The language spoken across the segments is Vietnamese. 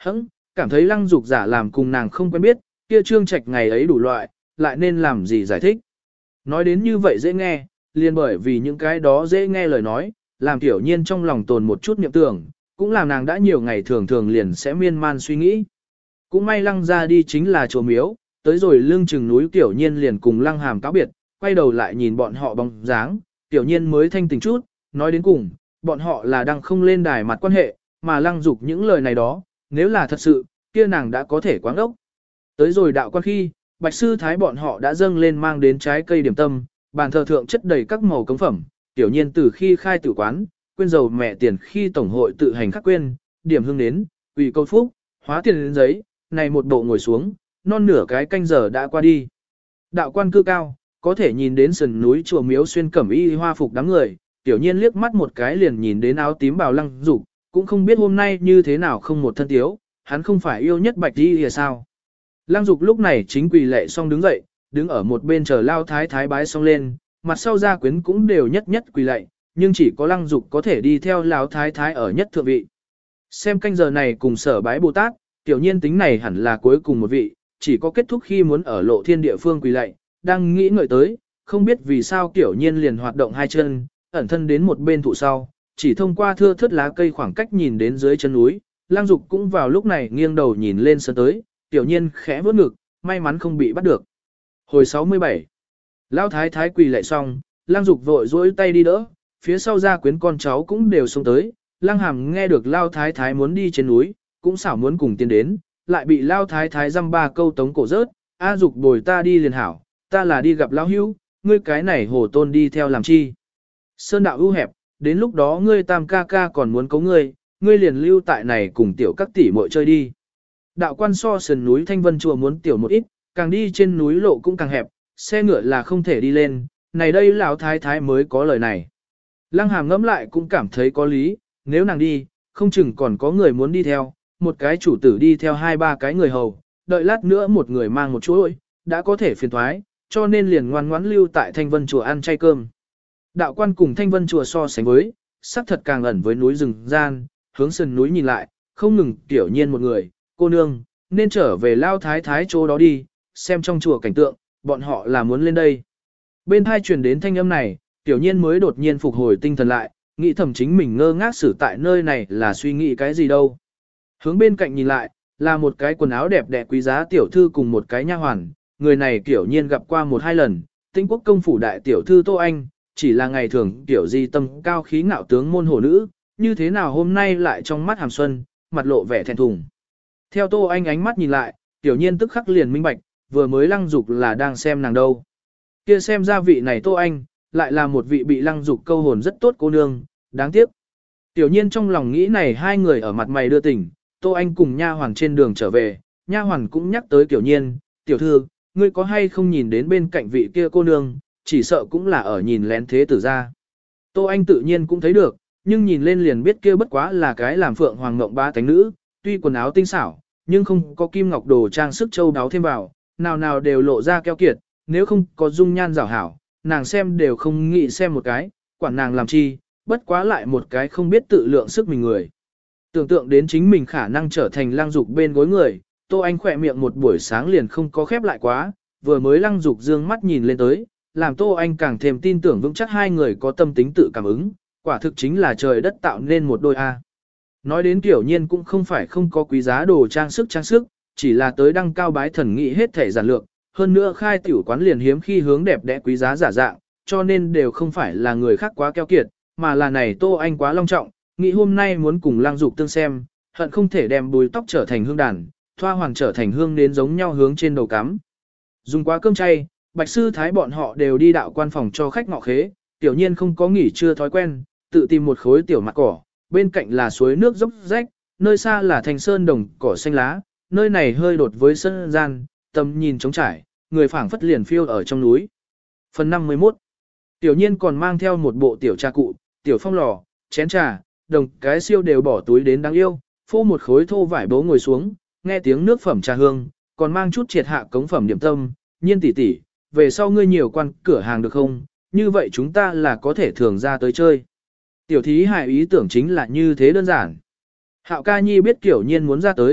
Hững, cảm thấy Lăng Dục giả làm cùng nàng không quen biết, kia Trương Trạch ngày ấy đủ loại, lại nên làm gì giải thích. Nói đến như vậy dễ nghe, liền bởi vì những cái đó dễ nghe lời nói, làm Tiểu Nhiên trong lòng tồn một chút niệm tưởng, cũng làm nàng đã nhiều ngày thường thường liền sẽ miên man suy nghĩ. Cũng may Lăng ra đi chính là chùa miếu, tới rồi lưng chừng núi Tiểu Nhiên liền cùng Lăng Hàm cáo biệt, quay đầu lại nhìn bọn họ bóng dáng, Tiểu Nhiên mới thanh tỉnh chút, nói đến cùng, bọn họ là đang không lên đài mặt quan hệ, mà Lăng Dục những lời này đó, nếu là thật sự, kia nàng đã có thể quáng ốc. Tới rồi đạo quan khi, Bạch Sư Thái bọn họ đã dâng lên mang đến trái cây điểm tâm, bàn thờ thượng chất đầy các màu cống phẩm, Tiểu Nhiên từ khi khai tử quán, quên dầu mẹ tiền khi tổng hội tự hành khắc quên, điểm hương đến, ủy câu phúc, hóa tiền đến giấy, này một bộ ngồi xuống, non nửa cái canh giờ đã qua đi. Đạo quan cư cao, có thể nhìn đến sườn núi chùa miếu xuyên cẩm y hoa phục đám người, Tiểu Nhiên liếc mắt một cái liền nhìn đến áo tím bào Lăng Dục, cũng không biết hôm nay như thế nào không một thân tiếu, hắn không phải yêu nhất Bạch Y thì sao. Lăng Dục lúc này chính quỳ lệ xong đứng dậy, đứng ở một bên chờ Lao Thái Thái bái xong lên, mặt sau gia quyến cũng đều nhất nhất quỳ lệ, nhưng chỉ có Lăng Dục có thể đi theo Lão Thái Thái ở nhất thượng vị. Xem canh giờ này cùng sở bái Bồ Tát, Tiểu Nhiên tính này hẳn là cuối cùng một vị, chỉ có kết thúc khi muốn ở lộ thiên địa phương quỳ lạy, đang nghĩ ngợi tới, không biết vì sao Tiểu Nhiên liền hoạt động hai chân, ẩn thân đến một bên thụ sau, chỉ thông qua thưa thớt lá cây khoảng cách nhìn đến dưới chân núi, Lăng Dục cũng vào lúc này nghiêng đầu nhìn lên sơn tới, Tiểu Nhiên khẽ vuốt ngực, may mắn không bị bắt được. Hồi 67, Lão Thái Thái quỳ lạy xong, Lăng Dục vội dỗi tay đi đỡ, phía sau gia quyến con cháu cũng đều xông tới, Lăng Hàm nghe được Lão Thái Thái muốn đi trên núi, cũng xảo muốn cùng tiến đến, lại bị Lão Thái Thái dăm ba câu tống cổ rớt, A Dục bồi ta đi liền hảo, ta là đi gặp Lão Hữu, ngươi cái này hồ tôn đi theo làm chi. Sơn đạo ưu hẹp, đến lúc đó ngươi tam ca ca còn muốn cấu ngươi liền lưu tại này cùng tiểu các tỷ muội chơi đi. Đạo quan so sườn núi Thanh Vân chùa muốn tiểu một ít, càng đi trên núi lộ cũng càng hẹp, xe ngựa là không thể đi lên, này đây Lão Thái Thái mới có lời này. Lăng Hàm ngẫm lại cũng cảm thấy có lý, nếu nàng đi, không chừng còn có người muốn đi theo, một cái chủ tử đi theo hai ba cái người hầu, đợi lát nữa một người mang một chuỗi, đã có thể phiền thoái, cho nên liền ngoan ngoãn lưu tại Thanh Vân chùa ăn chay cơm. Đạo quan cùng Thanh Vân chùa so sánh với, sắc thật càng ẩn với núi rừng gian, hướng sườn núi nhìn lại, không ngừng Tiểu Nhiên một người, cô nương, nên trở về Lao Thái Thái chỗ đó đi, xem trong chùa cảnh tượng, bọn họ là muốn lên đây. Bên hai truyền đến thanh âm này, Tiểu Nhiên mới đột nhiên phục hồi tinh thần lại, nghĩ thầm chính mình ngơ ngác xử tại nơi này là suy nghĩ cái gì đâu. Hướng bên cạnh nhìn lại, là một cái quần áo đẹp đẽ quý giá tiểu thư cùng một cái nha hoàn, người này Tiểu Nhiên gặp qua một hai lần, Tĩnh Quốc công phủ đại tiểu thư Tô Anh, chỉ là ngày thường tiểu di tâm cao khí ngạo tướng môn hổ nữ, như thế nào hôm nay lại trong mắt hàm xuân, mặt lộ vẻ thẹn thùng. Theo Tô Anh ánh mắt nhìn lại, Tiểu Nhiên tức khắc liền minh bạch, vừa mới Lăng Dục là đang xem nàng đâu. Kia xem ra vị này Tô Anh, lại là một vị bị Lăng Dục câu hồn rất tốt cô nương, đáng tiếc. Tiểu Nhiên trong lòng nghĩ này hai người ở mặt mày đưa tình, Tô Anh cùng nha hoàn trên đường trở về, nha hoàn cũng nhắc tới Tiểu Nhiên, tiểu thư, ngươi có hay không nhìn đến bên cạnh vị kia cô nương, chỉ sợ cũng là ở nhìn lén thế tử ra. Tô Anh tự nhiên cũng thấy được, nhưng nhìn lên liền biết kia bất quá là cái làm phượng hoàng ngộng ba tánh nữ, tuy quần áo tinh xảo, nhưng không có kim ngọc đồ trang sức châu đáo thêm vào, nào nào đều lộ ra keo kiệt, nếu không có dung nhan rảo hảo, nàng xem đều không nghĩ xem một cái, quản nàng làm chi, bất quá lại một cái không biết tự lượng sức mình người. Tưởng tượng đến chính mình khả năng trở thành Lăng Dục bên gối người, Tô Anh khỏe miệng một buổi sáng liền không có khép lại quá, vừa mới Lăng Dục dương mắt nhìn lên tới, làm Tô Anh càng thêm tin tưởng vững chắc hai người có tâm tính tự cảm ứng, quả thực chính là trời đất tạo nên một đôi A. Nói đến Tiểu Nhiên cũng không phải không có quý giá đồ trang sức, chỉ là tới đăng cao bái thần nghị hết thể giản lược, hơn nữa khai tiểu quán liền hiếm khi hướng đẹp đẽ quý giá giả dạng, cho nên đều không phải là người khác quá keo kiệt, mà là này Tô Anh quá long trọng, nghĩ hôm nay muốn cùng Lăng Dục tương xem, hận không thể đem bùi tóc trở thành hương đàn, thoa hoàng trở thành hương nến giống nhau hướng trên đầu cắm. Dùng quá cơm chay, Bạch Sư Thái bọn họ đều đi đạo quan phòng cho khách ngọ khế, Tiểu Nhiên không có nghỉ trưa thói quen, tự tìm một khối tiểu mặt cỏ, bên cạnh là suối nước dốc rách, nơi xa là thành sơn đồng cỏ xanh lá, nơi này hơi đột với sân gian, tầm nhìn trống trải, người phảng phất liền phiêu ở trong núi. Phần 51. Tiểu Nhiên còn mang theo một bộ tiểu trà cụ, tiểu phong lò, chén trà, đồng cái siêu đều bỏ túi đến đáng yêu, phô một khối thô vải bố ngồi xuống, nghe tiếng nước phẩm trà hương, còn mang chút triệt hạ cống phẩm điểm tâm, Nhiên tỷ tỷ, về sau ngươi nhiều quan cửa hàng được không, như vậy chúng ta là có thể thường ra tới chơi. Tiểu thí hài ý tưởng chính là như thế đơn giản. Hạo ca nhi biết Tiểu Nhiên muốn ra tới,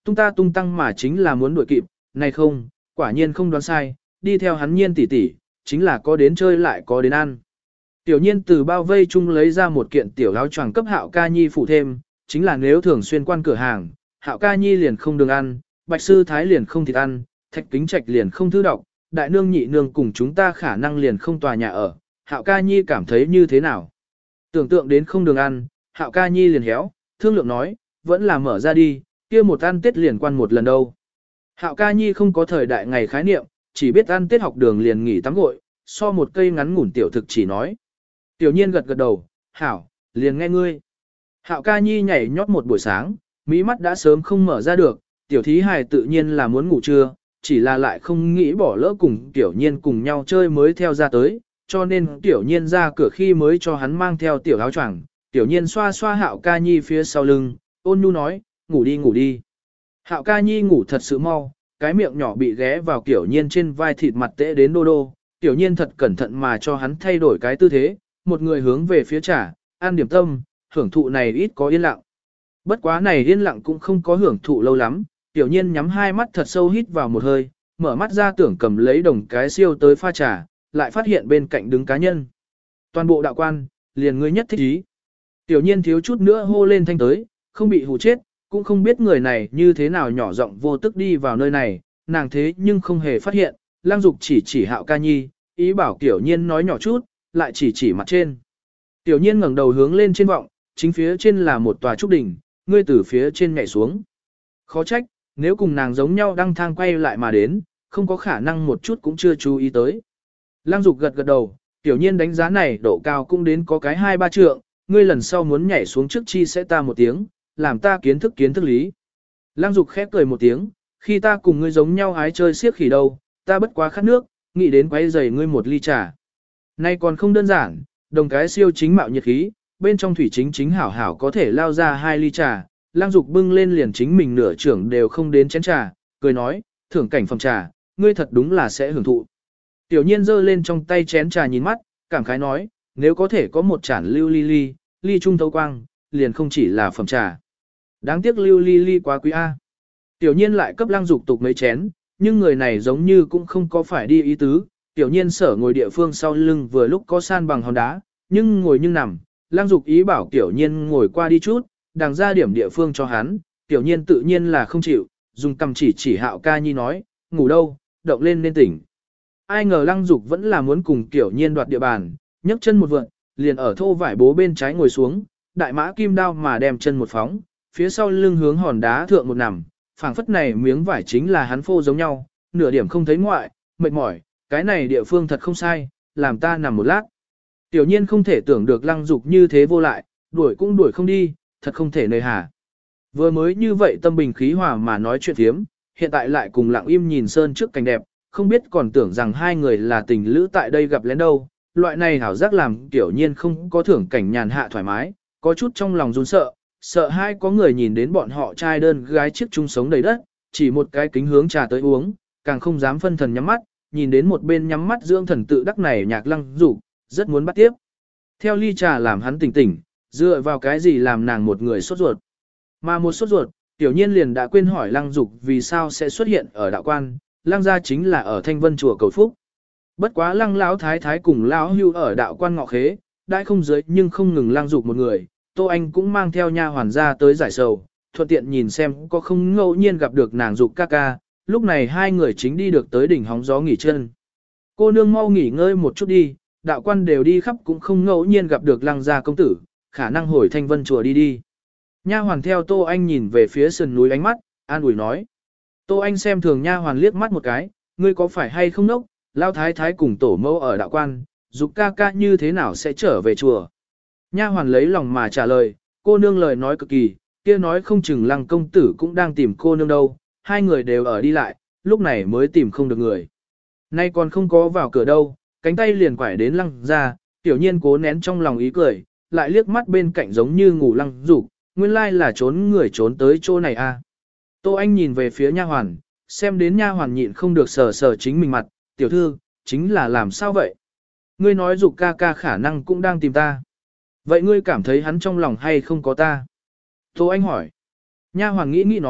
tung tăng mà chính là muốn đuổi kịp, này không, quả nhiên không đoán sai, đi theo hắn Nhiên tỷ tỷ, chính là có đến chơi lại có đến ăn. Tiểu Nhiên từ bao vây chung lấy ra một kiện tiểu áo choàng cấp Hạo Ca Nhi phụ thêm, chính là nếu thường xuyên quan cửa hàng, Hạo Ca Nhi liền không đường ăn, Bạch Sư Thái liền không thịt ăn, Thạch Kính Trạch liền không thư đọc, Đại Nương Nhị Nương cùng chúng ta khả năng liền không tòa nhà ở, Hạo Ca Nhi cảm thấy như thế nào? Tưởng tượng đến không đường ăn, Hạo Ca Nhi liền héo, thương lượng nói, vẫn là mở ra đi, kia một ăn Tết liền quan một lần đâu. Hạo Ca Nhi không có thời đại ngày khái niệm, chỉ biết ăn Tết học đường liền nghỉ tắm gội, so một cây ngắn ngủn tiểu thực chỉ nói. Tiểu Nhiên gật gật đầu, hảo, liền nghe ngươi. Hạo Ca Nhi nhảy nhót một buổi sáng, mí mắt đã sớm không mở ra được, tiểu thí hài tự nhiên là muốn ngủ trưa, chỉ là lại không nghĩ bỏ lỡ cùng Tiểu Nhiên cùng nhau chơi mới theo ra tới, cho nên Tiểu Nhiên ra cửa khi mới cho hắn mang theo tiểu áo choàng. Tiểu Nhiên xoa xoa Hạo Ca Nhi phía sau lưng, ôn nhu nói, ngủ đi ngủ đi. Hạo Ca Nhi ngủ thật sự mau, cái miệng nhỏ bị ghé vào Tiểu Nhiên trên vai thịt mặt tễ đến đô đô. Tiểu Nhiên thật cẩn thận mà cho hắn thay đổi cái tư thế, một người hướng về phía trà, ăn điểm tâm, hưởng thụ này ít có yên lặng. Bất quá này yên lặng cũng không có hưởng thụ lâu lắm, Tiểu Nhiên nhắm hai mắt thật sâu hít vào một hơi, mở mắt ra tưởng cầm lấy đồng cái siêu tới pha trà, lại phát hiện bên cạnh đứng cá nhân. Toàn bộ đạo quan, liền ngươi nhất thích ý. Tiểu Nhiên thiếu chút nữa hô lên thanh tới, không bị hù chết, cũng không biết người này như thế nào nhỏ giọng vô tức đi vào nơi này, nàng thế nhưng không hề phát hiện, Lang Dục chỉ Hạo Ca Nhi, ý bảo Tiểu Nhiên nói nhỏ chút, lại chỉ mặt trên. Tiểu Nhiên ngẩng đầu hướng lên trên vọng, chính phía trên là một tòa trúc đỉnh, ngươi từ phía trên nhảy xuống. Khó trách, nếu cùng nàng giống nhau đăng thang quay lại mà đến, không có khả năng một chút cũng chưa chú ý tới. Lang Dục gật gật đầu, Tiểu Nhiên đánh giá này độ cao cũng đến có cái 2-3 trượng, ngươi lần sau muốn nhảy xuống trước chi sẽ ta một tiếng, làm ta kiến thức lý. Lang Dục khép cười một tiếng, khi ta cùng ngươi giống nhau hái chơi siếc khỉ đâu, ta bất quá khát nước, nghĩ đến quấy giày ngươi một ly trà. Nay còn không đơn giản, đồng cái siêu chính mạo nhiệt khí, bên trong thủy chính hảo hảo có thể lao ra 2 ly trà, Lang Dục bưng lên liền chính mình nửa trưởng đều không đến chén trà, cười nói, thưởng cảnh phòng trà, ngươi thật đúng là sẽ hưởng thụ. Tiểu Nhiên giơ lên trong tay chén trà nhìn mắt, cảm khái nói, nếu có thể có một chản lưu ly trung thấu quang, liền không chỉ là phẩm trà. Đáng tiếc lưu ly quá quý a. Tiểu Nhiên lại cấp Lang Dục tục mấy chén, nhưng người này giống như cũng không có phải đi ý tứ. Tiểu Nhiên sở ngồi địa phương sau lưng vừa lúc có san bằng hòn đá, nhưng ngồi nhưng nằm, Lang Dục ý bảo Tiểu Nhiên ngồi qua đi chút, đằng ra điểm địa phương cho hắn, Tiểu Nhiên tự nhiên là không chịu, dùng cầm chỉ Hạo Ca Nhi nói, ngủ đâu, động lên nên tỉnh. Ai ngờ Lang Dục vẫn là muốn cùng Tiểu Nhiên đoạt địa bàn, nhấc chân một vượn, liền ở thô vải bố bên trái ngồi xuống, đại mã kim đao mà đem chân một phóng, phía sau lưng hướng hòn đá thượng một nằm, phảng phất này miếng vải chính là hắn phô giống nhau, nửa điểm không thấy ngoại, mệt mỏi, cái này địa phương thật không sai, làm ta nằm một lát. Tiểu Nhiên không thể tưởng được Lăng Dục như thế vô lại, đuổi cũng đuổi không đi, thật không thể nơi hà. Vừa mới như vậy tâm bình khí hòa mà nói chuyện thiếm, hiện tại lại cùng lặng im nhìn sơn trước cảnh đẹp, không biết còn tưởng rằng hai người là tình lữ tại đây gặp lén đâu. Loại này hảo giác làm Tiểu Nhiên không có thưởng cảnh nhàn hạ thoải mái, có chút trong lòng run sợ, sợ hai có người nhìn đến bọn họ trai đơn gái chiếc chung sống đầy đất, chỉ một cái kính hướng trà tới uống, càng không dám phân thần nhắm mắt, nhìn đến một bên nhắm mắt dưỡng thần tự đắc này nhạc Lăng Dục, rất muốn bắt tiếp. Theo ly trà làm hắn tỉnh tỉnh, dựa vào cái gì làm nàng một người sốt ruột. Mà một sốt ruột, Tiểu Nhiên liền đã quên hỏi Lăng Dục vì sao sẽ xuất hiện ở đạo quan, Lăng gia chính là ở Thanh Vân chùa cầu phúc. Bất quá Lăng lão thái thái cùng lão hưu ở đạo quan ngọ khế, đại không dưới nhưng không ngừng Lăng Dục một người, Tô Anh cũng mang theo nha hoàn ra tới giải sầu, thuận tiện nhìn xem có không ngẫu nhiên gặp được nàng Dục ca ca, lúc này hai người chính đi được tới đỉnh hóng gió nghỉ chân. Cô nương mau nghỉ ngơi một chút đi, đạo quan đều đi khắp cũng không ngẫu nhiên gặp được Lăng gia công tử, khả năng hồi Thanh Vân chùa đi đi. Nha hoàn theo Tô Anh nhìn về phía sườn núi ánh mắt, an ủi nói. Tô Anh xem thường nha hoàn liếc mắt một cái, ngươi có phải hay không nốc, lao thái thái cùng tổ mẫu ở đạo quan, Dục ca ca như thế nào sẽ trở về chùa. Nha hoàn lấy lòng mà trả lời, cô nương lời nói cực kỳ, kia nói không chừng Lăng công tử cũng đang tìm cô nương đâu, hai người đều ở đi lại, lúc này mới tìm không được người. Nay còn không có vào cửa đâu, cánh tay liền quải đến Lăng ra, Tiểu Nhiên cố nén trong lòng ý cười, lại liếc mắt bên cạnh giống như ngủ Lăng Dục, nguyên lai là trốn người trốn tới chỗ này à. Tô Anh nhìn về phía nha hoàn, xem đến nha hoàn nhịn không được sờ sờ chính mình mặt, tiểu thư, chính là làm sao vậy? Ngươi nói Dục ca ca khả năng cũng đang tìm ta. Vậy ngươi cảm thấy hắn trong lòng hay không có ta? Tô Anh hỏi. Nha hoàn nghĩ nói,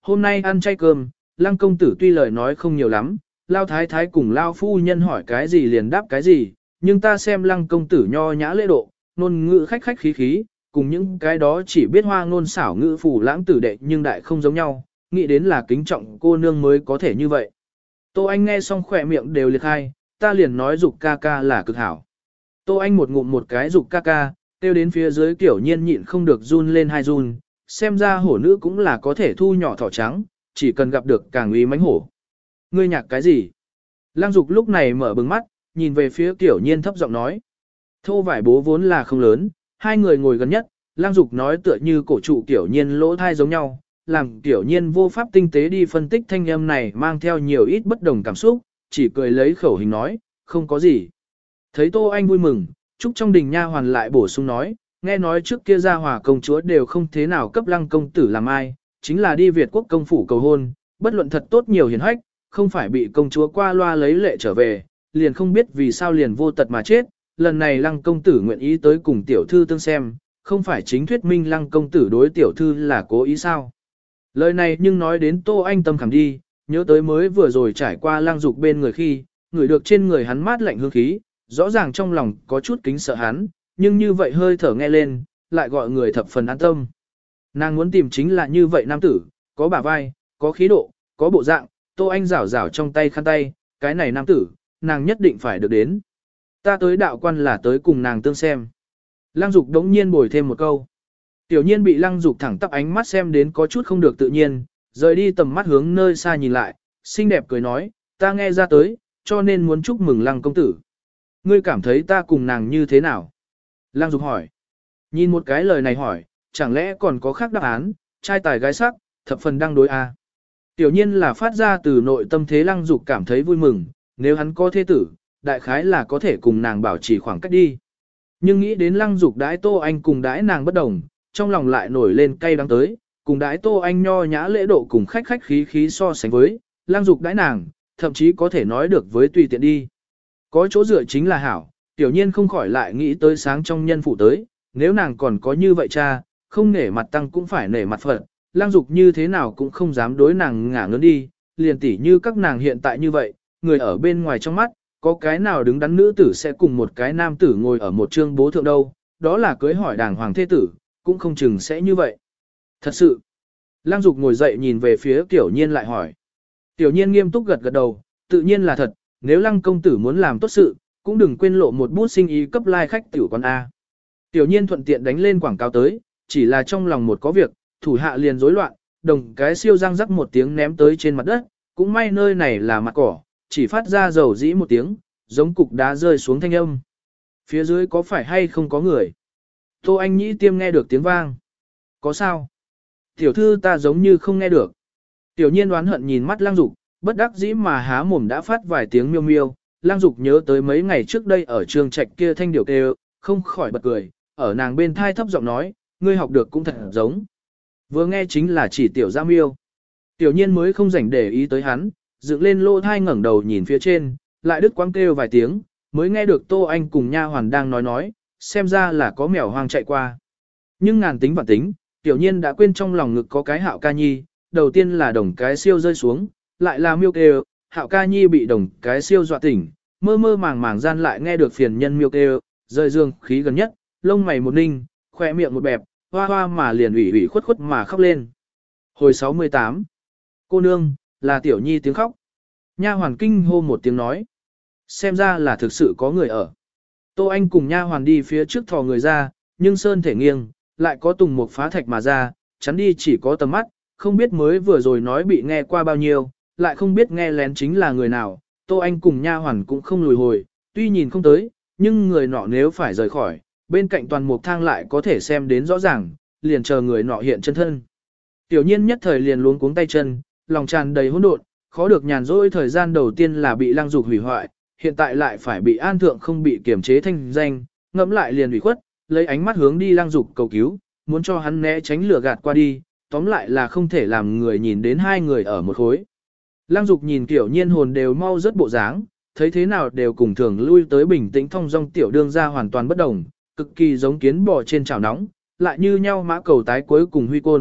hôm nay ăn chay cơm, lăng công tử tuy lời nói không nhiều lắm, lao thái thái cùng lao phu nhân hỏi cái gì liền đáp cái gì, nhưng ta xem lăng công tử nho nhã lễ độ, ngôn ngữ khách khách khí khí, cùng những cái đó chỉ biết hoa ngôn xảo ngữ phủ lãng tử đệ nhưng đại không giống nhau, nghĩ đến là kính trọng cô nương mới có thể như vậy. Tô Anh nghe xong khỏe miệng đều liệt hai, ta liền nói dục ca ca là cực hảo. Tô Anh một ngụm một cái dục ca ca, tiêu đến phía dưới kiểu nhiên nhịn không được run lên hai run, xem ra hổ nữ cũng là có thể thu nhỏ thỏ trắng, chỉ cần gặp được càng uy mãnh hổ. Ngươi nhạc cái gì? Lăng Dục lúc này mở bừng mắt, nhìn về phía kiểu nhiên thấp giọng nói. Thô vải bố vốn là không lớn, hai người ngồi gần nhất, Lăng Dục nói tựa như cổ trụ kiểu nhiên lỗ thai giống nhau, làm kiểu nhiên vô pháp tinh tế đi phân tích thanh âm này mang theo nhiều ít bất đồng cảm xúc, chỉ cười lấy khẩu hình nói, không có gì. Thấy Tô Anh vui mừng, Trúc trong đình nha hoàn lại bổ sung nói, nghe nói trước kia gia hòa công chúa đều không thế nào cấp Lăng công tử làm ai, chính là đi Việt quốc công phủ cầu hôn, bất luận thật tốt nhiều hiền hách, không phải bị công chúa qua loa lấy lệ trở về, liền không biết vì sao liền vô tật mà chết, lần này Lăng công tử nguyện ý tới cùng tiểu thư tương xem, không phải chính thuyết minh Lăng công tử đối tiểu thư là cố ý sao. Lời này nhưng nói đến Tô Anh tâm khảm đi, nhớ tới mới vừa rồi trải qua Lăng Dục bên người khi, ngửi được trên người hắn mát lạnh hương khí, rõ ràng trong lòng có chút kính sợ hắn, nhưng như vậy hơi thở nghe lên, lại gọi người thập phần an tâm. Nàng muốn tìm chính là như vậy nam tử, có bả vai, có khí độ, có bộ dạng, Tô Anh rảo rảo trong tay khăn tay, cái này nam tử, nàng nhất định phải được đến. Ta tới đạo quan là tới cùng nàng tương xem. Lăng Dục đống nhiên bồi thêm một câu. Tiểu nhiên bị Lăng Dục thẳng tắp ánh mắt xem đến có chút không được tự nhiên, rời đi tầm mắt hướng nơi xa nhìn lại, xinh đẹp cười nói, ta nghe ra tới, cho nên muốn chúc mừng Lăng công tử. Ngươi cảm thấy ta cùng nàng như thế nào? Lăng Dục hỏi. Nhìn một cái lời này hỏi, chẳng lẽ còn có khác đáp án, trai tài gái sắc, thập phần đang đối a. Tiểu nhiên là phát ra từ nội tâm thế Lăng Dục cảm thấy vui mừng, nếu hắn có thế tử, đại khái là có thể cùng nàng bảo trì khoảng cách đi. Nhưng nghĩ đến Lăng Dục đãi Tô Anh cùng đãi nàng bất đồng, trong lòng lại nổi lên cay đắng tới, cùng đãi Tô Anh nho nhã lễ độ cùng khách khách khí khí so sánh với, Lăng Dục đãi nàng, thậm chí có thể nói được với tùy tiện đi. Có chỗ dựa chính là hảo, tiểu nhiên không khỏi lại nghĩ tới sáng trong nhân phụ tới, nếu nàng còn có như vậy cha, không nể mặt tăng cũng phải nể mặt Phật, Lăng Dục như thế nào cũng không dám đối nàng ngả ngớn đi, liền tỉ như các nàng hiện tại như vậy, người ở bên ngoài trong mắt, có cái nào đứng đắn nữ tử sẽ cùng một cái nam tử ngồi ở một trương bố thượng đâu, đó là cưới hỏi đàng hoàng thế tử, cũng không chừng sẽ như vậy. Thật sự, Lăng Dục ngồi dậy nhìn về phía Tiểu Nhiên lại hỏi. Tiểu Nhiên nghiêm túc gật gật đầu, tự nhiên là thật, nếu Lăng công tử muốn làm tốt sự, cũng đừng quên lộ một bút sinh ý cấp lai khách tiểu quán A. Tiểu Nhiên thuận tiện đánh lên quảng cáo tới, chỉ là trong lòng một có việc, thủ hạ liền rối loạn, đồng cái siêu răng rắc một tiếng ném tới trên mặt đất, cũng may nơi này là mặt cỏ, chỉ phát ra dầu dĩ một tiếng, giống cục đá rơi xuống thanh âm. Phía dưới có phải hay không có người? Tô Anh Nhĩ tiêm nghe được tiếng vang. Có sao? Tiểu thư ta giống như không nghe được. Tiểu Nhiên đoán hận nhìn mắt Lăng Dục, bất đắc dĩ mà há mồm đã phát vài tiếng miêu miêu. Lăng Dục nhớ tới mấy ngày trước đây ở trường trạch kia thanh điều kêu, không khỏi bật cười, ở nàng bên thai thấp giọng nói, ngươi học được cũng thật giống. Vừa nghe chính là chỉ tiểu gia miêu. Tiểu Nhiên mới không rảnh để ý tới hắn, dựng lên lỗ thai ngẩng đầu nhìn phía trên, lại đứt quãng kêu vài tiếng, mới nghe được Tô Anh cùng nha hoàn đang nói, xem ra là có mèo hoang chạy qua. Nhưng ngàn tính vạn tính, Tiểu Nhiên đã quên trong lòng ngực có cái Hạo Ca Nhi, đầu tiên là đồng cái siêu rơi xuống, lại là miêu kêu, Hạo Ca Nhi bị đồng cái siêu dọa tỉnh, mơ mơ màng màng gian lại nghe được phiền nhân miêu kêu, rơi dương khí gần nhất, lông mày một ninh, khỏe miệng một bẹp, hoa hoa mà liền ủy ủy khuất khuất mà khóc lên. Hồi 68, cô nương, là Tiểu Nhi tiếng khóc. Nha hoàn kinh hô một tiếng nói, xem ra là thực sự có người ở. Tô Anh cùng nha hoàn đi phía trước thò người ra, nhưng sơn thể nghiêng, lại có tùng một phá thạch mà ra, chắn đi chỉ có tầm mắt, không biết mới vừa rồi nói bị nghe qua bao nhiêu, lại không biết nghe lén chính là người nào. Tô Anh cùng nha hoàn cũng không lùi hồi, tuy nhìn không tới, nhưng người nọ nếu phải rời khỏi, bên cạnh toàn mục thang lại có thể xem đến rõ ràng, liền chờ người nọ hiện chân thân. Tiểu Nhiên nhất thời liền luống cuống tay chân, lòng tràn đầy hỗn độn, khó được nhàn rỗi thời gian đầu tiên là bị Lăng Dục hủy hoại, hiện tại lại phải bị An Thượng không bị kiểm chế thanh danh, ngẫm lại liền ủy khuất, lấy ánh mắt hướng đi Lăng Dục cầu cứu, muốn cho hắn né tránh lửa gạt qua đi, tóm lại là không thể làm người nhìn đến hai người ở một khối. Lăng Dục nhìn Tiểu Nhiên hồn đều mau rất bộ dáng, thấy thế nào đều cùng thường lui tới bình tĩnh thong dong tiểu đương ra hoàn toàn bất đồng, cực kỳ giống kiến bò trên chảo nóng, lại như nhau mã cầu tái cuối cùng huy côn,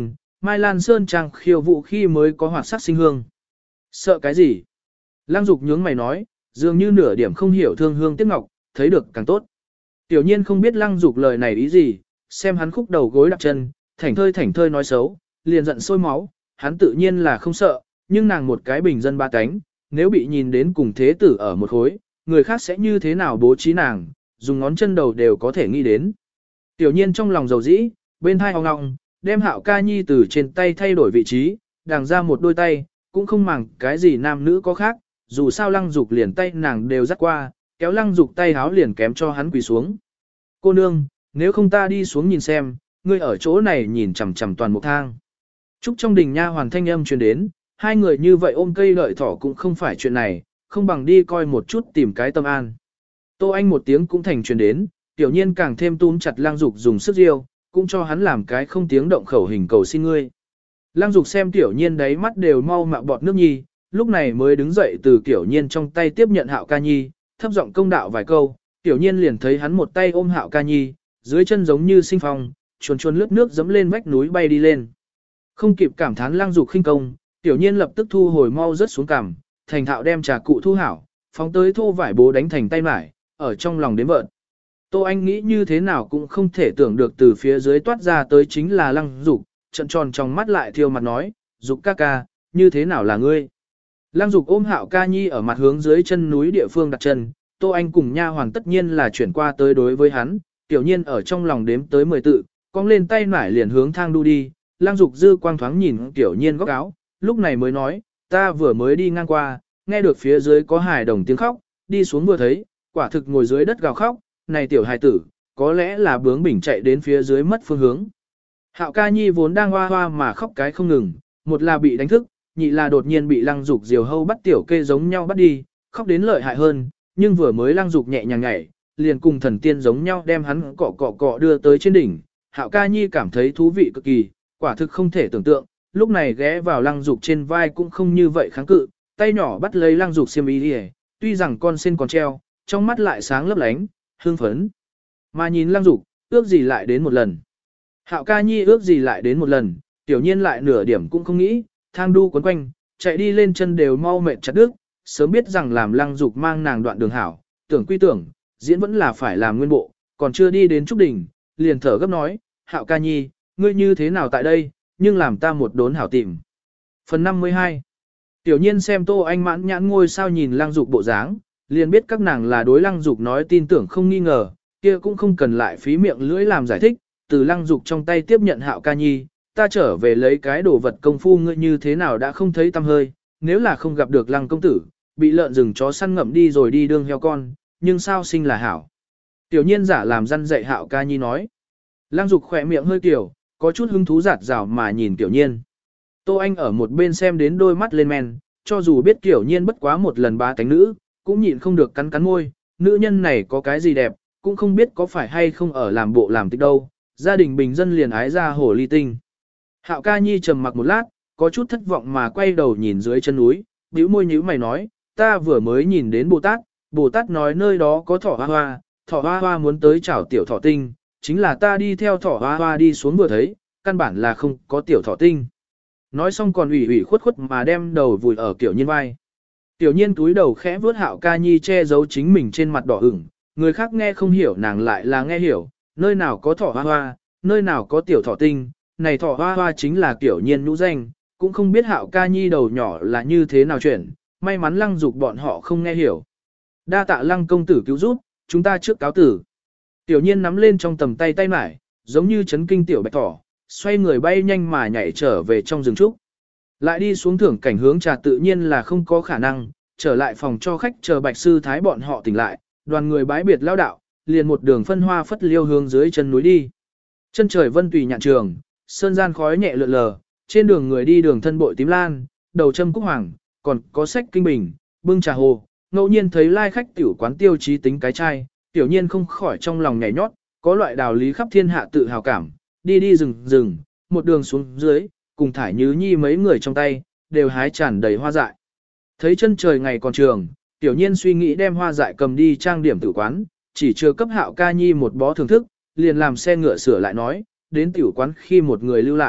Mai Lan Sơn Trang khiêu vũ khi mới có hoạt sắc sinh hương. Sợ cái gì? Lăng Dục nhướng mày nói, dường như nửa điểm không hiểu thương hương tiếc ngọc, thấy được càng tốt. Tiểu nhiên không biết Lăng Dục lời này ý gì, xem hắn khúc đầu gối đặt chân, thảnh thơi nói xấu, liền giận sôi máu, hắn tự nhiên là không sợ, nhưng nàng một cái bình dân ba cánh, nếu bị nhìn đến cùng thế tử ở một khối, người khác sẽ như thế nào bố trí nàng, dùng ngón chân đầu đều có thể nghĩ đến. Tiểu nhiên trong lòng dầu dĩ, bên hai ong ong, đem Hạo Ca Nhi từ trên tay thay đổi vị trí, đàng ra một đôi tay, cũng không màng cái gì nam nữ có khác, dù sao Lăng Dục liền tay nàng đều dắt qua, kéo Lăng Dục tay háo liền kém cho hắn quỳ xuống. Cô nương, nếu không ta đi xuống nhìn xem, ngươi ở chỗ này nhìn chằm chằm toàn một thang. Trúc trong đình nha hoàn thanh âm truyền đến, hai người như vậy ôm cây lợi thỏ cũng không phải chuyện này, không bằng đi coi một chút tìm cái tâm an. Tô Anh một tiếng cũng thành truyền đến, tiểu nhiên càng thêm túm chặt Lăng Dục dùng sức riêu, cũng cho hắn làm cái không tiếng động khẩu hình cầu xin ngươi. Lăng Dục xem tiểu nhiên đáy mắt đều mau mạo bọt nước nhi, lúc này mới đứng dậy từ tiểu nhiên trong tay tiếp nhận Hạo Ca Nhi, thấp giọng công đạo vài câu, tiểu nhiên liền thấy hắn một tay ôm Hạo Ca Nhi, dưới chân giống như sinh phong, chuồn chuồn lướt nước dẫm lên vách núi bay đi lên. Không kịp cảm thán Lăng Dục khinh công, tiểu nhiên lập tức thu hồi mau rớt xuống cằm, thành thạo đem trà cụ thu hảo, phóng tới thô vải bố đánh thành tay mải, ở trong lòng đếm vợn. Tô Anh nghĩ như thế nào cũng không thể tưởng được từ phía dưới toát ra tới chính là Lăng Dục, trận tròn trong mắt lại thiêu mặt nói, Dục ca ca, như thế nào là ngươi? Lăng Dục ôm Hạo Ca Nhi ở mặt hướng dưới chân núi địa phương đặt chân, Tô Anh cùng nha hoàn tất nhiên là chuyển qua tới đối với hắn, tiểu nhiên ở trong lòng đếm tới 10 tự, cong lên tay nải liền hướng thang đu đi, Lăng Dục dư quang thoáng nhìn tiểu nhiên góc áo, lúc này mới nói, ta vừa mới đi ngang qua, nghe được phía dưới có hài đồng tiếng khóc, đi xuống vừa thấy, quả thực ngồi dưới đất gào khóc, này tiểu hài tử, có lẽ là bướng bỉnh chạy đến phía dưới mất phương hướng. Hạo Ca Nhi vốn đang hoa hoa mà khóc cái không ngừng, một là bị đánh thức, nhị là đột nhiên bị Lăng Dục diều hâu bắt tiểu kê giống nhau bắt đi, khóc đến lợi hại hơn, nhưng vừa mới Lăng Dục nhẹ nhàng nhảy, liền cùng thần tiên giống nhau đem hắn cọ đưa tới trên đỉnh. Hạo Ca Nhi cảm thấy thú vị cực kỳ, quả thực không thể tưởng tượng, lúc này ghé vào Lăng Dục trên vai cũng không như vậy kháng cự, tay nhỏ bắt lấy Lăng Dục xiêm y đi, tuy rằng con sen còn treo, trong mắt lại sáng lấp lánh, hương phấn. Mà nhìn Lăng Dục, ước gì lại đến một lần. Hạo Ca Nhi ước gì lại đến một lần, tiểu nhiên lại nửa điểm cũng không nghĩ, thang đu quấn quanh, chạy đi lên chân đều mau mệt chặt đứt, sớm biết rằng làm Lăng Dục mang nàng đoạn đường hảo, tưởng quy tưởng, diễn vẫn là phải làm nguyên bộ, còn chưa đi đến trúc đỉnh, liền thở gấp nói, Hạo Ca Nhi, ngươi như thế nào tại đây, nhưng làm ta một đốn hảo tìm. Phần 52. Tiểu nhiên xem Tô Anh mãn nhãn ngôi sao nhìn Lăng Dục bộ dáng, liền biết các nàng là đối Lăng Dục nói tin tưởng không nghi ngờ, kia cũng không cần lại phí miệng lưỡi làm giải thích, từ Lăng Dục trong tay tiếp nhận Hạo Ca Nhi, ta trở về lấy cái đồ vật công phu ngươi như thế nào đã không thấy tăm hơi, nếu là không gặp được Lăng công tử, bị lợn rừng chó săn ngậm đi rồi đi đương heo con, nhưng sao sinh là hảo. Tiểu nhiên giả làm răn dạy Hạo Ca Nhi nói. Lăng Dục khỏe miệng hơi kiểu, có chút hứng thú giạt rào mà nhìn Tiểu nhiên. Tô Anh ở một bên xem đến đôi mắt lên men, cho dù biết Tiểu nhiên bất quá một lần ba cánh nữ, cũng nhịn không được cắn cắn môi, nữ nhân này có cái gì đẹp, cũng không biết có phải hay không ở làm bộ làm tích đâu, gia đình bình dân liền ái ra hồ ly tinh. Hạo Ca Nhi trầm mặc một lát, có chút thất vọng mà quay đầu nhìn dưới chân núi, bĩu môi nhíu mày nói, ta vừa mới nhìn đến Bồ Tát nói nơi đó có thỏ hoa hoa muốn tới chảo tiểu thỏ tinh, chính là ta đi theo thỏ hoa hoa đi xuống vừa thấy, căn bản là không có tiểu thỏ tinh. Nói xong còn ủy khuất mà đem đầu vùi ở Tiểu nhiên vai. Tiểu nhiên túi đầu khẽ vuốt Hạo Ca Nhi che giấu chính mình trên mặt đỏ ửng, người khác nghe không hiểu nàng lại là nghe hiểu, nơi nào có thỏ hoa hoa, nơi nào có tiểu thỏ tinh, này thỏ hoa hoa chính là Tiểu nhiên nhũ danh, cũng không biết Hạo Ca Nhi đầu nhỏ là như thế nào chuyển, may mắn Lăng Dục bọn họ không nghe hiểu. Đa tạ Lăng công tử cứu giúp, chúng ta trước cáo tử. Tiểu nhiên nắm lên trong tầm tay mải, giống như chấn kinh tiểu bạch thỏ, xoay người bay nhanh mà nhảy trở về trong rừng trúc. Lại đi xuống thưởng cảnh hướng trà tự nhiên là không có khả năng, trở lại phòng cho khách chờ Bạch Sư Thái bọn họ tỉnh lại, đoàn người bái biệt lao đạo, liền một đường phân hoa phất liêu hướng dưới chân núi đi. Chân trời vân tùy nhạn trường, sơn gian khói nhẹ lượn lờ, trên đường người đi đường thân bội tím lan, đầu châm cúc hoàng, còn có sách kinh bình, bưng trà hồ, ngẫu nhiên thấy lai khách tiểu quán tiêu chí tính cái chai, tiểu nhiên không khỏi trong lòng nhảy nhót, có loại đạo lý khắp thiên hạ tự hào cảm, đi rừng, một đường xuống dưới, cùng Thải Nhứ Nhi mấy người trong tay, đều hái tràn đầy hoa dại. Thấy chân trời ngày còn trường, tiểu nhiên suy nghĩ đem hoa dại cầm đi trang điểm tử quán, chỉ chưa cấp Hạo Ca Nhi một bó thưởng thức, liền làm xe ngựa sửa lại nói, đến tiểu quán khi một người lưu lại,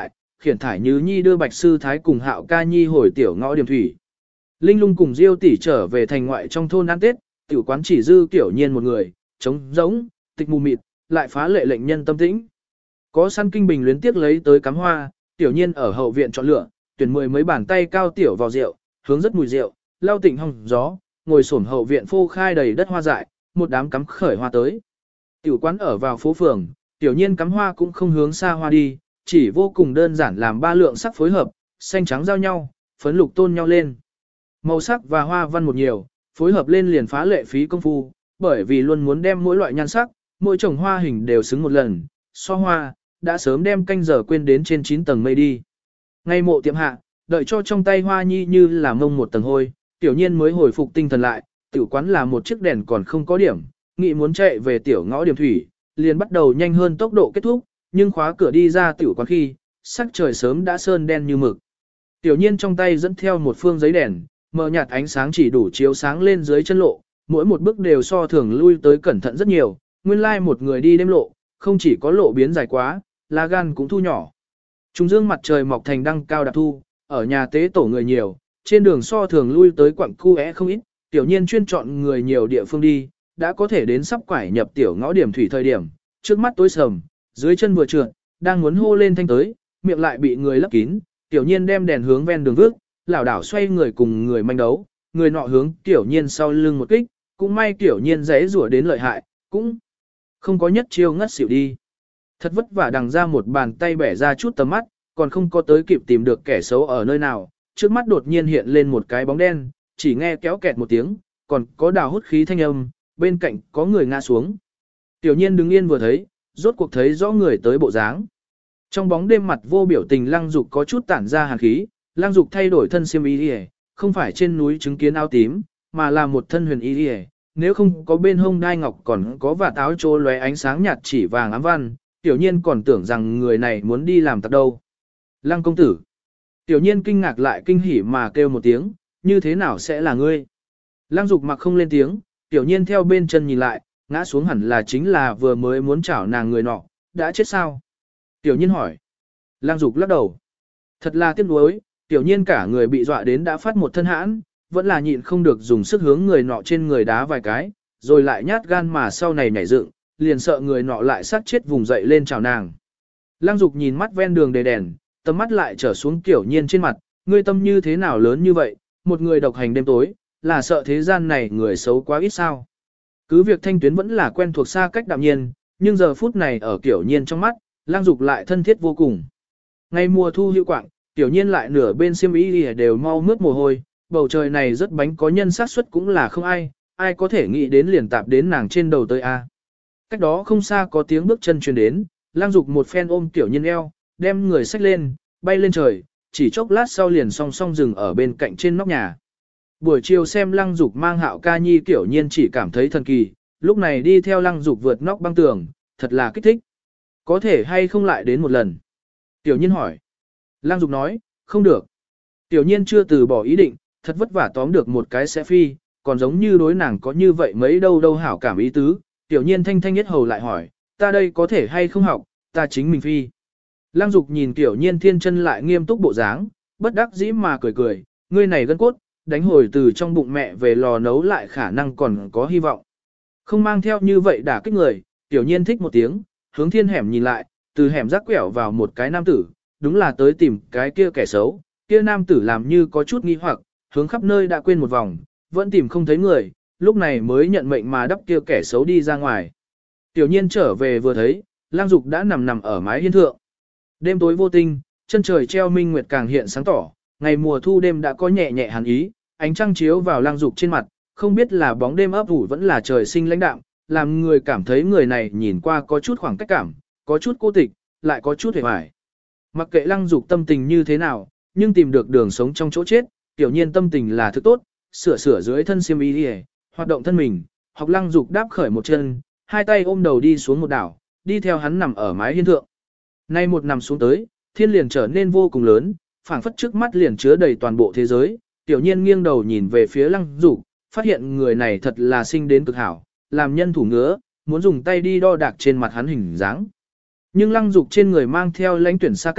khiển thải Như Nhi đưa Bạch Sư Thái cùng Hạo Ca Nhi hồi tiểu ngõ điểm thủy. Linh Lung cùng Diêu tỷ trở về thành ngoại trong thôn ăn Tết, tiểu quán chỉ dư Tiểu Nhiên một người, trống rỗng, tịch mù mịt, lại phá lệ lệnh nhân tâm tĩnh. Có săn kinh bình luyến tiếc lấy tới cắm hoa, Tiểu Nhiên ở hậu viện chọn lựa, tuyển 10 mấy bàn tay cao tiểu vào rượu, hướng rất mùi rượu, lau tịnh hong gió, ngồi xổm hậu viện phô khai đầy đất hoa dại, một đám cắm khởi hoa tới. Tiểu quán ở vào phố phường, Tiểu Nhiên cắm hoa cũng không hướng xa hoa đi, chỉ vô cùng đơn giản làm 3 lượng sắc phối hợp, xanh trắng giao nhau, phấn lục tôn nhau lên. Màu sắc và hoa văn một nhiều, phối hợp lên liền phá lệ phí công phu, bởi vì luôn muốn đem mỗi loại nhan sắc, mỗi chồng hoa hình đều xứng một lần, so hoa, đã sớm đem canh giờ quên đến trên 9 tầng mây đi. Ngay mộ tiệm hạ, đợi cho trong tay hoa nhi như là mông một tầng hôi, Tiểu Nhiên mới hồi phục tinh thần lại, tiểu quán là một chiếc đèn còn không có điểm, nghĩ muốn chạy về tiểu ngõ điểm thủy, liền bắt đầu nhanh hơn tốc độ kết thúc, nhưng khóa cửa đi ra tiểu quán khi, sắc trời sớm đã sơn đen như mực. Tiểu Nhiên trong tay dẫn theo một phương giấy đèn, mờ nhạt ánh sáng chỉ đủ chiếu sáng lên dưới chân lộ, mỗi một bước đều so thường lui tới cẩn thận rất nhiều, nguyên lai một người đi đêm lộ, không chỉ có lộ biến dài quá, lá gan cũng thu nhỏ. Trung dương mặt trời mọc thành đăng cao đạp thu, ở nhà tế tổ người nhiều, trên đường so thường lui tới quặng cu é không ít, Tiểu Nhiên chuyên chọn người nhiều địa phương đi, đã có thể đến sắp quải nhập tiểu ngõ điểm thủy thời điểm, trước mắt tối sầm, dưới chân vừa trượt, đang muốn hô lên thanh tới, miệng lại bị người lấp kín, Tiểu Nhiên đem đèn hướng ven đường vước, lảo đảo xoay người cùng người manh đấu, người nọ hướng Tiểu Nhiên sau lưng một kích, cũng may Tiểu Nhiên giãy rủa đến lợi hại, cũng không có nhất chiêu ngất xỉu đi. Thật vất vả đằng ra một bàn tay bẻ ra chút tầm mắt, còn không có tới kịp tìm được kẻ xấu ở nơi nào, trước mắt đột nhiên hiện lên một cái bóng đen, chỉ nghe kéo kẹt một tiếng, còn có đào hút khí thanh âm, bên cạnh có người ngã xuống. Tiểu Nhiên đứng yên vừa thấy, rốt cuộc thấy rõ người tới bộ dáng. Trong bóng đêm mặt vô biểu tình Lăng Dục có chút tản ra hàn khí, Lăng Dục thay đổi thân xiêm y đi, không phải trên núi chứng kiến áo tím, mà là một thân huyền y đi, nếu không có bên hông đai ngọc còn có vạt áo trô lóe ánh sáng nhạt chỉ vàng ám văn, Tiểu Nhiên còn tưởng rằng người này muốn đi làm tặc đâu. Lăng công tử. Tiểu Nhiên kinh ngạc lại kinh hỉ mà kêu một tiếng, như thế nào sẽ là ngươi? Lăng Dục mặc không lên tiếng, Tiểu Nhiên theo bên chân nhìn lại, ngã xuống hẳn là chính là vừa mới muốn chảo nàng người nọ, đã chết sao? Tiểu Nhiên hỏi. Lăng Dục lắc đầu. Thật là tiếc nuối, Tiểu Nhiên cả người bị dọa đến đã phát một thân hãn, vẫn là nhịn không được dùng sức hướng người nọ trên người đá vài cái, rồi lại nhát gan mà sau này nhảy dựng, liền sợ người nọ lại sát chết vùng dậy lên chào nàng. Lăng Dục nhìn mắt ven đường đề đèn, tầm mắt lại trở xuống Tiểu Nhiên trên mặt, ngươi tâm như thế nào lớn như vậy, một người độc hành đêm tối, là sợ thế gian này người xấu quá ít sao. Cứ việc Thanh Tuyến vẫn là quen thuộc xa cách đạm nhiên, nhưng giờ phút này ở Tiểu Nhiên trong mắt, Lăng Dục lại thân thiết vô cùng. Ngày mùa thu hữu quạng, Tiểu Nhiên lại nửa bên xiêm y đều mau mướt mồ hôi, bầu trời này rất bánh có nhân xác suất cũng là không ai có thể nghĩ đến liền tạp đến nàng trên đầu tới a. Cách đó không xa có tiếng bước chân truyền đến, Lăng Dục một phen ôm Tiểu Nhiên eo, đem người xách lên, bay lên trời, chỉ chốc lát sau liền song song dừng ở bên cạnh trên nóc nhà. Buổi chiều xem Lăng Dục mang Hạo Ca Nhi Tiểu Nhiên chỉ cảm thấy thần kỳ, lúc này đi theo Lăng Dục vượt nóc băng tường, thật là kích thích. Có thể hay không lại đến một lần? Tiểu Nhiên hỏi. Lăng Dục nói, không được. Tiểu Nhiên chưa từ bỏ ý định, thật vất vả tóm được một cái sẽ phi, còn giống như đối nàng có như vậy mấy đâu hảo cảm ý tứ. Tiểu Nhiên thanh thanh nhất hầu lại hỏi, ta đây có thể hay không học, ta chính mình phi. Lăng Dục nhìn Tiểu Nhiên thiên chân lại nghiêm túc bộ dáng, bất đắc dĩ mà cười cười, ngươi này gân cốt, đánh hồi từ trong bụng mẹ về lò nấu lại khả năng còn có hy vọng. Không mang theo như vậy đả kích người, Tiểu Nhiên thích một tiếng, hướng thiên hẻm nhìn lại, từ hẻm rác quẹo vào một cái nam tử, đúng là tới tìm cái kia kẻ xấu, kia nam tử làm như có chút nghi hoặc, hướng khắp nơi đã quên một vòng, vẫn tìm không thấy người, lúc này mới nhận mệnh mà đắp kia kẻ xấu đi ra ngoài. Tiểu Nhiên trở về vừa thấy, Lăng Dục đã nằm ở mái hiên thượng. Đêm tối vô tinh, chân trời treo minh nguyệt càng hiện sáng tỏ, ngày mùa thu đêm đã có nhẹ nhẹ hàn ý, ánh trăng chiếu vào Lăng Dục trên mặt, không biết là bóng đêm ấp ủ vẫn là trời sinh lãnh đạm, làm người cảm thấy người này nhìn qua có chút khoảng cách cảm, có chút cô tịch, lại có chút hề hoài. Mặc kệ Lăng Dục tâm tình như thế nào, nhưng tìm được đường sống trong chỗ chết, Tiểu Nhiên tâm tình là thứ tốt, sửa dưới thân xiêm y đi, hoạt động thân mình, học Lăng Dục đáp khởi một chân, hai tay ôm đầu đi xuống một đảo, đi theo hắn nằm ở mái hiên thượng. Nay một nằm xuống tới, thiên liền trở nên vô cùng lớn, phảng phất trước mắt liền chứa đầy toàn bộ thế giới. Tiểu Nhiên nghiêng đầu nhìn về phía Lăng Dục, phát hiện người này thật là sinh đến cực hảo, làm nhân thủ ngứa, muốn dùng tay đi đo đạc trên mặt hắn hình dáng. Nhưng Lăng Dục trên người mang theo lãnh tuyển xa cách,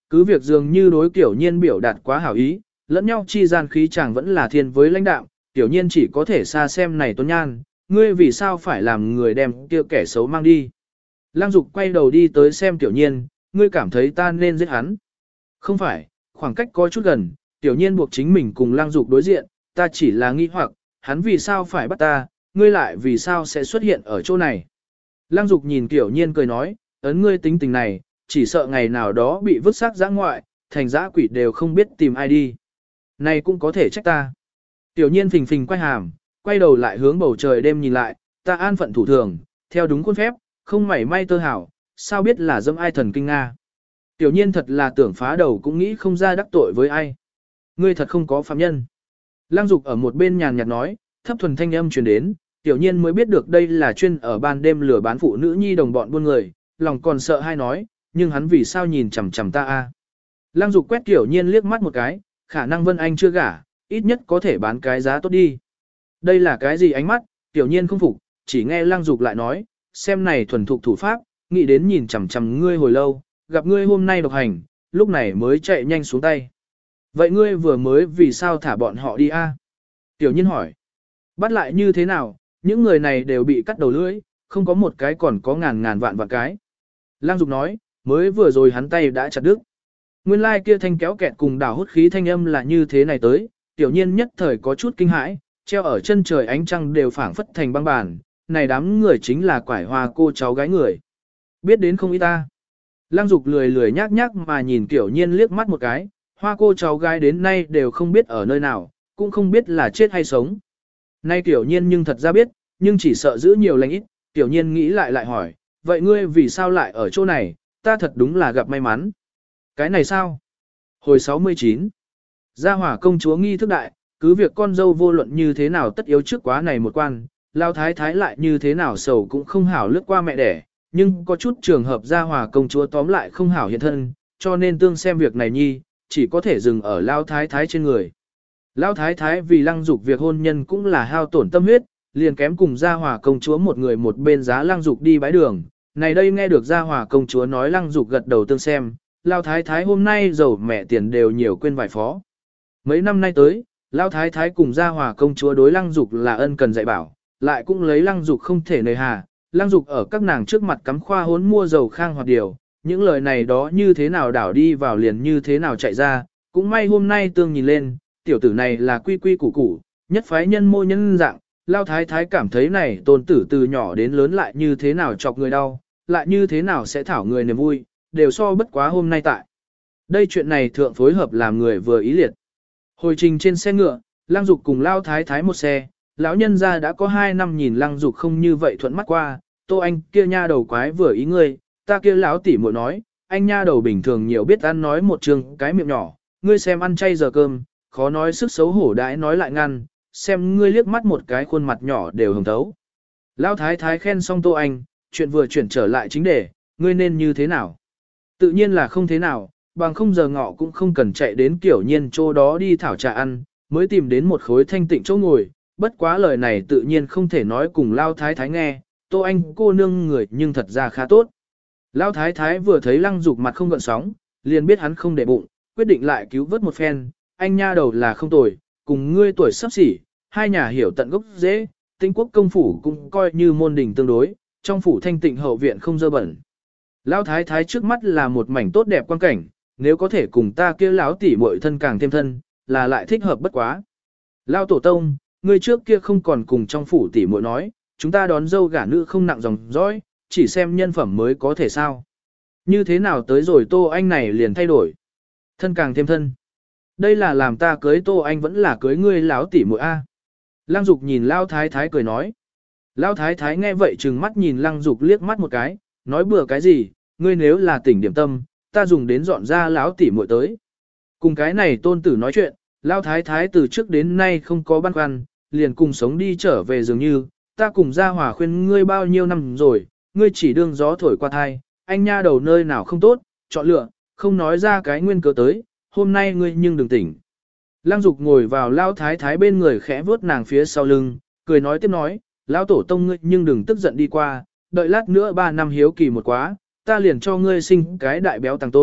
Cứ việc dường như đối Tiểu Nhiên biểu đạt quá hảo ý, lẫn nhau chi gian khí chàng vẫn là thiên với lãnh đạo, Tiểu Nhiên chỉ có thể xa xem này Tôn Nhan, ngươi vì sao phải làm người đem kia kẻ xấu mang đi. Lăng Dục quay đầu đi tới xem Tiểu Nhiên, ngươi cảm thấy ta nên giết hắn. Không phải, khoảng cách có chút gần, Tiểu Nhiên buộc chính mình cùng Lăng Dục đối diện, ta chỉ là nghi hoặc, hắn vì sao phải bắt ta, ngươi lại vì sao sẽ xuất hiện ở chỗ này. Lăng Dục nhìn Tiểu Nhiên cười nói, ấn ngươi tính tình này, chỉ sợ ngày nào đó bị vứt xác giã ngoại, thành giã quỷ đều không biết tìm ai đi. Này cũng có thể trách ta. Tiểu Nhiên phình phình quay hàm, quay đầu lại hướng bầu trời đêm nhìn lại, ta an phận thủ thường, theo đúng khuôn phép, không mảy may tơ hảo, sao biết là dâm ai thần kinh Nga. Tiểu Nhiên thật là tưởng phá đầu cũng nghĩ không ra đắc tội với ai. Ngươi thật không có phạm nhân. Lăng Dục ở một bên nhàn nhạt nói, thấp thuần thanh âm truyền đến, Tiểu Nhiên mới biết được đây là chuyên ở ban đêm lừa bán phụ nữ nhi đồng bọn buôn người, lòng còn sợ hay nói, nhưng hắn vì sao nhìn chằm chằm ta a? Lăng Dục quét Tiểu Nhiên liếc mắt một cái, khả năng Vân Anh chưa gả, ít nhất có thể bán cái giá tốt đi. Đây là cái gì ánh mắt? Tiểu Nhiên không phục, chỉ nghe Lăng Dục lại nói, xem này thuần thục thủ pháp, nghĩ đến nhìn chằm chằm ngươi hồi lâu, gặp ngươi hôm nay độc hành, lúc này mới chạy nhanh xuống tay. Vậy ngươi vừa mới vì sao thả bọn họ đi a? Tiểu Nhiên hỏi. Bắt lại như thế nào, những người này đều bị cắt đầu lưỡi, không có một cái còn có ngàn ngàn vạn vạn cái. Lăng Dục nói, mới vừa rồi hắn tay đã chặt đứt. Nguyên lai kia thanh kéo kẹt cùng đảo hút khí thanh âm là như thế này tới, Tiểu Nhiên nhất thời có chút kinh hãi, treo ở chân trời ánh trăng đều phảng phất thành băng bàn, này đám người chính là quải hoa cô cháu gái người. Biết đến không ý ta. Lăng Dục lười lười nhác nhác mà nhìn Tiểu Nhiên liếc mắt một cái, hoa cô cháu gái đến nay đều không biết ở nơi nào, cũng không biết là chết hay sống. Nay Tiểu Nhiên nhưng thật ra biết, nhưng chỉ sợ giữ nhiều lành ít, Tiểu Nhiên nghĩ lại hỏi, vậy ngươi vì sao lại ở chỗ này, ta thật đúng là gặp may mắn. Cái này sao? Hồi 69. Gia hỏa công chúa nghi thức đại, cứ việc con dâu vô luận như thế nào tất yếu trước quá này một quan, lao thái thái lại như thế nào sầu cũng không hảo lướt qua mẹ đẻ, nhưng có chút trường hợp gia hỏa công chúa tóm lại không hảo hiện thân, cho nên tương xem việc này nhi, chỉ có thể dừng ở lao thái thái trên người. Lao thái thái vì Lăng Dục việc hôn nhân cũng là hao tổn tâm huyết, liền kém cùng gia hỏa công chúa một người một bên giá Lăng Dục đi bái đường. Này đây nghe được gia hỏa công chúa nói Lăng Dục gật đầu tương xem, Lao thái thái hôm nay giàu mẹ tiền đều nhiều quên vài phó. Mấy năm nay tới, Lao thái thái cùng gia hỏa công chúa đối Lăng Dục là ân cần dạy bảo, lại cũng lấy Lăng Dục không thể nề hà. Lăng Dục ở các nàng trước mặt cắm khoa hốn mua dầu khang hoặc điều, những lời này đó như thế nào đảo đi vào liền như thế nào chạy ra, cũng may hôm nay tương nhìn lên, tiểu tử này là quy quy củ củ, nhất phái nhân mô nhân dạng, Lao thái thái cảm thấy này tôn tử từ nhỏ đến lớn lại như thế nào chọc người đau, lại như thế nào sẽ thảo người niềm vui, đều so bất quá hôm nay tại. Đây chuyện này thượng phối hợp làm người vừa ý liệt. Hồi trình trên xe ngựa, Lăng Dục cùng Lao thái thái một xe, lão nhân gia đã có 2 năm nhìn Lăng Dục không như vậy thuận mắt qua, Tô Anh kia nha đầu quái vừa ý ngươi, ta kia lão tỷ muội nói, anh nha đầu bình thường nhiều biết ăn nói một trường cái miệng nhỏ, ngươi xem ăn chay giờ cơm, khó nói sức xấu hổ đãi nói lại ngăn, xem ngươi liếc mắt một cái khuôn mặt nhỏ đều hồng thấu. Lão thái thái khen xong Tô Anh, chuyện vừa chuyển trở lại chính đề, ngươi nên như thế nào? Tự nhiên là không thế nào, bằng không giờ ngọ cũng không cần chạy đến Kiểu Nhiên chỗ đó đi thảo trà ăn, mới tìm đến một khối thanh tịnh chỗ ngồi, bất quá lời này tự nhiên không thể nói cùng Lão thái thái nghe, Tô Anh cô nương người nhưng thật ra khá tốt. Lão thái thái vừa thấy Lăng Dục mặt không gợn sóng, liền biết hắn không để bụng, quyết định lại cứu vớt một phen, anh nha đầu là không tồi, cùng ngươi tuổi sắp xỉ, hai nhà hiểu tận gốc dễ, Tĩnh Quốc công phủ cũng coi như môn đình tương đối, trong phủ thanh tịnh hậu viện không dơ bẩn. Lão thái thái trước mắt là một mảnh tốt đẹp quan cảnh, nếu có thể cùng ta kia lão tỷ muội thân càng thêm thân, là lại thích hợp bất quá. Lão tổ tông, ngươi trước kia không còn cùng trong phủ tỷ muội nói, chúng ta đón dâu gả nữ không nặng dòng dõi, chỉ xem nhân phẩm mới có thể sao. Như thế nào tới rồi Tô Anh này liền thay đổi. Thân càng thêm thân. Đây là làm ta cưới Tô Anh vẫn là cưới ngươi lão tỷ muội a. Lăng Dục nhìn Lão thái thái cười nói. Lão thái thái nghe vậy trừng mắt nhìn Lăng Dục liếc mắt một cái, nói bừa cái gì, ngươi nếu là tỉnh điểm tâm, ta dùng đến dọn ra lão tỷ muội tới. Cùng cái này tôn tử nói chuyện, Lão thái thái từ trước đến nay không có băn khoăn, liền cùng sống đi trở về dường như, ta cùng gia hòa khuyên ngươi bao nhiêu năm rồi, ngươi chỉ đương gió thổi qua thai, anh nha đầu nơi nào không tốt, chọn lựa, không nói ra cái nguyên cớ tới, hôm nay ngươi nhưng đừng tỉnh. Lăng Dục ngồi vào Lão thái thái bên người khẽ vuốt nàng phía sau lưng, cười nói tiếp nói, Lão tổ tông ngươi nhưng đừng tức giận đi qua, đợi lát nữa 3 năm hiếu kỳ một quá, ta liền cho ngươi sinh cái đại béo tàng tôn,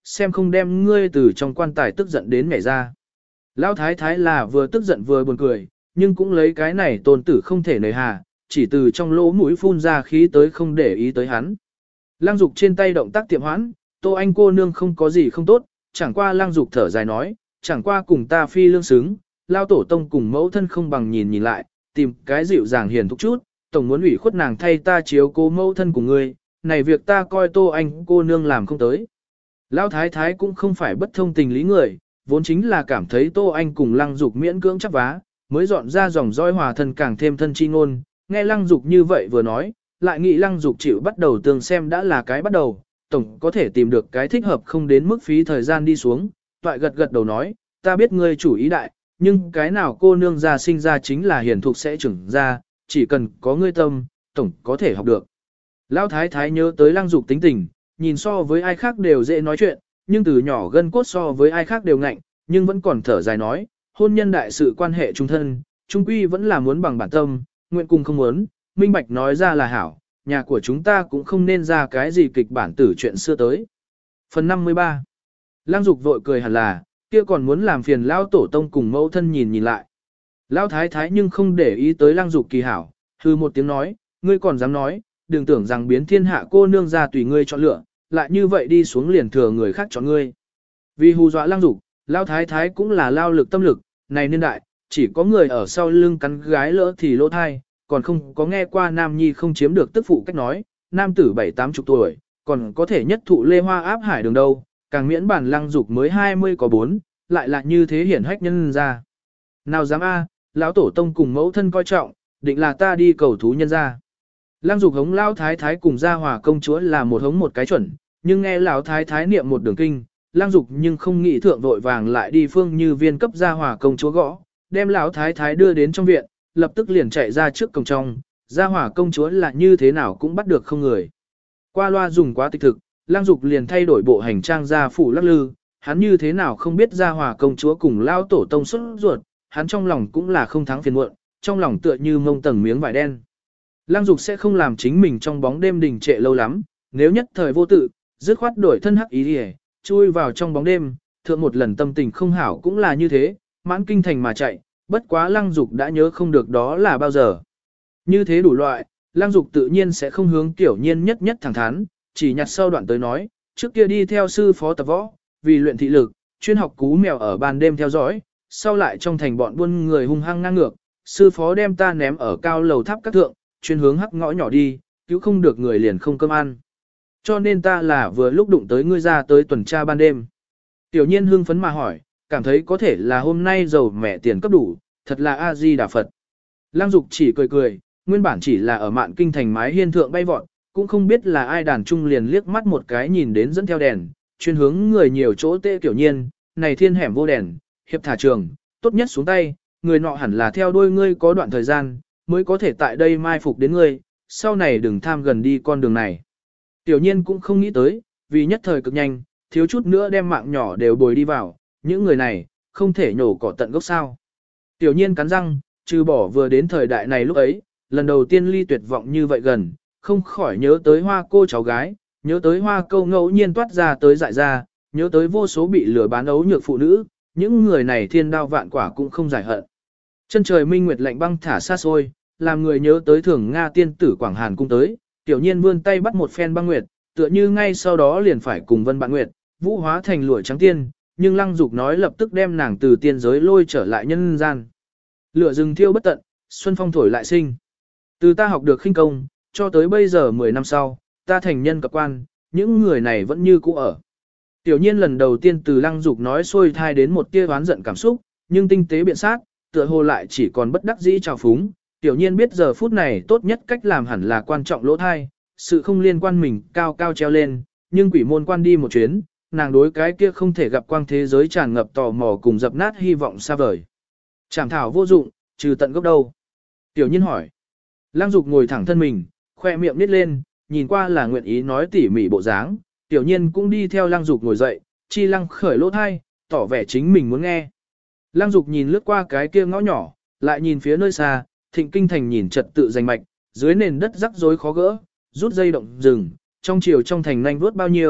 xem không đem ngươi từ trong quan tài tức giận đến nhảy ra. Lão thái thái là vừa tức giận vừa buồn cười, nhưng cũng lấy cái này tôn tử không thể nề hà, chỉ từ trong lỗ mũi phun ra khí tới không để ý tới hắn. Lăng Dục trên tay động tác tiệm hoãn, Tô Anh cô nương không có gì không tốt, chẳng qua Lăng Dục thở dài nói, chẳng qua cùng ta phi lương xứng, lao tổ tông cùng mẫu thân không bằng nhìn nhìn lại, tìm cái dịu dàng hiền thúc chút, tổng muốn ủy khuất nàng thay ta chiếu cố mẫu thân của ngươi, này việc ta coi Tô Anh cô nương làm không tới. Lão thái thái cũng không phải bất thông tình lý người, vốn chính là cảm thấy Tô Anh cùng Lăng Dục miễn cưỡng chấp vá, mới dọn ra dòng dõi hòa thân càng thêm thân chi ngôn, nghe Lăng Dục như vậy vừa nói, lại nghĩ Lăng Dục chịu bắt đầu tương xem đã là cái bắt đầu, tổng có thể tìm được cái thích hợp không đến mức phí thời gian đi xuống, toại gật gật đầu nói, ta biết ngươi chủ ý đại, nhưng cái nào cô nương ra sinh ra chính là hiền thục sẽ trưởng ra, chỉ cần có ngươi tâm, tổng có thể học được. Lão thái thái nhớ tới Lăng Dục tính tình, nhìn so với ai khác đều dễ nói chuyện, nhưng từ nhỏ gân cốt so với ai khác đều ngạnh, nhưng vẫn còn thở dài nói, hôn nhân đại sự quan hệ trung thân, trung quy vẫn là muốn bằng bản tâm, nguyện cùng không muốn, minh bạch nói ra là hảo, nhà của chúng ta cũng không nên ra cái gì kịch bản tử chuyện xưa tới. Phần 53 Lăng Dục vội cười hẳn là, kia còn muốn làm phiền lão tổ tông cùng mẫu thân nhìn nhìn lại. Lão thái thái nhưng không để ý tới Lăng Dục kỳ hảo, hư một tiếng nói, ngươi còn dám nói, đừng tưởng rằng biến thiên hạ cô nương ra tùy ngươi chọn lựa, lại như vậy đi xuống liền thừa người khác chọn ngươi. Vì hù dọa Lăng Dục, lão thái thái cũng là lao lực tâm lực, này niên đại, chỉ có người ở sau lưng cắn gái lỡ thì lỗ thai, còn không có nghe qua nam nhi không chiếm được tức phụ cách nói, nam tử 7-80 tuổi, còn có thể nhất thụ lê hoa áp hải đường đâu, càng miễn bản Lăng Dục mới 20 có 4, lại là như thế hiển hách nhân ra. Nào dám lão tổ tông cùng mẫu thân coi trọng, định là ta đi cầu thú nhân ra. Lăng Dục hống lão thái thái cùng gia hòa công chúa là một hống một cái chuẩn, nhưng nghe lão thái thái niệm một đường kinh, Lăng Dục nhưng không nghĩ thượng vội vàng lại đi phương như viên cấp gia hòa công chúa gõ, đem lão thái thái đưa đến trong viện, lập tức liền chạy ra trước cổng trong, gia hòa công chúa là như thế nào cũng bắt được không người. Qua loa dùng quá tịch thực, Lăng Dục liền thay đổi bộ hành trang ra phủ lắc lư, hắn như thế nào không biết gia hòa công chúa cùng lão tổ tông xuất ruột, hắn trong lòng cũng là không thắng phiền muộn, trong lòng tựa như mông tầng miếng vải đen. Lăng Dục sẽ không làm chính mình trong bóng đêm đình trệ lâu lắm, nếu nhất thời vô tự, dứt khoát đổi thân hắc ý đi, chui vào trong bóng đêm, thượng một lần tâm tình không hảo cũng là như thế, mãn kinh thành mà chạy, bất quá Lăng Dục đã nhớ không được đó là bao giờ. Như thế đủ loại, Lăng Dục tự nhiên sẽ không hướng Tiểu Nhiên nhất nhất thẳng thắn, chỉ nhặt sau đoạn tới nói, trước kia đi theo sư phó tập võ, vì luyện thị lực, chuyên học cú mèo ở ban đêm theo dõi, sau lại trong thành bọn buôn người hung hăng ngang ngược, sư phó đem ta ném ở cao lầu tháp các thượng, chuyên hướng hắc ngõ nhỏ đi, cứu không được người liền không cơm ăn. Cho nên ta là vừa lúc đụng tới ngươi ra tới tuần tra ban đêm. Tiểu Nhiên hưng phấn mà hỏi, cảm thấy có thể là hôm nay giàu mẹ tiền cấp đủ, thật là A-di-đà Phật. Lăng Dục chỉ cười cười, nguyên bản chỉ là ở mạn kinh thành mái hiên thượng bay vọt, cũng không biết là ai đàn trung liền liếc mắt một cái nhìn đến dẫn theo đèn, chuyên hướng người nhiều chỗ tê Tiểu Nhiên, này thiên hẻm vô đèn, hiệp thả trường, tốt nhất xuống tay, người nọ hẳn là theo đuôi ngươi có đoạn thời gian, mới có thể tại đây mai phục đến ngươi, sau này đừng tham gần đi con đường này. Tiểu Nhiên cũng không nghĩ tới, vì nhất thời cực nhanh, thiếu chút nữa đem mạng nhỏ đều bồi đi vào, những người này, không thể nhổ cỏ tận gốc sao. Tiểu Nhiên cắn răng, trừ bỏ vừa đến thời đại này lúc ấy, lần đầu tiên ly tuyệt vọng như vậy gần, không khỏi nhớ tới Hoa cô cháu gái, nhớ tới Hoa câu ngẫu nhiên toát ra tới dại ra, nhớ tới vô số bị lừa bán ấu nhược phụ nữ, những người này thiên đao vạn quả cũng không giải hận. Chân trời minh nguyệt lạnh băng thả xa xôi, làm người nhớ tới thường Nga tiên tử Quảng Hàn cung tới, Tiểu Nhiên vươn tay bắt một phen băng nguyệt, tựa như ngay sau đó liền phải cùng Vân Bạn Nguyệt, vũ hóa thành lụa trắng tiên, nhưng Lăng Dục nói lập tức đem nàng từ tiên giới lôi trở lại nhân gian. Lửa rừng thiêu bất tận, xuân phong thổi lại sinh. Từ ta học được khinh công, cho tới bây giờ 10 năm sau, ta thành nhân cập quan, những người này vẫn như cũ ở. Tiểu Nhiên lần đầu tiên từ Lăng Dục nói xôi thai đến một tia oán giận cảm xúc, nhưng tinh tế biện sát, tựa hồ lại chỉ còn bất đắc dĩ trào phúng. Tiểu Nhiên biết giờ phút này tốt nhất cách làm hẳn là quan trọng lỗ thai, sự không liên quan mình cao cao treo lên, nhưng quỷ môn quan đi một chuyến, nàng đối cái kia không thể gặp quang thế giới tràn ngập tò mò cùng dập nát hy vọng xa vời. Trảm thảo vô dụng, trừ tận gốc đâu? Tiểu Nhiên hỏi. Lăng Dục ngồi thẳng thân mình, khoe miệng nít lên, nhìn qua là nguyện ý nói tỉ mỉ bộ dáng. Tiểu Nhiên cũng đi theo Lăng Dục ngồi dậy, chi lăng khởi lỗ thai, tỏ vẻ chính mình muốn nghe. Lăng Dục nhìn lướt qua cái kia ngõ nhỏ, lại nhìn phía nơi xa, Thịnh Kinh thành nhìn trật tự danh mạch, dưới nền đất rắc rối khó gỡ, rút dây động rừng, trong chiều trong thành nhanh vuốt bao nhiêu,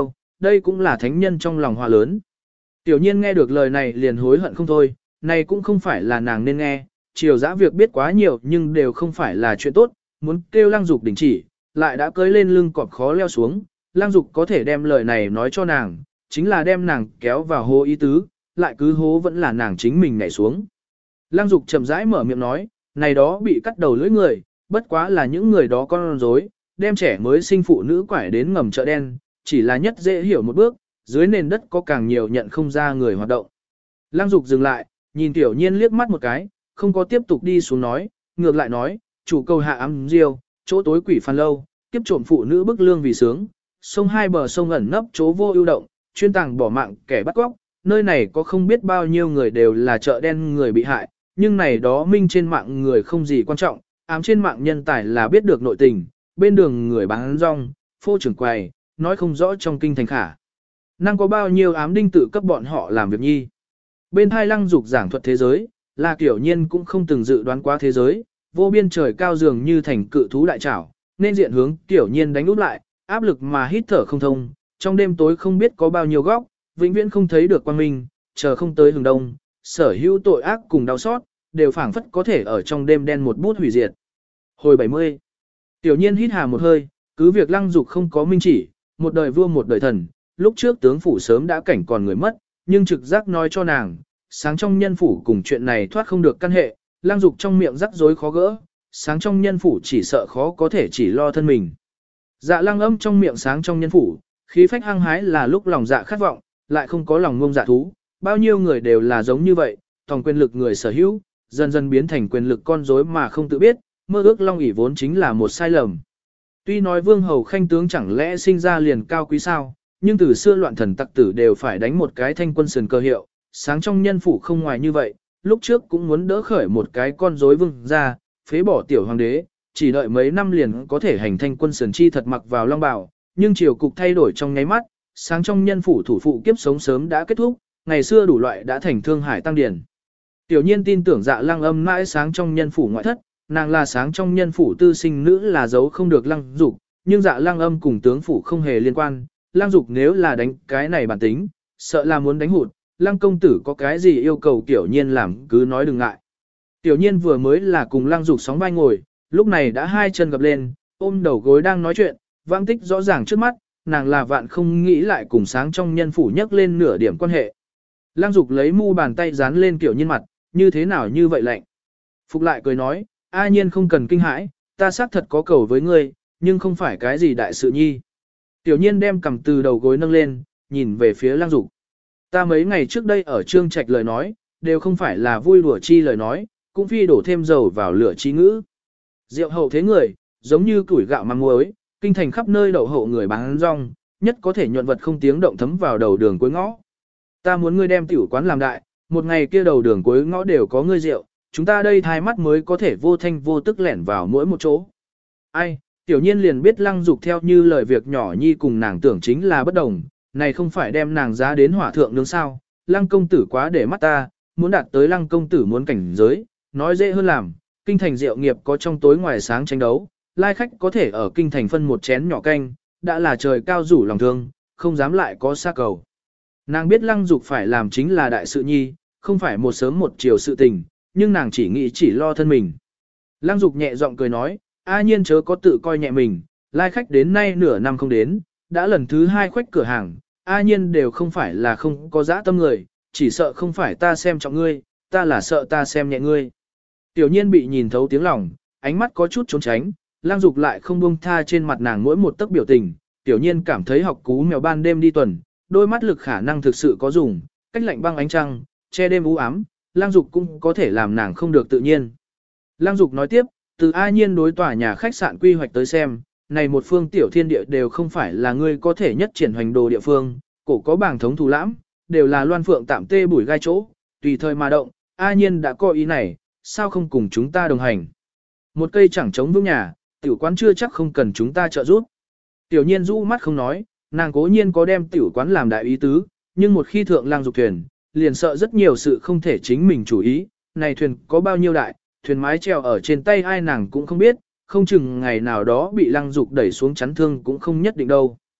đây cũng là thánh nhân trong lòng hòa lớn. Tiểu nhiên nghe được lời này liền hối hận không thôi, này cũng không phải là nàng nên nghe, triều dã việc biết quá nhiều nhưng đều không phải là chuyện tốt, muốn kêu Lăng Dục đình chỉ, lại đã cưới lên lưng cọp khó leo xuống, Lăng Dục có thể đem lời này nói cho nàng, chính là đem nàng kéo vào hố ý tứ, lại cứ hố vẫn là nàng chính mình nhảy xuống. Lăng Dục chậm rãi mở miệng nói, này đó bị cắt đầu lưỡi người, bất quá là những người đó con rối, đem trẻ mới sinh phụ nữ quải đến ngầm chợ đen, chỉ là nhất dễ hiểu một bước, dưới nền đất có càng nhiều nhận không ra người hoạt động. Lăng Dục dừng lại, nhìn Tiểu Nhiên liếc mắt một cái, không có tiếp tục đi xuống nói, ngược lại nói, chủ cầu hạ ám diêu, chỗ tối quỷ phan lâu, kiếp trộm phụ nữ bức lương vì sướng, sông hai bờ sông ẩn nấp chỗ vô ưu động, chuyên tàng bỏ mạng kẻ bắt cóc, nơi này có không biết bao nhiêu người đều là chợ đen người bị hại, nhưng này đó minh trên mạng người không gì quan trọng, ám trên mạng nhân tài là biết được nội tình, bên đường người bán rong, phô trưởng quầy, nói không rõ trong kinh thành khả. Năng có bao nhiêu ám đinh tự cấp bọn họ làm việc nhi. Bên hai Lăng Dục giảng thuật thế giới, là Tiểu Nhiên cũng không từng dự đoán qua thế giới, vô biên trời cao dường như thành cự thú đại trảo, nên diện hướng Tiểu Nhiên đánh úp lại, áp lực mà hít thở không thông, trong đêm tối không biết có bao nhiêu góc, vĩnh viễn không thấy được quang minh, chờ không tới hừng đông, sở hữu tội ác cùng đau xót, đều phảng phất có thể ở trong đêm đen một bút hủy diệt. Hồi 70. Tiểu Nhiên hít hà một hơi, cứ việc Lăng Dục không có minh chỉ, một đời vua một đời thần, lúc trước tướng phủ sớm đã cảnh còn người mất, nhưng trực giác nói cho nàng, sáng trong nhân phủ cùng chuyện này thoát không được căn hệ, Lăng Dục trong miệng rắc rối khó gỡ, sáng trong nhân phủ chỉ sợ khó có thể chỉ lo thân mình. Dạ Lăng Âm trong miệng sáng trong nhân phủ, khí phách hăng hái là lúc lòng dạ khát vọng, lại không có lòng ngông dạ thú, bao nhiêu người đều là giống như vậy, tòng quyền lực người sở hữu, dần dần biến thành quyền lực con rối mà không tự biết, mơ ước long ỷ vốn chính là một sai lầm. Tuy nói vương hầu khanh tướng chẳng lẽ sinh ra liền cao quý sao, nhưng từ xưa loạn thần tặc tử đều phải đánh một cái thanh quân sườn cơ hiệu, sáng trong nhân phủ không ngoài như vậy, lúc trước cũng muốn đỡ khởi một cái con rối vương ra, phế bỏ tiểu hoàng đế, chỉ đợi mấy năm liền có thể hành thanh quân sườn chi thật mặc vào long bào, nhưng triều cục thay đổi trong nháy mắt, sáng trong nhân phủ thủ phụ kiếp sống sớm đã kết thúc, ngày xưa đủ loại đã thành Thương Hải tăng điển. Tiểu Nhiên tin tưởng Dạ Lăng Âm mãi sáng trong nhân phủ ngoại thất, nàng là sáng trong nhân phủ tư sinh nữ là giấu không được Lăng Dục, nhưng Dạ Lăng Âm cùng tướng phủ không hề liên quan, Lăng Dục nếu là đánh cái này bản tính, sợ là muốn đánh hụt, Lăng công tử có cái gì yêu cầu Tiểu Nhiên làm cứ nói đừng ngại. Tiểu Nhiên vừa mới là cùng Lăng Dục sóng vai ngồi, lúc này đã hai chân gập lên, ôm đầu gối đang nói chuyện, vãng tích rõ ràng trước mắt, nàng là vạn không nghĩ lại cùng sáng trong nhân phủ nhắc lên nửa điểm quan hệ. Lăng Dục lấy mu bàn tay dán lên Tiểu Nhiên mặt, như thế nào như vậy lạnh. Phục lại cười nói, A Nhiên không cần kinh hãi, ta xác thật có cầu với ngươi, nhưng không phải cái gì đại sự nhi. Tiểu Nhiên đem cầm từ đầu gối nâng lên, nhìn về phía Lăng Dục. Ta mấy ngày trước đây ở Trương Trạch lời nói, đều không phải là vui đùa chi lời nói, cũng phi đổ thêm dầu vào lửa chi ngữ. Rượu hậu thế người, giống như củi gạo măng muối, kinh thành khắp nơi đậu hậu người bán rong, nhất có thể nhuận vật không tiếng động thấm vào đầu đường cuối ngõ. Ta muốn ngươi đem tiểu quán làm đại, một ngày kia đầu đường cuối ngõ đều có ngươi rượu, chúng ta đây thai mắt mới có thể vô thanh vô tức lẻn vào mỗi một chỗ. Ai, Tiểu Nhiên liền biết Lăng Dục theo như lời việc nhỏ nhi cùng nàng tưởng chính là bất đồng, này không phải đem nàng giá đến hỏa thượng nướng sao, Lăng công tử quá để mắt ta, muốn đạt tới Lăng công tử muốn cảnh giới, nói dễ hơn làm, kinh thành rượu nghiệp có trong tối ngoài sáng tranh đấu, lai khách có thể ở kinh thành phân một chén nhỏ canh, đã là trời cao rủ lòng thương, không dám lại có xa cầu. Nàng biết Lăng Dục phải làm chính là đại sự nhi, không phải một sớm một chiều sự tình, nhưng nàng chỉ nghĩ chỉ lo thân mình. Lăng Dục nhẹ giọng cười nói, A Nhiên chớ có tự coi nhẹ mình, lai khách đến nay nửa năm không đến, đã lần thứ hai khoách cửa hàng, A Nhiên đều không phải là không có dã tâm người, chỉ sợ không phải ta xem trọng ngươi, ta là sợ ta xem nhẹ ngươi. Tiểu Nhiên bị nhìn thấu tiếng lòng, ánh mắt có chút trốn tránh, Lăng Dục lại không buông tha trên mặt nàng mỗi một tấc biểu tình, Tiểu Nhiên cảm thấy học cú mèo ban đêm đi tuần, đôi mắt lực khả năng thực sự có dùng, cách lạnh băng ánh trăng, che đêm u ám, Lăng Dục cũng có thể làm nàng không được tự nhiên. Lăng Dục nói tiếp, từ A Nhiên đối tòa nhà khách sạn quy hoạch tới xem, này một phương tiểu thiên địa đều không phải là ngươi có thể nhất triển hoành đồ địa phương, cổ có bảng thống thù lãm, đều là loan phượng tạm tê bùi gai chỗ, tùy thời mà động, A Nhiên đã có ý này, sao không cùng chúng ta đồng hành. Một cây chẳng chống vững nhà, tiểu quán chưa chắc không cần chúng ta trợ giúp. Tiểu Nhiên rũ mắt không nói, nàng cố nhiên có đem tiểu quán làm đại ý tứ, nhưng một khi thượng Lăng Dục thuyền, liền sợ rất nhiều sự không thể chính mình chủ ý, này thuyền có bao nhiêu đại, thuyền mái treo ở trên tay ai nàng cũng không biết, không chừng ngày nào đó bị Lăng Dục đẩy xuống chắn thương cũng không nhất định đâu.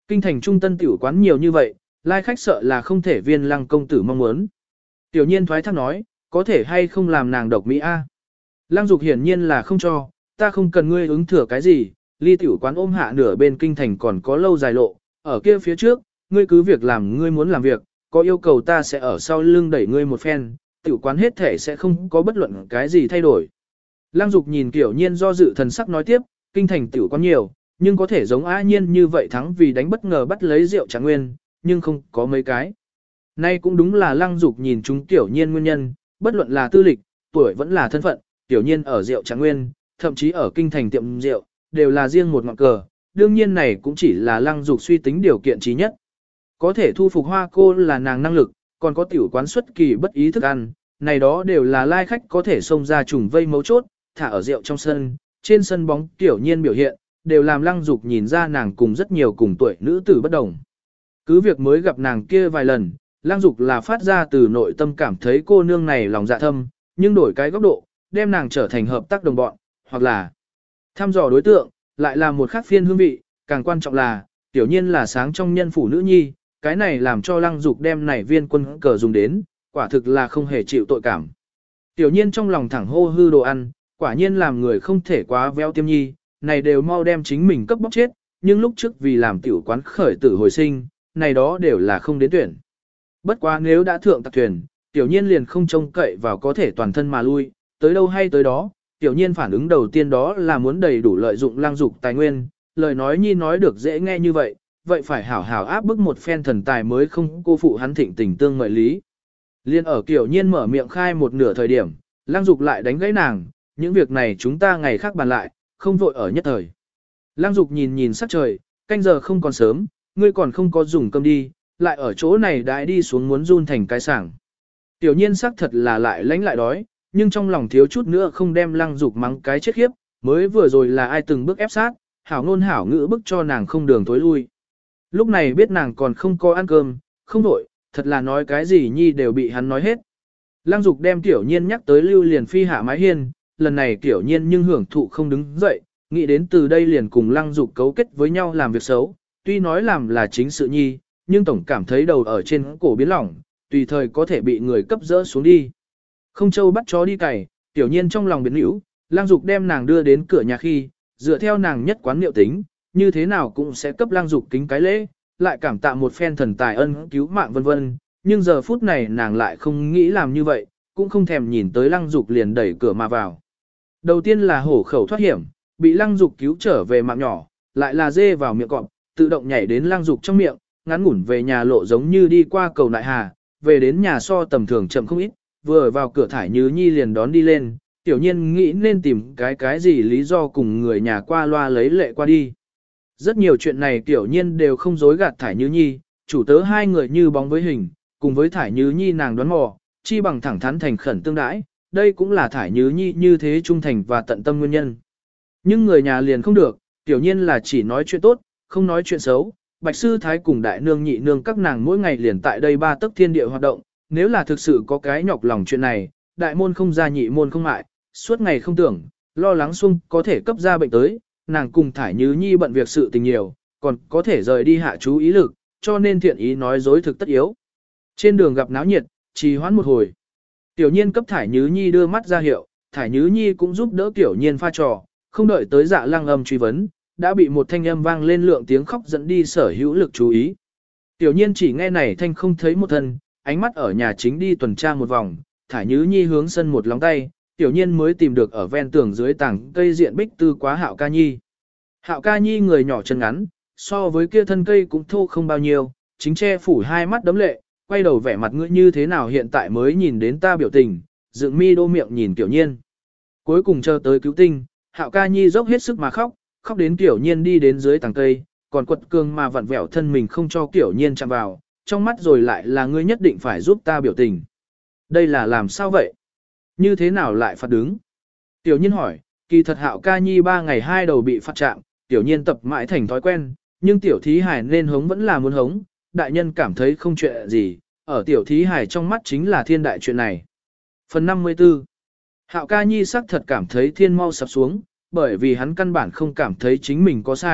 Kinh thành trung tân tiểu quán nhiều như vậy, lai khách sợ là không thể viên lăng công tử mong muốn. Tiểu nhiên thoái thác nói, có thể hay không làm nàng độc mỹ a? Lăng Dục hiển nhiên là không cho, ta không cần ngươi ứng thừa cái gì, ly tiểu quán ôm hạ nửa bên kinh thành còn có lâu dài lộ, ở kia phía trước, ngươi cứ việc làm ngươi muốn làm việc, có yêu cầu ta sẽ ở sau lưng đẩy ngươi một phen, tiểu quán hết thể sẽ không có bất luận cái gì thay đổi. Lăng Dục nhìn Tiểu Nhiên do dự thần sắc nói tiếp, kinh thành tiểu quán nhiều, nhưng có thể giống A Nhiên như vậy thắng vì đánh bất ngờ bắt lấy rượu Trạng Nguyên, nhưng không có mấy cái. Nay cũng đúng là Lăng Dục nhìn chúng Tiểu Nhiên nguyên nhân, bất luận là tư lịch, tuổi vẫn là thân phận, Tiểu Nhiên ở rượu Trạng Nguyên, thậm chí ở kinh thành tiệm rượu, đều là riêng một ngọn cờ, đương nhiên này cũng chỉ là Lăng Dục suy tính điều kiện trí nhất. Có thể thu phục Hoa cô là nàng năng lực, còn có tiểu quán xuất kỳ bất ý thức ăn, này đó đều là lai khách có thể xông ra trùng vây mấu chốt, thả ở rượu trong sân, trên sân bóng Tiểu Nhiên biểu hiện, đều làm Lăng Dục nhìn ra nàng cùng rất nhiều cùng tuổi nữ tử bất đồng. Cứ việc mới gặp nàng kia vài lần, Lăng Dục là phát ra từ nội tâm cảm thấy cô nương này lòng dạ thâm, nhưng đổi cái góc độ, đem nàng trở thành hợp tác đồng bọn, hoặc là thăm dò đối tượng, lại là một khác phiên hương vị, càng quan trọng là, Tiểu Nhiên là sáng trong nhân phủ nữ nhi, cái này làm cho Lăng Dục đem này viên quân cờ dùng đến, quả thực là không hề chịu tội cảm. Tiểu Nhiên trong lòng thẳng hô hư đồ ăn, quả nhiên làm người không thể quá véo tiêm nhi, này đều mau đem chính mình cấp bóc chết, nhưng lúc trước vì làm tiểu quán khởi tử hồi sinh, này đó đều là không đến tuyển. Bất quá nếu đã thượng tạc thuyền, Tiểu Nhiên liền không trông cậy vào có thể toàn thân mà lui, tới đâu hay tới đó, Tiểu Nhiên phản ứng đầu tiên đó là muốn đầy đủ lợi dụng Lăng Dục tài nguyên, lời nói nhi nói được dễ nghe như vậy, vậy phải hảo hảo áp bức một phen thần tài mới không cô phụ hắn thịnh tình tương mời lý. Liên ở Tiểu Nhiên mở miệng khai một nửa thời điểm, Lăng Dục lại đánh gãy nàng, những việc này chúng ta ngày khác bàn lại, không vội ở nhất thời. Lăng Dục nhìn nhìn sắc trời, canh giờ không còn sớm, ngươi còn không có dùng cơm đi, lại ở chỗ này đãi đi xuống muốn run thành cái sảng. Tiểu Nhiên sắc thật là lại lãnh lại đói, nhưng trong lòng thiếu chút nữa không đem Lăng Dục mắng cái chết khiếp, mới vừa rồi là ai từng bước ép sát, hảo ngôn hảo ngữ bức cho nàng không đường tối lui. Lúc này biết nàng còn không có ăn cơm, không đổi, thật là nói cái gì nhi đều bị hắn nói hết. Lăng Dục đem Tiểu Nhiên nhắc tới Lưu liền phi hạ mái hiên, lần này Tiểu Nhiên nhưng hưởng thụ không đứng dậy, nghĩ đến từ đây liền cùng Lăng Dục cấu kết với nhau làm việc xấu, tuy nói làm là chính sự nhi, nhưng tổng cảm thấy đầu ở trên cổ biến lỏng, tùy thời có thể bị người cấp dỡ xuống đi. Không châu bắt chó đi cày, Tiểu Nhiên trong lòng biến hữu, Lăng Dục đem nàng đưa đến cửa nhà khi, dựa theo nàng nhất quán niệu tính, như thế nào cũng sẽ cấp Lăng Dục kính cái lễ, lại cảm tạ một phen thần tài ân cứu mạng vân vân, nhưng giờ phút này nàng lại không nghĩ làm như vậy, cũng không thèm nhìn tới Lăng Dục liền đẩy cửa mà vào. Đầu tiên là hổ khẩu thoát hiểm, bị Lăng Dục cứu trở về mạng nhỏ, lại là dê vào miệng cọp, tự động nhảy đến Lăng Dục trong miệng, ngắn ngủn về nhà lộ giống như đi qua cầu nại hà, về đến nhà so tầm thường chậm không ít, vừa vào cửa Thải Nhứ Nhi liền đón đi lên, Tiểu Nhiên nghĩ nên tìm cái gì lý do cùng người nhà qua loa lấy lệ qua đi. Rất nhiều chuyện này Tiểu Nhiên đều không dối gạt Thải Nhứ Nhi, chủ tớ hai người như bóng với hình, cùng với Thải Nhứ Nhi nàng đoán mò, chi bằng thẳng thắn thành khẩn tương đãi, đây cũng là Thải Nhứ Nhi như thế trung thành và tận tâm nguyên nhân. Nhưng người nhà liền không được, Tiểu Nhiên là chỉ nói chuyện tốt, không nói chuyện xấu. Bạch Sư Thái cùng Đại Nương Nhị Nương các nàng mỗi ngày liền tại đây ba tấc thiên địa hoạt động, nếu là thực sự có cái nhọc lòng chuyện này, đại môn không ra nhị môn không mại, suốt ngày không tưởng, lo lắng xung có thể cấp ra bệnh tới, nàng cùng Thải Nhứ Nhi bận việc sự tình nhiều, còn có thể rời đi hạ chú ý lực, cho nên thiện ý nói dối thực tất yếu. Trên đường gặp náo nhiệt, trì hoãn một hồi. Tiểu Nhiên cấp Thải Nhứ Nhi đưa mắt ra hiệu, Thải Nhứ Nhi cũng giúp đỡ Tiểu Nhiên pha trò, không đợi tới Dạ Lăng Âm truy vấn, đã bị một thanh âm vang lên lượng tiếng khóc dẫn đi sở hữu lực chú ý. Tiểu Nhiên chỉ nghe này thanh không thấy một thân, ánh mắt ở nhà chính đi tuần tra một vòng, Thải Nhứ Nhi hướng sân một lóng tay, Tiểu Nhiên mới tìm được ở ven tường dưới tảng cây diện bích tư quá Hạo Ca Nhi. Hạo Ca Nhi người nhỏ chân ngắn, so với kia thân cây cũng thô không bao nhiêu, chính che phủ hai mắt đấm lệ, quay đầu vẻ mặt ngươi như thế nào hiện tại mới nhìn đến ta biểu tình, dựng mi đô miệng nhìn Tiểu Nhiên. Cuối cùng chờ tới cứu tinh, Hạo Ca Nhi dốc hết sức mà khóc, khóc đến Tiểu Nhiên đi đến dưới tàng cây, còn quật cường mà vặn vẹo thân mình không cho Tiểu Nhiên chạm vào, trong mắt rồi lại là ngươi nhất định phải giúp ta biểu tình. Đây là làm sao vậy? Như thế nào lại phạt đứng? Tiểu Nhiên hỏi, kỳ thật Hạo Ca Nhi 3 ngày 2 đầu bị phạt chạm, Tiểu Nhiên tập mãi thành thói quen, nhưng Tiểu Thí Hải nên hống vẫn là muốn hống, đại nhân cảm thấy không chuyện gì, ở Tiểu Thí Hải trong mắt chính là thiên đại chuyện này. Phần 54 Hạo Ca Nhi sắc thật cảm thấy thiên mau sập xuống, bởi vì hắn căn bản không cảm thấy chính mình có sai,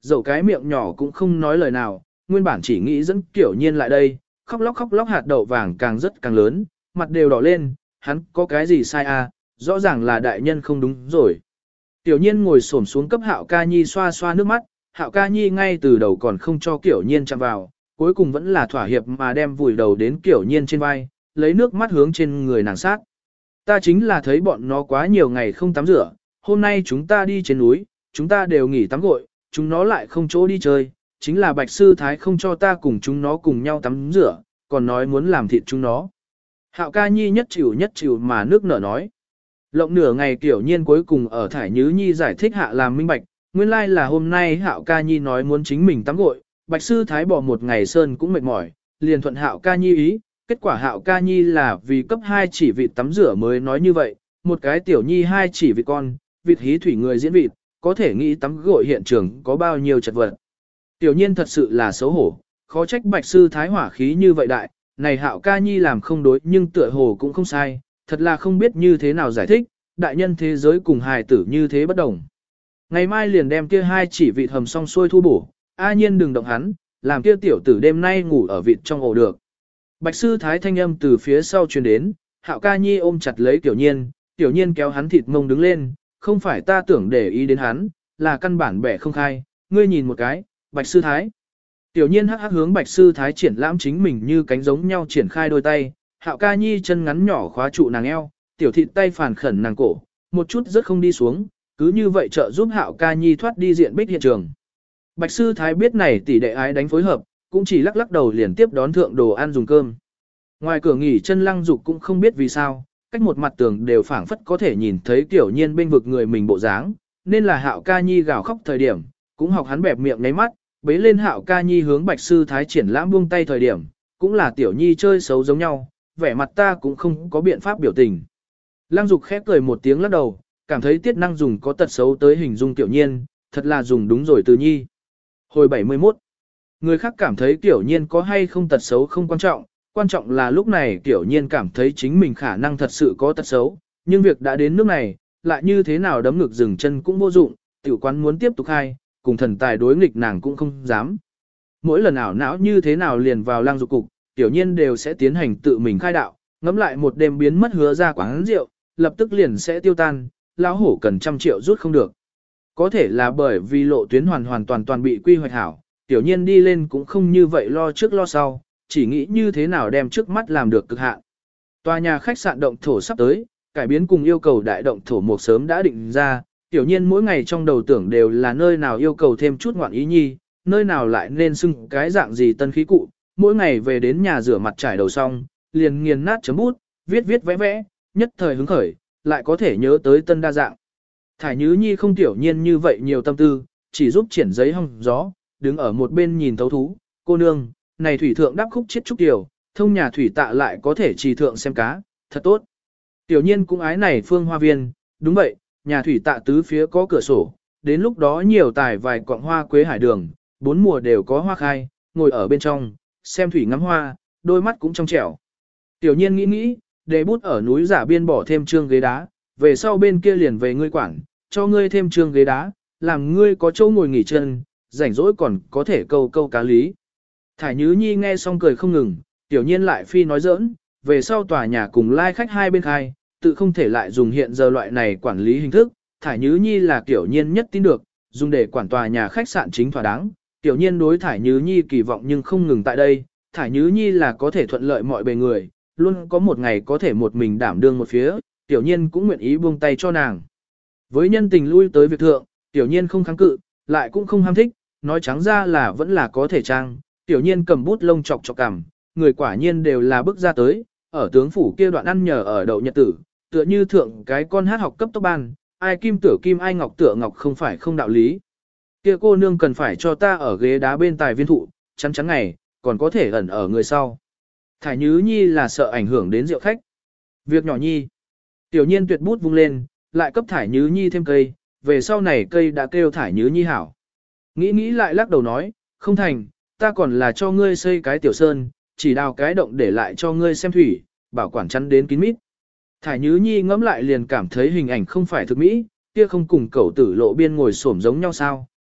dẫu cái miệng nhỏ cũng không nói lời nào, nguyên bản chỉ nghĩ dẫn Tiểu Nhiên lại đây, khóc lóc hạt đậu vàng càng rất càng lớn, mặt đều đỏ lên, hắn có cái gì sai à, rõ ràng là đại nhân không đúng rồi. Tiểu Nhiên ngồi xổm xuống cấp Hạo Ca Nhi xoa xoa nước mắt, Hạo Ca Nhi ngay từ đầu còn không cho Tiểu Nhiên chạm vào, cuối cùng vẫn là thỏa hiệp mà đem vùi đầu đến Tiểu Nhiên trên vai, lấy nước mắt hướng trên người nàng sát. Ta chính là thấy bọn nó quá nhiều ngày không tắm rửa, hôm nay chúng ta đi trên núi, chúng ta đều nghỉ tắm gội, chúng nó lại không chỗ đi chơi, chính là Bạch Sư Thái không cho ta cùng chúng nó cùng nhau tắm rửa, còn nói muốn làm thịt chúng nó. Hạo Ca Nhi nhất chịu mà nước nở nói. Lộng nửa ngày Tiểu Nhiên cuối cùng ở Thải Nhứ Nhi giải thích hạ làm minh bạch, nguyên lai là hôm nay Hạo Ca Nhi nói muốn chính mình tắm gội, Bạch Sư Thái bỏ một ngày sơn cũng mệt mỏi, liền thuận Hạo Ca Nhi ý, kết quả Hạo Ca Nhi là vì cấp 2 chỉ vịt tắm rửa mới nói như vậy, một cái Tiểu Nhi 2 chỉ vịt con, vịt hí thủy người diễn vịt, có thể nghĩ tắm gội hiện trường có bao nhiêu chật vật. Tiểu Nhiên thật sự là xấu hổ, khó trách Bạch Sư Thái hỏa khí như vậy đại, này Hạo Ca Nhi làm không đối nhưng tựa hồ cũng không sai, thật là không biết như thế nào giải thích, đại nhân thế giới cùng hài tử như thế bất đồng. Ngày mai liền đem kia 2 chỉ vịt hầm xong xuôi thu bổ, A Nhiên đừng động hắn, làm kia tiểu tử đêm nay ngủ ở vịt trong ổ được. Bạch Sư Thái thanh âm từ phía sau truyền đến, Hạo Ca Nhi ôm chặt lấy Tiểu Nhiên, Tiểu Nhiên kéo hắn thịt mông đứng lên, không phải ta tưởng để ý đến hắn, là căn bản bẻ không khai, ngươi nhìn một cái, Bạch Sư Thái. Tiểu Nhiên hắc hướng Bạch Sư Thái triển lãm chính mình như cánh giống nhau triển khai đôi tay, Hạo Ca Nhi chân ngắn nhỏ khóa trụ nàng eo, tiểu thịt tay phản khẩn nàng cổ, một chút rất không đi xuống, cứ như vậy trợ giúp Hạo Ca Nhi thoát đi diện bích hiện trường. Bạch Sư Thái biết này tỷ đệ ái đánh phối hợp, cũng chỉ lắc đầu liền tiếp đón thượng đồ ăn dùng cơm. Ngoài cửa nghỉ chân Lăng Dục cũng không biết vì sao, cách một mặt tường đều phảng phất có thể nhìn thấy Tiểu Nhiên bên vực người mình bộ dáng, nên là Hạo Ca Nhi gào khóc thời điểm, cũng học hắn bẹp miệng nháy mắt, bế lên Hạo Ca Nhi hướng Bạch Sư Thái triển lãm buông tay thời điểm, cũng là Tiểu Nhi chơi xấu giống nhau, vẻ mặt ta cũng không có biện pháp biểu tình. Lăng Dục khép cười một tiếng lắc đầu, cảm thấy Tiết Năng dùng có tật xấu tới hình dung Tiểu Nhiên, thật là dùng đúng rồi từ nhi. Hồi 71, người khác cảm thấy Tiểu Nhiên có hay không tật xấu không quan trọng là lúc này Tiểu Nhiên cảm thấy chính mình khả năng thật sự có tật xấu, nhưng việc đã đến nước này, lại như thế nào đấm ngực dừng chân cũng vô dụng, tiểu quán muốn tiếp tục khai, cùng thần tài đối nghịch nàng cũng không dám. Mỗi lần ảo não như thế nào liền vào Lăng Dục cục, Tiểu Nhiên đều sẽ tiến hành tự mình khai đạo, ngẫm lại một đêm biến mất hứa ra quán rượu, lập tức liền sẽ tiêu tan, lão hổ cần 100 triệu rút không được. Có thể là bởi vì lộ tuyến hoàn toàn bị quy hoạch hảo, Tiểu Nhiên đi lên cũng không như vậy lo trước lo sau, chỉ nghĩ như thế nào đem trước mắt làm được cực hạn. Tòa nhà khách sạn động thổ sắp tới, cải biến cùng yêu cầu đại động thổ một sớm đã định ra, Tiểu Nhiên mỗi ngày trong đầu tưởng đều là nơi nào yêu cầu thêm chút ngoạn ý nhi, nơi nào lại nên xưng cái dạng gì tân khí cụ, mỗi ngày về đến nhà rửa mặt trải đầu xong, liền nghiền nát chấm bút, viết vẽ, nhất thời hứng khởi, lại có thể nhớ tới tân đa dạng. Thải Nhứ Nhi không Tiểu Nhiên như vậy nhiều tâm tư, chỉ giúp triển giấy hong gió, đứng ở một bên nhìn thấu thú, cô nương, này thủy thượng đắp khúc chiết trúc tiểu, thông nhà thủy tạ lại có thể trì thượng xem cá, thật tốt. Tiểu Nhiên cũng ái này phương hoa viên, đúng vậy, nhà thủy tạ tứ phía có cửa sổ, đến lúc đó nhiều tài vài quạng hoa quế hải đường, 4 mùa đều có hoa khai, ngồi ở bên trong, xem thủy ngắm hoa, đôi mắt cũng trong trẻo. Tiểu Nhiên nghĩ, để bút ở núi giả biên bỏ thêm trương ghế đá, về sau bên kia liền về ngươi quản, cho ngươi thêm trương ghế đá, làm ngươi có chỗ ngồi nghỉ chân, rảnh rỗi còn có thể câu cá lý. Thải Nhứ Nhi nghe xong cười không ngừng, Tiểu Nhiên lại phi nói giỡn, về sau tòa nhà cùng lai khách hai bên khai, tự không thể lại dùng hiện giờ loại này quản lý hình thức, Thải Nhứ Nhi là Tiểu Nhiên nhất tin được, dùng để quản tòa nhà khách sạn chính thỏa đáng. Tiểu Nhiên đối Thải Nhứ Nhi kỳ vọng nhưng không ngừng tại đây, Thải Nhứ Nhi là có thể thuận lợi mọi bề người, luôn có một ngày có thể một mình đảm đương một phía, Tiểu Nhiên cũng nguyện ý buông tay cho nàng. Với nhân tình lui tới việc thượng, Tiểu Nhiên không kháng cự, lại cũng không ham thích, nói trắng ra là vẫn là có thể trang. Tiểu Nhiên cầm bút lông chọc cằm, người quả nhiên đều là bước ra tới, ở tướng phủ kia đoạn ăn nhờ ở đậu nhật tử, tựa như thượng cái con hát học cấp tốc ban, ai kim tựa kim ai ngọc tựa ngọc không phải không đạo lý. Kia cô nương cần phải cho ta ở ghế đá bên tài viên thụ, chắn ngày, còn có thể ẩn ở người sau. Thải Nhứ Nhi là sợ ảnh hưởng đến rượu khách. Việc nhỏ nhi. Tiểu Nhiên tuyệt bút vung lên, lại cấp Thải Nhứ Nhi thêm cây, về sau này cây đã kêu Thải Nhứ Nhi hảo. Nghĩ lại lắc đầu nói, không thành, ta còn là cho ngươi xây cái tiểu sơn, chỉ đào cái động để lại cho ngươi xem thủy, bảo quản chắn đến kín mít. Thải Nhứ Nhi ngẫm lại liền cảm thấy hình ảnh không phải thực mỹ, kia không cùng cẩu tử lộ biên ngồi xổm giống nhau sao,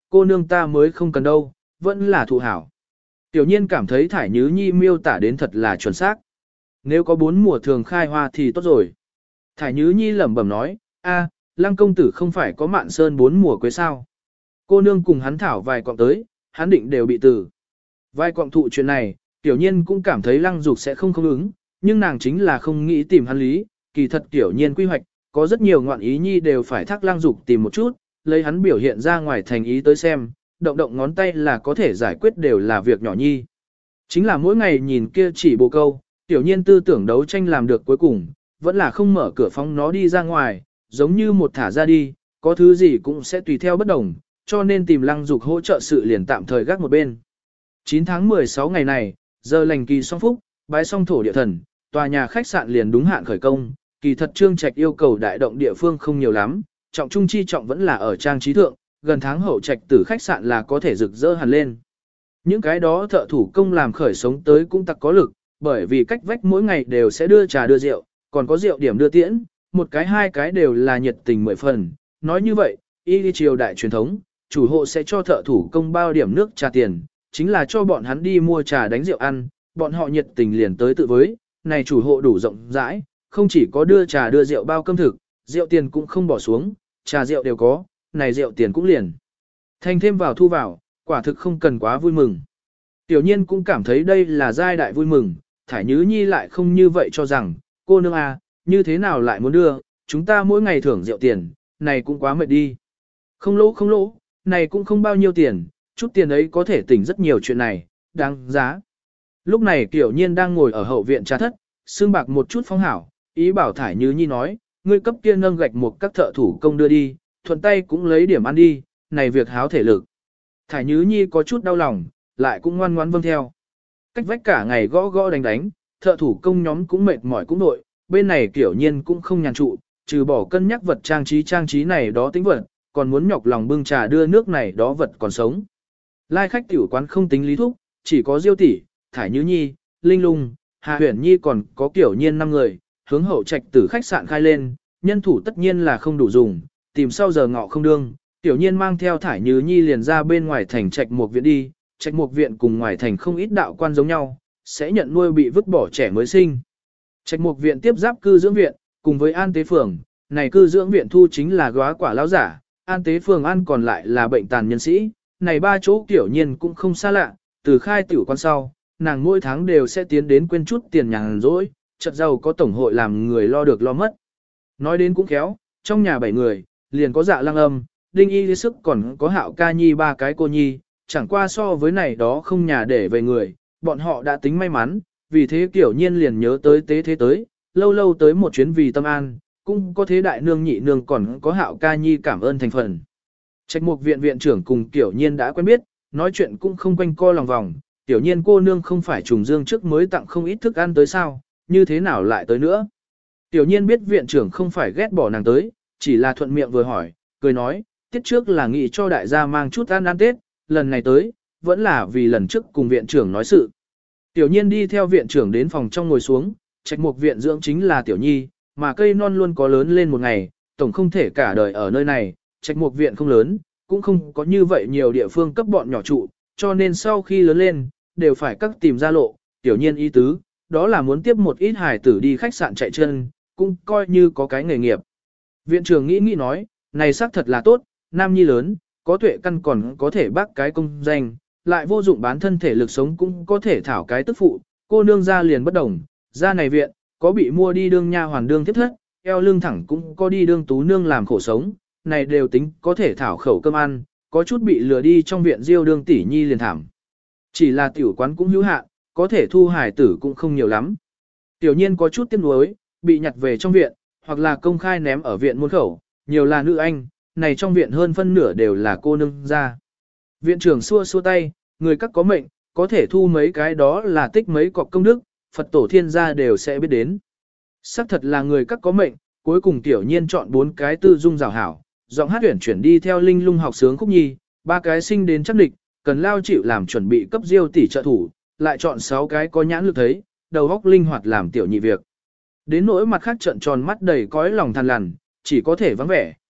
cô nương ta mới không cần đâu, vẫn là thụ hảo. Tiểu nhiên cảm thấy Thải Nhứ Nhi miêu tả đến thật là chuẩn xác. Nếu có 4 mùa thường khai hoa thì tốt rồi. Thải Nhứ Nhi lẩm bẩm nói, a, Lăng công tử không phải có Mạn Sơn 4 mùa quế sao? Cô nương cùng hắn thảo vài cọng tới, hắn định đều bị tử. Vài cọng thụ chuyện này, Tiểu nhiên cũng cảm thấy Lăng Dục sẽ không ứng, nhưng nàng chính là không nghĩ tìm hắn lý, kỳ thật Tiểu nhiên quy hoạch, có rất nhiều ngoạn ý nhi đều phải thác Lăng Dục tìm một chút, lấy hắn biểu hiện ra ngoài thành ý tới xem, động động ngón tay là có thể giải quyết đều là việc nhỏ nhi. Chính là mỗi ngày nhìn kia chỉ bộ câu, Tiểu nhiên tư tưởng đấu tranh làm được cuối cùng, vẫn là không mở cửa phóng nó đi ra ngoài, giống như một thả ra đi, có thứ gì cũng sẽ tùy theo bất đồng, cho nên tìm Lăng Dục hỗ trợ sự liền tạm thời gác một bên. 9 tháng 16 ngày này, giờ lành kỳ song phúc, bái song thổ địa thần, tòa nhà khách sạn liền đúng hạn khởi công, kỳ thật Trương Trạch yêu cầu đại động địa phương không nhiều lắm, trọng trung chi trọng vẫn là ở trang trí thượng, gần tháng hậu Trạch tử khách sạn là có thể rực rỡ hẳn lên. Những cái đó thợ thủ công làm khởi sống tới cũng tặc có lực, bởi vì cách vách mỗi ngày đều sẽ đưa trà đưa rượu, còn có rượu điểm đưa tiễn, một cái hai cái đều là nhiệt tình 10 phần. Nói như vậy, y triều đại truyền thống, chủ hộ sẽ cho thợ thủ công bao điểm nước trà tiền, chính là cho bọn hắn đi mua trà đánh rượu ăn, bọn họ nhiệt tình liền tới tự với, này chủ hộ đủ rộng rãi, không chỉ có đưa trà đưa rượu bao cơm thực, rượu tiền cũng không bỏ xuống, trà rượu đều có, này rượu tiền cũng liền. Thành thêm vào thu vào, quả thực không cần quá vui mừng. Tiểu nhiên cũng cảm thấy đây là giai đại vui mừng, Thải Nhứ Nhi lại không như vậy cho rằng, cô nương à, như thế nào lại muốn đưa, chúng ta mỗi ngày thưởng rượu tiền, này cũng quá mệt đi. Không lỗ, này cũng không bao nhiêu tiền, chút tiền ấy có thể tỉnh rất nhiều chuyện này, đáng giá. Lúc này Tiểu nhiên đang ngồi ở hậu viện trà thất, xương bạc một chút phong hảo, ý bảo Thải Nhứ Nhi nói, ngươi cấp kia nâng gạch một các thợ thủ công đưa đi, thuận tay cũng lấy điểm ăn đi, này việc háo thể lực. Thải Nhứ Nhi có chút đau lòng, lại cũng ngoan ngoãn vâng theo. Cách vách cả ngày gõ gõ đánh, thợ thủ công nhóm cũng mệt mỏi cũng nội, bên này Tiểu nhiên cũng không nhàn trụ, trừ bỏ cân nhắc vật trang trí này đó tính vật, còn muốn nhọc lòng bưng trà đưa nước này đó vật còn sống. Lai khách tiểu quán không tính lý thúc, chỉ có Diêu tỷ, Thải Nhứ Nhi, Linh Lung, Hà Huyền Nhi còn có Tiểu nhiên 5 người, hướng hậu Trạch tử khách sạn khai lên, nhân thủ tất nhiên là không đủ dùng, tìm sau giờ ngọ không đương. Tiểu nhiên mang theo Thải Nhứ Nhi liền ra bên ngoài thành Trạch một viện đi, Trạch một viện cùng ngoài thành không ít đạo quan giống nhau, sẽ nhận nuôi bị vứt bỏ trẻ mới sinh. Trạch một viện tiếp giáp cư dưỡng viện, cùng với an tế phường, này cư dưỡng viện thu chính là góa quả lão giả, an tế phường ăn còn lại là bệnh tàn nhân sĩ, này 3 chỗ Tiểu nhiên cũng không xa lạ, từ khai tiểu quan sau, nàng mỗi tháng đều sẽ tiến đến quên chút tiền nhàn rỗi, chợt giàu có tổng hội làm người lo được lo mất. Nói đến cũng khéo, trong nhà 7 người, liền có Dạ Lăng Âm, Đinh Y Lý Sức còn có Hạo Ca Nhi 3 cái cô nhi, chẳng qua so với này đó không nhà để về người, bọn họ đã tính may mắn, vì thế Tiểu nhiên liền nhớ tới tế thế tới, lâu lâu tới một chuyến vì tâm an, cũng có thế đại nương nhị nương còn có Hạo Ca Nhi cảm ơn thành phần. Trạch Mục viện viện trưởng cùng Tiểu nhiên đã quen biết, nói chuyện cũng không quanh co lòng vòng, Tiểu nhiên cô nương không phải trùng dương trước mới tặng không ít thức ăn tới sao, như thế nào lại tới nữa. Tiểu nhiên biết viện trưởng không phải ghét bỏ nàng tới, chỉ là thuận miệng vừa hỏi, cười nói, tiết trước là nghĩ cho đại gia mang chút ăn Tết, lần này tới, vẫn là vì lần trước cùng viện trưởng nói sự. Tiểu nhiên đi theo viện trưởng đến phòng trong ngồi xuống, Trạch Mục viện dưỡng chính là Tiểu nhi, mà cây non luôn có lớn lên một ngày, tổng không thể cả đời ở nơi này, Trạch Mục viện không lớn, cũng không có như vậy nhiều địa phương cấp bọn nhỏ trụ, cho nên sau khi lớn lên, đều phải các tìm ra lộ, Tiểu nhiên ý tứ, đó là muốn tiếp một ít hài tử đi khách sạn chạy chân, cũng coi như có cái nghề nghiệp. Viện trưởng nghĩ nói, này xác thật là tốt, nam nhi lớn, có tuệ căn còn có thể bác cái công danh, lại vô dụng bán thân thể lực sống cũng có thể thảo cái tức phụ, cô nương ra liền bất đồng, ra này viện, có bị mua đi đương nha hoàn đương thiết thất, eo lưng thẳng cũng có đi đương tú nương làm khổ sống, này đều tính có thể thảo khẩu cơm ăn, có chút bị lừa đi trong viện diêu đương tỷ nhi liền thảm. Chỉ là tiểu quán cũng hữu hạn, có thể thu hài tử cũng không nhiều lắm. Tiểu nhiên có chút tiếc nuối, bị nhặt về trong viện, hoặc là công khai ném ở viện môn khẩu, nhiều là nữ anh, này trong viện hơn phân nửa đều là cô nương ra. Viện trưởng xua xua tay, người các có mệnh, có thể thu mấy cái đó là tích mấy cọc công đức, Phật tổ thiên gia đều sẽ biết đến. Sắc thật là người các có mệnh, cuối cùng Tiểu nhiên chọn 4 cái tư dung rào hảo, giọng hát tuyển chuyển đi theo Linh Lung học sướng khúc nhi, 3 cái sinh đến chắc địch, cần lao chịu làm chuẩn bị cấp diêu tỷ trợ thủ, lại chọn 6 cái có nhãn lực thấy, đầu óc linh hoạt làm tiểu nhị việc. Đến nỗi mặt khác trận tròn mắt đầy cõi lòng than lằn, chỉ có thể vắng vẻ,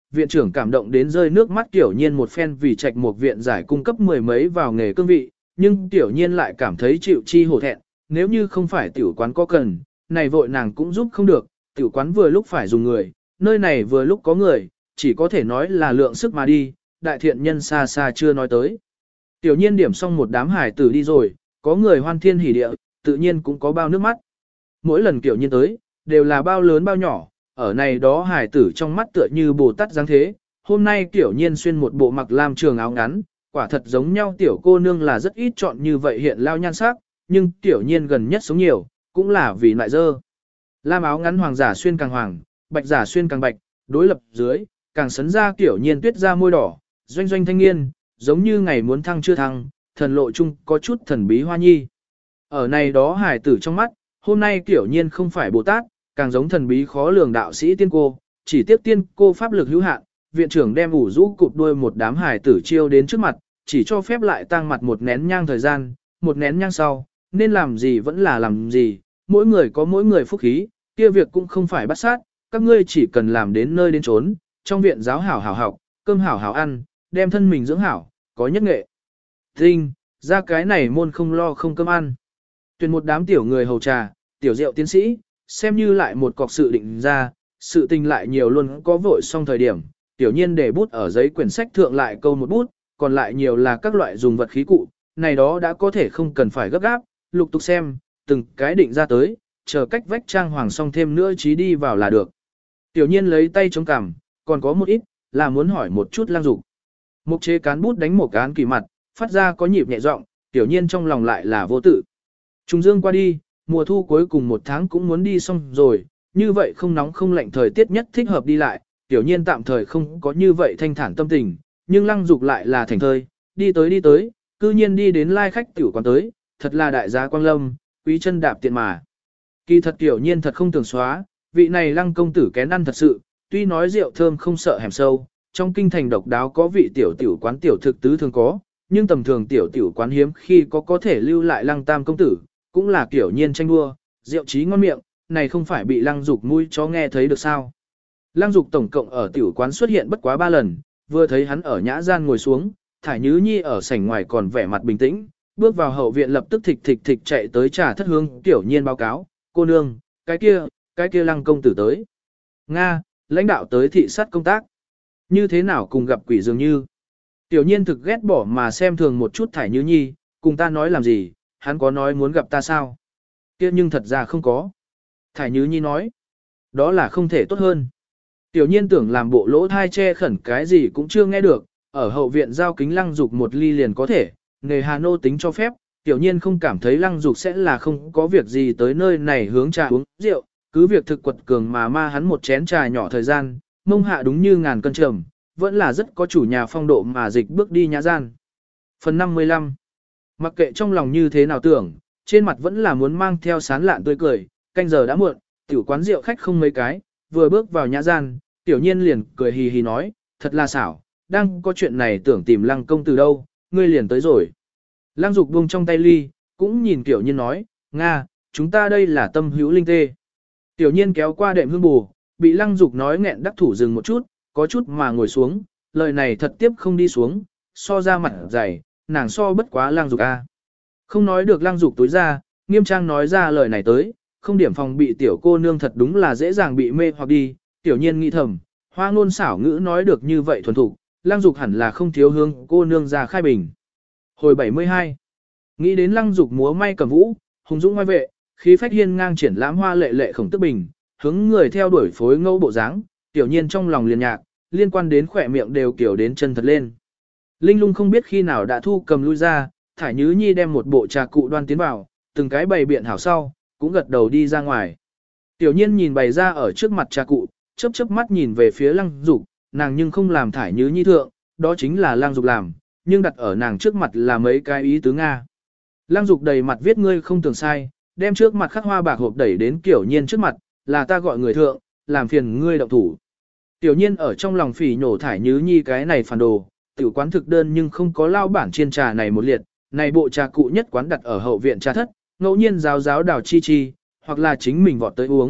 viện trưởng cảm động đến rơi nước mắt Tiểu Nhiên một phen vì trạch một viện giải cung cấp mười mấy vào nghề cương vị, nhưng Tiểu Nhiên lại cảm thấy chịu chi hổ thẹn, nếu như không phải tiểu quán có cần, này vội nàng cũng giúp không được, tiểu quán vừa lúc phải dùng người, nơi này vừa lúc có người, chỉ có thể nói là lượng sức mà đi, đại thiện nhân xa xa chưa nói tới. Tiểu Nhiên điểm xong một đám hải tử đi rồi, có người hoan thiên hỉ địa, tự nhiên cũng có bao nước mắt. Mỗi lần Tiểu Nhiên tới, đều là bao lớn bao nhỏ, ở này đó hải tử trong mắt tựa như Bồ Tát dáng thế. Hôm nay Tiểu Nhiên xuyên một bộ mặc lam trường áo ngắn, quả thật giống nhau tiểu cô nương là rất ít chọn như vậy hiện lao nhan sắc, nhưng Tiểu Nhiên gần nhất sống nhiều, cũng là vì lại dơ. Lam áo ngắn hoàng giả xuyên càng hoàng, bạch giả xuyên càng bạch, đối lập dưới, càng sấn ra Tiểu Nhiên tuyết ra môi đỏ, doanh doanh thanh niên, giống như ngày muốn thăng chưa thăng, thần lộ chung có chút thần bí hoa nhi. Ở này đó hải tử trong mắt, hôm nay Tiểu Nhiên không phải Bồ Tát, càng giống thần bí khó lường đạo sĩ tiên cô, chỉ tiếp tiên cô pháp lực hữu hạn, viện trưởng đem ủ rũ cụp đuôi một đám hải tử chiêu đến trước mặt, chỉ cho phép lại tăng mặt một nén nhang thời gian, một nén nhang sau, nên làm gì vẫn là làm gì, mỗi người có mỗi người phúc khí, kia việc cũng không phải bắt sát, các ngươi chỉ cần làm đến nơi đến chốn, trong viện giáo hảo hảo học, cơm hảo hảo ăn, đem thân mình dưỡng hảo, có nhất nghệ. Tinh, ra cái này môn không lo không cơm ăn. Tuyển một đám tiểu người hầu trà, tiểu rượu tiến sĩ, xem như lại một cọc sự định ra, sự tình lại nhiều luôn có vội xong thời điểm, Tiểu Nhiên để bút ở giấy quyển sách thượng lại câu một bút, còn lại nhiều là các loại dùng vật khí cụ, này đó đã có thể không cần phải gấp gáp, lục tục xem, từng cái định ra tới, chờ cách vách trang hoàng xong thêm nữa trí đi vào là được. Tiểu Nhiên lấy tay chống cằm, còn có một ít, là muốn hỏi một chút Lang Dục. Mục chế cán bút đánh một cán kỳ mặt, phát ra có nhịp nhẹ giọng, Tiểu Nhiên trong lòng lại là vô tự. Trung dương qua đi, mùa thu cuối cùng một tháng cũng muốn đi xong rồi, như vậy không nóng không lạnh thời tiết nhất thích hợp đi lại, Tiểu Nhiên tạm thời không có như vậy thanh thản tâm tình, nhưng Lăng Dục lại là thành thơi, đi tới, cư nhiên đi đến lai khách tiểu quán tới, thật là đại gia quang lâm, quý chân đạp tiện mà. Kỳ thật Tiểu Nhiên thật không tưởng xóa, vị này Lăng công tử kén ăn thật sự, tuy nói rượu thơm không sợ hẻm sâu, trong kinh thành độc đáo có vị tiểu quán tiểu thực tứ thường có, nhưng tầm thường tiểu quán hiếm khi có thể lưu lại Lăng tam công tử, cũng là Tiểu Nhiên tranh đua, rượu trí ngon miệng, này không phải bị Lăng Dục mũi chó nghe thấy được sao. Lăng Dục tổng cộng ở tiểu quán xuất hiện bất quá 3 lần, vừa thấy hắn ở nhã gian ngồi xuống, Thải Nhứ Nhi ở sảnh ngoài còn vẻ mặt bình tĩnh, bước vào hậu viện lập tức thịch chạy tới trà thất hướng Tiểu Nhiên báo cáo, cô nương, cái kia Lăng công tử tới. Nga, lãnh đạo tới thị sát công tác. Như thế nào cùng gặp quỷ dường như. Tiểu Nhiên thực ghét bỏ mà xem thường một chút Thải Nhứ Nhi, cùng ta nói làm gì, hắn có nói muốn gặp ta sao? Kia nhưng thật ra không có. Thải Nhứ Nhi nói, đó là không thể tốt hơn. Tiểu Nhiên tưởng làm bộ lỗ thai che khẩn cái gì cũng chưa nghe được, ở hậu viện giao kính Lăng Dục một ly liền có thể, nghề Hà Nô tính cho phép, Tiểu Nhiên không cảm thấy Lăng Dục sẽ là không có việc gì tới nơi này hướng trà uống rượu, cứ việc thực quật cường mà ma hắn một chén trà nhỏ thời gian, mông hạ đúng như ngàn cân trầm, vẫn là rất có chủ nhà phong độ mà dịch bước đi nhã gian. Phần 55. Mặc kệ trong lòng như thế nào tưởng, trên mặt vẫn là muốn mang theo sán lạn tươi cười, canh giờ đã muộn, tiểu quán rượu khách không mấy cái, vừa bước vào nhã gian, Tiểu Nhiên liền cười hì hì nói, thật là xảo, đang có chuyện này tưởng tìm Lăng công từ đâu, ngươi liền tới rồi. Lăng Dục buông trong tay ly, cũng nhìn Tiểu Nhiên nói, Nga, chúng ta đây là tâm hữu linh tê. Tiểu Nhiên kéo qua đệm hương bù, bị Lăng Dục nói nghẹn đắc thủ dừng một chút, có chút mà ngồi xuống, lời này thật tiếp không đi xuống, so ra mặt dày, nàng so bất quá Lăng Dục a. Không nói được Lăng Dục tối ra, nghiêm trang nói ra lời này tới, không điểm phòng bị tiểu cô nương thật đúng là dễ dàng bị mê hoặc đi, Tiểu Nhiên nghĩ thầm, hoa ngôn xảo ngữ nói được như vậy thuần thục, Lăng Dục hẳn là không thiếu hương cô nương ra khai bình. Hồi 72, nghĩ đến Lăng Dục múa may cầm vũ, hùng dũng ngoài vệ, khí phách hiên ngang triển lãm hoa lệ lệ khổng tức bình, hướng người theo đuổi phối ngẫu bộ dáng, Tiểu Nhiên trong lòng liền nhạc, liên quan đến khỏe miệng đều kiểu đến chân thật lên. Linh Lung không biết khi nào đã thu cầm lui ra, Thải Nhứ Nhi đem một bộ trà cụ đoan tiến vào, từng cái bày biện hảo sau, cũng gật đầu đi ra ngoài. Tiểu Nhiên nhìn bày ra ở trước mặt trà cụ, chớp mắt nhìn về phía Lăng Dục, nàng nhưng không làm Thải Nhứ Nhi thượng, đó chính là Lăng Dục làm, nhưng đặt ở nàng trước mặt là mấy cái ý tứ Nga. Lăng Dục đầy mặt viết ngươi không tưởng sai, đem trước mặt khắc hoa bạc hộp đẩy đến Tiểu Nhiên trước mặt, là ta gọi người thượng, làm phiền ngươi động thủ. Tiểu Nhiên ở trong lòng phỉ nhổ Thải Nhứ Nhi cái này phản đồ, tiểu quán thực đơn nhưng không có lao bản chiên trà này một liệt, này bộ trà cụ nhất quán đặt ở hậu viện trà thất, ngẫu nhiên giáo đào chi chi, hoặc là chính mình vọt tới uống,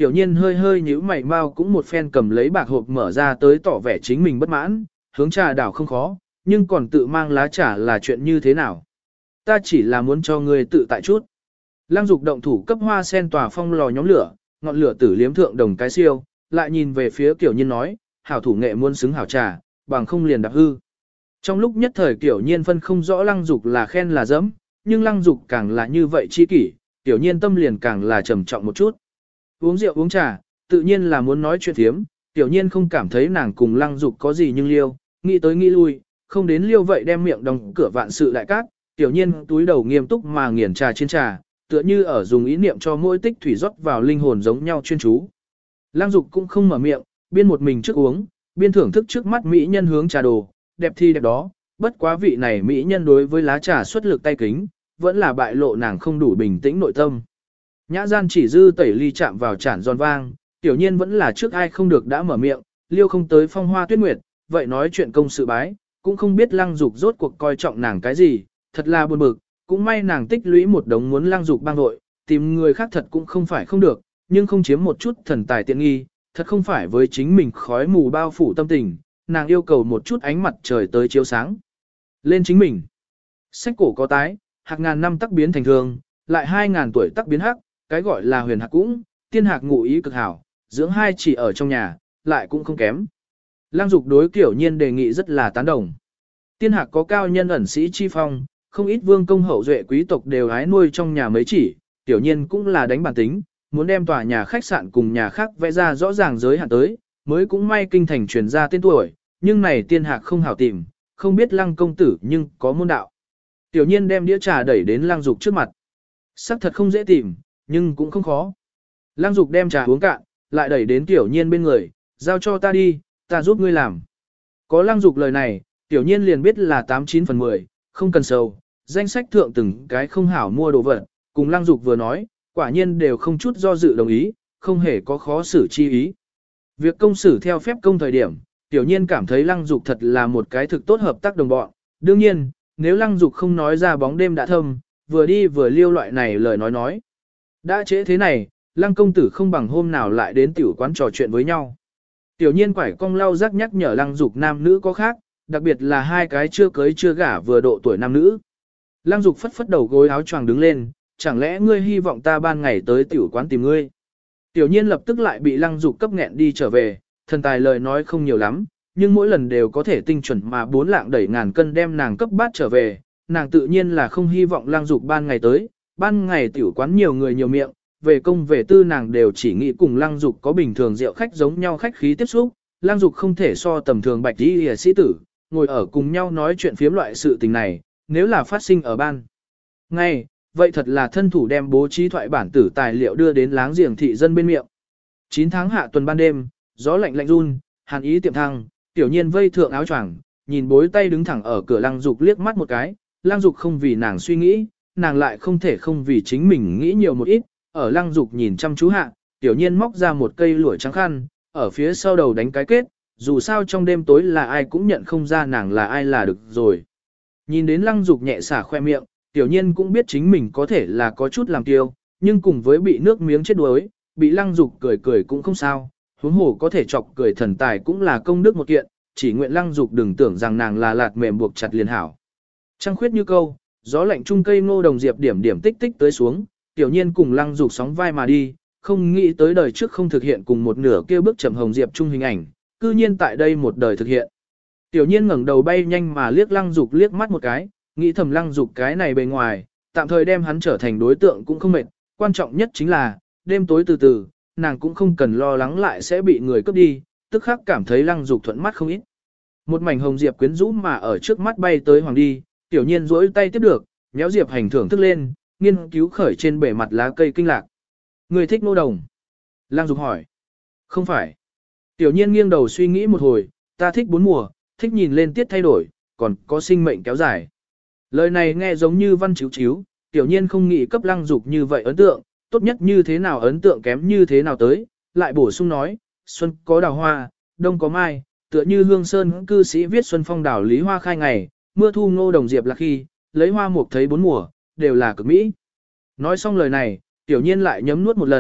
Tiểu nhiên hơi hơi nhíu mày mau cũng một phen cầm lấy bạc hộp mở ra tới tỏ vẻ chính mình bất mãn, hướng trà đảo không khó, nhưng còn tự mang lá trà là chuyện như thế nào. Ta chỉ là muốn cho ngươi tự tại chút. Lăng Dục động thủ cấp hoa sen tỏa phong lò nhóm lửa, ngọn lửa tử liếm thượng đồng cái siêu, lại nhìn về phía Tiểu Nhiên nói, hảo thủ nghệ muôn xứng hảo trà, bằng không liền đạp hư. Trong lúc nhất thời Tiểu Nhiên phân không rõ Lăng Dục là khen là dẫm, nhưng Lăng Dục càng là như vậy chi kỷ, Tiểu Nhiên tâm liền càng là trầm trọng một chút. Uống rượu uống trà, tự nhiên là muốn nói chuyện thiếm, Tiểu Nhiên không cảm thấy nàng cùng Lăng Dục có gì nhưng liêu, nghĩ tới nghĩ lui, không đến liêu vậy đem miệng đóng cửa vạn sự đại cát, Tiểu Nhiên túi đầu nghiêm túc mà nghiền trà trên trà, tựa như ở dùng ý niệm cho mỗi tích thủy rót vào linh hồn giống nhau chuyên chú. Lăng Dục cũng không mở miệng, biên một mình trước uống, biên thưởng thức trước mắt mỹ nhân hướng trà đồ, đẹp thì đẹp đó, bất quá vị này mỹ nhân đối với lá trà xuất lực tay kính, vẫn là bại lộ nàng không đủ bình tĩnh nội tâm. Nhã gian chỉ dư tẩy ly chạm vào chản giòn vang, Tiểu Nhiên vẫn là trước ai không được đã mở miệng, liêu không tới phong hoa tuyết nguyệt, vậy nói chuyện công sự bái, cũng không biết Lăng Dục rốt cuộc coi trọng nàng cái gì, thật là buồn bực, cũng may nàng tích lũy một đống muốn Lăng Dục bang vội, tìm người khác thật cũng không phải không được, nhưng không chiếm một chút thần tài tiện nghi, thật không phải với chính mình khói mù bao phủ tâm tình, nàng yêu cầu một chút ánh mặt trời tới chiếu sáng. Lên chính mình. Sách cổ có tái, hạc ngàn năm tắc biến thành thường, lại 2.000 tuổi tắc biến hắc, cái gọi là huyền hạc cũng, tiên hạc ngụ ý cực hảo, dưỡng hai chỉ ở trong nhà, lại cũng không kém. Lăng Dục đối Tiểu Nhiên đề nghị rất là tán đồng. Tiên hạc có cao nhân ẩn sĩ chi phong, không ít vương công hậu duệ quý tộc đều hái nuôi trong nhà mấy chỉ, Tiểu Nhiên cũng là đánh bản tính, muốn đem tòa nhà khách sạn cùng nhà khác vẽ ra rõ ràng giới hạn tới, mới cũng may kinh thành truyền ra tên tuổi, nhưng này tiên hạc không hảo tìm, không biết Lăng công tử nhưng có môn đạo. Tiểu Nhiên đem đĩa trà đẩy đến Lăng Dục trước mặt. Sắc thật không dễ tìm, nhưng cũng không khó. Lăng Dục đem trà uống cạn, lại đẩy đến Tiểu Nhiên bên người, giao cho ta đi, ta giúp ngươi làm. Có Lăng Dục lời này, Tiểu Nhiên liền biết là 89 phần 10, không cần sầu, danh sách thượng từng cái không hảo mua đồ vật, cùng Lăng Dục vừa nói, quả nhiên đều không chút do dự đồng ý, không hề có khó xử chi ý. Việc công xử theo phép công thời điểm, Tiểu Nhiên cảm thấy Lăng Dục thật là một cái thực tốt hợp tác đồng bọn. Đương nhiên, nếu Lăng Dục không nói ra bóng đêm đã thâm, vừa đi vừa liêu loại này lời nói. Đã trễ thế này, Lăng công tử không bằng hôm nào lại đến tiểu quán trò chuyện với nhau. Tiểu Nhiên quải cong lau rắc nhắc nhở Lăng Dục nam nữ có khác, đặc biệt là hai cái chưa cưới chưa gả vừa độ tuổi nam nữ. Lăng Dục phất phất đầu gối áo choàng đứng lên, chẳng lẽ ngươi hy vọng ta ban ngày tới tiểu quán tìm ngươi? Tiểu Nhiên lập tức lại bị Lăng Dục cấp nghẹn đi trở về, thần tài lời nói không nhiều lắm, nhưng mỗi lần đều có thể tinh chuẩn mà 4 lạng đẩy ngàn cân đem nàng cấp bát trở về, nàng tự nhiên là không hy vọng Lăng Dục ban ngày tới, ban ngày tiểu quán nhiều người nhiều miệng, về công về tư nàng đều chỉ nghĩ cùng Lăng Dục có bình thường rượu khách giống nhau khách khí tiếp xúc, Lăng Dục không thể so tầm thường bạch y sĩ tử, ngồi ở cùng nhau nói chuyện phiếm loại sự tình này, nếu là phát sinh ở ban ngày, vậy thật là thân thủ đem bố trí thoại bản tử tài liệu đưa đến láng giềng thị dân bên miệng. 9 tháng hạ tuần ban đêm, gió lạnh lạnh run, hàn ý tiệm thăng, Tiểu Nhiên vây thượng áo choàng, nhìn bối tay đứng thẳng ở cửa Lăng Dục liếc mắt một cái, Lăng Dục không vì nàng suy nghĩ, nàng lại không thể không vì chính mình nghĩ nhiều một ít, ở Lăng Dục nhìn chăm chú hạ, Tiểu Nhiên móc ra một cây lụa trắng khăn, ở phía sau đầu đánh cái kết, dù sao trong đêm tối là ai cũng nhận không ra nàng là ai là được rồi. Nhìn đến Lăng Dục nhẹ xả khoe miệng, Tiểu Nhiên cũng biết chính mình có thể là có chút làm tiêu, nhưng cùng với bị nước miếng chết đuối, bị Lăng Dục cười cười cũng không sao, huống hồ có thể chọc cười thần tài cũng là công đức một kiện, chỉ nguyện Lăng Dục đừng tưởng rằng nàng là lạt mềm buộc chặt liền hảo. Trăng khuyết như câu, gió lạnh trung cây ngô đồng diệp điểm điểm tích tích tới xuống, Tiểu Nhiên cùng Lăng Dục sóng vai mà đi, không nghĩ tới đời trước không thực hiện cùng một nửa kêu bước chậm hồng diệp trung hình ảnh, cư nhiên tại đây một đời thực hiện. Tiểu Nhiên ngẩng đầu bay nhanh mà liếc Lăng Dục liếc mắt một cái, nghĩ thầm Lăng Dục cái này bề ngoài, tạm thời đem hắn trở thành đối tượng cũng không mệt, quan trọng nhất chính là, đêm tối từ từ, nàng cũng không cần lo lắng lại sẽ bị người cướp đi, tức khắc cảm thấy Lăng Dục thuận mắt không ít. Một mảnh hồng diệp quyến rũ mà ở trước mắt bay tới hoàng đi, Tiểu Nhiên duỗi tay tiếp được, nhéo diệp hành thưởng thức lên, nghiên cứu khởi trên bề mặt lá cây kinh lạc. Người thích nô đồng? Lăng Dục hỏi. Không phải. Tiểu Nhiên nghiêng đầu suy nghĩ một hồi, ta thích bốn mùa, thích nhìn lên tiết thay đổi, còn có sinh mệnh kéo dài. Lời này nghe giống như văn chiếu chiếu, Tiểu Nhiên không nghĩ cấp Lăng Dục như vậy ấn tượng, tốt nhất như thế nào ấn tượng kém như thế nào tới, lại bổ sung nói, xuân có đào hoa, đông có mai, tựa như Hương Sơn cư sĩ viết xuân phong đảo lý hoa khai ngày, mưa thu ngô đồng diệp là khi, lấy hoa mục thấy bốn mùa, đều là cực mỹ. Nói xong lời này, Tiểu Nhiên lại nhấm nuốt một lần,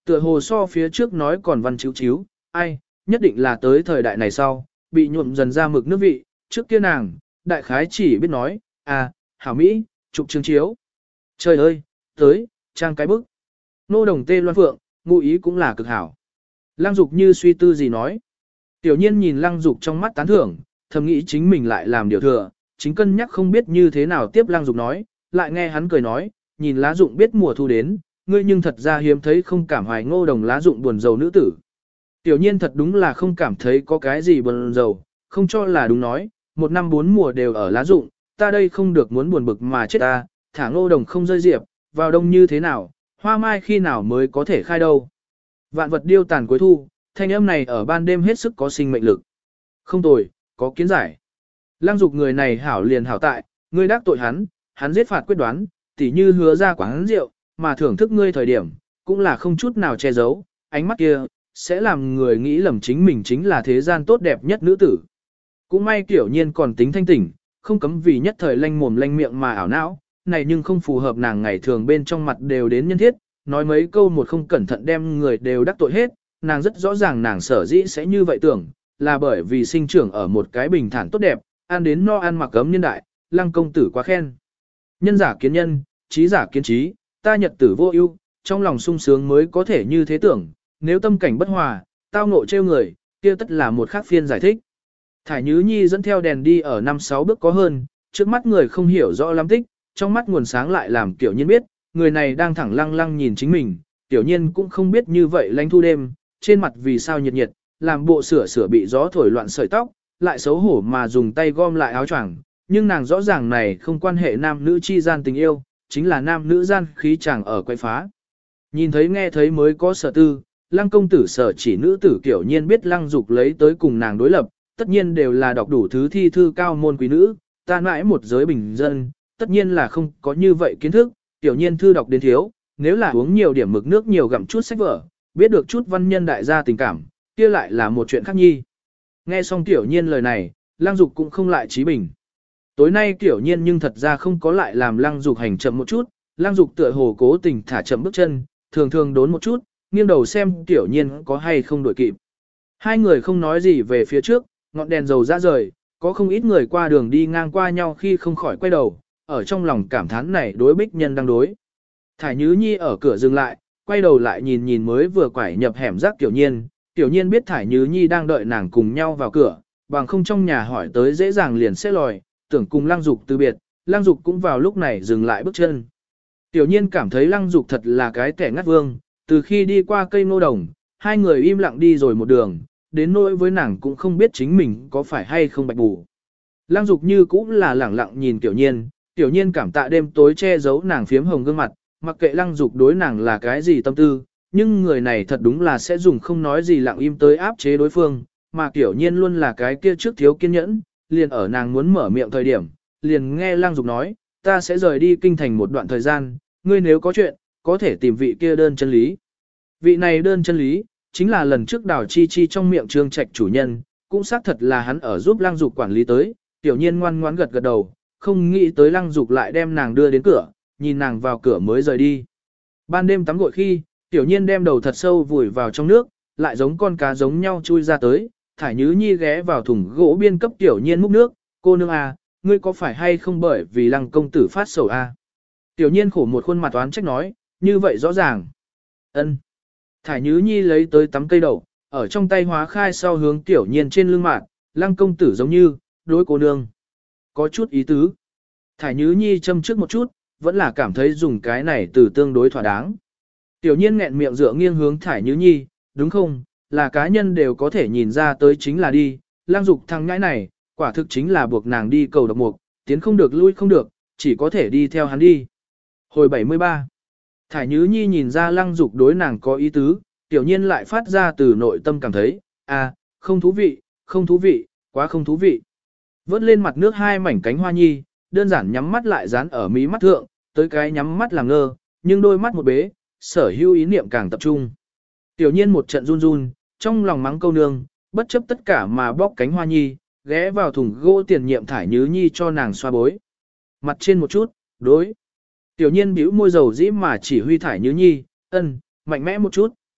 tựa hồ so phía trước nói còn văn chiếu chiếu, ai, nhất định là tới thời đại này sau, bị nhuộm dần ra mực nước vị, trước kia nàng, đại khái chỉ biết nói, à, hảo Mỹ, chụp chương chiếu. Trời ơi, tới, trang cái bức. Nô đồng tê loan phượng, ngụ ý cũng là cực hảo. Lăng Dục như suy tư gì nói. Tiểu nhiên nhìn Lăng Dục trong mắt tán thưởng, thầm nghĩ chính mình lại làm điều thừa, chính cân nhắc không biết như thế nào tiếp Lăng Dục nói, lại nghe hắn cười nói, nhìn lá dụng biết mùa thu đến, ngươi nhưng thật ra hiếm thấy không cảm hoài Ngô đồng lá dụng buồn rầu nữ tử. Tiểu nhiên thật đúng là không cảm thấy có cái gì buồn rầu, không cho là đúng nói, một năm bốn mùa đều ở lá dụng, ta đây không được muốn buồn bực mà chết ta, thả Ngô đồng không rơi diệp, vào đông như thế nào, hoa mai khi nào mới có thể khai đâu. Vạn vật điêu tàn cuối thu, thanh âm này ở ban đêm hết sức có sinh mệnh lực. Không tồi, có kiến giải. Lăng Dục người này hảo liền hảo tại, ngươi đắc tội hắn, hắn giết phạt quyết đoán, tỉ như hứa ra quán rượu, mà thưởng thức ngươi thời điểm, cũng là không chút nào che giấu, ánh mắt kia, sẽ làm người nghĩ lầm chính mình chính là thế gian tốt đẹp nhất nữ tử. Cũng may Tiểu Nhiên còn tính thanh tỉnh, không cấm vì nhất thời lanh mồm lanh miệng mà ảo não, này nhưng không phù hợp nàng ngày thường bên trong mặt đều đến nhân thiết, nói mấy câu một không cẩn thận đem người đều đắc tội hết, nàng rất rõ ràng nàng sở dĩ sẽ như vậy tưởng, là bởi vì sinh trưởng ở một cái bình thản tốt đẹp, ăn đến no ăn mặc cấm nhân đại, Lăng công tử quá khen. Nhân giả kiến nhân, trí giả kiến trí, ta nhật tử vô ưu, trong lòng sung sướng mới có thể như thế tưởng, nếu tâm cảnh bất hòa, tao ngộ trêu người, kia tất là một khác phiên giải thích. Thải Nhứ Nhi dẫn theo đèn đi ở 5-6 bước có hơn, trước mắt người không hiểu rõ lắm tích, trong mắt nguồn sáng lại làm Tiểu Nhiên biết, người này đang thẳng lăng lăng nhìn chính mình, Tiểu Nhiên cũng không biết như vậy lánh thu đêm, trên mặt vì sao nhiệt nhiệt, làm bộ sửa bị gió thổi loạn sợi tóc, lại xấu hổ mà dùng tay gom lại áo choàng, nhưng nàng rõ ràng này không quan hệ nam nữ chi gian tình yêu, chính là nam nữ gian khí chàng ở quay phá. Nhìn thấy nghe thấy mới có sở tư, Lăng công tử sở chỉ nữ tử Tiểu Nhiên biết Lăng Dục lấy tới cùng nàng đối lập, tất nhiên đều là đọc đủ thứ thi thư cao môn quý nữ, ta mãi một giới bình dân, tất nhiên là không có như vậy kiến thức, Tiểu Nhiên thư đọc đến thiếu, nếu là uống nhiều điểm mực nước nhiều gặm chút sách vở, biết được chút văn nhân đại gia tình cảm, kia lại là một chuyện khác nhi. Nghe xong Tiểu Nhiên lời này, Lăng Dục cũng không lại trí bình. Tối nay Tiểu Nhiên nhưng thật ra không có lại làm Lăng Dục hành chậm một chút, Lăng Dục tựa hồ cố tình thả chậm bước chân, thường thường đốn một chút, nghiêng đầu xem Tiểu Nhiên có hay không đuổi kịp. Hai người không nói gì về phía trước, ngọn đèn dầu ra rời, có không ít người qua đường đi ngang qua nhau khi không khỏi quay đầu, ở trong lòng cảm thán này đối bích nhân đang đối. Thải Nhứ Nhi ở cửa dừng lại, quay đầu lại nhìn nhìn mới vừa quải nhập hẻm rác Tiểu Nhiên, Tiểu Nhiên biết Thải Nhứ Nhi đang đợi nàng cùng nhau vào cửa, bằng không trong nhà hỏi tới dễ dàng liền sẽ lòi, tưởng cùng Lăng Dục từ biệt, Lăng Dục cũng vào lúc này dừng lại bước chân. Tiểu Nhiên cảm thấy Lăng Dục thật là cái kẻ ngắt vương, từ khi đi qua cây ngô đồng, hai người im lặng đi rồi một đường, đến nỗi với nàng cũng không biết chính mình có phải hay không bạch bù. Lăng Dục như cũng là lẳng lặng nhìn Tiểu Nhiên, Tiểu Nhiên cảm tạ đêm tối che giấu nàng phiếm hồng gương mặt, mặc kệ Lăng Dục đối nàng là cái gì tâm tư, nhưng người này thật đúng là sẽ dùng không nói gì lặng im tới áp chế đối phương, mà Tiểu Nhiên luôn là cái kia trước thiếu kiên nhẫn, liền ở nàng muốn mở miệng thời điểm, liền nghe Lăng Dục nói, ta sẽ rời đi kinh thành một đoạn thời gian, ngươi nếu có chuyện, có thể tìm vị kia đơn chân lý. Vị này đơn chân lý, chính là lần trước Đào Chi Chi trong miệng Trương Trạch chủ nhân, cũng xác thật là hắn ở giúp Lăng Dục quản lý tới, Tiểu Nhiên ngoan ngoãn gật gật đầu, không nghĩ tới Lăng Dục lại đem nàng đưa đến cửa, nhìn nàng vào cửa mới rời đi. Ban đêm tắm gội khi, Tiểu Nhiên đem đầu thật sâu vùi vào trong nước, lại giống con cá giống nhau chui ra tới, Thải Nhứ Nhi ghé vào thùng gỗ biên cấp Tiểu Nhiên múc nước, cô nương à, ngươi có phải hay không bởi vì Lăng công tử phát sầu à? Tiểu Nhiên khổ một khuôn mặt oán trách nói, như vậy rõ ràng. Ân. Thải Nhứ Nhi lấy tới tắm cây đậu, ở trong tay hóa khai sau hướng Tiểu Nhiên trên lưng mạn, Lăng công tử giống như, đối cô nương. Có chút ý tứ. Thải Nhứ Nhi châm trước một chút, vẫn là cảm thấy dùng cái này từ tương đối thỏa đáng. Tiểu Nhiên nghẹn miệng dựa nghiêng hướng Thải Nhứ Nhi, đúng không, là cá nhân đều có thể nhìn ra tới chính là đi, Lăng Dục thằng nhãi này, quả thực chính là buộc nàng đi cầu độc mục, tiến không được lui không được, chỉ có thể đi theo hắn đi. Hồi 73 Thải Nhứ Nhi nhìn ra Lăng Dục đối nàng có ý tứ, Tiểu Nhiên lại phát ra từ nội tâm cảm thấy, à, không thú vị, không thú vị, quá không thú vị. Vớt lên mặt nước hai mảnh cánh hoa nhi, đơn giản nhắm mắt lại dán ở mí mắt thượng, tới cái nhắm mắt làm ngơ, nhưng đôi mắt một bế, sở hữu ý niệm càng tập trung. Tiểu Nhiên một trận run run, trong lòng mắng câu nương, bất chấp tất cả mà bóc cánh hoa nhi, ghé vào thùng gỗ tiền nhiệm Thải Nhứ Nhi cho nàng xoa bối. Mặt trên một chút, đối. Tiểu Nhiên bĩu môi dầu dĩ mà chỉ huy Thải Nhứ Nhi, mạnh mẽ một chút,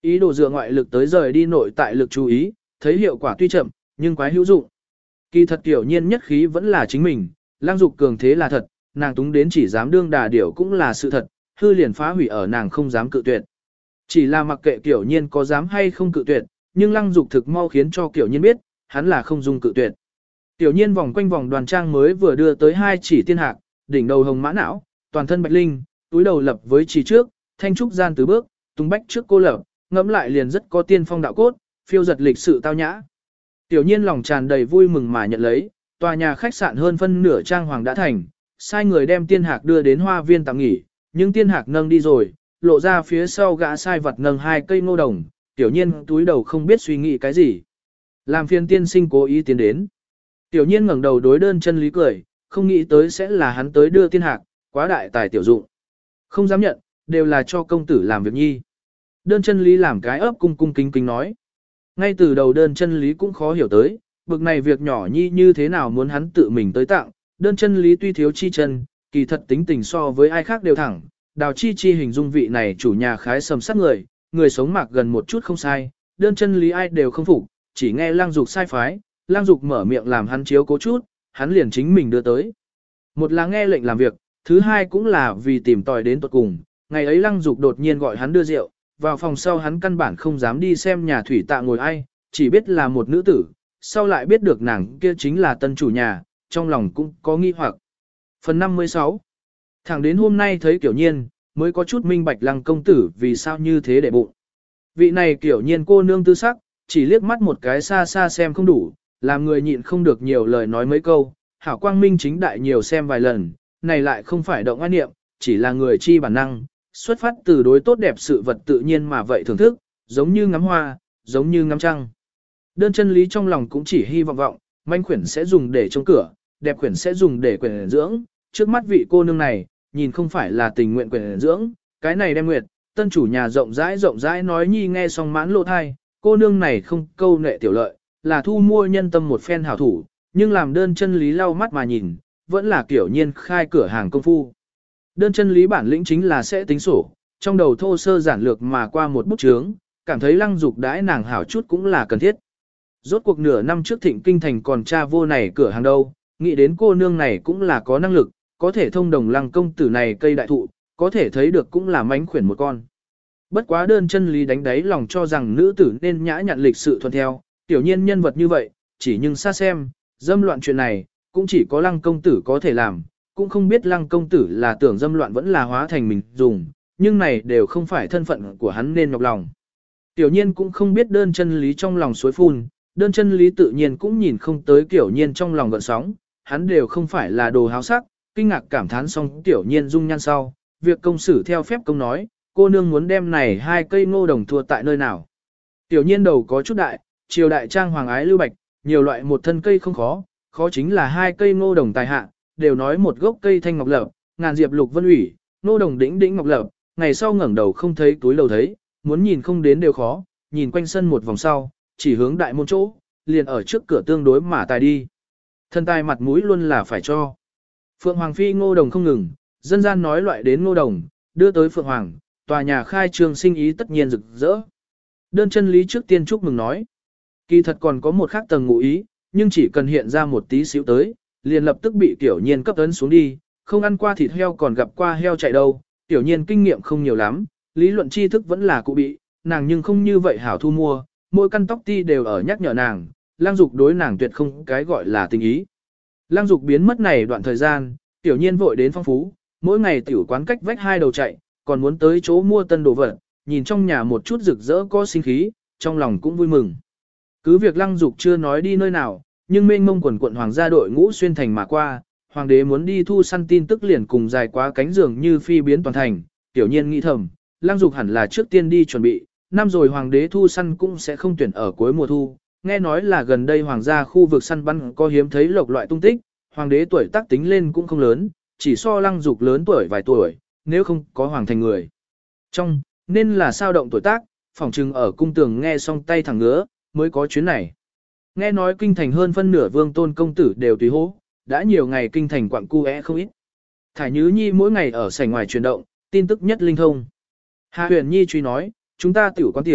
ý đồ dựa ngoại lực tới rời đi nội tại lực chú ý, thấy hiệu quả tuy chậm, nhưng quái hữu dụng. Kỳ thật tiểu nhiên nhất khí vẫn là chính mình, lang dục cường thế là thật, nàng túng đến chỉ dám đương đà điểu cũng là sự thật, hư liền phá hủy ở nàng không dám cự tuyệt. Chỉ là mặc kệ tiểu nhiên có dám hay không cự tuyệt, nhưng lăng dục thực mau khiến cho tiểu nhiên biết, hắn là không dung cự tuyệt. Tiểu nhiên vòng quanh vòng đoàn trang mới vừa đưa tới 2 chỉ tiên hạc, đỉnh đầu hồng mã não, toàn thân bạch linh, túi đầu lập với chỉ trước, thanh trúc gian tứ bước, tung bách trước cô lập, ngẫm lại liền rất có tiên phong đạo cốt, phiêu giật lịch sự tao nhã. Tiểu nhiên lòng tràn đầy vui mừng mà nhận lấy, tòa nhà khách sạn hơn phân nửa trang hoàng đã thành, sai người đem tiên hạc đưa đến hoa viên tạm nghỉ, nhưng tiên hạc nâng đi rồi, lộ ra phía sau gã sai vật nâng 2 cây ngô đồng, tiểu nhiên túi đầu không biết suy nghĩ cái gì. Làm phiền tiên sinh cố ý tiến đến. Tiểu nhiên ngẩng đầu đối đơn chân lý cười, không nghĩ tới sẽ là hắn tới đưa tiên hạc, quá đại tài tiểu dụng. Không dám nhận, đều là cho công tử làm việc nhi. Đơn chân lý làm cái ấp cung cung kính kính nói. Ngay từ đầu đơn chân lý cũng khó hiểu tới, bực này việc nhỏ nhi như thế nào muốn hắn tự mình tới tặng. Đơn chân lý tuy thiếu chi chân, kỳ thật tính tình so với ai khác đều thẳng. Đào chi chi hình dung vị này chủ nhà khái sầm sát người, người sống mạc gần một chút không sai. Đơn chân lý ai đều không phục, chỉ nghe lang dục sai phái, lang dục mở miệng làm hắn chiếu cố chút, hắn liền chính mình đưa tới. Một là nghe lệnh làm việc, thứ hai cũng là vì tìm tòi đến tuột cùng. Ngày ấy lang dục đột nhiên gọi hắn đưa rượu, vào phòng sau hắn căn bản không dám đi xem nhà thủy tạ ngồi ai, chỉ biết là một nữ tử, sau lại biết được nàng kia chính là tân chủ nhà, trong lòng cũng có nghi hoặc. Phần 56 Thẳng đến hôm nay thấy Kiểu Nhiên, mới có chút minh bạch Lăng công tử vì sao như thế để bụng. Vị này Kiểu Nhiên cô nương tư sắc, chỉ liếc mắt một cái xa xa xem không đủ, làm người nhịn không được nhiều lời nói mấy câu, hảo quang minh chính đại nhiều xem vài lần, này lại không phải động oan niệm, chỉ là người chi bản năng, xuất phát từ đối tốt đẹp sự vật tự nhiên mà vậy thưởng thức, giống như ngắm hoa, giống như ngắm trăng. Đơn chân lý trong lòng cũng chỉ hy vọng manh khuyển sẽ dùng để trông cửa, đẹp khuyển sẽ dùng để quyển dưỡng, trước mắt vị cô nương này, nhìn không phải là tình nguyện quyển dưỡng, cái này đem nguyệt, tân chủ nhà rộng rãi nói nhi nghe xong mãn lộ thai, cô nương này không câu nệ tiểu lợi, là thu mua nhân tâm một phen hảo thủ, nhưng làm đơn chân lý lau mắt mà nhìn, vẫn là kiểu nhiên khai cửa hàng công phu. Đơn chân lý bản lĩnh chính là sẽ tính sổ, trong đầu thô sơ giản lược mà qua một bút chướng, cảm thấy lăng dục đãi nàng hảo chút cũng là cần thiết. Rốt cuộc nửa năm trước thịnh kinh thành còn cha vô này cửa hàng đâu, nghĩ đến cô nương này cũng là có năng lực, có thể thông đồng lăng công tử này cây đại thụ, có thể thấy được cũng là mánh khuyển một con. Bất quá đơn chân lý đánh đáy lòng cho rằng nữ tử nên nhã nhặn lịch sự thuận theo, tiểu nhiên nhân vật như vậy, chỉ nhưng xa xem, dâm loạn chuyện này, cũng chỉ có lăng công tử có thể làm, cũng không biết lăng công tử là tưởng dâm loạn vẫn là hóa thành mình dùng, nhưng này đều không phải thân phận của hắn nên nhọc lòng. Tiểu nhiên cũng không biết đơn chân lý trong lòng suối phun, đơn chân lý tự nhiên cũng nhìn không tới tiểu nhiên trong lòng gợn sóng, hắn đều không phải là đồ háo sắc, kinh ngạc cảm thán xong tiểu nhiên dung nhan sau, việc công xử theo phép công nói, cô nương muốn đem này 2 cây ngô đồng thua tại nơi nào. Tiểu nhiên đầu có chút đại, triều đại trang hoàng ái lưu bạch, nhiều loại một thân cây không khó, khó chính là 2 cây ngô đồng tài hạ, đều nói một gốc cây thanh ngọc lập, ngàn diệp lục vân ủy, ngô đồng đỉnh đỉnh ngọc lập, ngày sau ngẩng đầu không thấy túi lầu thấy, muốn nhìn không đến đều khó, nhìn quanh sân một vòng sau, chỉ hướng đại môn chỗ, liền ở trước cửa tương đối mà tài đi. Thân tài mặt mũi luôn là phải cho. Phượng Hoàng phi ngô đồng không ngừng, dân gian nói loại đến ngô đồng, đưa tới Phượng Hoàng, tòa nhà khai trương sinh ý tất nhiên rực rỡ. Đơn chân lý trước tiên chúc mừng nói. Kỳ thật còn có một khác tầng ngụ ý, nhưng chỉ cần hiện ra một tí xíu tới, liền lập tức bị tiểu nhiên cấp ấn xuống đi, không ăn qua thịt heo còn gặp qua heo chạy đâu, tiểu nhiên kinh nghiệm không nhiều lắm, lý luận tri thức vẫn là cụ bị, nàng nhưng không như vậy hảo thu mua, mỗi căn tóc ti đều ở nhắc nhở nàng, lang dục đối nàng tuyệt không cái gọi là tình ý. Lang dục biến mất này đoạn thời gian, tiểu nhiên vội đến phong phú, mỗi ngày tiểu quán cách vách 2 đầu chạy, còn muốn tới chỗ mua tân đồ vật, nhìn trong nhà một chút rực rỡ có sinh khí, trong lòng cũng vui mừng. Cứ việc Lăng Dục chưa nói đi nơi nào, nhưng mênh mông quần quận hoàng gia đội ngũ xuyên thành mà qua, hoàng đế muốn đi thu săn tin tức liền cùng dài quá cánh giường như phi biến toàn thành, tiểu nhiên nghĩ thầm, Lăng Dục hẳn là trước tiên đi chuẩn bị, năm rồi hoàng đế thu săn cũng sẽ không tuyển ở cuối mùa thu, nghe nói là gần đây hoàng gia khu vực săn bắn có hiếm thấy lộc loại tung tích, hoàng đế tuổi tác tính lên cũng không lớn, chỉ so Lăng Dục lớn tuổi vài tuổi, nếu không có hoàng thành người. Trong, nên là sao động tuổi tác, phỏng chừng ở cung tường nghe xong tay thẳng ngứa, mới có chuyến này. Nghe nói kinh thành hơn phân nửa vương tôn công tử đều tùy hố, đã nhiều ngày kinh thành quặng cu không ít. Thải Nhứ Nhi mỗi ngày ở sảnh ngoài chuyển động, tin tức nhất linh thông. Hạ Huyền Nhi truy nói, chúng ta tiểu quán tiểu,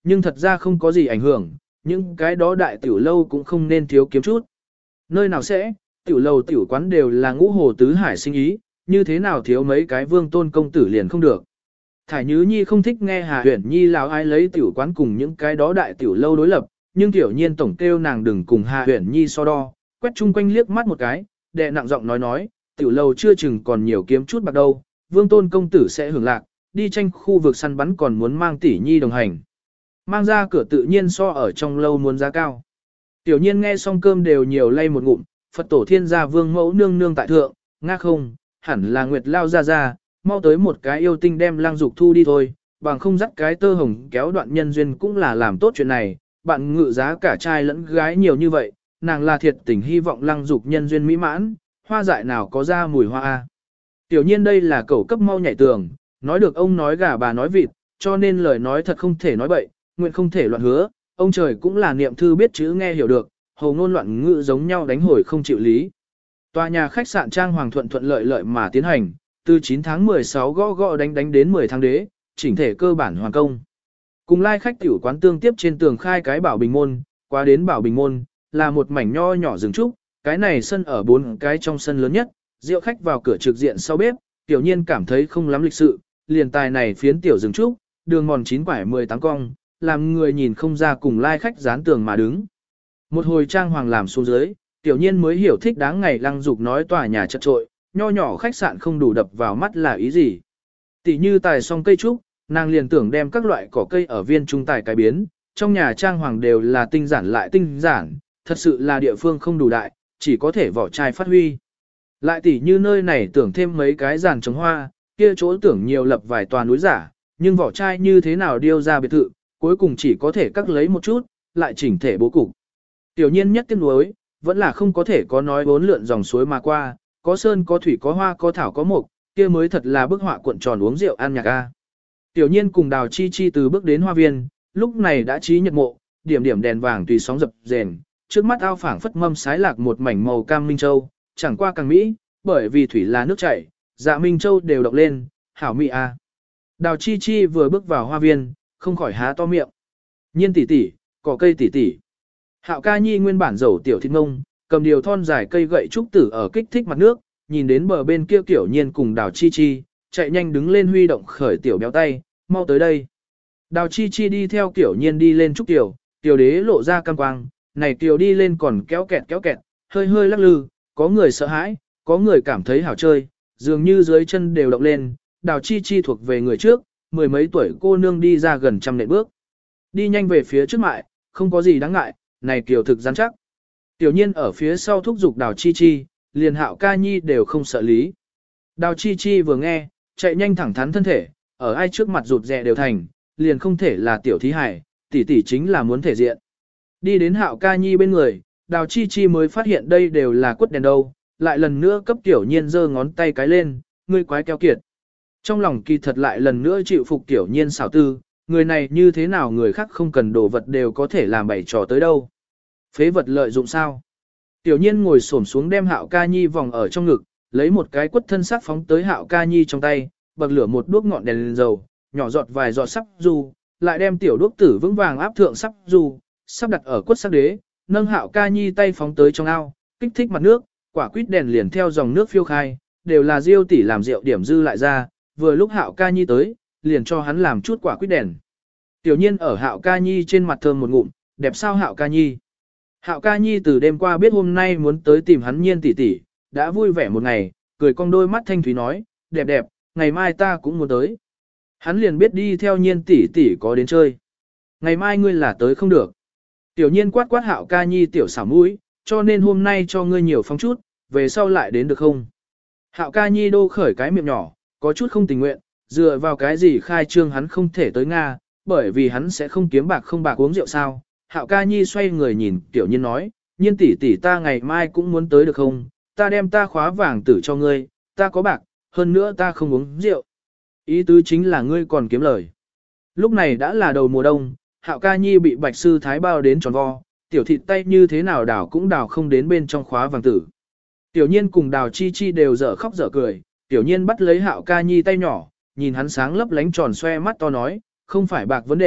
nhưng thật ra không có gì ảnh hưởng, những cái đó đại tiểu lâu cũng không nên thiếu kiếm chút. Nơi nào sẽ, tiểu lầu tiểu quán đều là ngũ hồ tứ hải sinh ý, như thế nào thiếu mấy cái vương tôn công tử liền không được. Thải Nhứ Nhi không thích nghe Hà Uyển Nhi lão ai lấy tiểu quán cùng những cái đó đại tiểu lâu đối lập, nhưng tiểu nhiên tổng kêu nàng đừng cùng Hà Uyển Nhi so đo, quét chung quanh liếc mắt một cái, đệ nặng giọng nói, tiểu lâu chưa chừng còn nhiều kiếm chút bạc đâu, vương tôn công tử sẽ hưởng lạc, đi tranh khu vực săn bắn còn muốn mang tỷ nhi đồng hành. Mang ra cửa tự nhiên so ở trong lâu muốn giá cao. Tiểu nhiên nghe xong cơm đều nhiều lay một ngụm, Phật tổ thiên gia vương mẫu nương nương tại thượng, nga không, hẳn là Nguyệt lao ra, mau tới một cái yêu tinh đem Lăng Dục thu đi thôi, bằng không dắt cái tơ hồng kéo đoạn nhân duyên cũng là làm tốt chuyện này, bạn ngự giá cả trai lẫn gái nhiều như vậy, nàng là thiệt tình hy vọng Lăng Dục nhân duyên mỹ mãn, hoa dại nào có ra mùi hoa a. Tiểu nhiên đây là cẩu cấp mau nhảy tường, nói được ông nói gà bà nói vịt, cho nên lời nói thật không thể nói bậy, nguyện không thể loạn hứa, ông trời cũng là niệm thư biết chữ nghe hiểu được, hầu ngôn loạn ngữ giống nhau đánh hồi không chịu lý. Tòa nhà khách sạn Trang Hoàng thuận lợi mà tiến hành, từ 9 tháng 16 gõ đánh đến 10 tháng đế, chỉnh thể cơ bản hoàn công. Cùng lai khách tiểu quán tương tiếp trên tường khai cái Bảo Bình môn, qua đến Bảo Bình môn, là một mảnh nho nhỏ rừng trúc, cái này sân ở 4 cái trong sân lớn nhất, rượu khách vào cửa trực diện sau bếp, tiểu nhiên cảm thấy không lắm lịch sự, liền tài này phiến tiểu rừng trúc, đường mòn 9 quải 18 cong, làm người nhìn không ra cùng lai khách dán tường mà đứng. Một hồi Trang Hoàng làm xuống dưới, tiểu nhiên mới hiểu thích đáng ngày Lăng Dục nói tòa nhà chật trội, nho nhỏ khách sạn không đủ đập vào mắt là ý gì. Tỷ như tài xong cây trúc, nàng liền tưởng đem các loại cỏ cây ở viên trung tài cái biến, trong nhà Trang Hoàng đều là tinh giản lại tinh giản, thật sự là địa phương không đủ đại, chỉ có thể vỏ chai phát huy. Lại tỷ như nơi này tưởng thêm mấy cái giàn trồng hoa, kia chỗ tưởng nhiều lập vài tòa núi giả, nhưng vỏ chai như thế nào điêu ra biệt thự, cuối cùng chỉ có thể cắt lấy một chút, lại chỉnh thể bố cục. Tiểu nhiên nhất tiếc nuối, vẫn là không có thể có nói bốn lượn dòng suối mà qua, có sơn có thủy có hoa có thảo có mộc, kia mới thật là bức họa cuộn tròn uống rượu ăn nhạc a. Tiểu nhiên cùng Đào Chi Chi từ bước đến hoa viên, lúc này đã trí nhật mộ, điểm điểm đèn vàng tùy sóng dập dềnh, trước mắt ao phảng phất mâm sái lạc một mảnh màu cam minh châu, chẳng qua càng mỹ, bởi vì thủy là nước chảy, dạ minh châu đều động lên, hảo mỹ a. Đào Chi Chi vừa bước vào hoa viên, không khỏi há to miệng. Nhiên tỷ tỷ, cỏ cây tỷ tỷ. Hạo Ca Nhi nguyên bản dầu tiểu thịt ngông, cầm điều thon dài cây gậy trúc tử ở kích thích mặt nước, nhìn đến bờ bên kia Tiểu Nhiên cùng Đào Chi Chi, chạy nhanh đứng lên huy động khởi tiểu béo tay, mau tới đây. Đào Chi Chi đi theo Tiểu Nhiên đi lên trúc tiểu, tiểu đế lộ ra cam quang, này tiểu đi lên còn kéo kẹt, hơi hơi lắc lư, có người sợ hãi, có người cảm thấy hảo chơi, dường như dưới chân đều động lên, Đào Chi Chi thuộc về người trước, mười mấy tuổi cô nương đi ra gần trăm nệm bước. Đi nhanh về phía trước mại, không có gì đáng ngại, này kiểu thực rắn chắc. Tiểu Nhiên ở phía sau thúc giục Đào Chi Chi, liền Hạo Ca Nhi đều không sợ lý. Đào Chi Chi vừa nghe, chạy nhanh thẳng thắn thân thể, ở ai trước mặt rụt rè đều thành, liền không thể là tiểu thí hải, tỷ tỷ chính là muốn thể diện. Đi đến Hạo Ca Nhi bên người, Đào Chi Chi mới phát hiện đây đều là quất đèn đâu, lại lần nữa cấp Tiểu Nhiên giơ ngón tay cái lên, ngươi quái keo kiệt. Trong lòng kỳ thật lại lần nữa chịu phục Tiểu Nhiên xảo tư, người này như thế nào người khác không cần đồ vật đều có thể làm bậy trò tới đâu. Phế vật lợi dụng sao? Tiểu Nhiên ngồi xổm xuống đem Hạo Ca Nhi vòng ở trong ngực, lấy một cái quất thân sắc phóng tới Hạo Ca Nhi trong tay, bậc lửa một đuốc ngọn đèn lên dầu, nhỏ giọt vài giọt sắp du, lại đem tiểu đuốc tử vững vàng áp thượng sắp du, sắp đặt ở quất sắc đế, nâng Hạo Ca Nhi tay phóng tới trong ao, kích thích mặt nước, quả quýt đèn liền theo dòng nước phiêu khai, đều là Diêu tỷ làm rượu điểm dư lại ra, vừa lúc Hạo Ca Nhi tới, liền cho hắn làm chút quả quýt đèn. Tiểu Nhiên ở Hạo Ca Nhi trên mặt thơm một ngụm, đẹp sao Hạo Ca Nhi. Hạo Ca Nhi từ đêm qua biết hôm nay muốn tới tìm hắn Nhiên tỷ tỷ, đã vui vẻ một ngày, cười cong đôi mắt thanh thúy nói, đẹp đẹp, ngày mai ta cũng muốn tới. Hắn liền biết đi theo Nhiên tỷ tỷ có đến chơi. Ngày mai ngươi là tới không được. Tiểu Nhiên quát quát Hạo Ca Nhi tiểu xảo mũi, cho nên hôm nay cho ngươi nhiều phong chút, về sau lại đến được không? Hạo Ca Nhi đô khởi cái miệng nhỏ, có chút không tình nguyện, dựa vào cái gì khai trương hắn không thể tới Nga, bởi vì hắn sẽ không kiếm bạc không bạc uống rượu sao. Hạo Ca Nhi xoay người nhìn Tiểu Nhiên nói, Nhiên tỷ tỷ ta ngày mai cũng muốn tới được không? Ta đem ta khóa vàng tử cho ngươi, ta có bạc, hơn nữa ta không uống rượu. Ý tứ chính là ngươi còn kiếm lời. Lúc này đã là đầu mùa đông, Hạo Ca Nhi bị Bạch Sư Thái bao đến tròn vo, tiểu thịt tay như thế nào đảo cũng đảo không đến bên trong khóa vàng tử. Tiểu Nhiên cùng Đào Chi Chi đều dở khóc dở cười, Tiểu Nhiên bắt lấy Hạo Ca Nhi tay nhỏ, nhìn hắn sáng lấp lánh tròn xoe mắt to nói, không phải bạc vấn đề,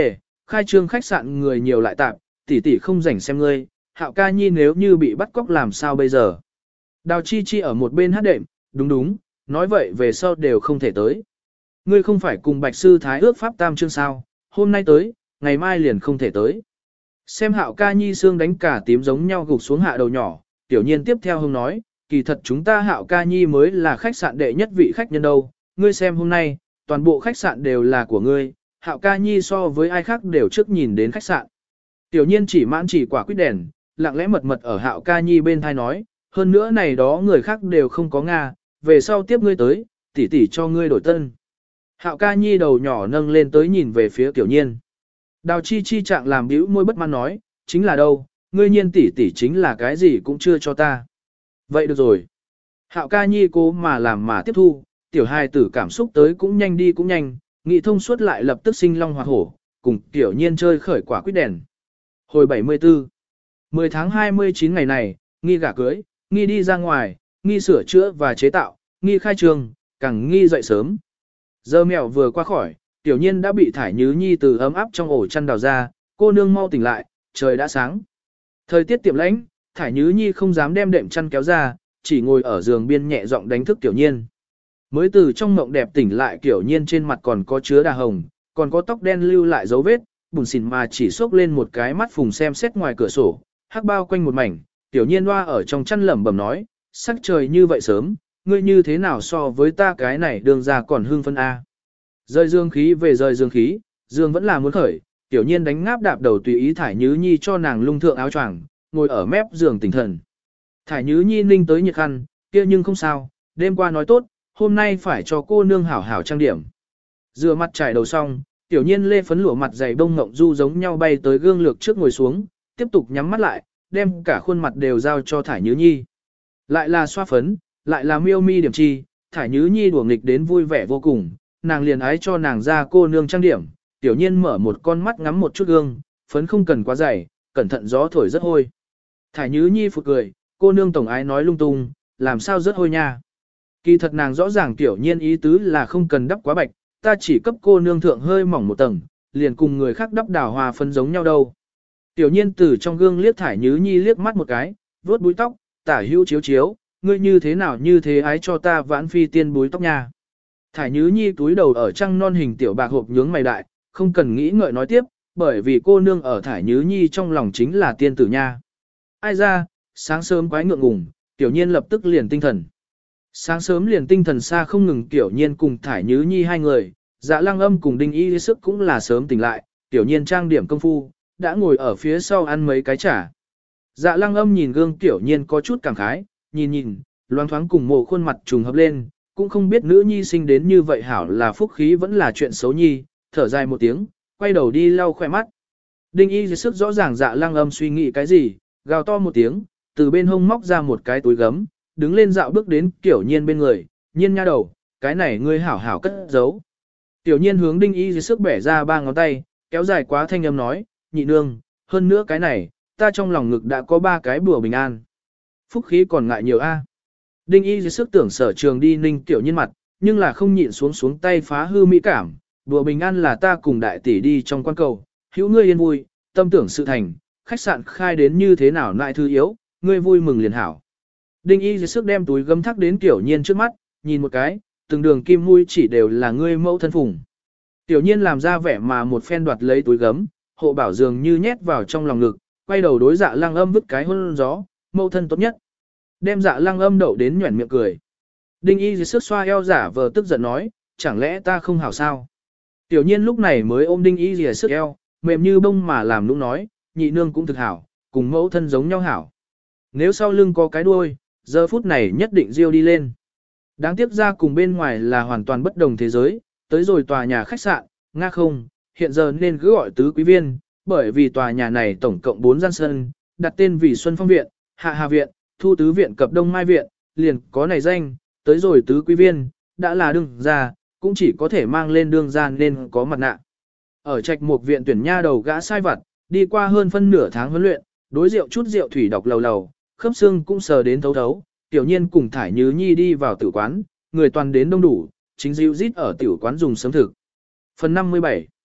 khai trương khách sạn người nhiều lại tạp, tỷ tỷ không rảnh xem ngươi, Hạo ca nhi nếu như bị bắt cóc làm sao bây giờ. Đào Chi Chi ở một bên hát đệm, đúng, nói vậy về sau đều không thể tới. Ngươi không phải cùng Bạch Sư Thái ước pháp tam chương sao, hôm nay tới, ngày mai liền không thể tới. Xem Hạo ca nhi xương đánh cả tím giống nhau gục xuống hạ đầu nhỏ, tiểu nhiên tiếp theo hông nói, kỳ thật chúng ta Hạo ca nhi mới là khách sạn đệ nhất vị khách nhân đâu, ngươi xem hôm nay, toàn bộ khách sạn đều là của ngươi, Hạo ca nhi so với ai khác đều trước nhìn đến khách sạn. Tiểu nhiên chỉ mãn chỉ quả quyết đèn, lặng lẽ mật ở Hạo ca nhi bên thai nói, hơn nữa này đó người khác đều không có Nga, về sau tiếp ngươi tới, tỷ tỷ cho ngươi đổi tân. Hạo ca nhi đầu nhỏ nâng lên tới nhìn về phía tiểu nhiên. Đào Chi Chi trạng làm bĩu môi bất mãn nói, chính là đâu, ngươi nhiên tỷ tỷ chính là cái gì cũng chưa cho ta. Vậy được rồi. Hạo ca nhi cố mà làm mà tiếp thu, tiểu hài tử cảm xúc tới cũng nhanh đi cũng nhanh, nghị thông suốt lại lập tức sinh long hoạt hổ, cùng tiểu nhiên chơi khởi quả quyết đèn. Hồi 74, 10 tháng 29 ngày này, nghi gả cưới, nghi đi ra ngoài, nghi sửa chữa và chế tạo, nghi khai trường, càng nghi dậy sớm. Giờ mèo vừa qua khỏi, tiểu nhiên đã bị Thải Nhứ Nhi từ ấm áp trong ổ chăn đào ra, cô nương mau tỉnh lại, trời đã sáng. Thời tiết tiệm lãnh, Thải Nhứ Nhi không dám đem đệm chăn kéo ra, chỉ ngồi ở giường biên nhẹ giọng đánh thức tiểu nhiên. Mới từ trong mộng đẹp tỉnh lại tiểu nhiên trên mặt còn có chứa đà hồng, còn có tóc đen lưu lại dấu vết, bùn xỉn mà chỉ xốc lên một cái mắt phùng xem xét ngoài cửa sổ, hắc bao quanh một mảnh, tiểu nhiên loa ở trong chăn lẩm bẩm nói, sắc trời như vậy sớm, ngươi như thế nào so với ta cái này đường ra còn hương phân A. Rơi dương khí về rơi dương khí, dương vẫn là muốn khởi, tiểu nhiên đánh ngáp đạp đầu tùy ý Thải Nhứ Nhi cho nàng lung thượng áo choàng, ngồi ở mép giường tỉnh thần. Thải Nhứ Nhi ninh tới nhiệt khăn, kia nhưng không sao, đêm qua nói tốt, hôm nay phải cho cô nương hảo hảo trang điểm. Rửa mặt trải đầu xong, tiểu nhiên lê phấn lụa mặt dày bông ngộng du giống nhau bay tới gương lược trước ngồi xuống, tiếp tục nhắm mắt lại, đem cả khuôn mặt đều giao cho Thải Nhứ Nhi. Lại là xoa phấn, lại là miêu mi điểm chi, Thải Nhứ Nhi đùa nghịch đến vui vẻ vô cùng, nàng liền ái cho nàng ra cô nương trang điểm, tiểu nhiên mở một con mắt ngắm một chút gương, phấn không cần quá dày, cẩn thận gió thổi rất hôi. Thải Nhứ Nhi phụt cười, cô nương tổng ái nói lung tung, làm sao rất hôi nha. Kỳ thật nàng rõ ràng tiểu nhiên ý tứ là không cần đắp quá bạch, ta chỉ cấp cô nương thượng hơi mỏng một tầng, liền cùng người khác đắp đào hoa phấn giống nhau đâu. Tiểu nhiên từ trong gương liếc Thải Nhứ Nhi liếc mắt một cái, vuốt búi tóc, tả hữu chiếu chiếu, ngươi như thế nào như thế ái cho ta vãn phi tiên búi tóc nha. Thải Nhứ Nhi túi đầu ở trăng non hình tiểu bạc hộp nhướng mày đại, không cần nghĩ ngợi nói tiếp, bởi vì cô nương ở Thải Nhứ Nhi trong lòng chính là tiên tử nha. Ai ra, sáng sớm quái ngượng ngùng, tiểu nhiên lập tức liền tinh thần. Sáng sớm liền tinh thần xa không ngừng tiểu nhiên cùng Thải Nhứ Nhi hai người, Dạ Lăng Âm cùng Đinh Y sức cũng là sớm tỉnh lại, tiểu nhiên trang điểm công phu, đã ngồi ở phía sau ăn mấy cái trà. Dạ Lăng Âm nhìn gương tiểu nhiên có chút cảm khái, nhìn, loáng thoáng cùng mồ khuôn mặt trùng hợp lên, cũng không biết nữ nhi sinh đến như vậy hảo là phúc khí vẫn là chuyện xấu nhi, thở dài một tiếng, quay đầu đi lau khoe mắt. Đinh Y dưới sức rõ ràng Dạ Lăng Âm suy nghĩ cái gì, gào to một tiếng, từ bên hông móc ra một cái túi gấm, đứng lên dạo bước đến Tiểu Nhiên bên người, Nhiên nha đầu, cái này ngươi hảo hảo cất giấu. Tiểu Nhiên hướng Đinh Y dưới sức bẻ ra ba ngón tay, kéo dài quá thanh âm nói, nhị nương, hơn nữa cái này, ta trong lòng ngực đã có 3 cái bùa bình an. Phúc khí còn ngại nhiều a. Đinh Y dưới sức tưởng Sở Trường đi ninh Tiểu Nhiên mặt, nhưng là không nhịn xuống tay phá hư mỹ cảm, bùa bình an là ta cùng đại tỷ đi trong quan cầu, hữu ngươi yên vui, tâm tưởng sự thành, khách sạn khai đến như thế nào lại thư yếu, ngươi vui mừng liền hảo. Đinh Y dưới sức đem túi gấm thắc đến Tiểu Nhiên trước mắt, nhìn một cái, từng đường kim mũi chỉ đều là ngươi mẫu thân phùng. Tiểu Nhiên làm ra vẻ mà một phen đoạt lấy túi gấm, hộ bảo dường như nhét vào trong lòng ngực, quay đầu đối Dạ Lăng Âm vứt cái hôn gió, mẫu thân tốt nhất. Đem Dạ Lăng Âm đậu đến nhuẩn miệng cười. Đinh Y dưới sức xoa eo giả vờ tức giận nói, chẳng lẽ ta không hảo sao? Tiểu Nhiên lúc này mới ôm Đinh Y dưới sức eo, mềm như bông mà làm nũng nói, nhị nương cũng thực hảo, cùng mẫu thân giống nhau hảo. Nếu sau lưng có cái đuôi, giờ phút này nhất định riêu đi lên. Đáng tiếc ra cùng bên ngoài là hoàn toàn bất đồng thế giới, tới rồi tòa nhà khách sạn, nga không, hiện giờ nên cứ gọi tứ quý viên, bởi vì tòa nhà này tổng cộng 4 gian sân, đặt tên vì Xuân Phong Viện, Hạ Hà Viện, Thu Tứ Viện cập Đông Mai Viện, liền có này danh, tới rồi tứ quý viên, đã là đương gia, cũng chỉ có thể mang lên đương gia nên có mặt nạ. Ở Trạch Mục Viện tuyển nha đầu gã sai vặt, đi qua hơn phân nửa tháng huấn luyện, đối rượu chút rượu thủy độc lầu lầu, khớp xương cũng sờ đến thấu thấu, Tiểu Nhiên cùng Thải Nhứ Nhi đi vào tử quán, người toàn đến đông đủ, chính dịu rít ở tiểu quán dùng sớm thực. Phần 57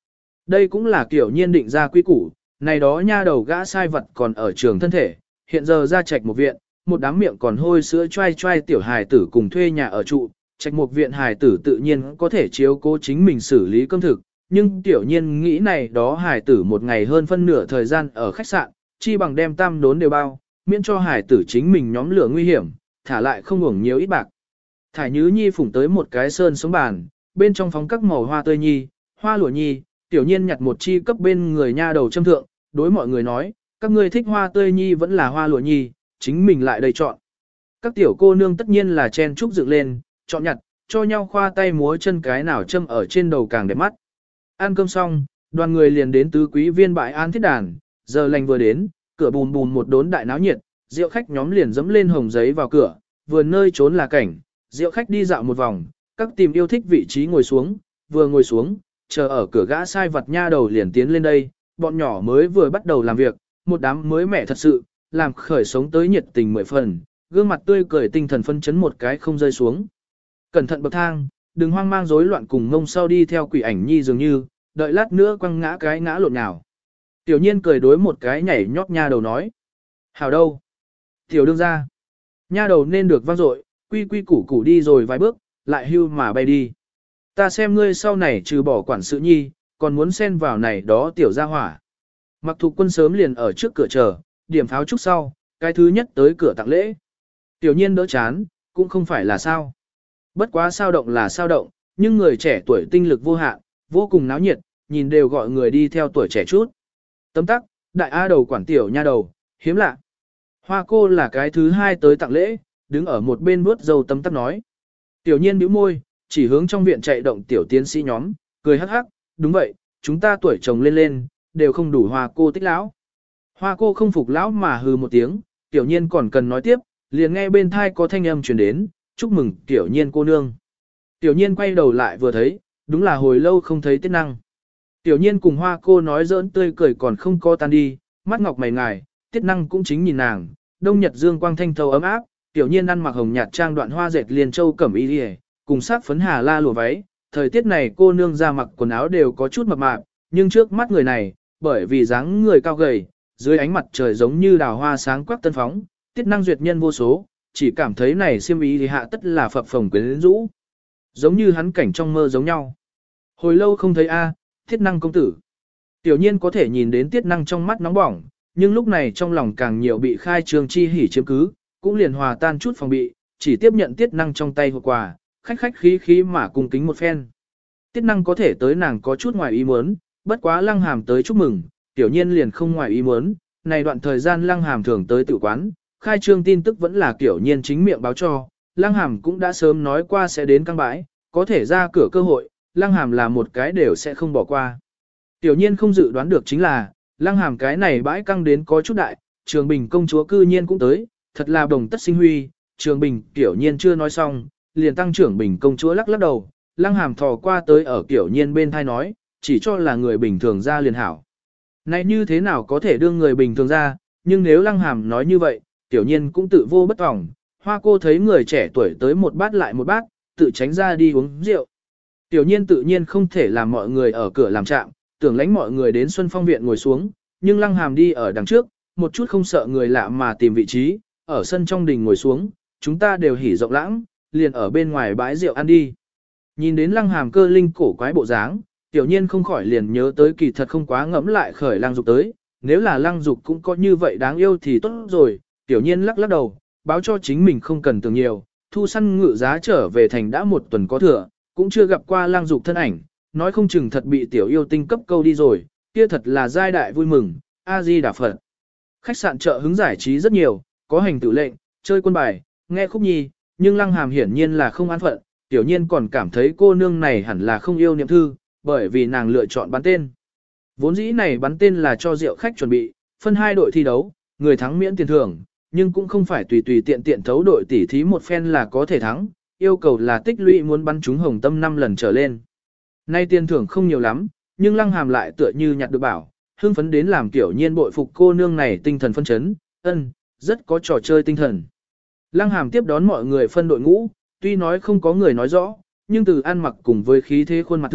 Đây cũng là kiểu nhiên định ra quy củ, này đó nha đầu gã sai vật còn ở trường thân thể, hiện giờ ra trạch một viện, một đám miệng còn hôi sữa choai choai tiểu hài tử cùng thuê nhà ở trụ, trạch một viện hài tử tự nhiên có thể chiếu cố chính mình xử lý cơm thực, nhưng tiểu nhiên nghĩ này đó hài tử một ngày hơn phân nửa thời gian ở khách sạn, chi bằng đem tam đốn đều bao, miễn cho hài tử chính mình nhóm lửa nguy hiểm, thả lại không uổng nhiều ít bạc. Thải Nhứ Nhi phủng tới một cái sơn sống bàn, bên trong phóng các màu hoa tươi nhi, hoa lụa nhi, tiểu nhiên nhặt một chi cấp bên người nha đầu châm thượng, đối mọi người nói, các ngươi thích hoa tươi nhi vẫn là hoa lụa nhi, chính mình lại đây chọn. Các tiểu cô nương tất nhiên là chen trúc dựng lên, chọn nhặt, cho nhau khoa tay múa chân cái nào châm ở trên đầu càng đẹp mắt. Ăn cơm xong, đoàn người liền đến tứ quý viên bãi an thiết đàn, giờ lành vừa đến, cửa bùn bùn một đốn đại náo nhiệt, rượu khách nhóm liền dẫm lên hồng giấy vào cửa, vườn nơi trốn là cảnh, rượu khách đi dạo một vòng, các tìm yêu thích vị trí ngồi xuống, vừa ngồi xuống, chờ ở cửa gã sai vật nha đầu liền tiến lên đây, bọn nhỏ mới vừa bắt đầu làm việc, một đám mới mẻ thật sự, làm khởi sống tới nhiệt tình 10 phần, gương mặt tươi cười tinh thần phân chấn một cái không rơi xuống. Cẩn thận bậc thang, đừng hoang mang rối loạn cùng ngông sau đi theo quỷ ảnh nhi dường như, đợi lát nữa quăng ngã cái ngã lộn nào. Tiểu nhiên cười đối một cái nhảy nhót nha đầu nói. Hảo đâu? Tiểu đương ra. Nha đầu nên được vang dội, quy quy củ củ đi rồi vài bước, lại hưu mà bay đi. Ta xem ngươi sau này trừ bỏ quản sự nhi, còn muốn xen vào này đó tiểu gia hỏa. Mặc Thục Quân sớm liền ở trước cửa chờ, điểm pháo trúc sau, cái thứ nhất tới cửa tặng lễ. Tiểu nhiên đỡ chán, cũng không phải là sao. Bất quá sao động là sao động, nhưng người trẻ tuổi tinh lực vô hạn, vô cùng náo nhiệt, nhìn đều gọi người đi theo tuổi trẻ chút. Tấm tắc, đại A đầu quản tiểu nha đầu, hiếm lạ. Hoa cô là cái thứ hai tới tặng lễ, đứng ở một bên vuốt dâu tấm tắc nói. Tiểu nhiên bĩu môi, chỉ hướng trong viện chạy động tiểu tiến sĩ nhóm, cười hắc hắc, đúng vậy, chúng ta tuổi chồng lên lên, đều không đủ hoa cô tích lão. Hoa cô không phục lão mà hừ một tiếng, tiểu nhiên còn cần nói tiếp, liền nghe bên thai có thanh âm truyền đến, chúc mừng tiểu nhiên cô nương. Tiểu nhiên quay đầu lại vừa thấy, đúng là hồi lâu không thấy tiết năng. Tiểu nhiên cùng hoa cô nói giỡn tươi cười còn không có tan đi, mắt ngọc mày ngài, tiết năng cũng chính nhìn nàng, đông nhật dương quang thanh thâu ấm áp, tiểu nhiên ăn mặc hồng nhạt trang đoạn hoa dệt liền châu cẩm y liề, cùng sắc phấn hà la lụa váy, thời tiết này cô nương ra mặc quần áo đều có chút mập mạp, nhưng trước mắt người này, bởi vì dáng người cao gầy, dưới ánh mặt trời giống như đào hoa sáng quắc tân phóng, tiết năng duyệt nhân vô số, chỉ cảm thấy này xiêm y thì hạ tất là phập phồng quyến rũ, giống như hắn cảnh trong mơ giống nhau. Hồi lâu không thấy a, tiết năng công tử. Tiểu nhiên có thể nhìn đến tiết năng trong mắt nóng bỏng, nhưng lúc này trong lòng càng nhiều bị khai trương chi hỉ chiếm cứ, cũng liền hòa tan chút phòng bị, chỉ tiếp nhận tiết năng trong tay hộp quà, khách khách khí khí mà cung kính một phen. Tiết năng có thể tới nàng có chút ngoài ý muốn, bất quá lăng hàm tới chúc mừng, tiểu nhiên liền không ngoài ý muốn, này đoạn thời gian lăng hàm thường tới tự quán, khai trương tin tức vẫn là tiểu nhiên chính miệng báo cho, lăng hàm cũng đã sớm nói qua sẽ đến căng bãi, có thể ra cửa cơ hội, lăng hàm là một cái đều sẽ không bỏ qua. Tiểu nhiên không dự đoán được chính là, lăng hàm cái này bãi căng đến có chút đại, Trường Bình công chúa cư nhiên cũng tới, thật là đồng tất sinh huy, Trường Bình tiểu nhiên chưa nói xong, liền tăng trưởng Bình công chúa lắc lắc đầu, lăng hàm thò qua tới ở tiểu nhiên bên thai nói, chỉ cho là người bình thường ra liền hảo. Này như thế nào có thể đương người bình thường ra, nhưng nếu lăng hàm nói như vậy, tiểu nhiên cũng tự vô bất vọng, hoa cô thấy người trẻ tuổi tới một bát lại một bát, tự tránh ra đi uống rượu. Tiểu nhiên tự nhiên không thể làm mọi người ở cửa làm trạm, tưởng lãnh mọi người đến Xuân Phong Viện ngồi xuống, nhưng lăng hàm đi ở đằng trước, một chút không sợ người lạ mà tìm vị trí, ở sân trong đình ngồi xuống, chúng ta đều hỉ rộng lãng, liền ở bên ngoài bãi rượu ăn đi. Nhìn đến lăng hàm cơ linh cổ quái bộ dáng, tiểu nhiên không khỏi liền nhớ tới kỳ thật không quá ngẫm lại khởi lăng dục tới, nếu là lăng dục cũng có như vậy đáng yêu thì tốt rồi, tiểu nhiên lắc lắc đầu, báo cho chính mình không cần tưởng nhiều, thu săn ngự giá trở về thành đã một tuần có thừa, cũng chưa gặp qua lăng dục thân ảnh, nói không chừng thật bị tiểu yêu tinh cấp câu đi rồi, kia thật là giai đại vui mừng, A-di Đà Phật. Khách sạn chợ hứng giải trí rất nhiều, có hành tử lệnh, chơi quân bài, nghe khúc nhi, nhưng lăng hàm hiển nhiên là không an phận, tiểu nhiên còn cảm thấy cô nương này hẳn là không yêu niệm thư, bởi vì nàng lựa chọn bắn tên. Vốn dĩ này bắn tên là cho rượu khách chuẩn bị, phân hai đội thi đấu, người thắng miễn tiền thưởng, nhưng cũng không phải tùy tùy tiện tiện thấu đội tỉ thí một phen là có thể thắng, yêu cầu là tích lũy muốn bắn trúng hồng tâm 5 lần trở lên. Nay tiền thưởng không nhiều lắm, nhưng lăng hàm lại tựa như nhặt được bảo, hưng phấn đến làm tiểu nhiên bội phục cô nương này tinh thần phân chấn, rất có trò chơi tinh thần. Lăng hàm tiếp đón mọi người phân đội ngũ, tuy nói không có người nói rõ, nhưng từ ăn mặc cùng với khí thế khuôn mặt thượng,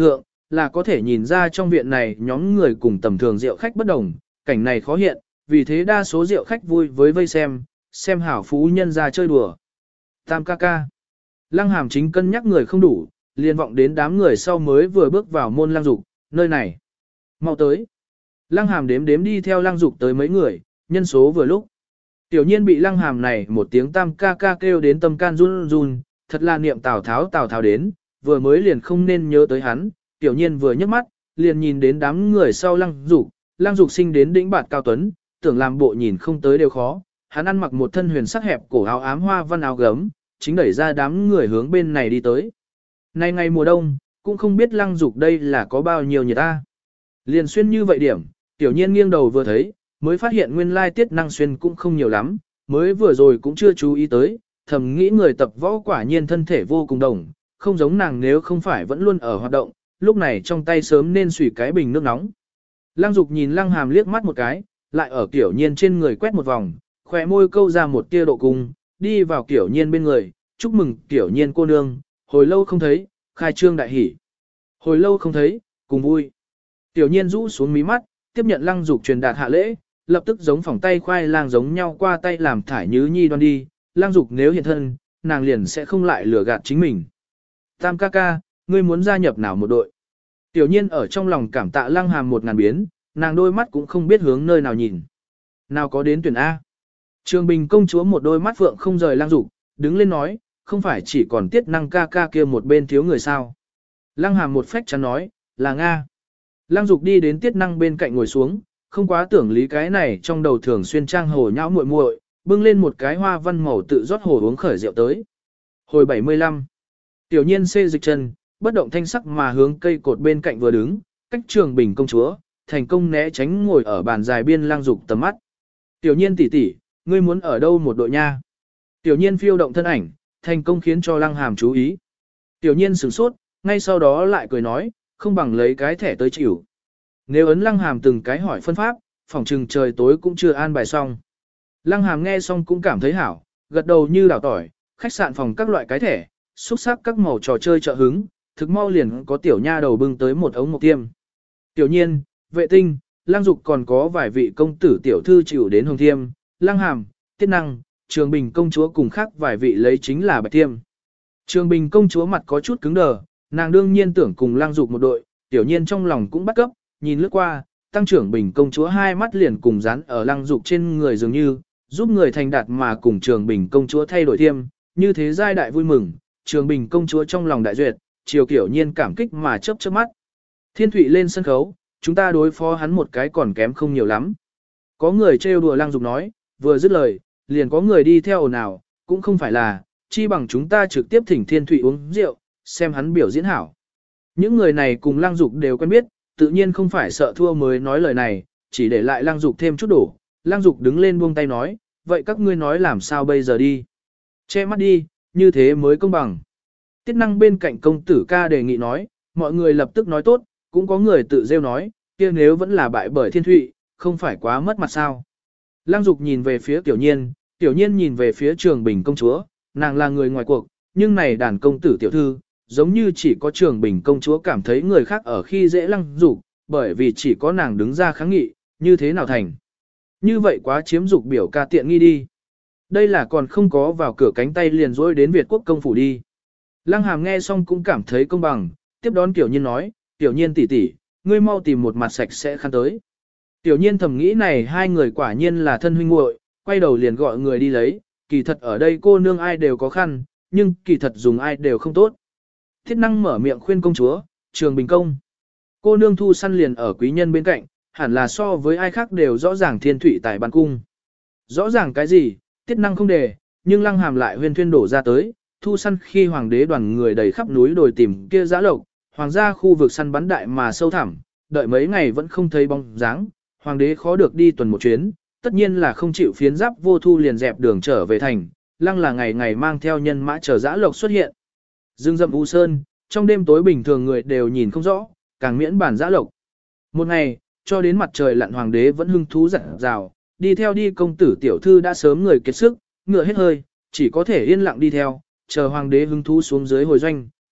là có thể nhìn ra trong viện này nhóm người cùng tầm thường rượu khách bất đồng, cảnh này khó hiện, vì thế đa số rượu khách vui với vây xem hảo phú nhân ra chơi đùa. Tam ca ca. Lăng Hàm chính cân nhắc người không đủ, liền vọng đến đám người sau mới vừa bước vào môn Lăng Dục, nơi này. Mau tới. Lăng Hàm đếm đi theo Lăng Dục tới mấy người, nhân số vừa lúc. Tiểu nhiên bị Lăng Hàm này một tiếng tam ca ca kêu đến tâm can run run, thật là niệm Tào Tháo đến, vừa mới liền không nên nhớ tới hắn, tiểu nhiên vừa nhấc mắt, liền nhìn đến đám người sau Lăng Dục sinh đến đỉnh bạt cao tuấn, tưởng làm bộ nhìn không tới đều khó, hắn ăn mặc một thân huyền sắc hẹp cổ áo ám hoa văn áo gấm, chính đẩy ra đám người hướng bên này đi tới. Nay ngày mùa đông, cũng không biết Lăng Dục đây là có bao nhiêu nhiệt ta. Liền xuyên như vậy điểm, tiểu nhiên nghiêng đầu vừa thấy, mới phát hiện nguyên lai Tiết Năng xuyên cũng không nhiều lắm, mới vừa rồi cũng chưa chú ý tới, thầm nghĩ người tập võ quả nhiên thân thể vô cùng đồng, không giống nàng nếu không phải vẫn luôn ở hoạt động, lúc này trong tay sớm nên xùy cái bình nước nóng. Lăng Dục nhìn Lăng Hàm liếc mắt một cái, lại ở Tiểu Nhiên trên người quét một vòng, khóe môi câu ra một tia độ cung, đi vào Tiểu Nhiên bên người, chúc mừng Tiểu Nhiên cô nương, hồi lâu không thấy, khai trương đại hỷ. Hồi lâu không thấy, cùng vui. Tiểu Nhiên rũ xuống mí mắt, tiếp nhận Lăng Dục truyền đạt hạ lễ, lập tức giống phỏng tay khoai lang giống nhau qua tay làm thải nhứ nhi đoan đi, Lăng Dục nếu hiện thân, nàng liền sẽ không lại lừa gạt chính mình. Tam ca ca, ngươi muốn gia nhập nào một đội? Tiểu Nhiên ở trong lòng cảm tạ Lăng Hàm 1000 biến, nàng đôi mắt cũng không biết hướng nơi nào nhìn. Nào có đến tuyển A. Trường Bình công chúa một đôi mắt vượng không rời Lăng Dục, đứng lên nói, không phải chỉ còn Tiết Năng ca ca kia một bên thiếu người sao. Lăng Hàm một phách chắn nói, là Nga. Lăng Dục đi đến Tiết Năng bên cạnh ngồi xuống, không quá tưởng lý cái này trong đầu thường xuyên trang hồ nhão muội muội, bưng lên một cái hoa văn màu tự rót hồ uống khởi rượu tới. Hồi 75. Tiểu Nhiên xê dịch chân, bất động thanh sắc mà hướng cây cột bên cạnh vừa đứng, cách Trường Bình công chúa, thành công né tránh ngồi ở bàn dài biên Lăng Dục tầm mắt. Tiểu Nhiên tỷ tỷ, ngươi muốn ở đâu một đội nha? Tiểu Nhiên phiêu động thân ảnh, thành công khiến cho Lăng Hàm chú ý. Tiểu Nhiên sửng sốt, ngay sau đó lại cười nói, không bằng lấy cái thẻ tới chịu. Nếu ấn Lăng Hàm từng cái hỏi phân pháp, phòng trừng trời tối cũng chưa an bài xong. Lăng Hàm nghe xong cũng cảm thấy hảo, gật đầu như đảo tỏi, khách sạn phòng các loại cái thẻ, xúc sắc các màu trò chơi trợ hứng, thực mau liền có tiểu nha đầu bưng tới một ống mộc tiêm. Tiểu Nhiên, Vệ Tinh, Lăng Dục còn có vài vị công tử tiểu thư chịu đến Hồng Thiêm, Lăng Hàm, Tiết Năng, Trường Bình công chúa cùng khác vài vị lấy chính là Bạch Tiêm. Trường Bình công chúa mặt có chút cứng đờ, nàng đương nhiên tưởng cùng Lăng Dục một đội, Tiểu Nhiên trong lòng cũng bắt cấp, nhìn lướt qua, Tăng Trưởng Bình công chúa hai mắt liền cùng dán ở Lăng Dục trên người dường như, giúp người thành đạt mà cùng Trường Bình công chúa thay đổi thiêm, như thế giai đại vui mừng, Trường Bình công chúa trong lòng đại duyệt, chiều Tiểu Nhiên cảm kích mà chớp chớp mắt. Thiên Thụy lên sân khấu, chúng ta đối phó hắn một cái còn kém không nhiều lắm. Có người trêu đùa Lăng Dục nói, vừa dứt lời, liền có người đi theo ồn ào, cũng không phải là, chi bằng chúng ta trực tiếp thỉnh Thiên Thụy uống rượu, xem hắn biểu diễn hảo. Những người này cùng Lăng Dục đều quen biết, tự nhiên không phải sợ thua mới nói lời này, chỉ để lại Lăng Dục thêm chút đổ. Lăng Dục đứng lên buông tay nói, vậy các ngươi nói làm sao bây giờ đi? Che mắt đi, như thế mới công bằng. Tiết Năng bên cạnh công tử ca đề nghị nói, mọi người lập tức nói tốt, cũng có người tự rêu nói, kia nếu vẫn là bại bởi Thiên Thụy, không phải quá mất mặt sao? Lăng Dục nhìn về phía Tiểu Nhiên, Tiểu Nhiên nhìn về phía Trường Bình công chúa, nàng là người ngoài cuộc, nhưng này đàn công tử tiểu thư, giống như chỉ có Trường Bình công chúa cảm thấy người khác ở khi dễ Lăng Dục, bởi vì chỉ có nàng đứng ra kháng nghị, như thế nào thành. Như vậy quá chiếm dục biểu ca tiện nghi đi. Đây là còn không có vào cửa cánh tay liền dối đến Việt quốc công phủ đi. Lăng Hàm nghe xong cũng cảm thấy công bằng, tiếp đón Tiểu Nhiên nói, Tiểu Nhiên tỷ tỷ, ngươi mau tìm một mặt sạch sẽ khăn tới. Tiểu Nhiên thầm nghĩ này hai người quả nhiên là thân huynh muội, quay đầu liền gọi người đi lấy, kỳ thật ở đây cô nương ai đều có khăn, nhưng kỳ thật dùng ai đều không tốt. Thiết Năng mở miệng khuyên công chúa, Trường Bình công. Cô nương thu săn liền ở quý nhân bên cạnh, hẳn là so với ai khác đều rõ ràng Thiên Thụy tại ban cung. Rõ ràng cái gì, Tiết Năng không đề, nhưng Lăng Hàm lại huyên thuyên đổ ra tới, thu săn khi hoàng đế đoàn người đầy khắp núi đồi tìm kia giã lộc, hoàng gia khu vực săn bắn đại mà sâu thẳm, đợi mấy ngày vẫn không thấy bóng dáng, hoàng đế khó được đi tuần một chuyến, tất nhiên là không chịu phiến giáp vô thu liền dẹp đường trở về thành, Lăng là ngày ngày mang theo nhân mã chờ giã lộc xuất hiện. Dương rậm u sơn, trong đêm tối bình thường người đều nhìn không rõ, càng miễn bản giã lộc. Một ngày, cho đến mặt trời lặn hoàng đế vẫn hưng thú dặn dào, đi theo đi công tử tiểu thư đã sớm người kiệt sức, ngựa hết hơi, chỉ có thể yên lặng đi theo, chờ hoàng đế hưng thú xuống dưới hồi doanh,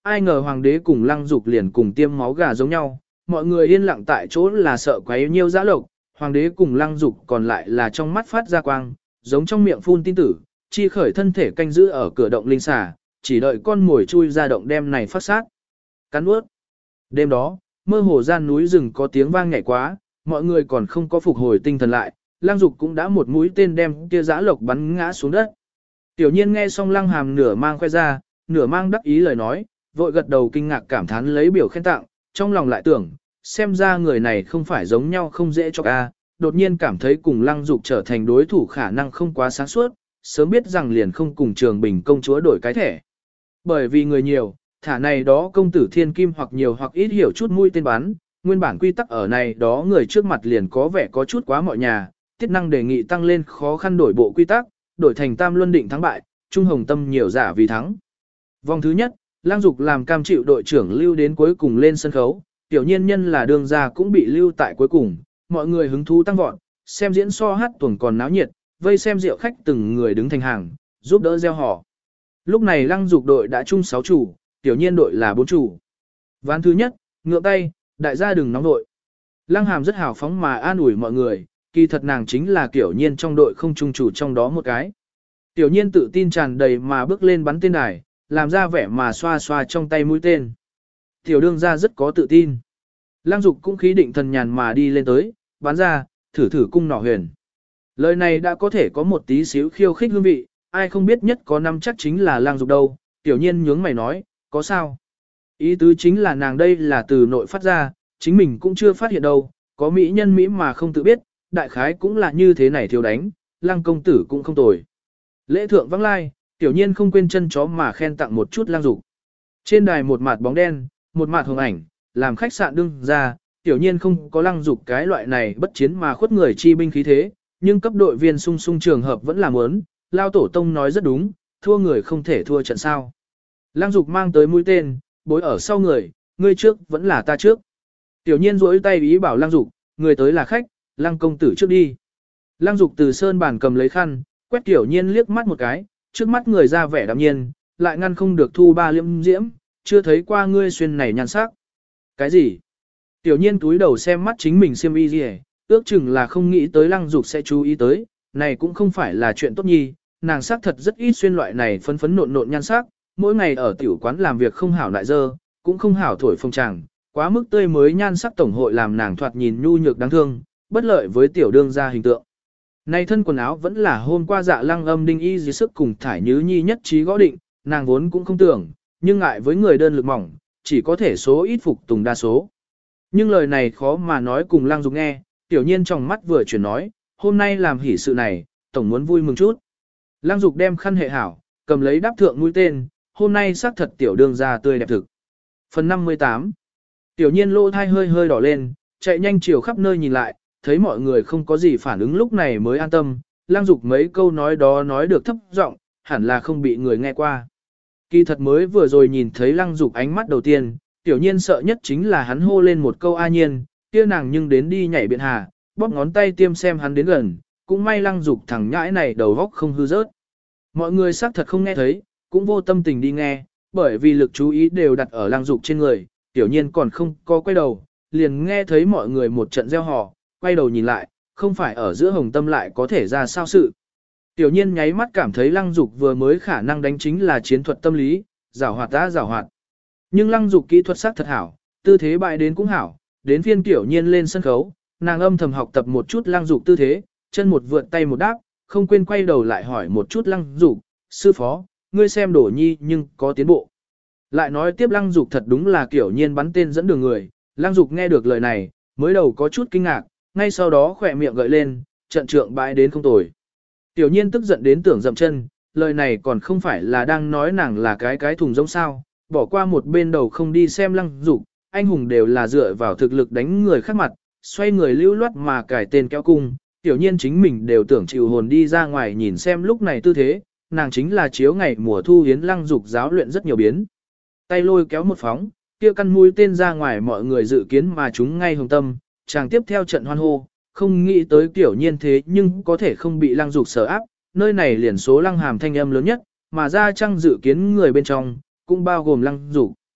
ai ngờ hoàng đế cùng lăng dục liền cùng tiêm máu gà giống nhau, mọi người yên lặng tại chỗ là sợ quấy nhiêu giã lộc, hoàng đế cùng lăng dục còn lại là trong mắt phát ra quang, giống trong miệng phun tin tử, chi khởi thân thể canh giữ ở cửa động linh xà, chỉ đợi con mồi chui ra động đem này phát sát. Cắn nuốt. Đêm đó, mơ hồ gian núi rừng có tiếng vang nhảy quá, mọi người còn không có phục hồi tinh thần lại, lăng dục cũng đã một mũi tên đem kia giã lộc bắn ngã xuống đất. Tiểu nhiên nghe xong lăng hàm nửa mang khoe ra, nửa mang đắc ý lời nói, vội gật đầu kinh ngạc cảm thán lấy biểu khen tặng, trong lòng lại tưởng, xem ra người này không phải giống nhau không dễ cho a. Đột nhiên cảm thấy cùng lăng dục trở thành đối thủ khả năng không quá sáng suốt, sớm biết rằng liền không cùng Trường Bình công chúa đổi cái thẻ. Bởi vì người nhiều, thả này đó công tử thiên kim hoặc nhiều hoặc ít hiểu chút mũi tên bắn, nguyên bản quy tắc ở này đó người trước mặt liền có vẻ có chút quá mọi nhà, tiết năng đề nghị tăng lên khó khăn đổi bộ quy tắc, đổi thành tam luân định thắng bại, trung hồng tâm nhiều giả vì thắng. Vòng thứ nhất, Lang Dục làm cam chịu đội trưởng lưu đến cuối cùng lên sân khấu, tiểu nhiên nhân là đường ra cũng bị lưu tại cuối cùng, mọi người hứng thú tăng vọt, xem diễn so hát tuồng còn náo nhiệt, vây xem rượu khách từng người đứng thành hàng, giúp đỡ gieo họ. Lúc này Lăng Dục đội đã chung 6 chủ, tiểu nhiên đội là 4 chủ. Ván thứ nhất, ngượng tay, đại gia đừng nóng đội. Lăng Hàm rất hào phóng mà an ủi mọi người, kỳ thật nàng chính là tiểu nhiên trong đội không chung chủ trong đó một cái. Tiểu nhiên tự tin tràn đầy mà bước lên bắn tên đài, làm ra vẻ mà xoa xoa trong tay mũi tên. Tiểu đương gia rất có tự tin. Lăng Dục cũng khí định thần nhàn mà đi lên tới, bắn ra, thử thử cung nỏ huyền. Lời này đã có thể có một tí xíu khiêu khích hương vị, ai không biết nhất có năm chắc chính là Lăng Dục đâu. Tiểu nhiên nhướng mày nói, có sao? Ý tứ chính là nàng đây là từ nội phát ra, chính mình cũng chưa phát hiện đâu, có mỹ nhân mỹ mà không tự biết, đại khái cũng là như thế này thiếu đánh, Lăng công tử cũng không tồi. Lễ thượng vắng lai, tiểu nhiên không quên chân chó mà khen tặng một chút Lăng Dục. Trên đài một mặt bóng đen, một mặt hồng ảnh, làm khách sạn đương ra, tiểu nhiên không có Lăng Dục cái loại này bất chiến mà khuất người chi binh khí thế, nhưng cấp đội viên sung sung trường hợp vẫn là muốn, Lao Tổ Tông nói rất đúng, thua người không thể thua trận sao. Lăng Dục mang tới mũi tên, bối ở sau người, ngươi trước vẫn là ta trước. Tiểu nhiên duỗi tay ý bảo Lăng Dục, người tới là khách, Lăng công tử trước đi. Lăng Dục từ sơn bàn cầm lấy khăn, quét tiểu nhiên liếc mắt một cái, trước mắt người ra vẻ đạm nhiên, lại ngăn không được thu ba liễm diễm, chưa thấy qua ngươi xuyên này nhan sắc. Cái gì? Tiểu nhiên túi đầu xem mắt chính mình xiêm y gì hết, ước chừng là không nghĩ tới Lăng Dục sẽ chú ý tới, này cũng không phải là chuyện tốt nhi, nàng sắc thật rất ít xuyên loại này phấn phấn nộn nộn nhan sắc, mỗi ngày ở tiểu quán làm việc không hảo lại dơ, cũng không hảo thổi phong tràng, quá mức tươi mới nhan sắc tổng hội làm nàng thoạt nhìn nhu nhược đáng thương, bất lợi với tiểu đương gia hình tượng. Này thân quần áo vẫn là hôm qua Dạ Lăng Âm đinh y dưới sức cùng thải nhứ nhi nhất trí gõ định, nàng vốn cũng không tưởng, nhưng ngại với người đơn lực mỏng, chỉ có thể số ít phục tùng đa số. Nhưng lời này khó mà nói cùng Lăng Dục nghe, tiểu nhiên trong mắt vừa chuyển nói, hôm nay làm hỷ sự này, tổng muốn vui mừng chút. Lăng Dục đem khăn hệ hảo, cầm lấy đáp thượng mũi tên, hôm nay xác thật tiểu đương gia tươi đẹp thực. Phần 58. Tiểu nhiên lỗ thai hơi hơi đỏ lên, chạy nhanh chiều khắp nơi nhìn lại, thấy mọi người không có gì phản ứng lúc này mới an tâm, Lăng Dục mấy câu nói đó nói được thấp giọng, hẳn là không bị người nghe qua. Kỳ thật mới vừa rồi nhìn thấy Lăng Dục ánh mắt đầu tiên, tiểu nhiên sợ nhất chính là hắn hô lên một câu a nhiên, kia nàng nhưng đến đi nhảy biện hà, bóp ngón tay tiêm xem hắn đến gần, cũng may Lăng Dục thằng nhãi này đầu góc không hư rớt. Mọi người xác thật không nghe thấy, cũng vô tâm tình đi nghe, bởi vì lực chú ý đều đặt ở Lăng Dục trên người, tiểu nhiên còn không có quay đầu, liền nghe thấy mọi người một trận reo hò, quay đầu nhìn lại, không phải ở giữa hồng tâm lại có thể ra sao sự. Tiểu nhiên nháy mắt cảm thấy Lăng Dục vừa mới khả năng đánh chính là chiến thuật tâm lý, giảo hoạt đã giảo hoạt. Nhưng Lăng Dục kỹ thuật sắc thật hảo, tư thế bại đến cũng hảo, đến phiên tiểu nhiên lên sân khấu, nàng âm thầm học tập một chút Lăng Dục tư thế, chân một vượt tay một đáp, không quên quay đầu lại hỏi một chút Lăng Dục, sư phó, ngươi xem Đổ Nhi nhưng có tiến bộ. Lại nói tiếp Lăng Dục thật đúng là tiểu nhiên bắn tên dẫn đường người, Lăng Dục nghe được lời này, mới đầu có chút kinh ngạc, ngay sau đó khỏe miệng gợi lên, trận trượng bãi đến không tồi. Tiểu nhiên tức giận đến tưởng dậm chân, lời này còn không phải là đang nói nàng là cái thùng giống sao, bỏ qua một bên đầu không đi xem Lăng Dục, anh hùng đều là dựa vào thực lực đánh người khác mặt, xoay người lưu loát mà cải tên kéo cung, tiểu nhiên chính mình đều tưởng chịu hồn đi ra ngoài nhìn xem lúc này tư thế, nàng chính là chiếu ngày mùa thu hiến Lăng Dục giáo luyện rất nhiều biến. Tay lôi kéo một phóng, kia căn mũi tên ra ngoài mọi người dự kiến mà chúng ngay hồng tâm, chàng tiếp theo trận hoan hô, không nghĩ tới tiểu nhiên thế nhưng có thể không bị Lăng Dục sở áp, nơi này liền số Lăng Hàm thanh âm lớn nhất, mà ra chăng dự kiến người bên trong, cũng bao gồm Lăng Dục.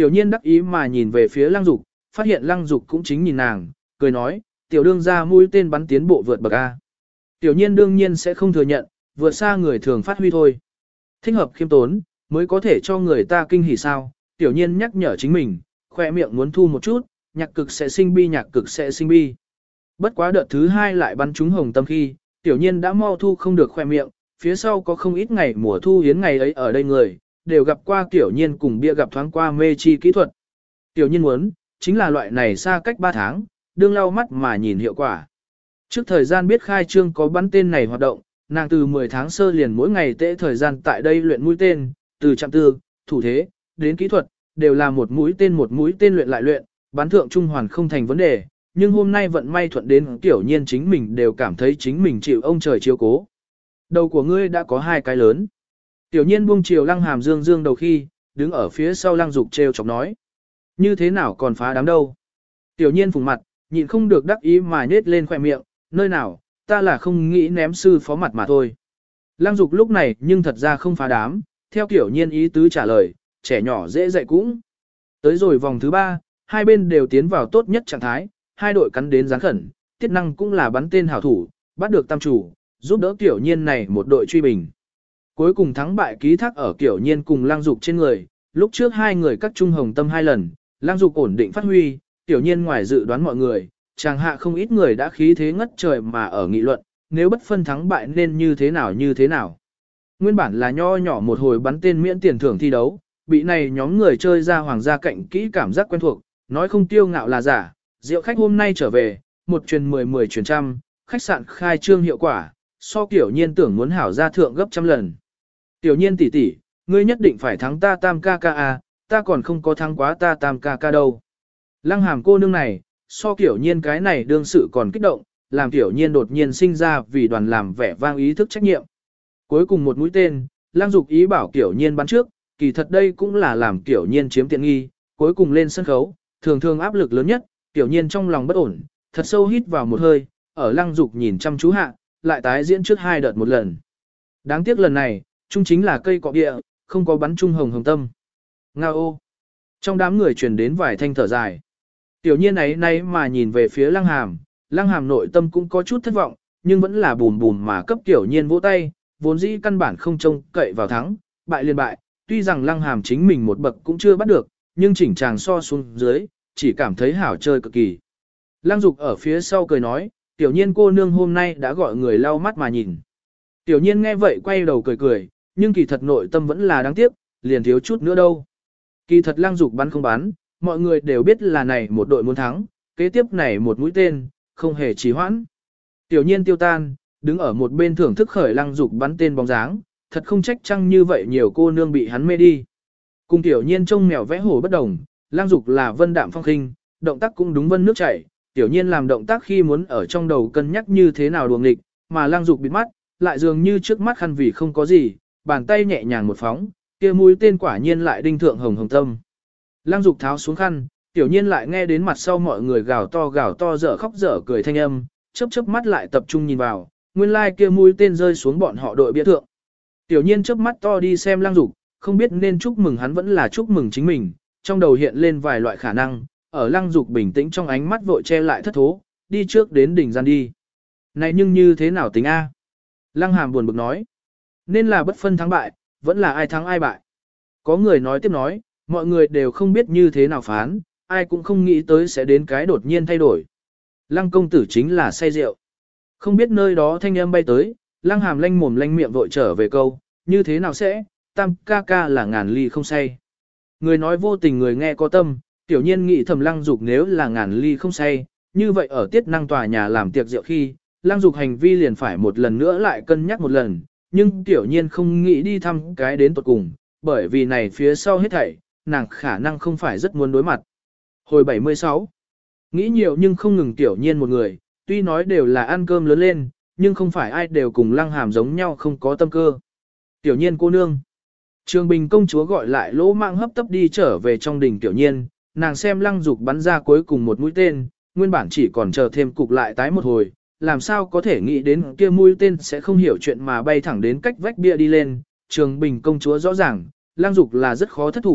Tiểu nhiên đắc ý mà nhìn về phía Lăng Dục, phát hiện Lăng Dục cũng chính nhìn nàng, cười nói, tiểu đương ra mũi tên bắn tiến bộ vượt bậc A. Tiểu nhiên đương nhiên sẽ không thừa nhận, vượt xa người thường phát huy thôi. Thích hợp khiêm tốn, mới có thể cho người ta kinh hỉ sao. Tiểu nhiên nhắc nhở chính mình, khoe miệng muốn thu một chút, nhạc cực sẽ sinh bi nhạc cực sẽ sinh bi. Bất quá đợt thứ hai lại bắn trúng hồng tâm khi, tiểu nhiên đã mau thu không được khoe miệng, phía sau có không ít ngày mùa thu hiến ngày ấy ở đây người, đều gặp qua tiểu nhiên cùng bia gặp thoáng qua mê chi kỹ thuật. Tiểu nhiên muốn, chính là loại này xa cách 3 tháng, đương lau mắt mà nhìn hiệu quả. Trước thời gian biết khai trương có bắn tên này hoạt động, nàng từ 10 tháng sơ liền mỗi ngày tễ thời gian tại đây luyện mũi tên, từ chạm tư, thủ thế, đến kỹ thuật, đều là một mũi tên luyện lại luyện, bắn thượng trung hoàn không thành vấn đề, nhưng hôm nay vận may thuận đến tiểu nhiên chính mình đều cảm thấy chính mình chịu ông trời chiếu cố. Đầu của ngươi đã có 2 cái lớn. Tiểu nhiên buông chiều Lăng Hàm dương dương đầu khi, đứng ở phía sau Lăng Dục trêu chọc nói. Như thế nào còn phá đám đâu? Tiểu nhiên phùng mặt, nhịn không được đắc ý mà nhếch lên khỏe miệng, nơi nào, ta là không nghĩ ném sư phó mặt mà thôi. Lăng Dục lúc này nhưng thật ra không phá đám, theo tiểu nhiên ý tứ trả lời, trẻ nhỏ dễ dạy cũng. Tới rồi vòng thứ 3, hai bên đều tiến vào tốt nhất trạng thái, hai đội cắn đến gián khẩn, Tiết Năng cũng là bắn tên hảo thủ, bắt được tam chủ, giúp đỡ tiểu nhiên này một đội truy bình. Cuối cùng thắng bại ký thác ở tiểu nhiên cùng Lăng Dục trên người, lúc trước hai người cắt trung hồng tâm 2 lần, Lăng Dục ổn định phát huy, tiểu nhiên ngoài dự đoán mọi người, chàng hạ không ít người đã khí thế ngất trời mà ở nghị luận, nếu bất phân thắng bại nên như thế nào như thế nào. Nguyên bản là nho nhỏ một hồi bắn tên miễn tiền thưởng thi đấu, bị này nhóm người chơi ra hoàng gia cạnh kỹ cảm giác quen thuộc, nói không tiêu ngạo là giả, rượu khách hôm nay trở về, 1 truyền 10 truyền trăm, khách sạn khai trương hiệu quả, so tiểu nhiên tưởng muốn hảo ra thượng gấp trăm lần. Tiểu nhiên tỷ tỷ, ngươi nhất định phải thắng ta tam ca ca à, ta còn không có thắng quá ta tam ca ca đâu. Lăng Hàm cô nương này, so tiểu nhiên cái này đương sự còn kích động, làm tiểu nhiên đột nhiên sinh ra vì đoàn làm vẻ vang ý thức trách nhiệm. Cuối cùng một mũi tên, Lăng Dục ý bảo tiểu nhiên bắn trước, kỳ thật đây cũng là làm tiểu nhiên chiếm tiện nghi, cuối cùng lên sân khấu, thường thường áp lực lớn nhất, tiểu nhiên trong lòng bất ổn, thật sâu hít vào một hơi, ở Lăng Dục nhìn chăm chú hạ, lại tái diễn trước 2 đợt một lần. Đáng tiếc lần này, chung chính là cây cọ địa, không có bắn trung hồng tâm. Ngao ô! Trong đám người truyền đến vài thanh thở dài. Tiểu nhiên ấy nay mà nhìn về phía Lăng Hàm nội tâm cũng có chút thất vọng, nhưng vẫn là bùm bùm mà cấp tiểu nhiên vỗ tay, vốn dĩ căn bản không trông cậy vào thắng, bại liền bại, tuy rằng Lăng Hàm chính mình một bậc cũng chưa bắt được, nhưng chỉnh chàng so xuống dưới, chỉ cảm thấy hảo chơi cực kỳ. Lăng Dục ở phía sau cười nói, tiểu nhiên cô nương hôm nay đã gọi người lau mắt mà nhìn. Tiểu nhiên nghe vậy quay đầu cười cười, nhưng kỳ thật nội tâm vẫn là đáng tiếc, liền thiếu chút nữa đâu. Kỳ thật Lăng Dục bắn không bắn, mọi người đều biết là này một đội muốn thắng, kế tiếp này một mũi tên, không hề trì hoãn. Tiểu nhiên tiêu tan, đứng ở một bên thưởng thức khởi Lăng Dục bắn tên bóng dáng, thật không trách chăng như vậy nhiều cô nương bị hắn mê đi. Cùng tiểu nhiên trông mèo vẽ hổ bất đồng, Lăng Dục là vân đạm phong khinh, động tác cũng đúng vân nước chảy, tiểu nhiên làm động tác khi muốn ở trong đầu cân nhắc như thế nào đuồng nghịch, mà Lăng Dục bịt mắt, lại dường như trước mắt khăn vì không có gì, bàn tay nhẹ nhàng một phóng, kia mũi tên quả nhiên lại đinh thượng hồng tâm. Lăng Dục tháo xuống khăn, tiểu nhiên lại nghe đến mặt sau mọi người gào to dở khóc dở cười thanh âm, chớp chớp mắt lại tập trung nhìn vào, nguyên lai kia mũi tên rơi xuống bọn họ đội bia thượng. Tiểu nhiên chớp mắt to đi xem Lăng Dục, không biết nên chúc mừng hắn vẫn là chúc mừng chính mình, trong đầu hiện lên vài loại khả năng, ở Lăng Dục bình tĩnh trong ánh mắt vội che lại thất thố, đi trước đến đỉnh gian đi. Này nhưng như thế nào tính A? Lăng Hàm buồn bực nói, nên là bất phân thắng bại, vẫn là ai thắng ai bại. Có người nói tiếp nói, mọi người đều không biết như thế nào phán, ai cũng không nghĩ tới sẽ đến cái đột nhiên thay đổi. Lăng công tử chính là say rượu. Không biết nơi đó thanh âm bay tới, Lăng Hàm lanh mồm lanh miệng vội trở về câu, như thế nào sẽ, tam ca ca là ngàn ly không say. Người nói vô tình người nghe có tâm, tiểu nhiên nghĩ thầm Lăng Dục nếu là ngàn ly không say, như vậy ở Tiết Năng tòa nhà làm tiệc rượu khi, Lăng Dục hành vi liền phải một lần nữa lại cân nhắc một lần, nhưng tiểu nhiên không nghĩ đi thăm cái đến tuột cùng, bởi vì này phía sau hết thảy, nàng khả năng không phải rất muốn đối mặt. Hồi 76, nghĩ nhiều nhưng không ngừng tiểu nhiên một người, tuy nói đều là ăn cơm lớn lên, nhưng không phải ai đều cùng Lăng Hàm giống nhau không có tâm cơ. Tiểu nhiên cô nương. Trường Bình công chúa gọi lại lỗ mạng hấp tấp đi trở về trong đình tiểu nhiên, nàng xem Lăng Dục bắn ra cuối cùng một mũi tên, nguyên bản chỉ còn chờ thêm cục lại tái một hồi, làm sao có thể nghĩ đến kia mũi tên sẽ không hiểu chuyện mà bay thẳng đến cách vách bia đi lên. Trường Bình công chúa rõ ràng, Lăng Dục là rất khó thất thủ,